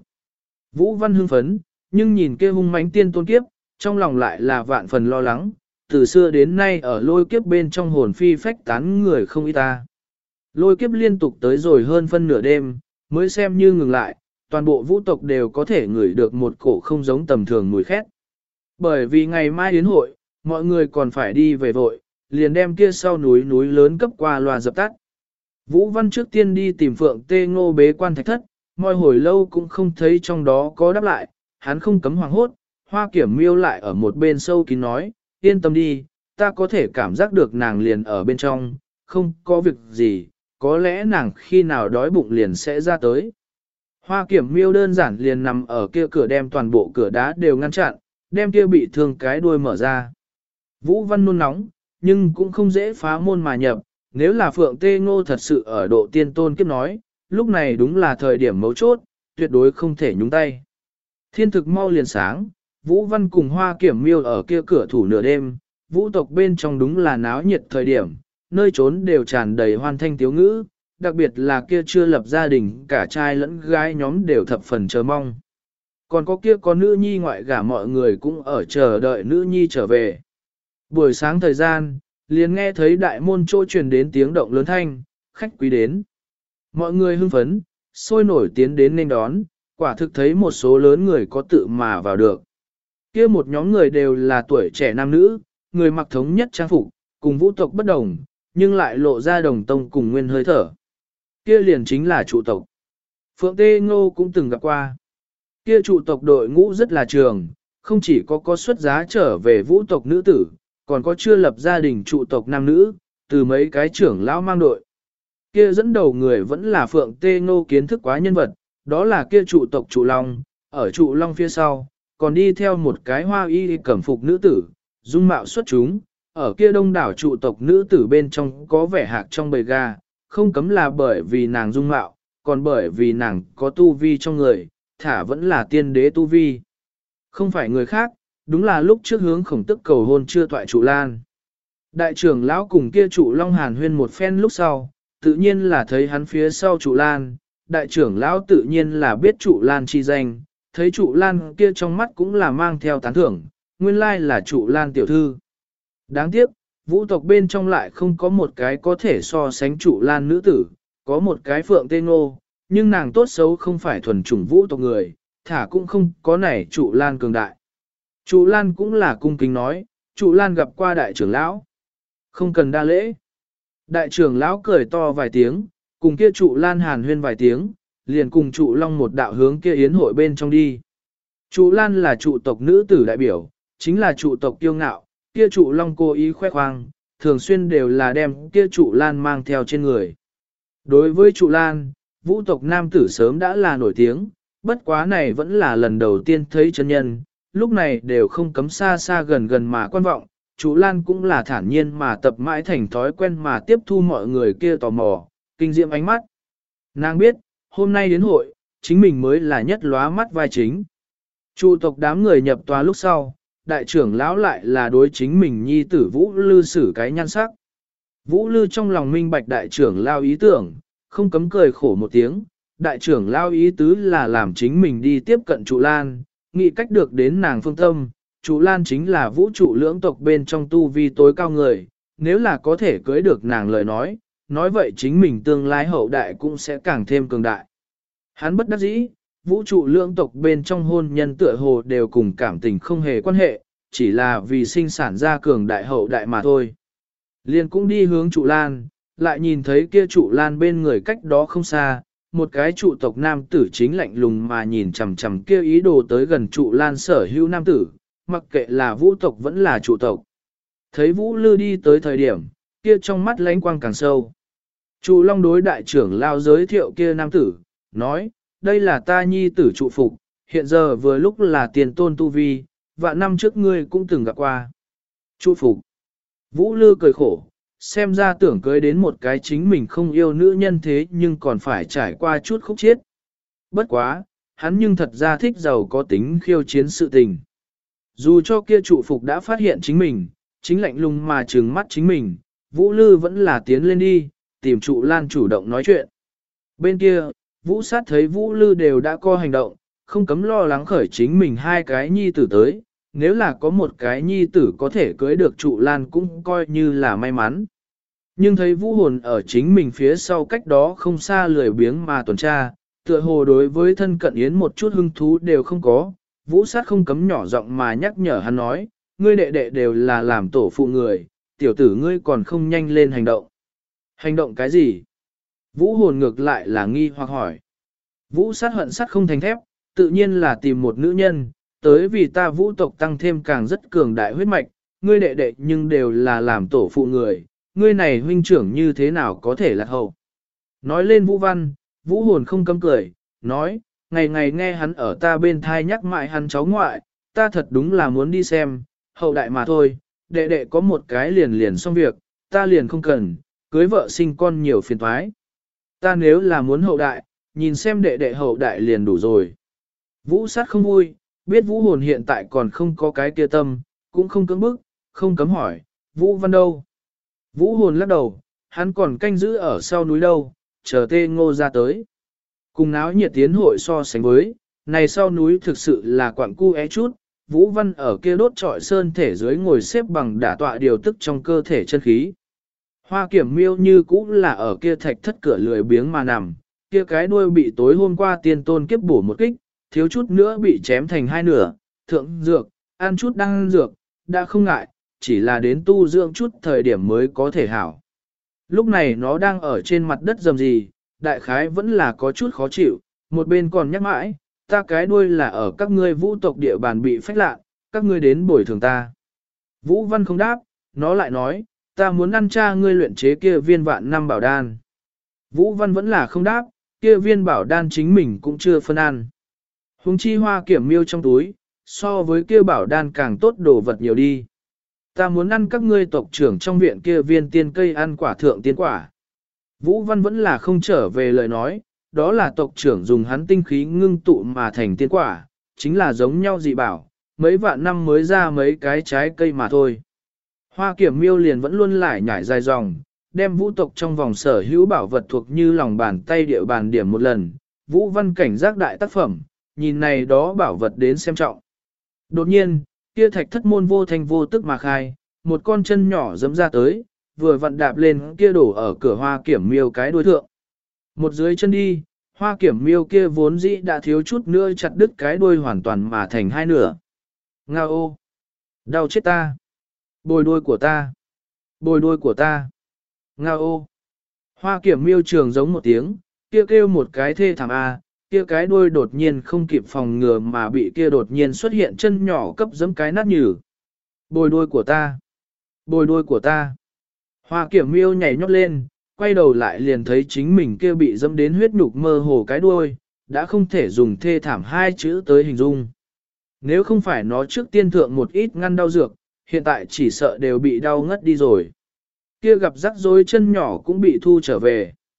Vũ Văn hưng phấn, nhưng nhìn kia hung mãnh tiên tôn kiếp, trong lòng lại là vạn phần lo lắng, từ xưa đến nay ở lôi kiếp bên trong hồn phi phách tán người không ít ta. Lôi kiếp liên tục tới rồi hơn phân nửa đêm, mới xem như ngừng lại, toàn bộ vũ tộc đều có thể ngửi được một cổ không giống tầm thường mùi khét. Bởi vì ngày mai yến hội, mọi người còn phải đi về vội, liền đem kia sau núi lớn cấp qua loa dập tắt. Vũ Văn trước tiên đi tìm Phượng Tê Ngô bế quan thạch thất, mọi hồi lâu cũng không thấy trong đó có đáp lại, hắn không cấm hoàng hốt, Hoa Kiểm Miêu lại ở một bên sâu kín nói, yên tâm đi, ta có thể cảm giác được nàng liền ở bên trong, không có việc gì, có lẽ nàng khi nào đói bụng liền sẽ ra tới. Hoa Kiểm Miêu đơn giản liền nằm ở kia cửa đem toàn bộ cửa đá đều ngăn chặn, đem kia bị thương cái đuôi mở ra. Vũ Văn nôn nóng, nhưng cũng không dễ phá môn mà nhập, nếu là Phượng Tê Ngô thật sự ở độ tiên tôn kiếp nói, lúc này đúng là thời điểm mấu chốt, tuyệt đối không thể nhúng tay. Thiên thực mau liền sáng, Vũ Văn cùng Hoa Kiểm Miêu ở kia cửa thủ nửa đêm, vũ tộc bên trong đúng là náo nhiệt thời điểm, nơi trốn đều tràn đầy hoan thanh tiếu ngữ, đặc biệt là kia chưa lập gia đình, cả trai lẫn gái nhóm đều thập phần chờ mong. Còn có kia có nữ nhi ngoại gả mọi người cũng ở chờ đợi nữ nhi trở về. Buổi sáng thời gian, liền nghe thấy đại môn chỗ truyền đến tiếng động lớn thanh, khách quý đến. Mọi người hưng phấn, sôi nổi tiến đến nên đón, quả thực thấy một số lớn người có tự mà vào được. Kia một nhóm người đều là tuổi trẻ nam nữ, người mặc thống nhất trang phục, cùng vũ tộc bất đồng, nhưng lại lộ ra đồng tông cùng nguyên hơi thở. Kia liền chính là trụ tộc. Phượng Tê Ngô cũng từng gặp qua. Kia trụ tộc đội ngũ rất là trường, không chỉ có xuất giá trở về vũ tộc nữ tử, còn có chưa lập gia đình trụ tộc nam nữ, từ mấy cái trưởng lão mang đội. Kia dẫn đầu người vẫn là Phượng Tê Ngô kiến thức quá nhân vật, đó là kia trụ tộc trụ long, ở trụ long phía sau, còn đi theo một cái hoa y cẩm phục nữ tử, dung mạo xuất chúng, ở kia đông đảo trụ tộc nữ tử bên trong có vẻ hạc trong bầy gà, không cấm là bởi vì nàng dung mạo, còn bởi vì nàng có tu vi trong người, thả vẫn là tiên đế tu vi. Không phải người khác, đúng là lúc trước hướng khổng tức cầu hôn chưa toại trụ lan. Đại trưởng lão cùng kia trụ long hàn huyên một phen lúc sau, tự nhiên là thấy hắn phía sau trụ lan, đại trưởng lão tự nhiên là biết trụ lan chi danh, thấy trụ lan kia trong mắt cũng là mang theo tán thưởng, nguyên lai là trụ lan tiểu thư. Đáng tiếc, vũ tộc bên trong lại không có một cái có thể so sánh trụ lan nữ tử, có một cái Phượng Tê Ngô, nhưng nàng tốt xấu không phải thuần chủng vũ tộc người, thả cũng không có nảy trụ lan cường đại. Trụ lan cũng là cung kính nói, trụ lan gặp qua đại trưởng lão. Không cần đa lễ. Đại trưởng lão cười to vài tiếng, cùng kia trụ lan hàn huyên vài tiếng, liền cùng trụ long một đạo hướng kia yến hội bên trong đi. Trụ lan là trụ tộc nữ tử đại biểu, chính là trụ tộc kiêu ngạo, kia trụ long cố ý khoe khoang, thường xuyên đều là đem kia trụ lan mang theo trên người. Đối với trụ lan, vũ tộc nam tử sớm đã là nổi tiếng, bất quá này vẫn là lần đầu tiên thấy chân nhân, lúc này đều không cấm xa xa gần gần mà quan vọng, trụ lan cũng là thản nhiên mà tập mãi thành thói quen mà tiếp thu mọi người kia tò mò, kinh diệm ánh mắt. Nàng biết, hôm nay đến hội, chính mình mới là nhất lóa mắt vai chính. Chu tộc đám người nhập tòa lúc sau, đại trưởng lão lại là đối chính mình nhi tử Vũ Lư xử cái nhan sắc. Vũ Lư trong lòng minh bạch đại trưởng lao ý tưởng, không cấm cười khổ một tiếng, đại trưởng lao ý tứ là làm chính mình đi tiếp cận trụ lan, nghĩ cách được đến nàng phương tâm, trụ lan chính là vũ trụ lưỡng tộc bên trong tu vi tối cao người, nếu là có thể cưới được nàng lời nói vậy chính mình tương lai hậu đại cũng sẽ càng thêm cường đại. Hắn bất đắc dĩ, vũ trụ lưỡng tộc bên trong hôn nhân tựa hồ đều cùng cảm tình không hề quan hệ, chỉ là vì sinh sản ra cường đại hậu đại mà thôi. Liền cũng đi hướng trụ lan, lại nhìn thấy kia trụ lan bên người cách đó không xa, một cái trụ tộc nam tử chính lạnh lùng mà nhìn chằm chằm kia ý đồ tới gần trụ lan sở hữu nam tử, mặc kệ là vũ tộc vẫn là trụ tộc. Thấy Vũ Lư đi tới thời điểm, kia trong mắt lánh quang càng sâu. Trụ Long đối đại trưởng lao giới thiệu kia nam tử, nói, đây là ta nhi tử trụ phục, hiện giờ vừa lúc là tiền tôn tu vi, vạn năm trước ngươi cũng từng gặp qua. Trụ phục. Vũ Lư cười khổ, xem ra tưởng cưới đến một cái chính mình không yêu nữ nhân thế nhưng còn phải trải qua chút khúc chiết. Bất quá, hắn nhưng thật ra thích giàu có tính khiêu chiến sự tình. Dù cho kia trụ phục đã phát hiện chính mình, chính lạnh lùng mà trừng mắt chính mình, Vũ Lư vẫn là tiến lên đi, tìm trụ lan chủ động nói chuyện. Bên kia, Vũ sát thấy Vũ Lư đều đã có hành động, không cấm lo lắng khởi chính mình hai cái nhi tử tới, nếu là có một cái nhi tử có thể cưới được trụ lan cũng coi như là may mắn. Nhưng thấy Vũ hồn ở chính mình phía sau cách đó không xa lười biếng mà tuần tra, tựa hồ đối với thân cận yến một chút hứng thú đều không có, Vũ sát không cấm nhỏ giọng mà nhắc nhở hắn nói, ngươi đệ đệ đều là làm tổ phụ người, tiểu tử ngươi còn không nhanh lên hành động. Hành động cái gì? Vũ hồn ngược lại là nghi hoặc hỏi. Vũ sát hận sát không thành thép, tự nhiên là tìm một nữ nhân, tới vì ta vũ tộc tăng thêm càng rất cường đại huyết mạch, ngươi đệ đệ nhưng đều là làm tổ phụ người, ngươi này huynh trưởng như thế nào có thể lạc hậu. Nói lên Vũ Văn, Vũ hồn không cấm cười, nói, ngày ngày nghe hắn ở ta bên thai nhắc mãi hắn cháu ngoại, ta thật đúng là muốn đi xem, hậu đại mà thôi, đệ đệ có một cái liền liền xong việc, ta liền không cần, cưới vợ sinh con nhiều phiền toái. Ta nếu là muốn hậu đại, nhìn xem đệ đệ hậu đại liền đủ rồi. Vũ sát không vui, biết Vũ hồn hiện tại còn không có cái kia tâm, cũng không cưỡng bức, không cấm hỏi, Vũ Văn đâu? Vũ hồn lắc đầu, hắn còn canh giữ ở sau núi đâu, chờ Tê Ngô ra tới. Cùng náo nhiệt tiến hội so sánh với, này sau núi thực sự là quặng cu é chút, Vũ Văn ở kia đốt trọi sơn thể dưới ngồi xếp bằng đả tọa điều tức trong cơ thể chân khí. Hoa Kiểm Miêu như cũ là ở kia thạch thất cửa lười biếng mà nằm, kia cái đuôi bị tối hôm qua tiên tôn kiếp bổ một kích, thiếu chút nữa bị chém thành hai nửa, thượng dược, ăn chút đang dược, đã không ngại, chỉ là đến tu dưỡng chút thời điểm mới có thể hảo. Lúc này nó đang ở trên mặt đất dầm gì, đại khái vẫn là có chút khó chịu, một bên còn nhắc mãi, ta cái đuôi là ở các ngươi vũ tộc địa bàn bị phách lạ, các ngươi đến bồi thường ta. Vũ Văn không đáp, nó lại nói, ta muốn ăn cha ngươi luyện chế kia viên vạn năm bảo đan. Vũ Văn vẫn là không đáp, kia viên bảo đan chính mình cũng chưa phân ăn. Hùng chi Hoa Kiểm Miêu trong túi, so với kia bảo đan càng tốt đồ vật nhiều đi. Ta muốn ăn các ngươi tộc trưởng trong viện kia viên tiên cây ăn quả thượng tiên quả. Vũ Văn vẫn là không trở về lời nói, đó là tộc trưởng dùng hắn tinh khí ngưng tụ mà thành tiên quả, chính là giống nhau dị bảo, mấy vạn năm mới ra mấy cái trái cây mà thôi. Hoa Kiểm Miêu liền vẫn luôn lại nhảy dài dòng, đem vũ tộc trong vòng sở hữu bảo vật thuộc như lòng bàn tay địa bàn điểm một lần, Vũ Văn cảnh giác đại tác phẩm, nhìn này đó bảo vật đến xem trọng. Đột nhiên, kia thạch thất môn vô thanh vô tức mà khai, một con chân nhỏ giẫm ra tới, vừa vặn đạp lên kia đổ ở cửa Hoa Kiểm Miêu cái đuôi thượng. Một dưới chân đi, Hoa Kiểm Miêu kia vốn dĩ đã thiếu chút nữa chặt đứt cái đuôi hoàn toàn mà thành hai nửa. Ngao ô! Đau chết ta! Bồi đuôi của ta! Bồi đuôi của ta! Ngao ô! Hoa Kiểm Miêu trường giống một tiếng, kia kêu một cái thê thảm a, kia cái đuôi đột nhiên không kịp phòng ngừa mà bị kia đột nhiên xuất hiện chân nhỏ cấp giẫm cái nát nhừ. Bồi đuôi của ta! Bồi đuôi của ta! Hoa Kiểm Miêu nhảy nhót lên, quay đầu lại liền thấy chính mình kia bị dẫm đến huyết nhục mơ hồ cái đuôi, đã không thể dùng thê thảm hai chữ tới hình dung. Nếu không phải nó trước tiên thượng một ít ngăn đau dược, hiện tại chỉ sợ đều bị đau ngất đi rồi. Kia gặp rắc rối chân nhỏ cũng bị thu trở về.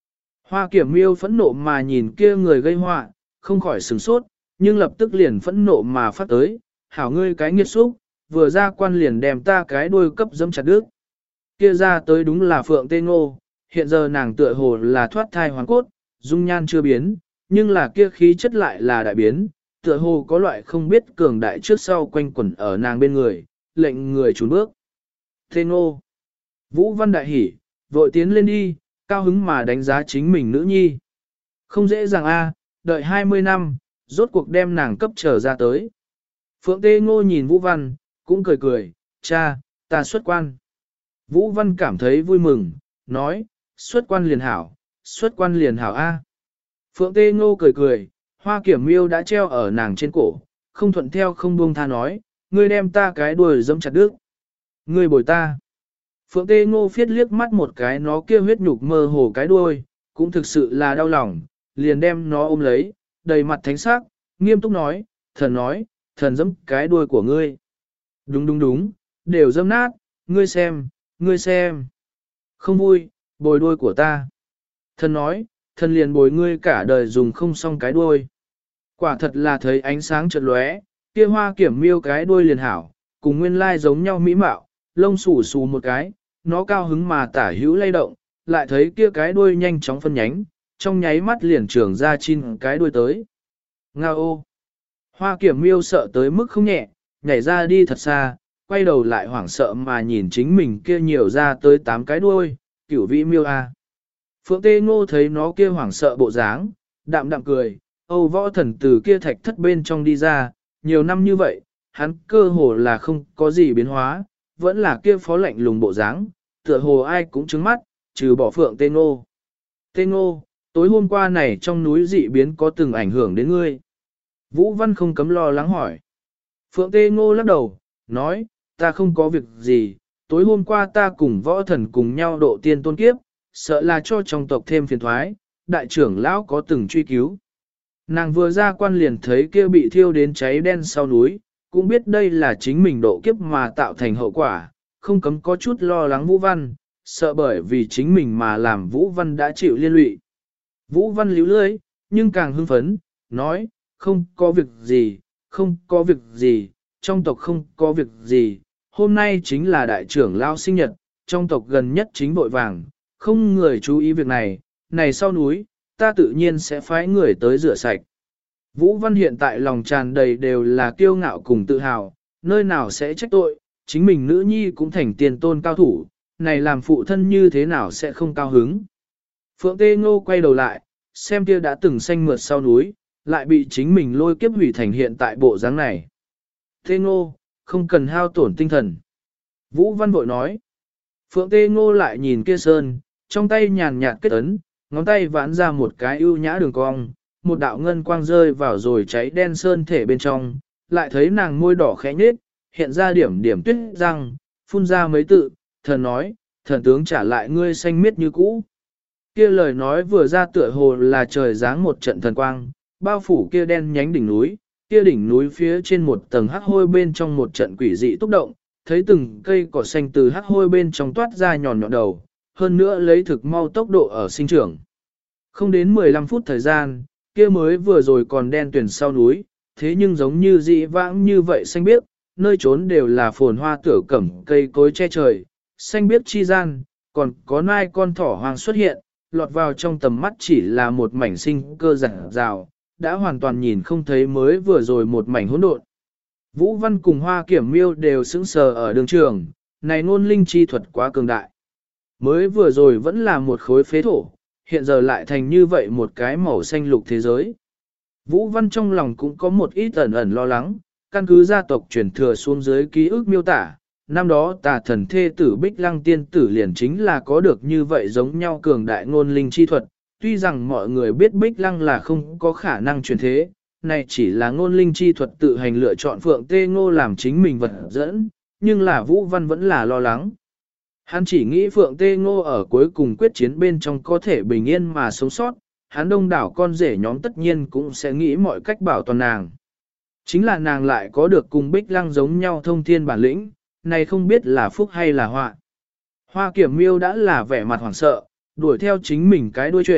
Hoa Kiểm Miêu phẫn nộ mà nhìn kia người gây họa, không khỏi sửng sốt, nhưng lập tức liền phẫn nộ mà phát tới, hảo ngươi cái nghiệt xúc, vừa ra quan liền đem ta cái đuôi cấp dẫm chặt đứt. Kia ra tới đúng là Phượng Tê Ngô, hiện giờ nàng tựa hồ là thoát thai hoàn cốt, dung nhan chưa biến, nhưng là kia khí chất lại là đại biến, tựa hồ có loại không biết cường đại trước sau quanh quẩn ở nàng bên người, lệnh người trốn bước. Tê Ngô, Vũ Văn đại hỉ, vội tiến lên đi, cao hứng mà đánh giá chính mình nữ nhi. Không dễ dàng a, đợi 20 năm, rốt cuộc đem nàng cấp trở ra tới. Phượng Tê Ngô nhìn Vũ Văn, cũng cười cười, cha, ta xuất quan. Vũ Văn cảm thấy vui mừng, nói, xuất quan liền hảo, xuất quan liền hảo a. Phượng Tê Ngô cười cười, Hoa Kiểm Miêu đã treo ở nàng trên cổ, không thuận theo không buông tha nói, ngươi đem ta cái đuôi dẫm chặt đứt. Ngươi bồi ta. Phượng Tê Ngô phiết liếc mắt một cái nó kia huyết nhục mơ hồ cái đuôi, cũng thực sự là đau lòng, liền đem nó ôm lấy, đầy mặt thánh sắc, nghiêm túc nói, thần dẫm cái đuôi của ngươi. Đúng đúng đúng, đều dẫm nát, ngươi xem. Không vui, bồi đuôi của ta. Thần nói, thần liền bồi ngươi cả đời dùng không xong cái đuôi. Quả thật là thấy ánh sáng chợt lóe, kia Hoa Kiểm Miêu cái đuôi liền hảo, cùng nguyên lai giống nhau mỹ mạo, lông xù xù một cái, nó cao hứng mà tả hữu lay động, lại thấy kia cái đuôi nhanh chóng phân nhánh, trong nháy mắt liền trưởng ra chin cái đuôi tới. Nga ô! Hoa Kiểm Miêu sợ tới mức không nhẹ, nhảy ra đi thật xa, quay đầu lại hoảng sợ mà nhìn chính mình kia nhiều ra tới 8 cái đuôi, Cửu Vĩ Miêu a. Phượng Tê Ngô thấy nó kia hoảng sợ bộ dáng, đạm đạm cười, Âu Võ Thần từ kia thạch thất bên trong đi ra, nhiều năm như vậy, hắn cơ hồ là không có gì biến hóa, vẫn là kia phó lạnh lùng bộ dáng, tựa hồ ai cũng trứng mắt, trừ bỏ Phượng Tê Ngô. Tê Ngô, tối hôm qua này trong núi dị biến có từng ảnh hưởng đến ngươi. Vũ Văn không cấm lo lắng hỏi. Phượng Tê Ngô lắc đầu, nói, ta không có việc gì, tối hôm qua ta cùng Võ Thần cùng nhau độ tiên tôn kiếp, sợ là cho trong tộc thêm phiền thoái, đại trưởng lão có từng truy cứu. Nàng vừa ra quan liền thấy kia bị thiêu đến cháy đen sau núi, cũng biết đây là chính mình độ kiếp mà tạo thành hậu quả, không cấm có chút lo lắng Vũ Văn, sợ bởi vì chính mình mà làm Vũ Văn đã chịu liên lụy. Vũ Văn líu lưỡi, nhưng càng hưng phấn, nói, không có việc gì, trong tộc không có việc gì, hôm nay chính là đại trưởng lão sinh nhật, trong tộc gần nhất chính vội vàng, không người chú ý việc này, này sau núi, ta tự nhiên sẽ phái người tới rửa sạch. Vũ Văn hiện tại lòng tràn đầy đều là kiêu ngạo cùng tự hào, nơi nào sẽ trách tội, chính mình nữ nhi cũng thành tiền tôn cao thủ, này làm phụ thân như thế nào sẽ không cao hứng. Phượng Tê Ngô quay đầu lại, xem kia đã từng xanh mượt sau núi, lại bị chính mình lôi kiếp hủy thành hiện tại bộ dáng này. Tê Ngô, không cần hao tổn tinh thần. Vũ Văn vội nói. Phượng Tê Ngô lại nhìn kia sơn, trong tay nhàn nhạt kết ấn, ngón tay vãn ra một cái ưu nhã đường cong, một đạo ngân quang rơi vào rồi cháy đen sơn thể bên trong, lại thấy nàng môi đỏ khẽ nhếch, hiện ra điểm điểm tuyết răng, phun ra mấy tự, thần nói, thần tướng trả lại ngươi xanh miết như cũ. Kia lời nói vừa ra tựa hồ là trời giáng một trận thần quang, bao phủ kia đen nhánh đỉnh núi, kia đỉnh núi phía trên một tầng hắc hôi bên trong một trận quỷ dị túc động, thấy từng cây cỏ xanh từ hắc hôi bên trong toát ra nhọn nhọn đầu, hơn nữa lấy thực mau tốc độ ở sinh trưởng. Không đến 15 phút thời gian, kia mới vừa rồi còn đen tuyển sau núi, thế nhưng giống như dị vãng như vậy xanh biếc, nơi trốn đều là phồn hoa tửa cẩm cây cối che trời, xanh biếc chi gian, còn có nai con thỏ hoang xuất hiện, lọt vào trong tầm mắt chỉ là một mảnh sinh cơ rạng rào, đã hoàn toàn nhìn không thấy mới vừa rồi một mảnh hỗn độn. Vũ Văn cùng Hoa Kiểm Miêu đều sững sờ ở đường trường, này ngôn linh chi thuật quá cường đại. Mới vừa rồi vẫn là một khối phế thổ, hiện giờ lại thành như vậy một cái màu xanh lục thế giới. Vũ Văn trong lòng cũng có một ít ẩn ẩn lo lắng, căn cứ gia tộc truyền thừa xuống dưới ký ức miêu tả, năm đó tà thần thê tử Bích Lăng tiên tử liền chính là có được như vậy giống nhau cường đại ngôn linh chi thuật, tuy rằng mọi người biết Bích Lăng là không có khả năng truyền thế, này chỉ là ngôn linh chi thuật tự hành lựa chọn Phượng Tê Ngô làm chính mình vật dẫn, nhưng là Vũ Văn vẫn là lo lắng. Hắn chỉ nghĩ Phượng Tê Ngô ở cuối cùng quyết chiến bên trong có thể bình yên mà sống sót, hắn đông đảo con rể nhóm tất nhiên cũng sẽ nghĩ mọi cách bảo toàn nàng. Chính là nàng lại có được cùng Bích Lăng giống nhau thông thiên bản lĩnh, này không biết là phúc hay là họa. Hoa Kiểm Miêu đã là vẻ mặt hoảng sợ, đuổi theo chính mình cái đuôi chuyển,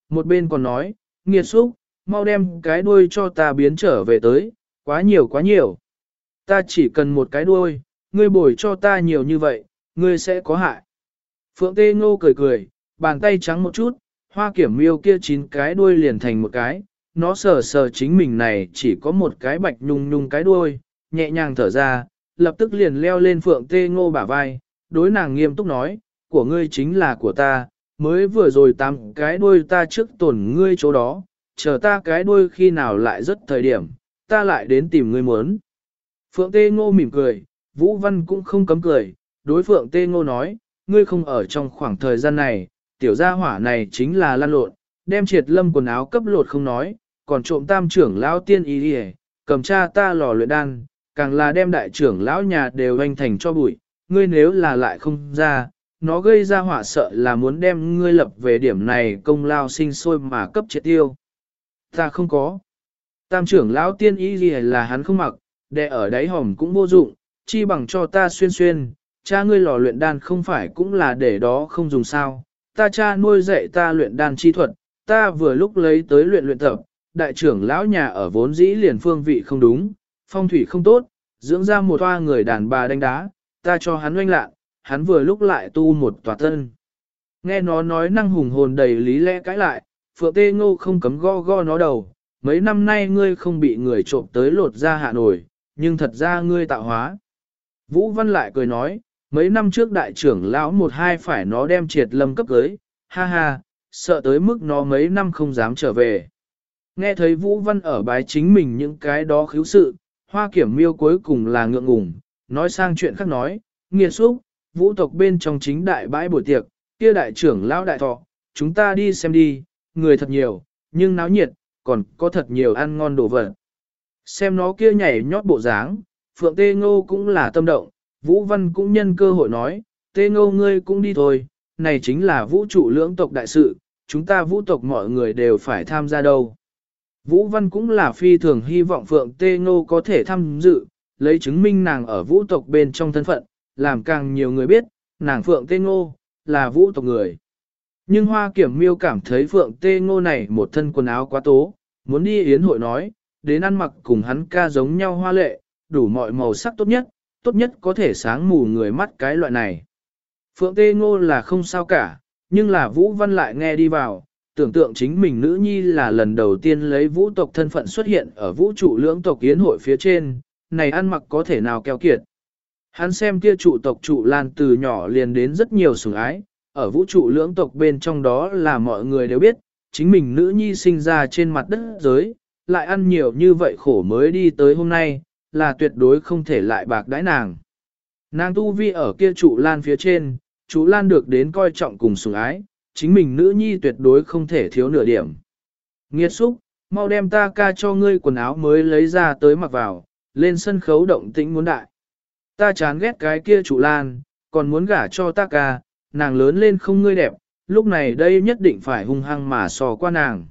một bên còn nói, nghiệt xúc, mau đem cái đuôi cho ta biến trở về tới, quá nhiều quá nhiều. Ta chỉ cần một cái đuôi, ngươi bồi cho ta nhiều như vậy, ngươi sẽ có hại. Phượng Tê Ngô cười cười, bàn tay trắng một chút, Hoa Kiểm Miêu kia 9 cái đuôi liền thành một cái, nó sờ sờ chính mình này chỉ có một cái bạch nhung nhung cái đuôi, nhẹ nhàng thở ra, lập tức liền leo lên Phượng Tê Ngô bả vai, đối nàng nghiêm túc nói, của ngươi chính là của ta, mới vừa rồi 8 cái đuôi ta trước tổn ngươi chỗ đó, chờ ta cái đuôi khi nào lại rất thời điểm, ta lại đến tìm ngươi muốn. Phượng Tê Ngô mỉm cười, Vũ Văn cũng không cấm cười, đối Phượng Tê Ngô nói, ngươi không ở trong khoảng thời gian này, tiểu gia hỏa này chính là lăn lộn, đem Triệt Lâm quần áo cấp lột không nói, còn trộm tam trưởng lão tiên y đi cầm cha ta lò luyện đan, càng là đem đại trưởng lão nhà đều anh thành cho bụi, ngươi nếu là lại không ra, nó gây ra họa sợ là muốn đem ngươi lập về điểm này công lao sinh sôi mà cấp triệt tiêu. Ta không có. Tam trưởng lão tiên y gì là hắn không mặc, đè ở đáy hòm cũng vô dụng, chi bằng cho ta xuyên xuyên, cha ngươi lò luyện đan không phải cũng là để đó không dùng sao. Ta cha nuôi dạy ta luyện đan chi thuật, ta vừa lúc lấy tới luyện tập, đại trưởng lão nhà ở vốn dĩ liền phương vị không đúng, phong thủy không tốt, dưỡng ra một toa người đàn bà đánh đá, ta cho hắn oanh lạ, hắn vừa lúc lại tu một tòa tân. Nghe nó nói năng hùng hồn đầy lý lẽ cãi lại, Phượng Tê Ngô không cấm go go nó đầu, mấy năm nay ngươi không bị người trộm tới lột ra hạ nổi, nhưng thật ra ngươi tạo hóa. Vũ Văn lại cười nói, mấy năm trước đại trưởng lão một hai phải nó đem Triệt Lâm cấp cưới, ha ha, sợ tới mức nó mấy năm không dám trở về. Nghe thấy Vũ Văn ở bái chính mình những cái đó khiếu sự, Hoa Kiểm Miêu cuối cùng là ngượng ngùng, nói sang chuyện khác nói, nghiệt xúc, vũ tộc bên trong chính đại bãi buổi tiệc, kia đại trưởng lão đại thọ, chúng ta đi xem đi, người thật nhiều, nhưng náo nhiệt, còn có thật nhiều ăn ngon đồ vật. Xem nó kia nhảy nhót bộ dáng, Phượng Tê Ngô cũng là tâm động, Vũ Văn cũng nhân cơ hội nói, Tê Ngô ngươi cũng đi thôi, này chính là vũ trụ lưỡng tộc đại sự, chúng ta vũ tộc mọi người đều phải tham gia đâu. Vũ Văn cũng là phi thường hy vọng Phượng Tê Ngô có thể tham dự, lấy chứng minh nàng ở vũ tộc bên trong thân phận, làm càng nhiều người biết, nàng Phượng Tê Ngô, là vũ tộc người. Nhưng Hoa Kiểm Miêu cảm thấy Phượng Tê Ngô này một thân quần áo quá tố, muốn đi yến hội nói, đến ăn mặc cùng hắn ca giống nhau hoa lệ, đủ mọi màu sắc tốt nhất có thể sáng mù người mắt cái loại này. Phượng Tê Ngô là không sao cả, nhưng là Vũ Văn lại nghe đi vào, tưởng tượng chính mình nữ nhi là lần đầu tiên lấy vũ tộc thân phận xuất hiện ở vũ trụ lưỡng tộc yến hội phía trên, này ăn mặc có thể nào keo kiệt. Hắn xem kia trụ tộc trụ lan từ nhỏ liền đến rất nhiều sủng ái, ở vũ trụ lưỡng tộc bên trong đó là mọi người đều biết, chính mình nữ nhi sinh ra trên mặt đất giới, lại ăn nhiều như vậy khổ mới đi tới hôm nay, là tuyệt đối không thể lại bạc đãi nàng. Nàng tu vi ở kia trụ lan phía trên, trụ lan được đến coi trọng cùng sủng ái, chính mình nữ nhi tuyệt đối không thể thiếu nửa điểm. Nghiệt xúc, mau đem ta ca cho ngươi quần áo mới lấy ra tới mặc vào, lên sân khấu động tĩnh muốn đại. Ta chán ghét cái kia trụ lan, còn muốn gả cho ta ca, nàng lớn lên không ngươi đẹp, lúc này đây nhất định phải hung hăng mà sò qua nàng.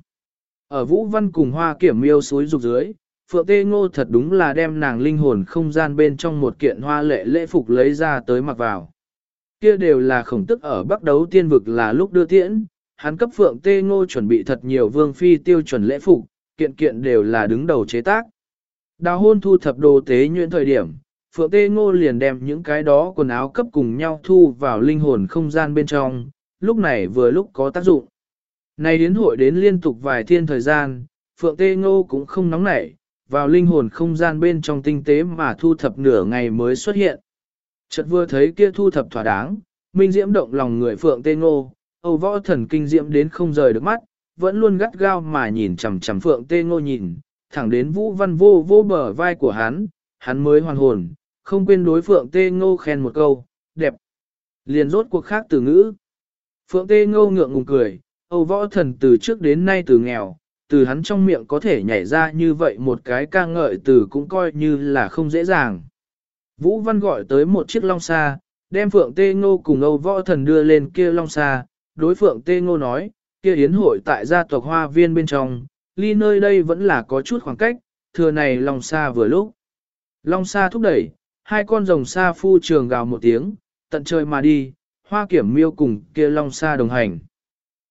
Ở Vũ Văn cùng Hoa Kiểm Miêu suối rục dưới, Phượng Tê Ngô thật đúng là đem nàng linh hồn không gian bên trong một kiện hoa lệ lễ phục lấy ra tới mặc vào. Kia đều là khổng tức ở Bắc Đấu Tiên Vực là lúc đưa tiễn, hắn cấp Phượng Tê Ngô chuẩn bị thật nhiều vương phi tiêu chuẩn lễ phục, kiện kiện đều là đứng đầu chế tác. Đào hôn thu thập đồ tế nhuyễn thời điểm, Phượng Tê Ngô liền đem những cái đó quần áo cấp cùng nhau thu vào linh hồn không gian bên trong, lúc này vừa lúc có tác dụng. Này đến hội đến liên tục vài thiên thời gian, Phượng Tê Ngô cũng không nóng nảy, vào linh hồn không gian bên trong tinh tế mà thu thập nửa ngày mới xuất hiện. Chợt vừa thấy kia thu thập thỏa đáng, minh diễm động lòng người Phượng Tê Ngô, Âu Võ Thần kinh diễm đến không rời được mắt, vẫn luôn gắt gao mà nhìn chằm chằm Phượng Tê Ngô nhìn, thẳng đến Vũ Văn vô bờ vai của hắn mới hoàn hồn, không quên đối Phượng Tê Ngô khen một câu, đẹp. Liền rốt cuộc khác từ ngữ. Phượng Tê Ngô ngượng ngùng cười, Âu Võ Thần từ trước đến nay từ nghèo, từ hắn trong miệng có thể nhảy ra như vậy một cái ca ngợi từ cũng coi như là không dễ dàng. Vũ Văn gọi tới một chiếc long xa, đem Phượng Tê Ngô cùng Âu Võ Thần đưa lên kia long xa, đối Phượng Tê Ngô nói, kia yến hội tại gia tộc Hoa Viên bên trong, ly nơi đây vẫn là có chút khoảng cách, thừa này long xa vừa lúc. Long xa thúc đẩy, hai con rồng xa phu trường gào một tiếng, tận trời mà đi, Hoa Kiểm Miêu cùng kia long xa đồng hành.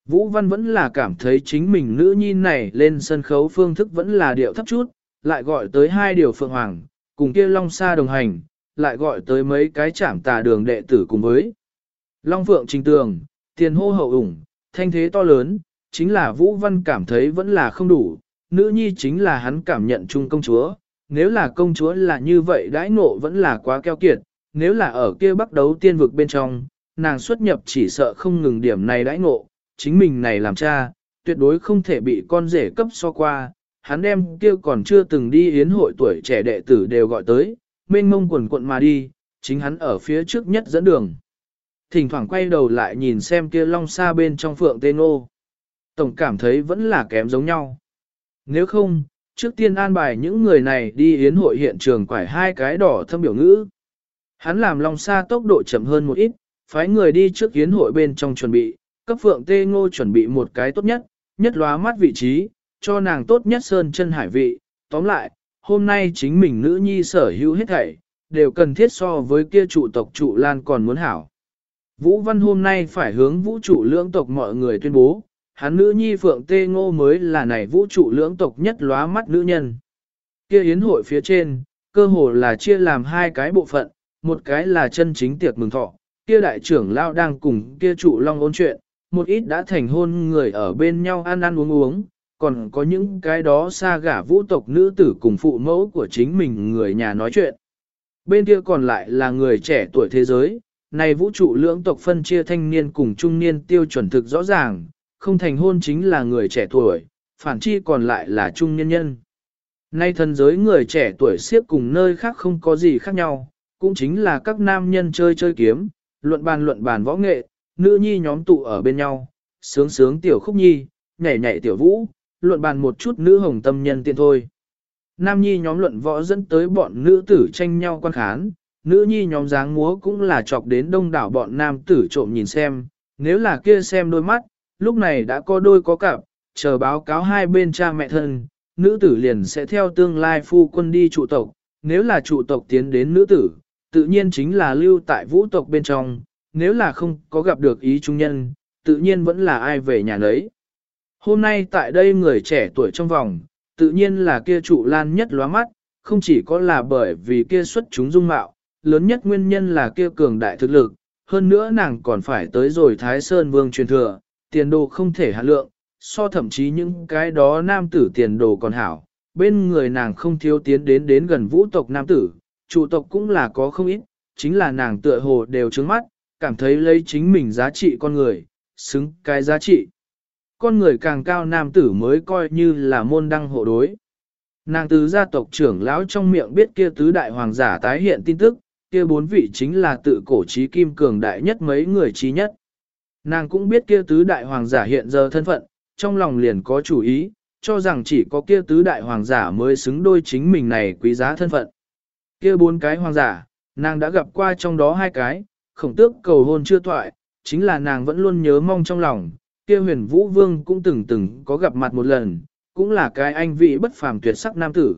Vũ Văn vẫn là cảm thấy chính mình nữ nhi này lên sân khấu phương thức vẫn là điệu thấp chút, lại gọi tới hai điều phượng hoàng, cùng kia long sa đồng hành, lại gọi tới mấy cái chảm tà đường đệ tử cùng với. Long phượng trình tường, tiền hô hậu ủng, thanh thế to lớn, chính là Vũ Văn cảm thấy vẫn là không đủ, nữ nhi chính là hắn cảm nhận chung công chúa, nếu là công chúa là như vậy đãi ngộ vẫn là quá keo kiệt, nếu là ở kia bắt đấu tiên vực bên trong, nàng xuất nhập chỉ sợ không ngừng điểm này đãi ngộ, chính mình này làm cha, tuyệt đối không thể bị con rể cấp so qua, hắn đem kia còn chưa từng đi yến hội tuổi trẻ đệ tử đều gọi tới, mênh mông quần quận mà đi, chính hắn ở phía trước nhất dẫn đường. Thỉnh thoảng quay đầu lại nhìn xem kia long xa bên trong phượng tê ngô. Tổng cảm thấy vẫn là kém giống nhau. Nếu không, trước tiên an bài những người này đi yến hội hiện trường quải hai cái đỏ thâm biểu ngữ. Hắn làm long xa tốc độ chậm hơn một ít, phái người đi trước yến hội bên trong chuẩn bị, cấp phượng tê ngô chuẩn bị một cái tốt nhất, nhất lóa mắt vị trí, cho nàng tốt nhất sơn chân hải vị. Tóm lại, hôm nay chính mình nữ nhi sở hữu hết thảy, đều cần thiết so với kia trụ tộc trụ lan còn muốn hảo. Vũ Văn hôm nay phải hướng vũ trụ lưỡng tộc mọi người tuyên bố, hắn nữ nhi Phượng Tê Ngô mới là này vũ trụ lưỡng tộc nhất lóa mắt nữ nhân. Kia yến hội phía trên, cơ hồ là chia làm hai cái bộ phận, một cái là chân chính tiệc mừng thọ, kia đại trưởng lao đang cùng kia trụ long ôn chuyện, một ít đã thành hôn người ở bên nhau ăn ăn uống uống, còn có những cái đó xa gả vũ tộc nữ tử cùng phụ mẫu của chính mình người nhà nói chuyện. Bên kia còn lại là người trẻ tuổi thế giới, này vũ trụ lưỡng tộc phân chia thanh niên cùng trung niên tiêu chuẩn thực rõ ràng, không thành hôn chính là người trẻ tuổi, phản chi còn lại là trung niên nhân. Nay thần giới người trẻ tuổi siếp cùng nơi khác không có gì khác nhau, cũng chính là các nam nhân chơi chơi kiếm, luận bàn võ nghệ, nữ nhi nhóm tụ ở bên nhau, sướng sướng tiểu khúc nhi, nhảy nhảy tiểu vũ, luận bàn một chút nữ hồng tâm nhân tiện thôi. Nam nhi nhóm luận võ dẫn tới bọn nữ tử tranh nhau quan khán, nữ nhi nhóm dáng múa cũng là chọc đến đông đảo bọn nam tử trộm nhìn xem, nếu là kia xem đôi mắt, lúc này đã có đôi có cặp, chờ báo cáo hai bên cha mẹ thân, nữ tử liền sẽ theo tương lai phu quân đi trụ tộc, nếu là trụ tộc tiến đến nữ tử, tự nhiên chính là lưu tại vũ tộc bên trong, nếu là không có gặp được ý trung nhân, tự nhiên vẫn là ai về nhà nấy. Hôm nay tại đây người trẻ tuổi trong vòng, tự nhiên là kia trụ lan nhất lóa mắt, không chỉ có là bởi vì kia xuất chúng dung mạo, lớn nhất nguyên nhân là kia cường đại thực lực, hơn nữa nàng còn phải tới rồi Thái Sơn Vương truyền thừa, tiền đồ không thể hạ lượng, so thậm chí những cái đó nam tử tiền đồ còn hảo, bên người nàng không thiếu tiến đến gần vũ tộc nam tử, trụ tộc cũng là có không ít, chính là nàng tựa hồ đều trướng mắt, cảm thấy lấy chính mình giá trị con người, xứng cái giá trị. Con người càng cao nam tử mới coi như là môn đăng hộ đối. Nàng từ gia tộc trưởng lão trong miệng biết kia tứ đại hoàng giả tái hiện tin tức, kia bốn vị chính là tự cổ trí kim cường đại nhất mấy người trí nhất. Nàng cũng biết kia tứ đại hoàng giả hiện giờ thân phận, trong lòng liền có chủ ý, cho rằng chỉ có kia tứ đại hoàng giả mới xứng đôi chính mình này quý giá thân phận. Kia bốn cái hoàng giả, nàng đã gặp qua trong đó hai cái, khổng tước cầu hôn chưa thoại, chính là nàng vẫn luôn nhớ mong trong lòng, kia huyền vũ vương cũng từng có gặp mặt một lần, cũng là cái anh vị bất phàm tuyệt sắc nam tử.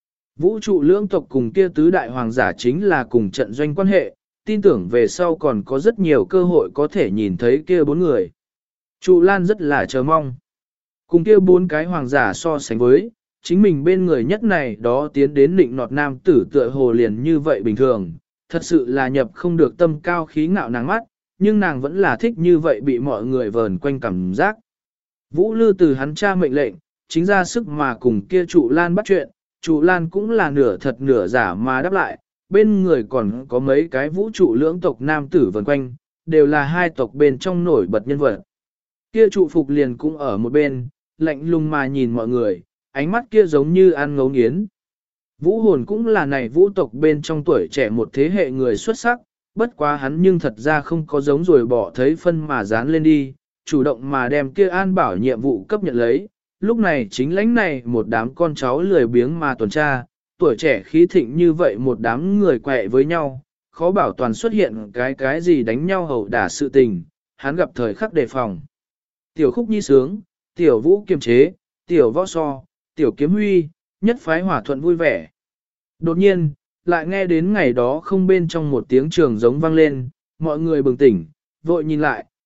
Vũ trụ lưỡng tộc cùng kia tứ đại hoàng giả chính là cùng trận doanh quan hệ, tin tưởng về sau còn có rất nhiều cơ hội có thể nhìn thấy kia bốn người. Trụ Lan rất là chờ mong. Cùng kia bốn cái hoàng giả so sánh với, chính mình bên người nhất này đó tiến đến định nọt nam tử tựa hồ liền như vậy bình thường, thật sự là nhập không được tâm cao khí ngạo nàng mắt, nhưng nàng vẫn là thích như vậy bị mọi người vờn quanh cảm giác. Vũ Lư từ hắn cha mệnh lệnh, chính ra sức mà cùng kia trụ Lan bắt chuyện, trụ Lan cũng là nửa thật nửa giả mà đáp lại, bên người còn có mấy cái vũ trụ lưỡng tộc nam tử vần quanh, đều là hai tộc bên trong nổi bật nhân vật. Kia trụ phục liền cũng ở một bên, lạnh lùng mà nhìn mọi người, ánh mắt kia giống như ăn ngấu nghiến. Vũ hồn cũng là này vũ tộc bên trong tuổi trẻ một thế hệ người xuất sắc, bất quá hắn nhưng thật ra không có giống rồi bỏ thấy phân mà dán lên đi, chủ động mà đem kia an bảo nhiệm vụ cấp nhận lấy. Lúc này chính lãnh này một đám con cháu lười biếng mà tuần tra, tuổi trẻ khí thịnh như vậy một đám người quẹ với nhau, khó bảo toàn xuất hiện cái gì đánh nhau hậu đả sự tình, hắn gặp thời khắc đề phòng. Tiểu khúc nhi sướng, tiểu vũ kiềm chế, tiểu võ so, tiểu kiếm huy, nhất phái hỏa thuận vui vẻ. Đột nhiên, lại nghe đến ngày đó không bên trong một tiếng trường giống vang lên, mọi người bừng tỉnh, vội nhìn lại,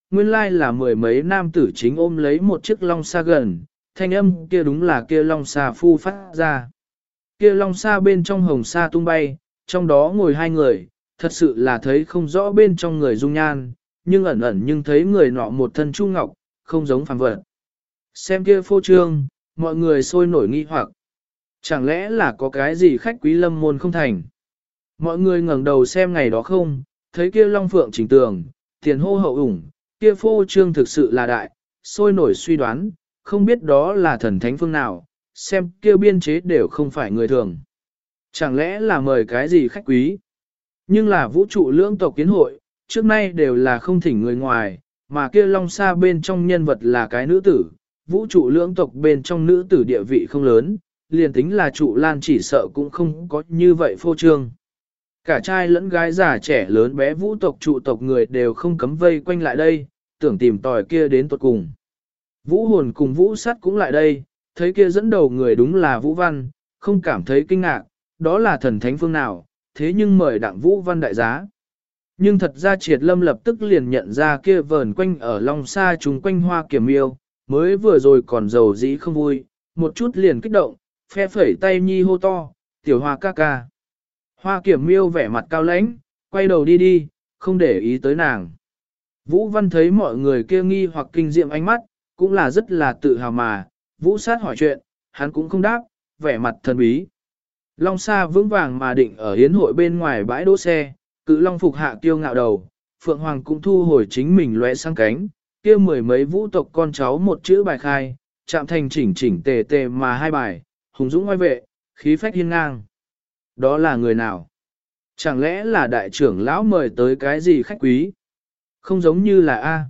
nguyên lai là mười mấy nam tử chính ôm lấy một chiếc long xa gần, thanh âm kia đúng là kia long xa phu phát ra. Kia long xa bên trong hồng sa tung bay, trong đó ngồi hai người, thật sự là thấy không rõ bên trong người dung nhan, nhưng ẩn ẩn nhưng thấy người nọ một thân chu ngọc, không giống phàm vật. Xem kia phô trương, mọi người sôi nổi nghi hoặc. Chẳng lẽ là có cái gì khách quý lâm môn không thành? Mọi người ngẩng đầu xem ngày đó không, thấy kia long phượng chỉnh tường, tiền hô hậu ủng, kia phô trương thực sự là đại, sôi nổi suy đoán, không biết đó là thần thánh phương nào, xem kia biên chế đều không phải người thường. Chẳng lẽ là mời cái gì khách quý? Nhưng là vũ trụ lưỡng tộc kiến hội, trước nay đều là không thỉnh người ngoài, mà kia long xa bên trong nhân vật là cái nữ tử, vũ trụ lưỡng tộc bên trong nữ tử địa vị không lớn, liền tính là trụ lan chỉ sợ cũng không có như vậy phô trương. Cả trai lẫn gái già trẻ lớn bé vũ tộc trụ tộc người đều không cấm vây quanh lại đây, tưởng tìm tòi kia đến tuột cùng. Vũ hồn cùng vũ sắt cũng lại đây, thấy kia dẫn đầu người đúng là vũ văn, không cảm thấy kinh ngạc, đó là thần thánh phương nào, thế nhưng mời đặng vũ văn đại giá. Nhưng thật ra triệt lâm lập tức liền nhận ra kia vờn quanh ở long xa chúng quanh hoa kiểm yêu, mới vừa rồi còn giàu dĩ không vui, một chút liền kích động, phe phẩy tay nhi hô to, tiểu hoa ca ca. Hoa kiểm miêu vẻ mặt cao lãnh, quay đầu đi đi, không để ý tới nàng. Vũ Văn thấy mọi người kia nghi hoặc kinh diệm ánh mắt, cũng là rất là tự hào mà, Vũ sát hỏi chuyện, hắn cũng không đáp, vẻ mặt thần bí. Long Sa vững vàng mà định ở hiến hội bên ngoài bãi đỗ xe, cự long phục hạ kiêu ngạo đầu, Phượng Hoàng cũng thu hồi chính mình lóe sang cánh, kia mười mấy vũ tộc con cháu một chữ bài khai, chạm thành chỉnh chỉnh tề tề mà hai bài, hùng dũng oai vệ, khí phách hiên ngang. Đó là người nào? Chẳng lẽ là đại trưởng lão mời tới cái gì khách quý? Không giống như là A.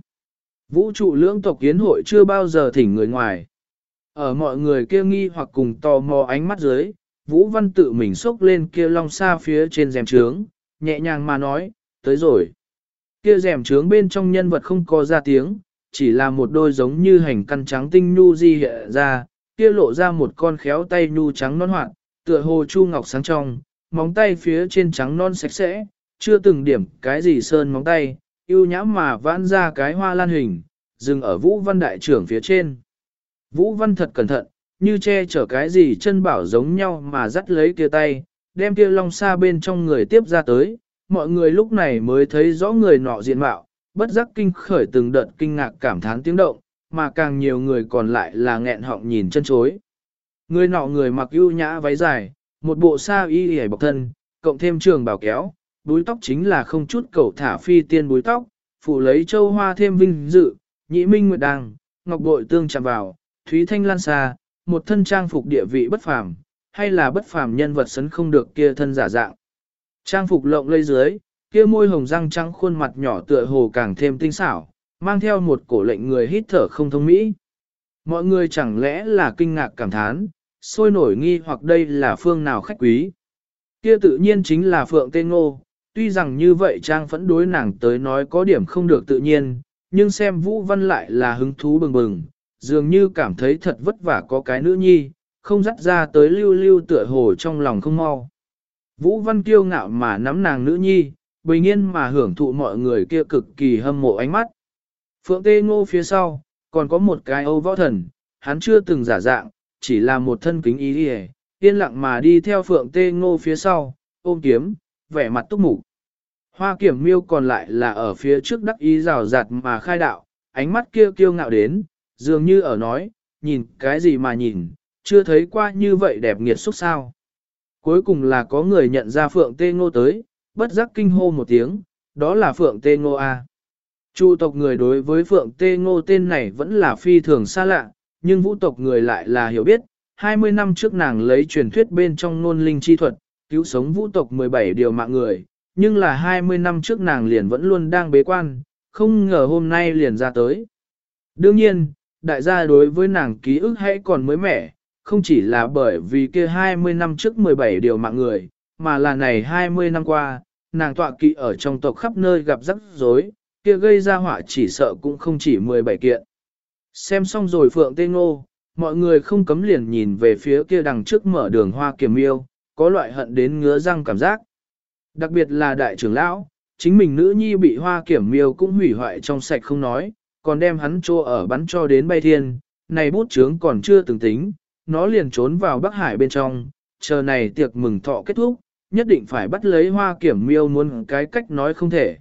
Vũ trụ lưỡng tộc kiến hội chưa bao giờ thỉnh người ngoài. Ở mọi người kia nghi hoặc cùng tò mò ánh mắt dưới, Vũ Văn tự mình xốc lên kia long xa phía trên rèm trướng, nhẹ nhàng mà nói, tới rồi. Kia rèm trướng bên trong nhân vật không có ra tiếng, chỉ là một đôi giống như hành căn trắng tinh nhu di hiện ra, kia lộ ra một con khéo tay nhu trắng non hoạt, tựa hồ chu ngọc sáng trong, móng tay phía trên trắng non sạch sẽ, chưa từng điểm cái gì sơn móng tay, yêu nhã mà vãn ra cái hoa lan hình, dừng ở Vũ Văn đại trưởng phía trên. Vũ Văn thật cẩn thận, như che chở cái gì chân bảo giống nhau mà dắt lấy kia tay, đem kia long xa bên trong người tiếp ra tới, mọi người lúc này mới thấy rõ người nọ diện mạo, bất giác kinh khởi từng đợt kinh ngạc cảm thán tiếng động, mà càng nhiều người còn lại là nghẹn họng nhìn chân chối. Người nọ người mặc ưu nhã váy dài, một bộ sa y hề bọc thân, cộng thêm trường bào kéo, búi tóc chính là không chút cầu thả phi tiên búi tóc, phủ lấy châu hoa thêm vinh dự, nhị minh nguyệt đàng, ngọc bội tương chạm vào, thúy thanh lan xa, một thân trang phục địa vị bất phàm, hay là bất phàm nhân vật sấn không được kia thân giả dạng. Trang phục lộng lây dưới, kia môi hồng răng trắng khuôn mặt nhỏ tựa hồ càng thêm tinh xảo, mang theo một cổ lệnh người hít thở không thông mỹ. Mọi người chẳng lẽ là kinh ngạc cảm thán, sôi nổi nghi hoặc đây là phương nào khách quý. Kia tự nhiên chính là Phượng Tê Ngô, tuy rằng như vậy Trang phẫn đối nàng tới nói có điểm không được tự nhiên, nhưng xem Vũ Văn lại là hứng thú bừng bừng, dường như cảm thấy thật vất vả có cái nữ nhi, không dắt ra tới lưu lưu tựa hồ trong lòng không mau. Vũ Văn kiêu ngạo mà nắm nàng nữ nhi, bình yên mà hưởng thụ mọi người kia cực kỳ hâm mộ ánh mắt. Phượng Tê Ngô phía sau, còn có một cái Âu Võ Thần, hắn chưa từng giả dạng, chỉ là một thân kính ý đi yên lặng mà đi theo Phượng Tê Ngô phía sau, ôm kiếm, vẻ mặt túc mục. Hoa Kiểm Miêu còn lại là ở phía trước đắc ý rào rạt mà khai đạo, ánh mắt kia kiêu ngạo đến, dường như ở nói, nhìn cái gì mà nhìn, chưa thấy qua như vậy đẹp nghiệt xúc sao. Cuối cùng là có người nhận ra Phượng Tê Ngô tới, bất giác kinh hô một tiếng, đó là Phượng Tê Ngô A. Chu tộc người đối với Phượng Tê Ngô tên này vẫn là phi thường xa lạ, nhưng vũ tộc người lại là hiểu biết, 20 năm trước nàng lấy truyền thuyết bên trong ngôn linh chi thuật, cứu sống vũ tộc 17 điều mạng người, nhưng là 20 năm trước nàng liền vẫn luôn đang bế quan, không ngờ hôm nay liền ra tới. Đương nhiên, đại gia đối với nàng ký ức hãy còn mới mẻ, không chỉ là bởi vì kia 20 năm trước 17 điều mạng người, mà là này 20 năm qua, nàng tọa kỵ ở trong tộc khắp nơi gặp rắc rối, kia gây ra họa chỉ sợ cũng không chỉ 17 kiện. Xem xong rồi Phượng Tê Ngô, mọi người không cấm liền nhìn về phía kia đằng trước mở đường Hoa Kiểm Miêu, có loại hận đến ngứa răng cảm giác. Đặc biệt là đại trưởng lão, chính mình nữ nhi bị Hoa Kiểm Miêu cũng hủy hoại trong sạch không nói, còn đem hắn trô ở bắn cho đến bay thiên, này bút chướng còn chưa từng tính, nó liền trốn vào Bắc Hải bên trong, chờ này tiệc mừng thọ kết thúc, nhất định phải bắt lấy Hoa Kiểm Miêu muốn cái cách nói không thể.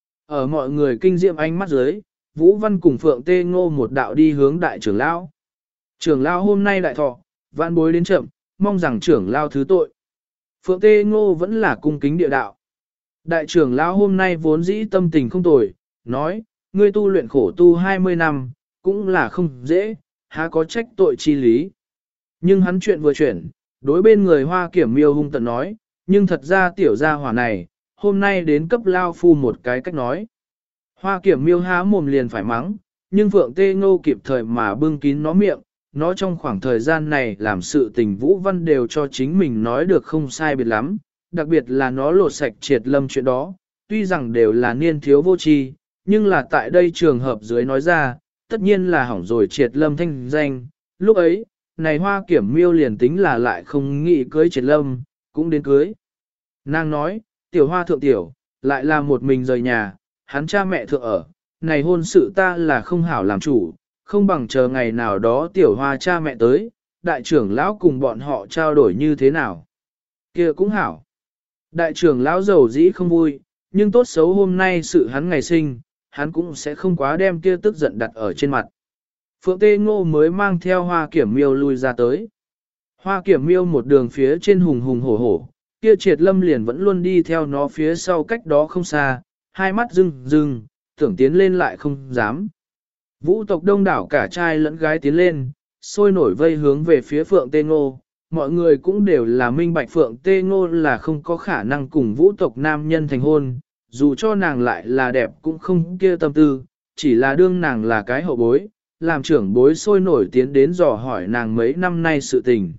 Ở mọi người kinh diệm ánh mắt dưới, Vũ Văn cùng Phượng Tê Ngô một đạo đi hướng đại trưởng lão. Trưởng lão hôm nay đại thọ, vạn bối đến chậm, mong rằng trưởng lão thứ tội. Phượng Tê Ngô vẫn là cung kính địa đạo. Đại trưởng lão hôm nay vốn dĩ tâm tình không tồi, nói, ngươi tu luyện khổ tu 20 năm, cũng là không dễ, há có trách tội chi lý. Nhưng hắn chuyện vừa chuyển, đối bên người Hoa Kiểm Miêu hung tận nói, nhưng thật ra tiểu gia hỏa này, hôm nay đến cấp lao phu một cái cách nói. Hoa Kiểm Miêu há mồm liền phải mắng, nhưng Phượng Tê Ngô kịp thời mà bưng kín nó miệng, nó trong khoảng thời gian này làm sự tình Vũ Văn đều cho chính mình nói được không sai biệt lắm, đặc biệt là nó lột sạch Triệt Lâm chuyện đó, tuy rằng đều là niên thiếu vô tri, nhưng là tại đây trường hợp dưới nói ra, tất nhiên là hỏng rồi Triệt Lâm thanh danh, lúc ấy, này Hoa Kiểm Miêu liền tính là lại không nghĩ cưới Triệt Lâm, cũng đến cưới. Nàng nói, tiểu hoa thượng tiểu, lại là một mình rời nhà, hắn cha mẹ thượng ở, này hôn sự ta là không hảo làm chủ, không bằng chờ ngày nào đó tiểu hoa cha mẹ tới, đại trưởng lão cùng bọn họ trao đổi như thế nào. Kia cũng hảo. Đại trưởng lão giàu dĩ không vui, nhưng tốt xấu hôm nay sự hắn ngày sinh, hắn cũng sẽ không quá đem kia tức giận đặt ở trên mặt. Phượng Tê Ngô mới mang theo Hoa Kiểm Miêu lui ra tới. Hoa Kiểm Miêu một đường phía trên hùng hùng hổ hổ, kia Triệt Lâm liền vẫn luôn đi theo nó phía sau cách đó không xa, hai mắt rưng rưng, tưởng tiến lên lại không dám. Vũ tộc đông đảo cả trai lẫn gái tiến lên, sôi nổi vây hướng về phía Phượng Tê Ngô, mọi người cũng đều là minh bạch Phượng Tê Ngô là không có khả năng cùng vũ tộc nam nhân thành hôn, dù cho nàng lại là đẹp cũng không kia tâm tư, chỉ là đương nàng là cái hậu bối, làm trưởng bối sôi nổi tiến đến dò hỏi nàng mấy năm nay sự tình.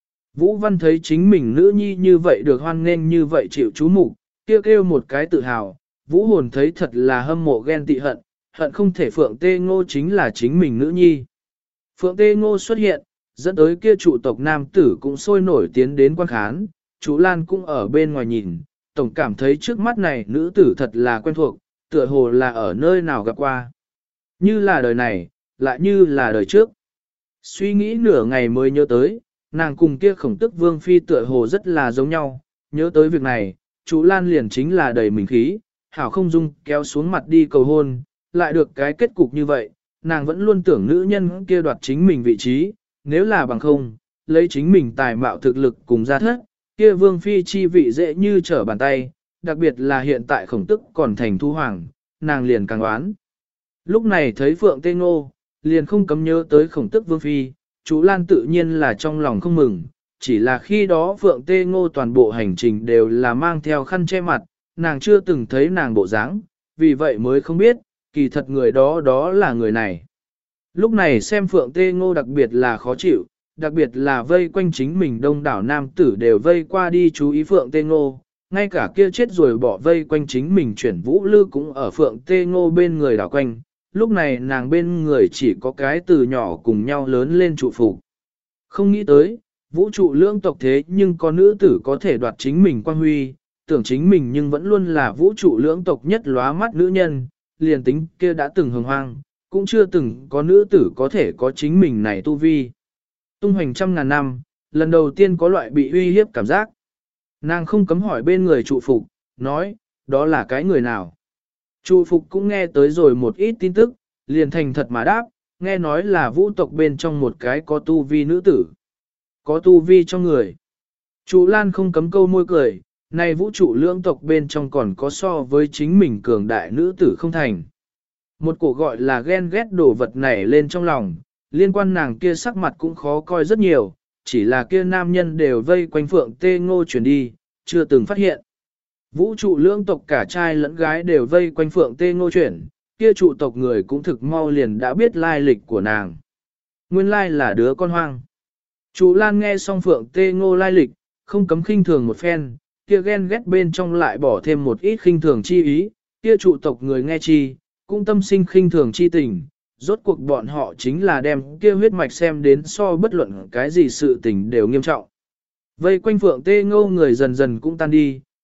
Vũ Văn thấy chính mình nữ nhi như vậy được hoan nghênh như vậy chịu chú mục, kêu một cái tự hào, Vũ Hồn thấy thật là hâm mộ ghen tị hận, hận không thể Phượng Tê Ngô chính là chính mình nữ nhi. Phượng Tê Ngô xuất hiện, dẫn tới kia trụ tộc nam tử cũng sôi nổi tiến đến quan khán, chú Lan cũng ở bên ngoài nhìn, tổng cảm thấy trước mắt này nữ tử thật là quen thuộc, tựa hồ là ở nơi nào gặp qua. Như là đời này, lại như là đời trước. Suy nghĩ nửa ngày mới nhớ tới, nàng cùng kia Khổng Tức Vương Phi tựa hồ rất là giống nhau, nhớ tới việc này, chú Lan liền chính là đầy mình khí, hảo không dung kéo xuống mặt đi cầu hôn, lại được cái kết cục như vậy, nàng vẫn luôn tưởng nữ nhân kia đoạt chính mình vị trí, nếu là bằng không, lấy chính mình tài mạo thực lực cùng gia thất, kia Vương Phi chi vị dễ như trở bàn tay, đặc biệt là hiện tại Khổng Tức còn thành thu hoàng, nàng liền càng oán. Lúc này thấy Phượng Tê Ngô, liền không cấm nhớ tới Khổng Tức Vương Phi, chú Lan tự nhiên là trong lòng không mừng, chỉ là khi đó Phượng Tê Ngô toàn bộ hành trình đều là mang theo khăn che mặt, nàng chưa từng thấy nàng bộ dáng, vì vậy mới không biết, kỳ thật người đó đó là người này. Lúc này xem Phượng Tê Ngô đặc biệt là khó chịu, đặc biệt là vây quanh chính mình đông đảo nam tử đều vây qua đi chú ý Phượng Tê Ngô, ngay cả kia chết rồi bỏ vây quanh chính mình chuyển Vũ Lư cũng ở Phượng Tê Ngô bên người đảo quanh, lúc này nàng bên người chỉ có cái từ nhỏ cùng nhau lớn lên trụ phục. Không nghĩ tới, vũ trụ lưỡng tộc thế nhưng có nữ tử có thể đoạt chính mình quan huy, tưởng chính mình nhưng vẫn luôn là vũ trụ lưỡng tộc nhất lóa mắt nữ nhân, liền tính kia đã từng hồng hoang, cũng chưa từng có nữ tử có thể có chính mình này tu vi. Tung hoành trăm ngàn năm, lần đầu tiên có loại bị uy hiếp cảm giác. Nàng không cấm hỏi bên người trụ phục, nói, đó là cái người nào? Trụ phục cũng nghe tới rồi một ít tin tức, liền thành thật mà đáp, nghe nói là vũ tộc bên trong một cái có tu vi nữ tử. Có tu vi trong người. Trụ Lan không cấm câu môi cười, này vũ trụ lưỡng tộc bên trong còn có so với chính mình cường đại nữ tử không thành. Một cổ gọi là ghen ghét đổ vật nảy lên trong lòng, liên quan nàng kia sắc mặt cũng khó coi rất nhiều, chỉ là kia nam nhân đều vây quanh Phượng Tê Ngô chuyển đi, chưa từng phát hiện. Vũ trụ lưỡng tộc cả trai lẫn gái đều vây quanh Phượng Tê Ngô chuyển, kia trụ tộc người cũng thực mau liền đã biết lai lịch của nàng. Nguyên lai là đứa con hoang. Trụ Lan nghe xong Phượng Tê Ngô lai lịch, không cấm khinh thường một phen, kia ghen ghét bên trong lại bỏ thêm một ít khinh thường chi ý, kia trụ tộc người nghe chi, cũng tâm sinh khinh thường chi tình, rốt cuộc bọn họ chính là đem kia huyết mạch xem đến so bất luận cái gì sự tình đều nghiêm trọng. Vây quanh Phượng Tê Ngô người dần dần cũng tan đi,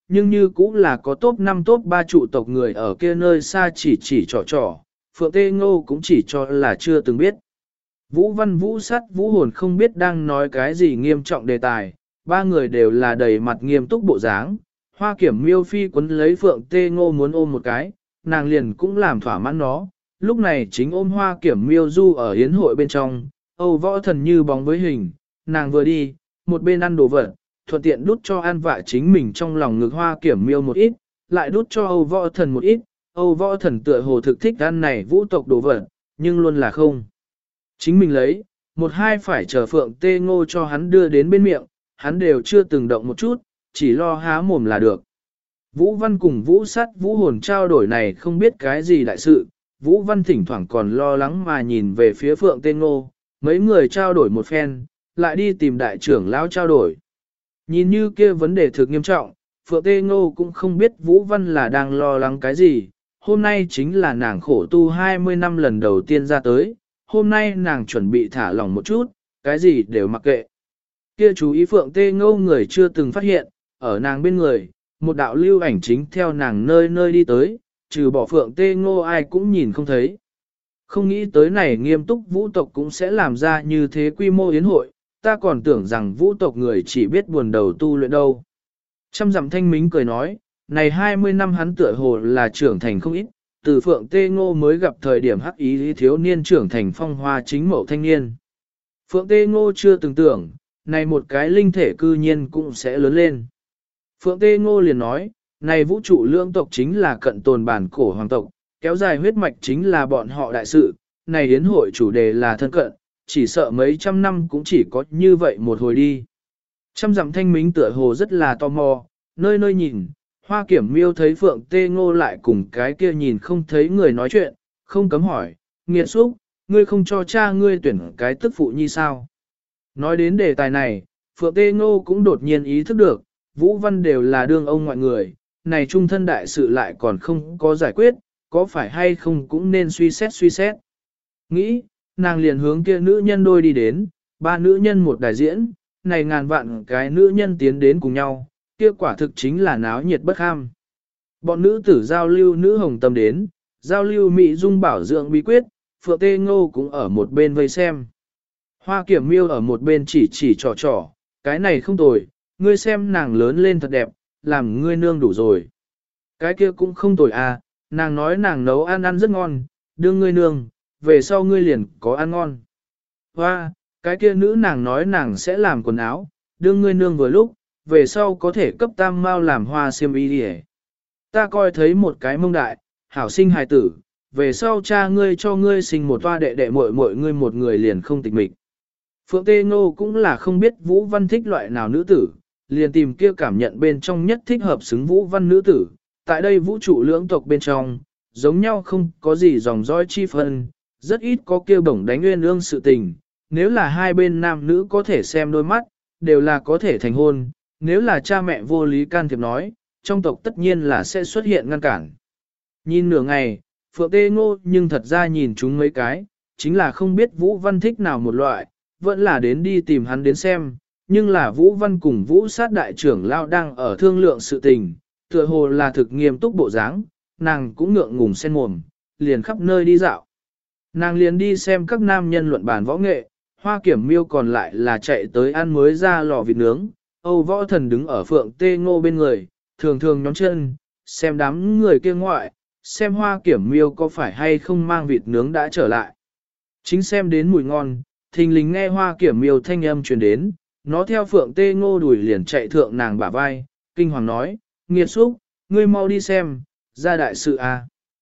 nhưng như cũng là có top 5 top 3 trụ tộc người ở kia nơi xa chỉ trò. Phượng Tê Ngô cũng chỉ cho là chưa từng biết. Vũ Văn Vũ Sát Vũ Hồn không biết đang nói cái gì nghiêm trọng đề tài, ba người đều là đầy mặt nghiêm túc bộ dáng. Hoa Kiểm Miêu phi quấn lấy Phượng Tê Ngô muốn ôm một cái, nàng liền cũng làm thỏa mãn nó. Lúc này chính ôm Hoa Kiểm Miêu du ở yến hội bên trong, Âu Võ Thần như bóng với hình, nàng vừa đi, một bên ăn đồ vật, thuận tiện đút cho An Vạ chính mình trong lòng ngực Hoa Kiểm Miêu một ít, lại đút cho Âu Võ Thần một ít. Âu Võ Thần tựa hồ thực thích ăn này vũ tộc đồ vật, nhưng luôn là không. Chính mình lấy, một hai phải chờ Phượng Tê Ngô cho hắn đưa đến bên miệng, hắn đều chưa từng động một chút, chỉ lo há mồm là được. Vũ Văn cùng Vũ Sát Vũ Hồn trao đổi này không biết cái gì đại sự, Vũ Văn thỉnh thoảng còn lo lắng mà nhìn về phía Phượng Tê Ngô, mấy người trao đổi một phen, lại đi tìm đại trưởng lão trao đổi. Nhìn như kia vấn đề thực nghiêm trọng, Phượng Tê Ngô cũng không biết Vũ Văn là đang lo lắng cái gì, hôm nay chính là nàng khổ tu 20 năm lần đầu tiên ra tới, hôm nay nàng chuẩn bị thả lỏng một chút, cái gì đều mặc kệ. Kia chú ý Phượng Tê Ngô người chưa từng phát hiện, ở nàng bên người, một đạo lưu ảnh chính theo nàng nơi nơi đi tới, trừ bỏ Phượng Tê Ngô ai cũng nhìn không thấy. Không nghĩ tới này nghiêm túc vũ tộc cũng sẽ làm ra như thế quy mô yến hội, ta còn tưởng rằng vũ tộc người chỉ biết buồn đầu tu luyện đâu. Trăm dặm thanh mính cười nói, này 20 năm hắn tựa hồ là trưởng thành không ít, từ Phượng Tê Ngô mới gặp thời điểm hắc ý thiếu niên trưởng thành phong hoa chính mẫu thanh niên. Phượng Tê Ngô chưa từng tưởng, này một cái linh thể cư nhiên cũng sẽ lớn lên. Phượng Tê Ngô liền nói, này vũ trụ lưỡng tộc chính là cận tồn bản cổ hoàng tộc, kéo dài huyết mạch chính là bọn họ đại sự, này yến hội chủ đề là thân cận, chỉ sợ mấy trăm năm cũng chỉ có như vậy một hồi đi. Trăm dặm thanh mính tựa hồ rất là tò mò, nơi nơi nhìn, Hoa Kiểm Miêu thấy Phượng Tê Ngô lại cùng cái kia nhìn không thấy người nói chuyện, không cấm hỏi, nghiệt xúc, ngươi không cho cha ngươi tuyển cái tức phụ nhi sao? Nói đến đề tài này, Phượng Tê Ngô cũng đột nhiên ý thức được, Vũ Văn đều là đương ông ngoại người, này trung thân đại sự lại còn không có giải quyết, có phải hay không cũng nên suy xét. Nghĩ, nàng liền hướng kia nữ nhân đôi đi đến, ba nữ nhân một đại diễn, này ngàn vạn cái nữ nhân tiến đến cùng nhau, kia quả thực chính là náo nhiệt bất ham. Bọn nữ tử giao lưu nữ hồng tâm đến, giao lưu mỹ dung bảo dưỡng bí quyết, Phượng Tê Ngô cũng ở một bên vây xem. Hoa Kiểm Miêu ở một bên chỉ trò, cái này không tồi, ngươi xem nàng lớn lên thật đẹp, làm ngươi nương đủ rồi. Cái kia cũng không tồi à, nàng nói nàng nấu ăn rất ngon, đưa ngươi nương, về sau ngươi liền có ăn ngon. Hoa, cái kia nữ nàng nói nàng sẽ làm quần áo, đưa ngươi nương vừa lúc, về sau có thể cấp tam mao làm hoa xiêm y đi. Ta coi thấy một cái mông đại, hảo sinh hài tử, về sau cha ngươi cho ngươi sinh một toa đệ đệ muội ngươi một người liền không tịch mịch. Phượng Tê Ngô cũng là không biết Vũ Văn thích loại nào nữ tử, liền tìm kia cảm nhận bên trong nhất thích hợp xứng Vũ Văn nữ tử. Tại đây vũ trụ lưỡng tộc bên trong, giống nhau không có gì dòng dõi chi phân, rất ít có kia bổng đánh nguyên ương sự tình. Nếu là hai bên nam nữ có thể xem đôi mắt, đều là có thể thành hôn. Nếu là cha mẹ vô lý can thiệp nói, trong tộc tất nhiên là sẽ xuất hiện ngăn cản. Nhìn nửa ngày, Phượng Tê Ngô nhưng thật ra nhìn chúng mấy cái, chính là không biết Vũ Văn thích nào một loại, vẫn là đến đi tìm hắn đến xem, nhưng là Vũ Văn cùng Vũ Sát đại trưởng lao đang ở thương lượng sự tình, tựa hồ là thực nghiêm túc bộ dáng, nàng cũng ngượng ngùng sen mồm, liền khắp nơi đi dạo. Nàng liền đi xem các nam nhân luận bàn võ nghệ, Hoa Kiểm Miêu còn lại là chạy tới ăn mới ra lò vịt nướng, Âu Võ Thần đứng ở Phượng Tê Ngô bên người, thường thường nhóm chân, xem đám người kia ngoại, xem Hoa Kiểm Miêu có phải hay không mang vịt nướng đã trở lại. Chính xem đến mùi ngon, thình lình nghe Hoa Kiểm Miêu thanh âm truyền đến, nó theo Phượng Tê Ngô đuổi liền chạy thượng nàng bả vai, kinh hoàng nói, nghiệt xúc, ngươi mau đi xem, ra đại sự à?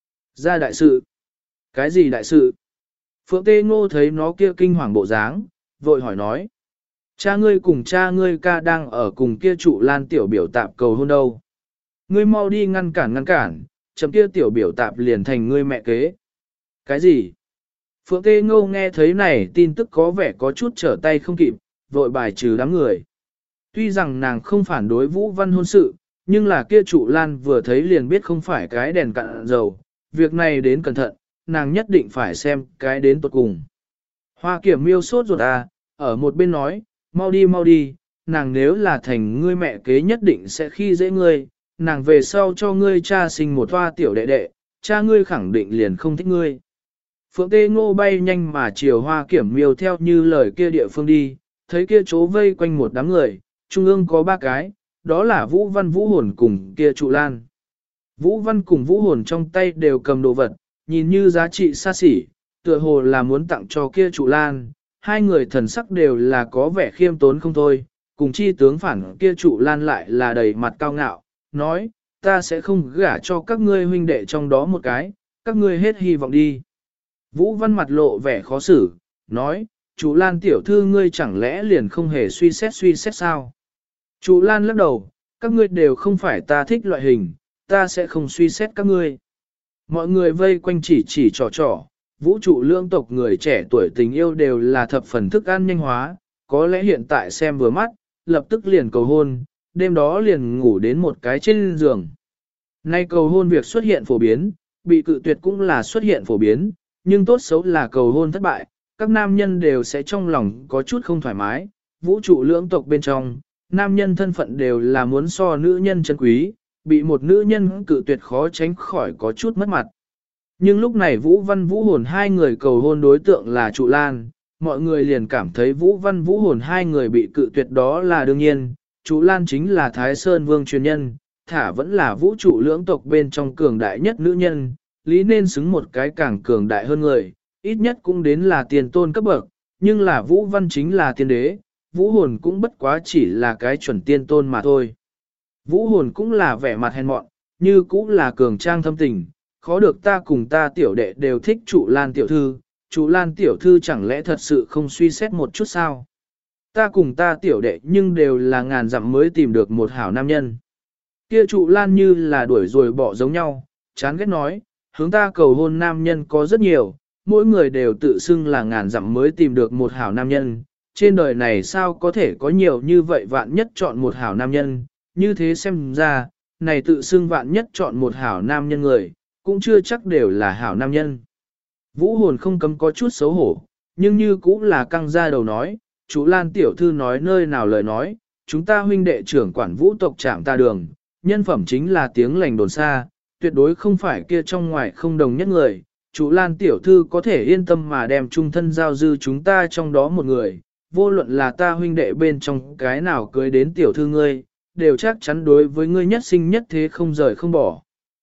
Ra đại sự? Cái gì đại sự? Phượng Tê Ngô thấy nó kia kinh hoàng bộ dáng, vội hỏi nói, cha ngươi cùng cha ngươi ca đang ở cùng kia trụ lan tiểu biểu tạp cầu hôn đâu. Ngươi mau đi ngăn cản, chấm kia tiểu biểu tạp liền thành ngươi mẹ kế. Cái gì? Phượng Tê Ngô nghe thấy này tin tức có vẻ có chút trở tay không kịp, vội bài trừ đám người. Tuy rằng nàng không phản đối Vũ Văn hôn sự, nhưng là kia trụ lan vừa thấy liền biết không phải cái đèn cạn dầu, việc này đến cẩn thận, nàng nhất định phải xem cái đến tuột cùng. Hoa Kiểm Miêu sốt ruột à, ở một bên nói, mau đi, nàng nếu là thành ngươi mẹ kế nhất định sẽ khi dễ ngươi, nàng về sau cho ngươi cha sinh một toa tiểu đệ đệ, cha ngươi khẳng định liền không thích ngươi. Phượng Tê Ngô bay nhanh mà chiều Hoa Kiểm Miêu theo như lời kia địa phương đi, thấy kia chỗ vây quanh một đám người, trung ương có 3 cái, đó là Vũ Văn Vũ Hồn cùng kia Trụ Lan. Vũ Văn cùng Vũ Hồn trong tay đều cầm đồ vật, nhìn như giá trị xa xỉ, tựa hồ là muốn tặng cho kia Trụ Lan, hai người thần sắc đều là có vẻ khiêm tốn không thôi, cùng chi tướng phản kia Trụ Lan lại là đầy mặt cao ngạo, nói, ta sẽ không gả cho các ngươi huynh đệ trong đó một cái, các ngươi hết hy vọng đi. Vũ Văn mặt lộ vẻ khó xử, nói, Trụ Lan tiểu thư ngươi chẳng lẽ liền không hề suy xét sao? Trụ Lan lắc đầu, các ngươi đều không phải ta thích loại hình, ta sẽ không suy xét các ngươi. Mọi người vây quanh chỉ trò, vũ trụ lương tộc người trẻ tuổi tình yêu đều là thập phần thức ăn nhanh hóa, có lẽ hiện tại xem vừa mắt, lập tức liền cầu hôn, đêm đó liền ngủ đến một cái trên giường. Nay cầu hôn việc xuất hiện phổ biến, bị cự tuyệt cũng là xuất hiện phổ biến, nhưng tốt xấu là cầu hôn thất bại, các nam nhân đều sẽ trong lòng có chút không thoải mái, vũ trụ lưỡng tộc bên trong, nam nhân thân phận đều là muốn so nữ nhân chân quý, bị một nữ nhân cự tuyệt khó tránh khỏi có chút mất mặt. Nhưng lúc này Vũ Văn Vũ Hồn hai người cầu hôn đối tượng là Trụ Lan, mọi người liền cảm thấy Vũ Văn Vũ Hồn hai người bị cự tuyệt đó là đương nhiên, Trụ Lan chính là Thái Sơn Vương truyền nhân, thả vẫn là vũ trụ lưỡng tộc bên trong cường đại nhất nữ nhân, lý nên xứng một cái càng cường đại hơn người, ít nhất cũng đến là tiền tôn cấp bậc, nhưng là Vũ Văn chính là tiên đế, Vũ Hồn cũng bất quá chỉ là cái chuẩn tiên tôn mà thôi. Vũ Hồn cũng là vẻ mặt hèn mọn, như cũng là cường trang thâm tình, khó được ta cùng ta tiểu đệ đều thích Trụ Lan tiểu thư, Trụ Lan tiểu thư chẳng lẽ thật sự không suy xét một chút sao? Ta cùng ta tiểu đệ nhưng đều là ngàn dặm mới tìm được một hảo nam nhân. Kia Trụ Lan như là đuổi rồi bỏ giống nhau, chán ghét nói, hướng ta cầu hôn nam nhân có rất nhiều, mỗi người đều tự xưng là ngàn dặm mới tìm được một hảo nam nhân. Trên đời này sao có thể có nhiều như vậy vạn nhất chọn một hảo nam nhân, như thế xem ra, này tự xưng vạn nhất chọn một hảo nam nhân người, cũng chưa chắc đều là hảo nam nhân. Vũ Hồn không cấm có chút xấu hổ, nhưng như cũng là căng ra đầu nói, chú Lan tiểu thư nói nơi nào lời nói, chúng ta huynh đệ trưởng quản vũ tộc trạm ta đường, nhân phẩm chính là tiếng lành đồn xa, tuyệt đối không phải kia trong ngoài không đồng nhất người. Chú Lan tiểu thư có thể yên tâm mà đem trung thân giao dư chúng ta trong đó một người, vô luận là ta huynh đệ bên trong cái nào cưới đến tiểu thư ngươi, đều chắc chắn đối với ngươi nhất sinh nhất thế không rời không bỏ.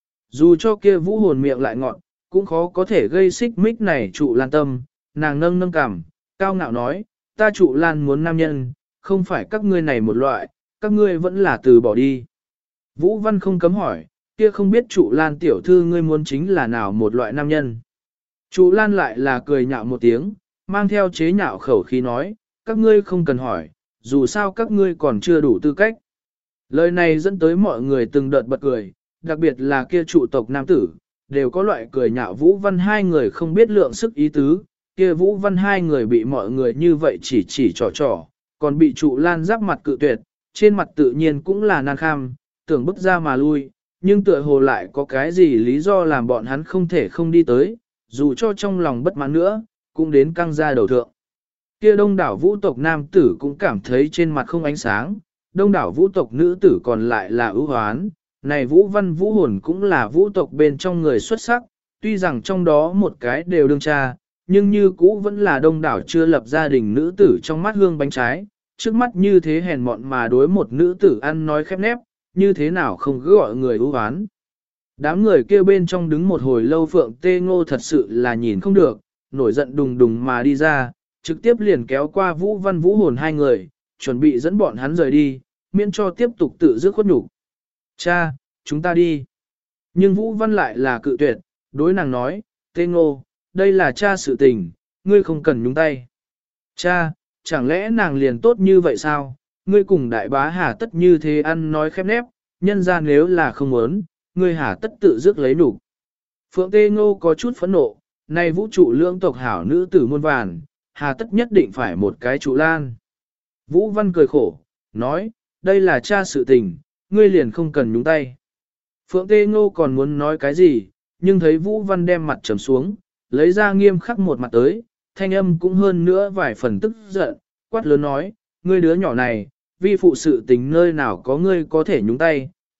Dù cho kia Vũ Hồn miệng lại ngọn, cũng khó có thể gây xích mích này Trụ Lan tâm, nàng nâng nâng cằm, cao ngạo nói, ta Trụ Lan muốn nam nhân, không phải các ngươi này một loại, các ngươi vẫn là từ bỏ đi. Vũ Văn không cấm hỏi, kia không biết Trụ Lan tiểu thư ngươi muốn chính là nào một loại nam nhân. Trụ Lan lại là cười nhạo một tiếng, mang theo chế nhạo khẩu khí nói, các ngươi không cần hỏi, dù sao các ngươi còn chưa đủ tư cách. Lời này dẫn tới mọi người từng đợt bật cười, đặc biệt là kia trụ tộc nam tử, đều có loại cười nhạo Vũ Văn hai người không biết lượng sức ý tứ, kia Vũ Văn hai người bị mọi người như vậy chỉ trò, còn bị Trụ Lan giáp mặt cự tuyệt, trên mặt tự nhiên cũng là nan kham, tưởng bước ra mà lui, nhưng tựa hồ lại có cái gì lý do làm bọn hắn không thể không đi tới, dù cho trong lòng bất mãn nữa, cũng đến căng ra đầu thượng. Kia đông đảo vũ tộc nam tử cũng cảm thấy trên mặt không ánh sáng, đông đảo vũ tộc nữ tử còn lại là ưu hoán, này Vũ Văn Vũ Hồn cũng là vũ tộc bên trong người xuất sắc, tuy rằng trong đó một cái đều đương cha, nhưng như cũ vẫn là đông đảo chưa lập gia đình nữ tử trong mắt hương bánh trái, trước mắt như thế hèn mọn mà đối một nữ tử ăn nói khép nép, như thế nào không cứ gọi người ưu hoán. Đám người kêu bên trong đứng một hồi lâu Phượng Tê Ngô thật sự là nhìn không được, nổi giận đùng đùng mà đi ra, trực tiếp liền kéo qua Vũ Văn Vũ Hồn hai người, chuẩn bị dẫn bọn hắn rời đi, miễn cho tiếp tục tự dứt khuất nhục. Cha, chúng ta đi. Nhưng Vũ Văn lại là cự tuyệt, đối nàng nói, Tê Ngô, đây là cha sự tình, ngươi không cần nhúng tay. Cha, chẳng lẽ nàng liền tốt như vậy sao? Ngươi cùng đại bá hà tất như thế ăn nói khép nép, nhân ra nếu là không muốn, ngươi hà tất tự dứt lấy đủ. Phượng Tê Ngô có chút phẫn nộ, này vũ trụ lưỡng tộc hảo nữ tử muôn vàn, hà tất nhất định phải một cái Trụ Lan. Vũ Văn cười khổ, nói, đây là cha sự tình, ngươi liền không cần nhúng tay. Phượng Tê Ngô còn muốn nói cái gì, nhưng thấy Vũ Văn đem mặt trầm xuống, lấy ra nghiêm khắc một mặt tới, thanh âm cũng hơn nữa vài phần tức giận, quát lớn nói, ngươi đứa nhỏ này, vi phụ sự tình nơi nào có ngươi có thể nhúng tay,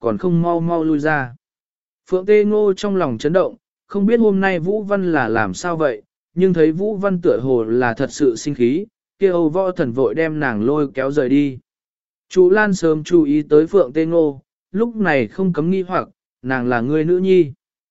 còn không mau mau lui ra. Phượng Tê Ngô trong lòng chấn động, không biết hôm nay Vũ Văn là làm sao vậy, nhưng thấy Vũ Văn tựa hồ là thật sự sinh khí, kia Âu Võ Thần vội đem nàng lôi kéo rời đi. Trụ Lan sớm chú ý tới Phượng Tê Ngô, lúc này không cấm nghi hoặc, nàng là người nữ nhi.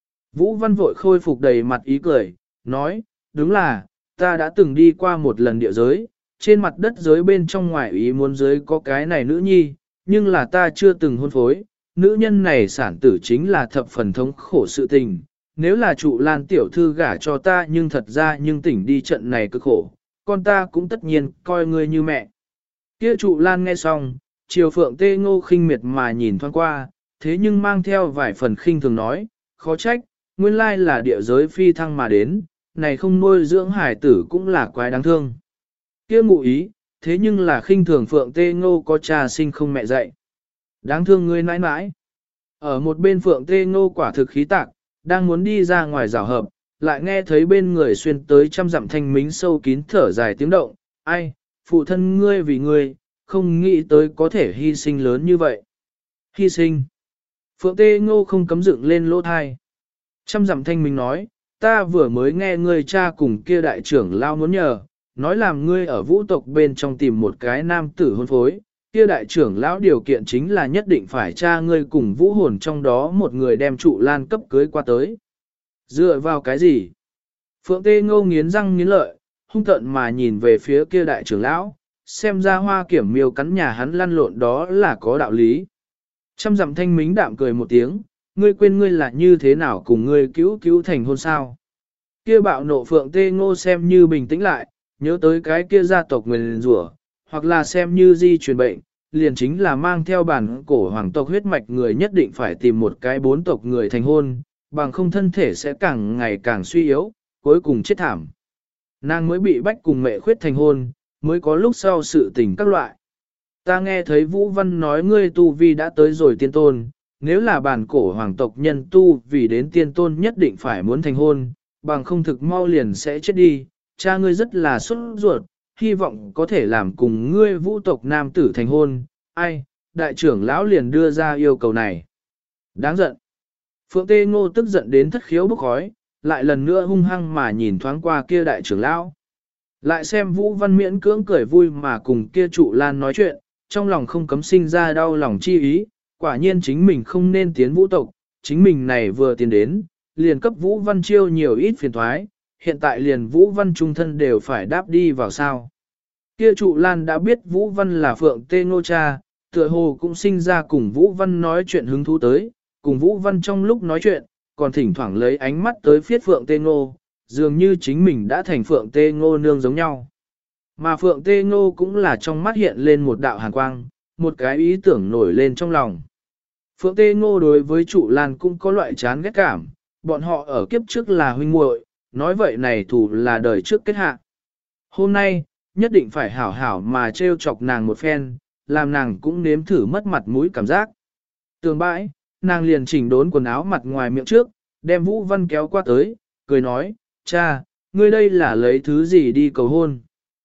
Vũ Văn vội khôi phục đầy mặt ý cười, nói, đúng là, ta đã từng đi qua một lần địa giới, trên mặt đất giới bên trong ngoài ý muốn giới có cái này nữ nhi, nhưng là ta chưa từng hôn phối, nữ nhân này sản tử chính là thập phần thống khổ sự tình. Nếu là trụ Lan tiểu thư gả cho ta nhưng thật ra nhưng tỉnh đi trận này cực khổ, con ta cũng tất nhiên coi ngươi như mẹ. Kia trụ Lan nghe xong, chiều Phượng Tê Ngô khinh miệt mà nhìn thoáng qua, thế nhưng mang theo vài phần khinh thường nói, khó trách, nguyên lai là địa giới phi thăng mà đến, này không nuôi dưỡng hải tử cũng là quái đáng thương. Kia ngụ ý, thế nhưng là khinh thường Phượng Tê Ngô có cha sinh không mẹ dạy. Đáng thương ngươi nãi nãi. Ở một bên Phượng Tê Ngô quả thực khí tạc, đang muốn đi ra ngoài rào hợp, lại nghe thấy bên người xuyên tới trăm dặm thanh mính sâu kín thở dài tiếng động. Ai, phụ thân ngươi vì ngươi, không nghĩ tới có thể hy sinh lớn như vậy. Hy sinh. Phượng Tê Ngô không cấm dựng lên lỗ thai. Trăm dặm thanh mính nói, ta vừa mới nghe ngươi cha cùng kia đại trưởng lao muốn nhờ, nói làm ngươi ở vũ tộc bên trong tìm một cái nam tử hôn phối. Kia đại trưởng lão điều kiện chính là nhất định phải cha ngươi cùng vũ hồn trong đó một người đem trụ Lan cấp cưới qua tới. Dựa vào cái gì? Phượng Tê Ngô nghiến răng nghiến lợi, hung tợn mà nhìn về phía kia đại trưởng lão, xem ra Hoa Kiểm Miêu cắn nhà hắn lăn lộn đó là có đạo lý. Trăm dặm thanh mính đạm cười một tiếng, ngươi quên ngươi là như thế nào cùng ngươi cứu thành hôn sao? Kia bạo nộ Phượng Tê Ngô xem như bình tĩnh lại, nhớ tới cái kia gia tộc nguyền rủa, hoặc là xem như di truyền bệnh, liền chính là mang theo bản cổ hoàng tộc huyết mạch người nhất định phải tìm một cái bốn tộc người thành hôn, bằng không thân thể sẽ càng ngày càng suy yếu, cuối cùng chết thảm. Nàng mới bị bách cùng mẹ khuyết thành hôn, mới có lúc sau sự tình các loại. Ta nghe thấy Vũ Văn nói ngươi tu vi đã tới rồi tiên tôn, nếu là bản cổ hoàng tộc nhân tu vì đến tiên tôn nhất định phải muốn thành hôn, bằng không thực mau liền sẽ chết đi, cha ngươi rất là xuất ruột, hy vọng có thể làm cùng ngươi vũ tộc nam tử thành hôn, ai, đại trưởng lão liền đưa ra yêu cầu này. Đáng giận. Phượng Tê Ngô tức giận đến thất khiếu bốc khói, lại lần nữa hung hăng mà nhìn thoáng qua kia đại trưởng lão. Lại xem Vũ Văn miễn cưỡng cười vui mà cùng kia trụ Lan nói chuyện, trong lòng không cấm sinh ra đau lòng chi ý, quả nhiên chính mình không nên tiến vũ tộc, chính mình này vừa tiến đến, liền cấp Vũ Văn chiêu nhiều ít phiền thoái, hiện tại liền Vũ Văn trung thân đều phải đáp đi vào sao. Kia trụ Lan đã biết Vũ Văn là Phượng Tê Ngô cha, tựa hồ cũng sinh ra cùng Vũ Văn nói chuyện hứng thú tới, cùng Vũ Văn trong lúc nói chuyện, còn thỉnh thoảng lấy ánh mắt tới phiết Phượng Tê Ngô, dường như chính mình đã thành Phượng Tê Ngô nương giống nhau. Mà Phượng Tê Ngô cũng là trong mắt hiện lên một đạo hàn quang, một cái ý tưởng nổi lên trong lòng. Phượng Tê Ngô đối với trụ Lan cũng có loại chán ghét cảm, bọn họ ở kiếp trước là huynh muội, nói vậy này thù là đời trước kết hạ. Hôm nay, nhất định phải hảo hảo mà trêu chọc nàng một phen, làm nàng cũng nếm thử mất mặt mũi cảm giác. Tường bãi, nàng liền chỉnh đốn quần áo mặt ngoài miệng trước, đem Vũ Văn kéo qua tới, cười nói, cha, ngươi đây là lấy thứ gì đi cầu hôn.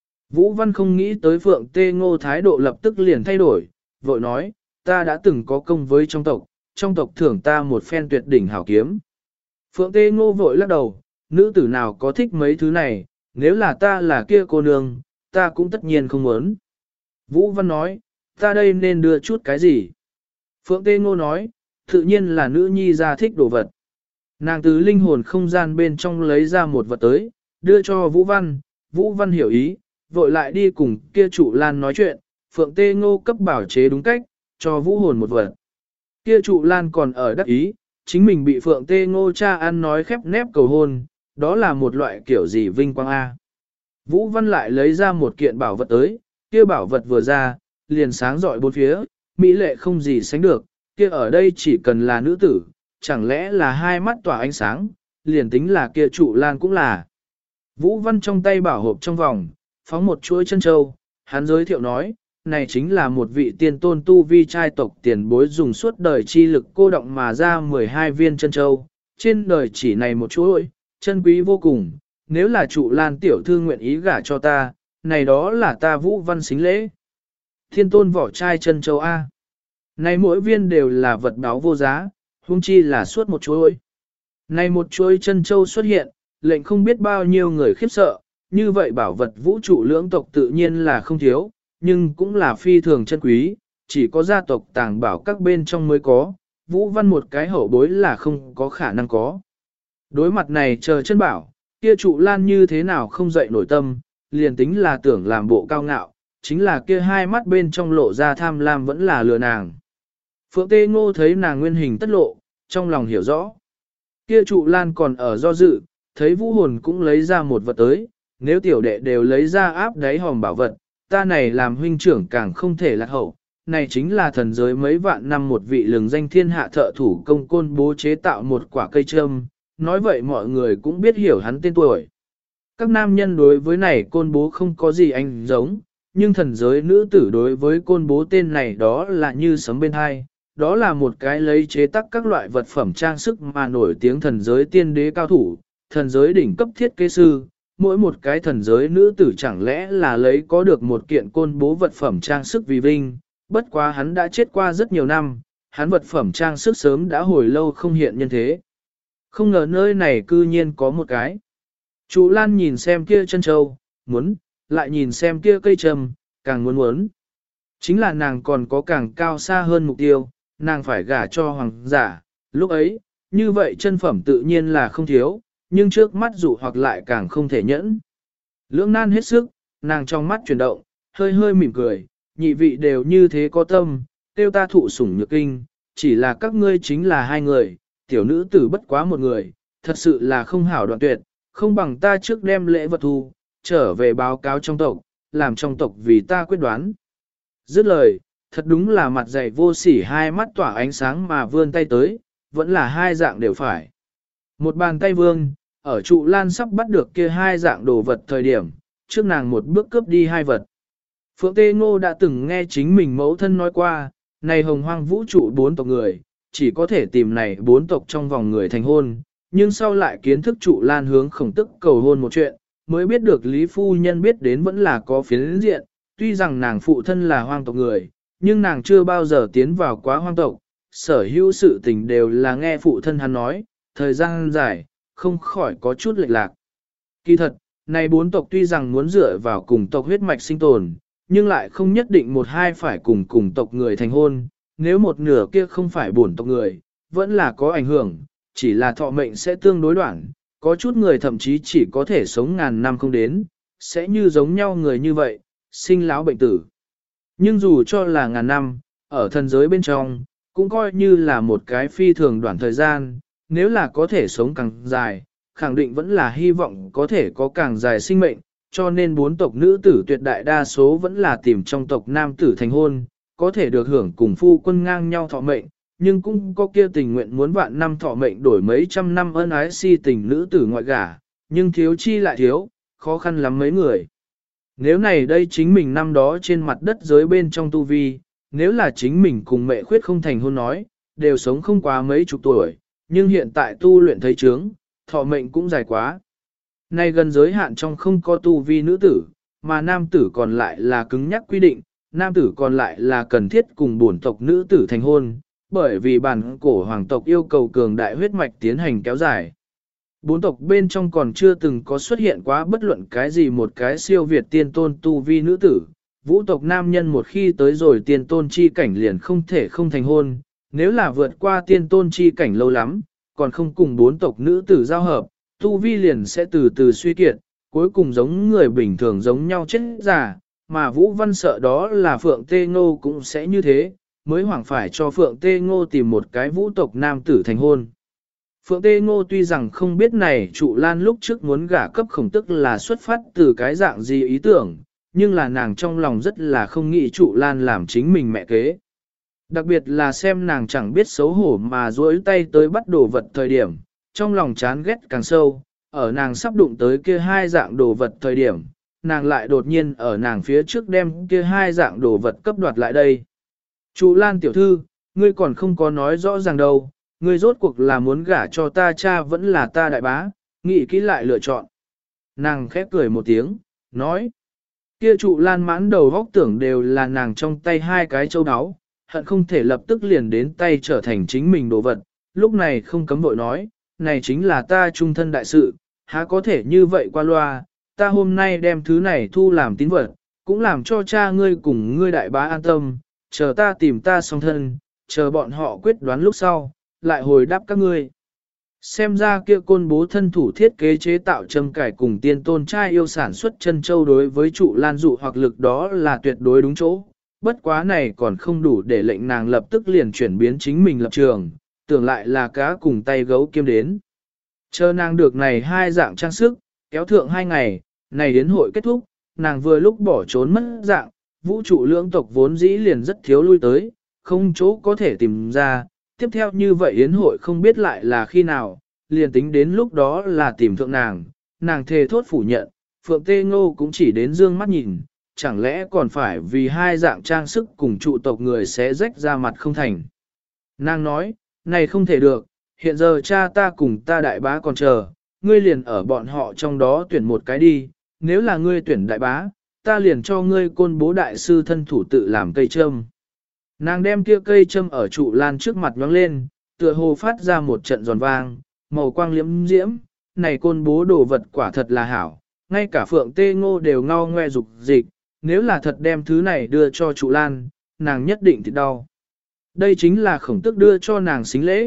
Vũ Văn không nghĩ tới Phượng Tê Ngô thái độ lập tức liền thay đổi, vội nói, ta đã từng có công với trong tộc thưởng ta một phen tuyệt đỉnh hảo kiếm. Phượng Tê Ngô vội lắc đầu, nữ tử nào có thích mấy thứ này, nếu là ta là kia cô nương, ta cũng tất nhiên không muốn. Vũ Văn nói, ta đây nên đưa chút cái gì? Phượng Tê Ngô nói, tự nhiên là nữ nhi ra thích đồ vật. Nàng từ linh hồn không gian bên trong lấy ra một vật tới, đưa cho Vũ Văn, Vũ Văn hiểu ý, vội lại đi cùng kia trụ Lan nói chuyện, Phượng Tê Ngô cấp bảo chế đúng cách, cho Vũ hồn một vật. Kia trụ Lan còn ở đắc ý, chính mình bị Phượng Tê Ngô cha ăn nói khép nép cầu hôn, đó là một loại kiểu gì vinh quang A. Vũ Văn lại lấy ra một kiện bảo vật tới, kia bảo vật vừa ra, liền sáng rọi bốn phía, mỹ lệ không gì sánh được, kia ở đây chỉ cần là nữ tử, chẳng lẽ là hai mắt tỏa ánh sáng, liền tính là kia trụ Lan cũng là. Vũ Văn trong tay bảo hộp trong vòng, phóng một chuỗi chân châu, hắn giới thiệu nói, này chính là một vị tiên tôn tu vi trai tộc tiền bối dùng suốt đời chi lực cô động mà ra 12 viên chân châu, trên đời chỉ này một chuỗi, chân quý vô cùng, nếu là trụ Lan tiểu thư nguyện ý gả cho ta, này đó là ta Vũ Văn xính lễ. Thiên tôn vỏ trai chân châu A. Này mỗi viên đều là vật báo vô giá, huống chi là suốt một chuỗi. Này một chuỗi chân châu xuất hiện, lệnh không biết bao nhiêu người khiếp sợ, như vậy bảo vật vũ trụ lưỡng tộc tự nhiên là không thiếu, nhưng cũng là phi thường chân quý, chỉ có gia tộc tàng bảo các bên trong mới có, Vũ Văn một cái hậu bối là không có khả năng có. Đối mặt này chờ chân bảo, kia trụ lan như thế nào không dậy nổi tâm, liền tính là tưởng làm bộ cao ngạo, chính là kia hai mắt bên trong lộ ra tham lam vẫn là lừa nàng. Phượng Tê Ngô thấy nàng nguyên hình tất lộ, trong lòng hiểu rõ. Kia trụ lan còn ở do dự, thấy vũ hồn cũng lấy ra một vật tới, nếu tiểu đệ đều lấy ra áp đáy hòm bảo vật, ta này làm huynh trưởng càng không thể lạc hậu. Này chính là thần giới mấy vạn năm một vị lừng danh thiên hạ thợ thủ công côn bố chế tạo một quả cây trâm, nói vậy mọi người cũng biết hiểu hắn tên tuổi. Các nam nhân đối với này côn bố không có gì anh giống, nhưng thần giới nữ tử đối với côn bố tên này đó là như sấm bên hai, đó là một cái lấy chế tác các loại vật phẩm trang sức mà nổi tiếng thần giới tiên đế cao thủ, thần giới đỉnh cấp thiết kế sư, mỗi một cái thần giới nữ tử chẳng lẽ là lấy có được một kiện côn bố vật phẩm trang sức vì vinh, bất quá hắn đã chết qua rất nhiều năm, hắn vật phẩm trang sức sớm đã hồi lâu không hiện nhân thế. Không ngờ nơi này cư nhiên có một cái. Chú Lan nhìn xem kia chân châu, muốn, lại nhìn xem kia cây trầm, càng muốn. Chính là nàng còn có càng cao xa hơn mục tiêu, nàng phải gả cho hoàng giả, lúc ấy, như vậy chân phẩm tự nhiên là không thiếu, nhưng trước mắt dụ hoặc lại càng không thể nhẫn. Lưỡng nan hết sức, nàng trong mắt chuyển động, hơi hơi mỉm cười, nhị vị đều như thế có tâm, tiêu ta thụ sủng nhược kinh, chỉ là các ngươi chính là hai người, tiểu nữ tử bất quá một người, thật sự là không hảo đoạn tuyệt, không bằng ta trước đem lễ vật thu, trở về báo cáo trong tộc, làm trong tộc vì ta quyết đoán. Dứt lời, thật đúng là mặt dày vô sỉ hai mắt tỏa ánh sáng mà vươn tay tới, vẫn là hai dạng đều phải. Một bàn tay vương, ở trụ lan sắp bắt được kia hai dạng đồ vật thời điểm, trước nàng một bước cướp đi hai vật. Phượng Tê Ngô đã từng nghe chính mình mẫu thân nói qua, này hồng hoang vũ trụ bốn tộc người, chỉ có thể tìm này bốn tộc trong vòng người thành hôn, nhưng sau lại kiến thức trụ lan hướng khổng tức cầu hôn một chuyện, mới biết được Lý Phu Nhân biết đến vẫn là có phiến diện, tuy rằng nàng phụ thân là hoang tộc người, nhưng nàng chưa bao giờ tiến vào quá hoang tộc, sở hữu sự tình đều là nghe phụ thân hắn nói, thời gian dài, không khỏi có chút lệch lạc. Kỳ thật, này bốn tộc tuy rằng muốn dựa vào cùng tộc huyết mạch sinh tồn, nhưng lại không nhất định một hai phải cùng tộc người thành hôn, nếu một nửa kia không phải bổn tộc người, vẫn là có ảnh hưởng, chỉ là thọ mệnh sẽ tương đối đoạn, có chút người thậm chí chỉ có thể sống ngàn năm không đến, sẽ như giống nhau người như vậy, sinh lão bệnh tử. Nhưng dù cho là ngàn năm, ở thần giới bên trong, cũng coi như là một cái phi thường đoạn thời gian, nếu là có thể sống càng dài, khẳng định vẫn là hy vọng có thể có càng dài sinh mệnh, cho nên bốn tộc nữ tử tuyệt đại đa số vẫn là tìm trong tộc nam tử thành hôn, có thể được hưởng cùng phu quân ngang nhau thọ mệnh, nhưng cũng có kia tình nguyện muốn vạn năm thọ mệnh đổi mấy trăm năm ân ái si tình nữ tử ngoại gả, nhưng thiếu chi lại thiếu, khó khăn lắm mấy người. Nếu này đây chính mình năm đó trên mặt đất giới bên trong tu vi, nếu là chính mình cùng mẹ khuyết không thành hôn nói, đều sống không quá mấy chục tuổi, nhưng hiện tại tu luyện thấy chướng, thọ mệnh cũng dài quá. Nay gần giới hạn trong không có tu vi nữ tử, mà nam tử còn lại là cứng nhắc quy định, nam tử còn lại là cần thiết cùng bổn tộc nữ tử thành hôn, bởi vì bản cổ hoàng tộc yêu cầu cường đại huyết mạch tiến hành kéo dài. Bốn tộc bên trong còn chưa từng có xuất hiện quá bất luận cái gì một cái siêu việt tiên tôn tu vi nữ tử. Vũ tộc nam nhân một khi tới rồi tiên tôn chi cảnh liền không thể không thành hôn, nếu là vượt qua tiên tôn chi cảnh lâu lắm, còn không cùng bốn tộc nữ tử giao hợp, tu vi liền sẽ từ từ suy kiệt, cuối cùng giống người bình thường giống nhau chết già, mà Vũ Văn sợ đó là Phượng Tê Ngô cũng sẽ như thế, mới hoảng phải cho Phượng Tê Ngô tìm một cái vũ tộc nam tử thành hôn. Phượng Tê Ngô tuy rằng không biết này trụ lan lúc trước muốn gả cấp khổng tức là xuất phát từ cái dạng gì ý tưởng, nhưng là nàng trong lòng rất là không nghĩ trụ lan làm chính mình mẹ kế. Đặc biệt là xem nàng chẳng biết xấu hổ mà duỗi tay tới bắt đồ vật thời điểm, trong lòng chán ghét càng sâu, ở nàng sắp đụng tới kia hai dạng đồ vật thời điểm, nàng lại đột nhiên ở nàng phía trước đem kia hai dạng đồ vật cấp đoạt lại đây. Trụ lan tiểu thư, ngươi còn không có nói rõ ràng đâu. Ngươi rốt cuộc là muốn gả cho ta cha vẫn là ta đại bá, nghĩ kỹ lại lựa chọn. Nàng khép cười một tiếng, nói. Kia trụ lan mãn đầu vóc tưởng đều là nàng trong tay hai cái châu áo, hận không thể lập tức liền đến tay trở thành chính mình đồ vật, lúc này không cấm vội nói, này chính là ta trung thân đại sự, há có thể như vậy qua loa, ta hôm nay đem thứ này thu làm tín vật, cũng làm cho cha ngươi cùng ngươi đại bá an tâm, chờ ta tìm ta song thân, chờ bọn họ quyết đoán lúc sau, lại hồi đáp các ngươi. Xem ra kia côn bố thân thủ thiết kế chế tạo châm cải cùng tiên tôn trai yêu sản xuất chân châu đối với trụ lan dụ hoặc lực đó là tuyệt đối đúng chỗ, bất quá này còn không đủ để lệnh nàng lập tức liền chuyển biến chính mình lập trường, tưởng lại là cá cùng tay gấu kiếm đến. Chờ nàng được này hai dạng trang sức, kéo thượng 2 ngày, này đến hội kết thúc, nàng vừa lúc bỏ trốn mất dạng, vũ trụ lưỡng tộc vốn dĩ liền rất thiếu lui tới, không chỗ có thể tìm ra, tiếp theo như vậy yến hội không biết lại là khi nào, liền tính đến lúc đó là tìm thượng nàng thề thốt phủ nhận, Phượng Tê Ngô cũng chỉ đến dương mắt nhìn, chẳng lẽ còn phải vì hai dạng trang sức cùng trụ tộc người sẽ rách ra mặt không thành. Nàng nói, này không thể được, hiện giờ cha ta cùng ta đại bá còn chờ, ngươi liền ở bọn họ trong đó tuyển một cái đi, nếu là ngươi tuyển đại bá, ta liền cho ngươi côn bố đại sư thân thủ tự làm cây châm. Nàng đem kia cây châm ở trụ lan trước mặt nhoáng lên, tựa hồ phát ra một trận giòn vang, màu quang liễm diễm, này côn bố đồ vật quả thật là hảo, ngay cả Phượng Tê Ngô đều ngao ngoe dục dịch, nếu là thật đem thứ này đưa cho trụ lan, nàng nhất định thì đau. Đây chính là khổng tức đưa cho nàng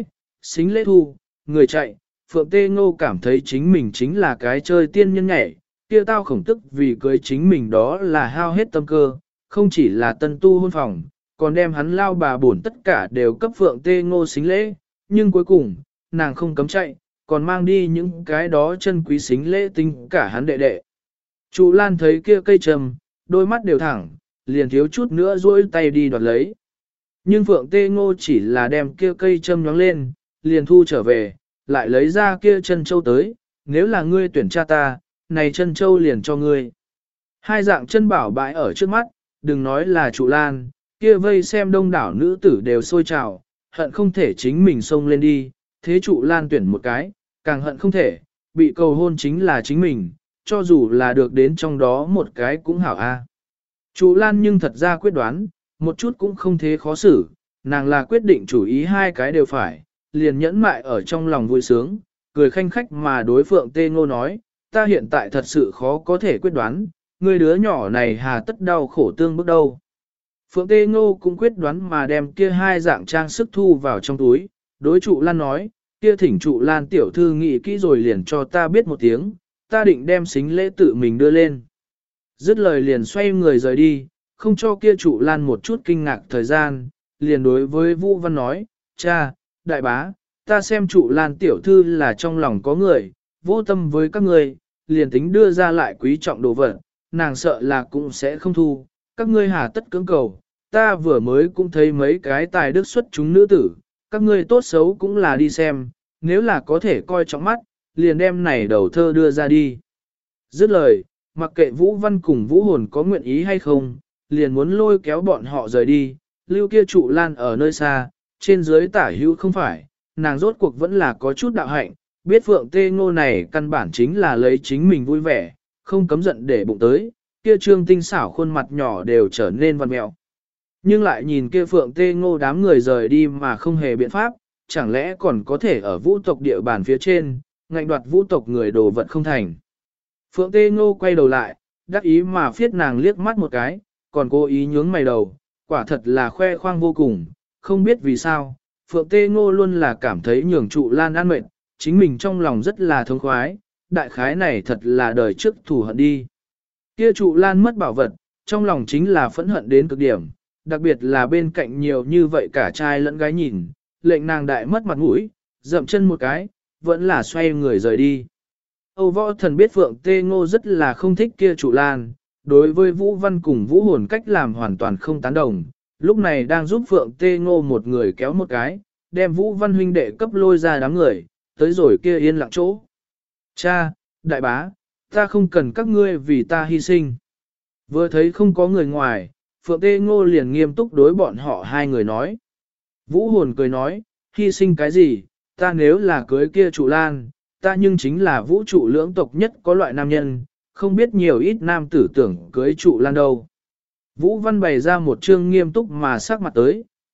xính lễ thu, người chạy, Phượng Tê Ngô cảm thấy chính mình chính là cái chơi tiên nhân nhảy, kia tao khổng tức vì cưới chính mình đó là hao hết tâm cơ, không chỉ là tân tu hôn phòng, còn đem hắn lao bà bổn tất cả đều cấp Phượng Tê Ngô xính lễ, nhưng cuối cùng, nàng không cấm chạy, còn mang đi những cái đó chân quý xính lễ tính cả hắn đệ đệ. Trụ Lan thấy kia cây trầm, đôi mắt đều thẳng, liền thiếu chút nữa duỗi tay đi đoạt lấy. Nhưng Phượng Tê Ngô chỉ là đem kia cây châm nhóng lên, liền thu trở về, lại lấy ra kia chân châu tới, nếu là ngươi tuyển cha ta, này chân châu liền cho ngươi. Hai dạng chân bảo bãi ở trước mắt, đừng nói là Trụ Lan, kia vây xem đông đảo nữ tử đều sôi trào, hận không thể chính mình xông lên đi, thế Trụ Lan tuyển một cái, càng hận không thể, bị cầu hôn chính là chính mình, cho dù là được đến trong đó một cái cũng hảo a. Trụ Lan nhưng thật ra quyết đoán, một chút cũng không thế khó xử, nàng là quyết định chủ ý hai cái đều phải, liền nhẫn mại ở trong lòng vui sướng, cười khanh khách mà đối Phượng Tê Ngô nói, ta hiện tại thật sự khó có thể quyết đoán, người đứa nhỏ này hà tất đau khổ tương bước đâu. Phượng Tê Ngô cũng quyết đoán mà đem kia hai dạng trang sức thu vào trong túi, đối Trụ Lan nói, kia thỉnh Trụ Lan tiểu thư nghĩ kỹ rồi liền cho ta biết một tiếng, ta định đem xính lễ tự mình đưa lên. Dứt lời liền xoay người rời đi, không cho kia Trụ Lan một chút kinh ngạc thời gian, liền đối với Vũ Văn nói, cha, đại bá, ta xem Trụ Lan tiểu thư là trong lòng có người, vô tâm với các người, liền tính đưa ra lại quý trọng đồ vật, nàng sợ là cũng sẽ không thu, các ngươi hà tất cưỡng cầu, ta vừa mới cũng thấy mấy cái tài đức xuất chúng nữ tử, các ngươi tốt xấu cũng là đi xem, nếu là có thể coi trọng mắt, liền đem này đầu thơ đưa ra đi. Dứt lời, mặc kệ Vũ Văn cùng Vũ Hồn có nguyện ý hay không, liền muốn lôi kéo bọn họ rời đi, lưu kia Trụ Lan ở nơi xa, trên dưới tả hữu không phải, nàng rốt cuộc vẫn là có chút đạo hạnh, biết Phượng Tê Ngô này căn bản chính là lấy chính mình vui vẻ, không cấm giận để bụng tới, kia trương tinh xảo khuôn mặt nhỏ đều trở nên văn mẹo. Nhưng lại nhìn kia Phượng Tê Ngô đám người rời đi mà không hề biện pháp, chẳng lẽ còn có thể ở vũ tộc địa bàn phía trên, ngạnh đoạt vũ tộc người đồ vật không thành. Phượng Tê Ngô quay đầu lại, đắc ý mà phiết nàng liếc mắt một cái, còn cố ý nhướng mày đầu, quả thật là khoe khoang vô cùng, không biết vì sao, Phượng Tê Ngô luôn là cảm thấy nhường Trụ Lan an mệt, chính mình trong lòng rất là thông khoái, đại khái này thật là đời trước thù hận đi. Kia Trụ Lan mất bảo vật, trong lòng chính là phẫn hận đến cực điểm, đặc biệt là bên cạnh nhiều như vậy cả trai lẫn gái nhìn, lệnh nàng đại mất mặt mũi, dậm chân một cái, vẫn là xoay người rời đi. Âu Võ Thần biết Phượng Tê Ngô rất là không thích kia Trụ Lan, đối với Vũ Văn cùng Vũ Hồn cách làm hoàn toàn không tán đồng, lúc này đang giúp Phượng Tê Ngô một người kéo một cái, đem Vũ Văn huynh đệ cấp lôi ra đám người, tới rồi kia yên lặng chỗ. Cha, đại bá, ta không cần các ngươi vì ta hy sinh. Vừa thấy không có người ngoài, Phượng Tê Ngô liền nghiêm túc đối bọn họ hai người nói. Vũ Hồn cười nói, hy sinh cái gì, ta nếu là cưới kia Trụ Lan, ta nhưng chính là vũ trụ lưỡng tộc nhất có loại nam nhân, không biết nhiều ít nam tử tưởng cưới Trụ Lan đâu. Vũ Văn bày ra một chương nghiêm túc mà sắc mặt tới,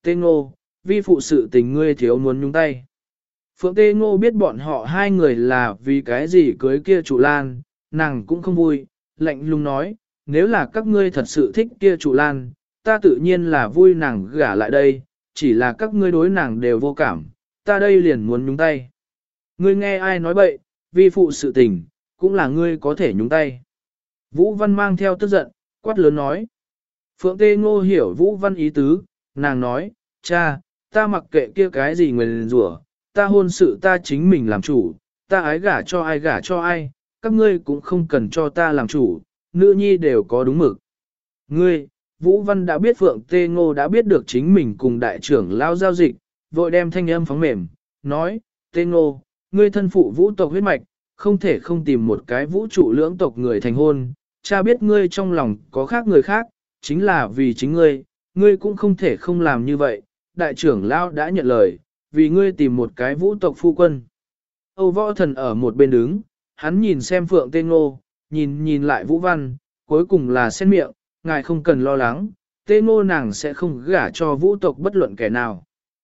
Tê Ngô, vi phụ sự tình ngươi thiếu muốn nhúng tay. Phượng Tê Ngô biết bọn họ hai người là vì cái gì cưới kia trụ lan, nàng cũng không vui, lạnh lùng nói, nếu là các ngươi thật sự thích kia trụ lan, ta tự nhiên là vui nàng gả lại đây, chỉ là các ngươi đối nàng đều vô cảm, ta đây liền muốn nhúng tay. Ngươi nghe ai nói bậy, vi phụ sự tình, cũng là ngươi có thể nhúng tay. Vũ Văn mang theo tức giận, quát lớn nói. Phượng Tê Ngô hiểu Vũ Văn ý tứ, nàng nói, cha, ta mặc kệ kia cái gì nguyền rủa, ta hôn sự ta chính mình làm chủ, ta ái gả cho ai, các ngươi cũng không cần cho ta làm chủ, nữ nhi đều có đúng mực. Ngươi, Vũ Văn đã biết Phượng Tê Ngô đã biết được chính mình cùng đại trưởng lao giao dịch, vội đem thanh âm phóng mềm, nói, Tê Ngô, ngươi thân phụ vũ tộc huyết mạch, không thể không tìm một cái vũ trụ lưỡng tộc người thành hôn, cha biết ngươi trong lòng có khác người khác, chính là vì chính ngươi, ngươi cũng không thể không làm như vậy, đại trưởng lao đã nhận lời, vì ngươi tìm một cái vũ tộc phu quân. Âu Võ Thần ở một bên đứng, hắn nhìn xem Phượng Tê Ngô, nhìn lại Vũ Văn, cuối cùng là xét miệng, ngài không cần lo lắng, Tê Ngô nàng sẽ không gả cho vũ tộc bất luận kẻ nào.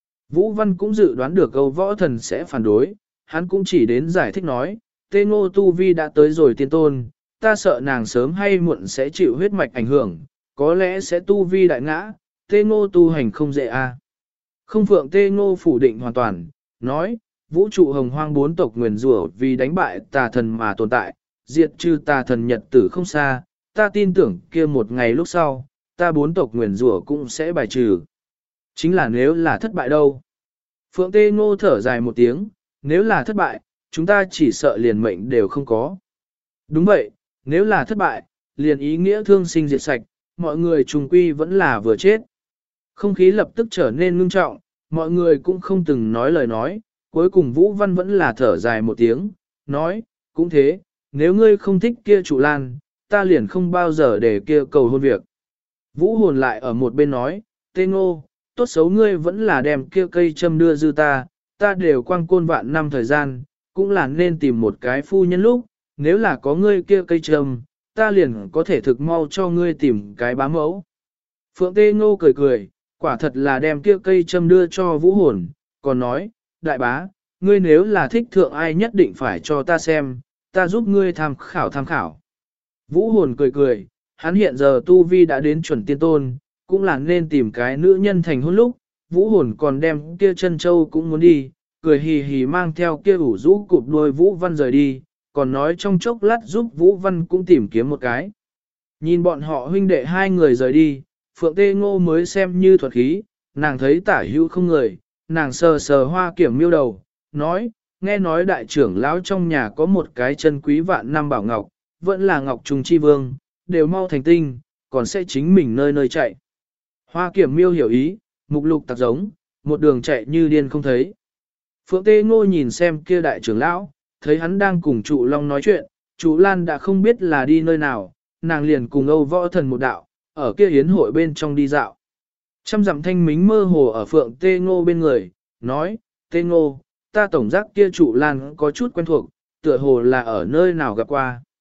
Vũ Văn cũng dự đoán được Âu Võ Thần sẽ phản đối, hắn cũng chỉ đến giải thích nói, Tê Ngô tu vi đã tới rồi tiên tôn, ta sợ nàng sớm hay muộn sẽ chịu huyết mạch ảnh hưởng, có lẽ sẽ tu vi đại ngã, Tê Ngô tu hành không dễ a. Không Phượng Tê Ngô phủ định hoàn toàn, nói, vũ trụ hồng hoang bốn tộc nguyền rủa vì đánh bại tà thần mà tồn tại, diệt trừ tà thần nhật tử không xa, ta tin tưởng kia một ngày lúc sau, ta bốn tộc nguyền rủa cũng sẽ bài trừ. Chính là nếu là thất bại đâu? Phượng Tê Ngô thở dài một tiếng, nếu là thất bại, chúng ta chỉ sợ liền mệnh đều không có. Đúng vậy, nếu là thất bại, liền ý nghĩa thương sinh diệt sạch, mọi người trùng quy vẫn là vừa chết. Không khí lập tức trở nên ngưng trọng, mọi người cũng không từng nói lời nói, cuối cùng Vũ Văn vẫn là thở dài một tiếng, nói, cũng thế, nếu ngươi không thích kia trụ lan, ta liền không bao giờ để kia cầu hôn việc. Vũ hồn lại ở một bên nói, Tê Ngô, tốt xấu ngươi vẫn là đem kia cây châm đưa dư ta đều quang côn vạn năm thời gian, cũng là nên tìm một cái phu nhân lúc, nếu là có ngươi kia cây châm, ta liền có thể thực mau cho ngươi tìm cái bá mẫu. Phượng Tê Ngô cười cười, quả thật là đem kia cây châm đưa cho Vũ hồn, còn nói, đại bá, ngươi nếu là thích thượng ai nhất định phải cho ta xem, ta giúp ngươi tham khảo. Vũ hồn cười cười, hắn hiện giờ tu vi đã đến chuẩn tiên tôn, cũng là nên tìm cái nữ nhân thành hôn lúc, Vũ hồn còn đem kia chân châu cũng muốn đi, cười hì hì mang theo kia ủ rũ cụp đuôi Vũ Văn rời đi, còn nói trong chốc lát giúp Vũ Văn cũng tìm kiếm một cái. Nhìn bọn họ huynh đệ hai người rời đi, Phượng Tê Ngô mới xem như thuật khí, nàng thấy tả hữu không người, nàng sờ sờ hoa kiểm miêu đầu, nói, nghe nói đại trưởng lão trong nhà có một cái chân quý vạn năm bảo ngọc, vẫn là ngọc trùng chi vương, đều mau thành tinh, còn sẽ chính mình nơi nơi chạy. Hoa kiểm miêu hiểu ý, mục lục tặc giống, một đường chạy như điên không thấy. Phượng Tê Ngô nhìn xem kia đại trưởng lão, thấy hắn đang cùng trụ long nói chuyện, trụ Lan đã không biết là đi nơi nào, nàng liền cùng Âu Võ Thần một đạo, ở kia yến hội bên trong đi dạo. Trăm dặm thanh mính mơ hồ ở Phượng Tê Ngô bên người, nói, Tê Ngô, ta tổng giác kia trụ Lan có chút quen thuộc, tựa hồ là ở nơi nào gặp qua.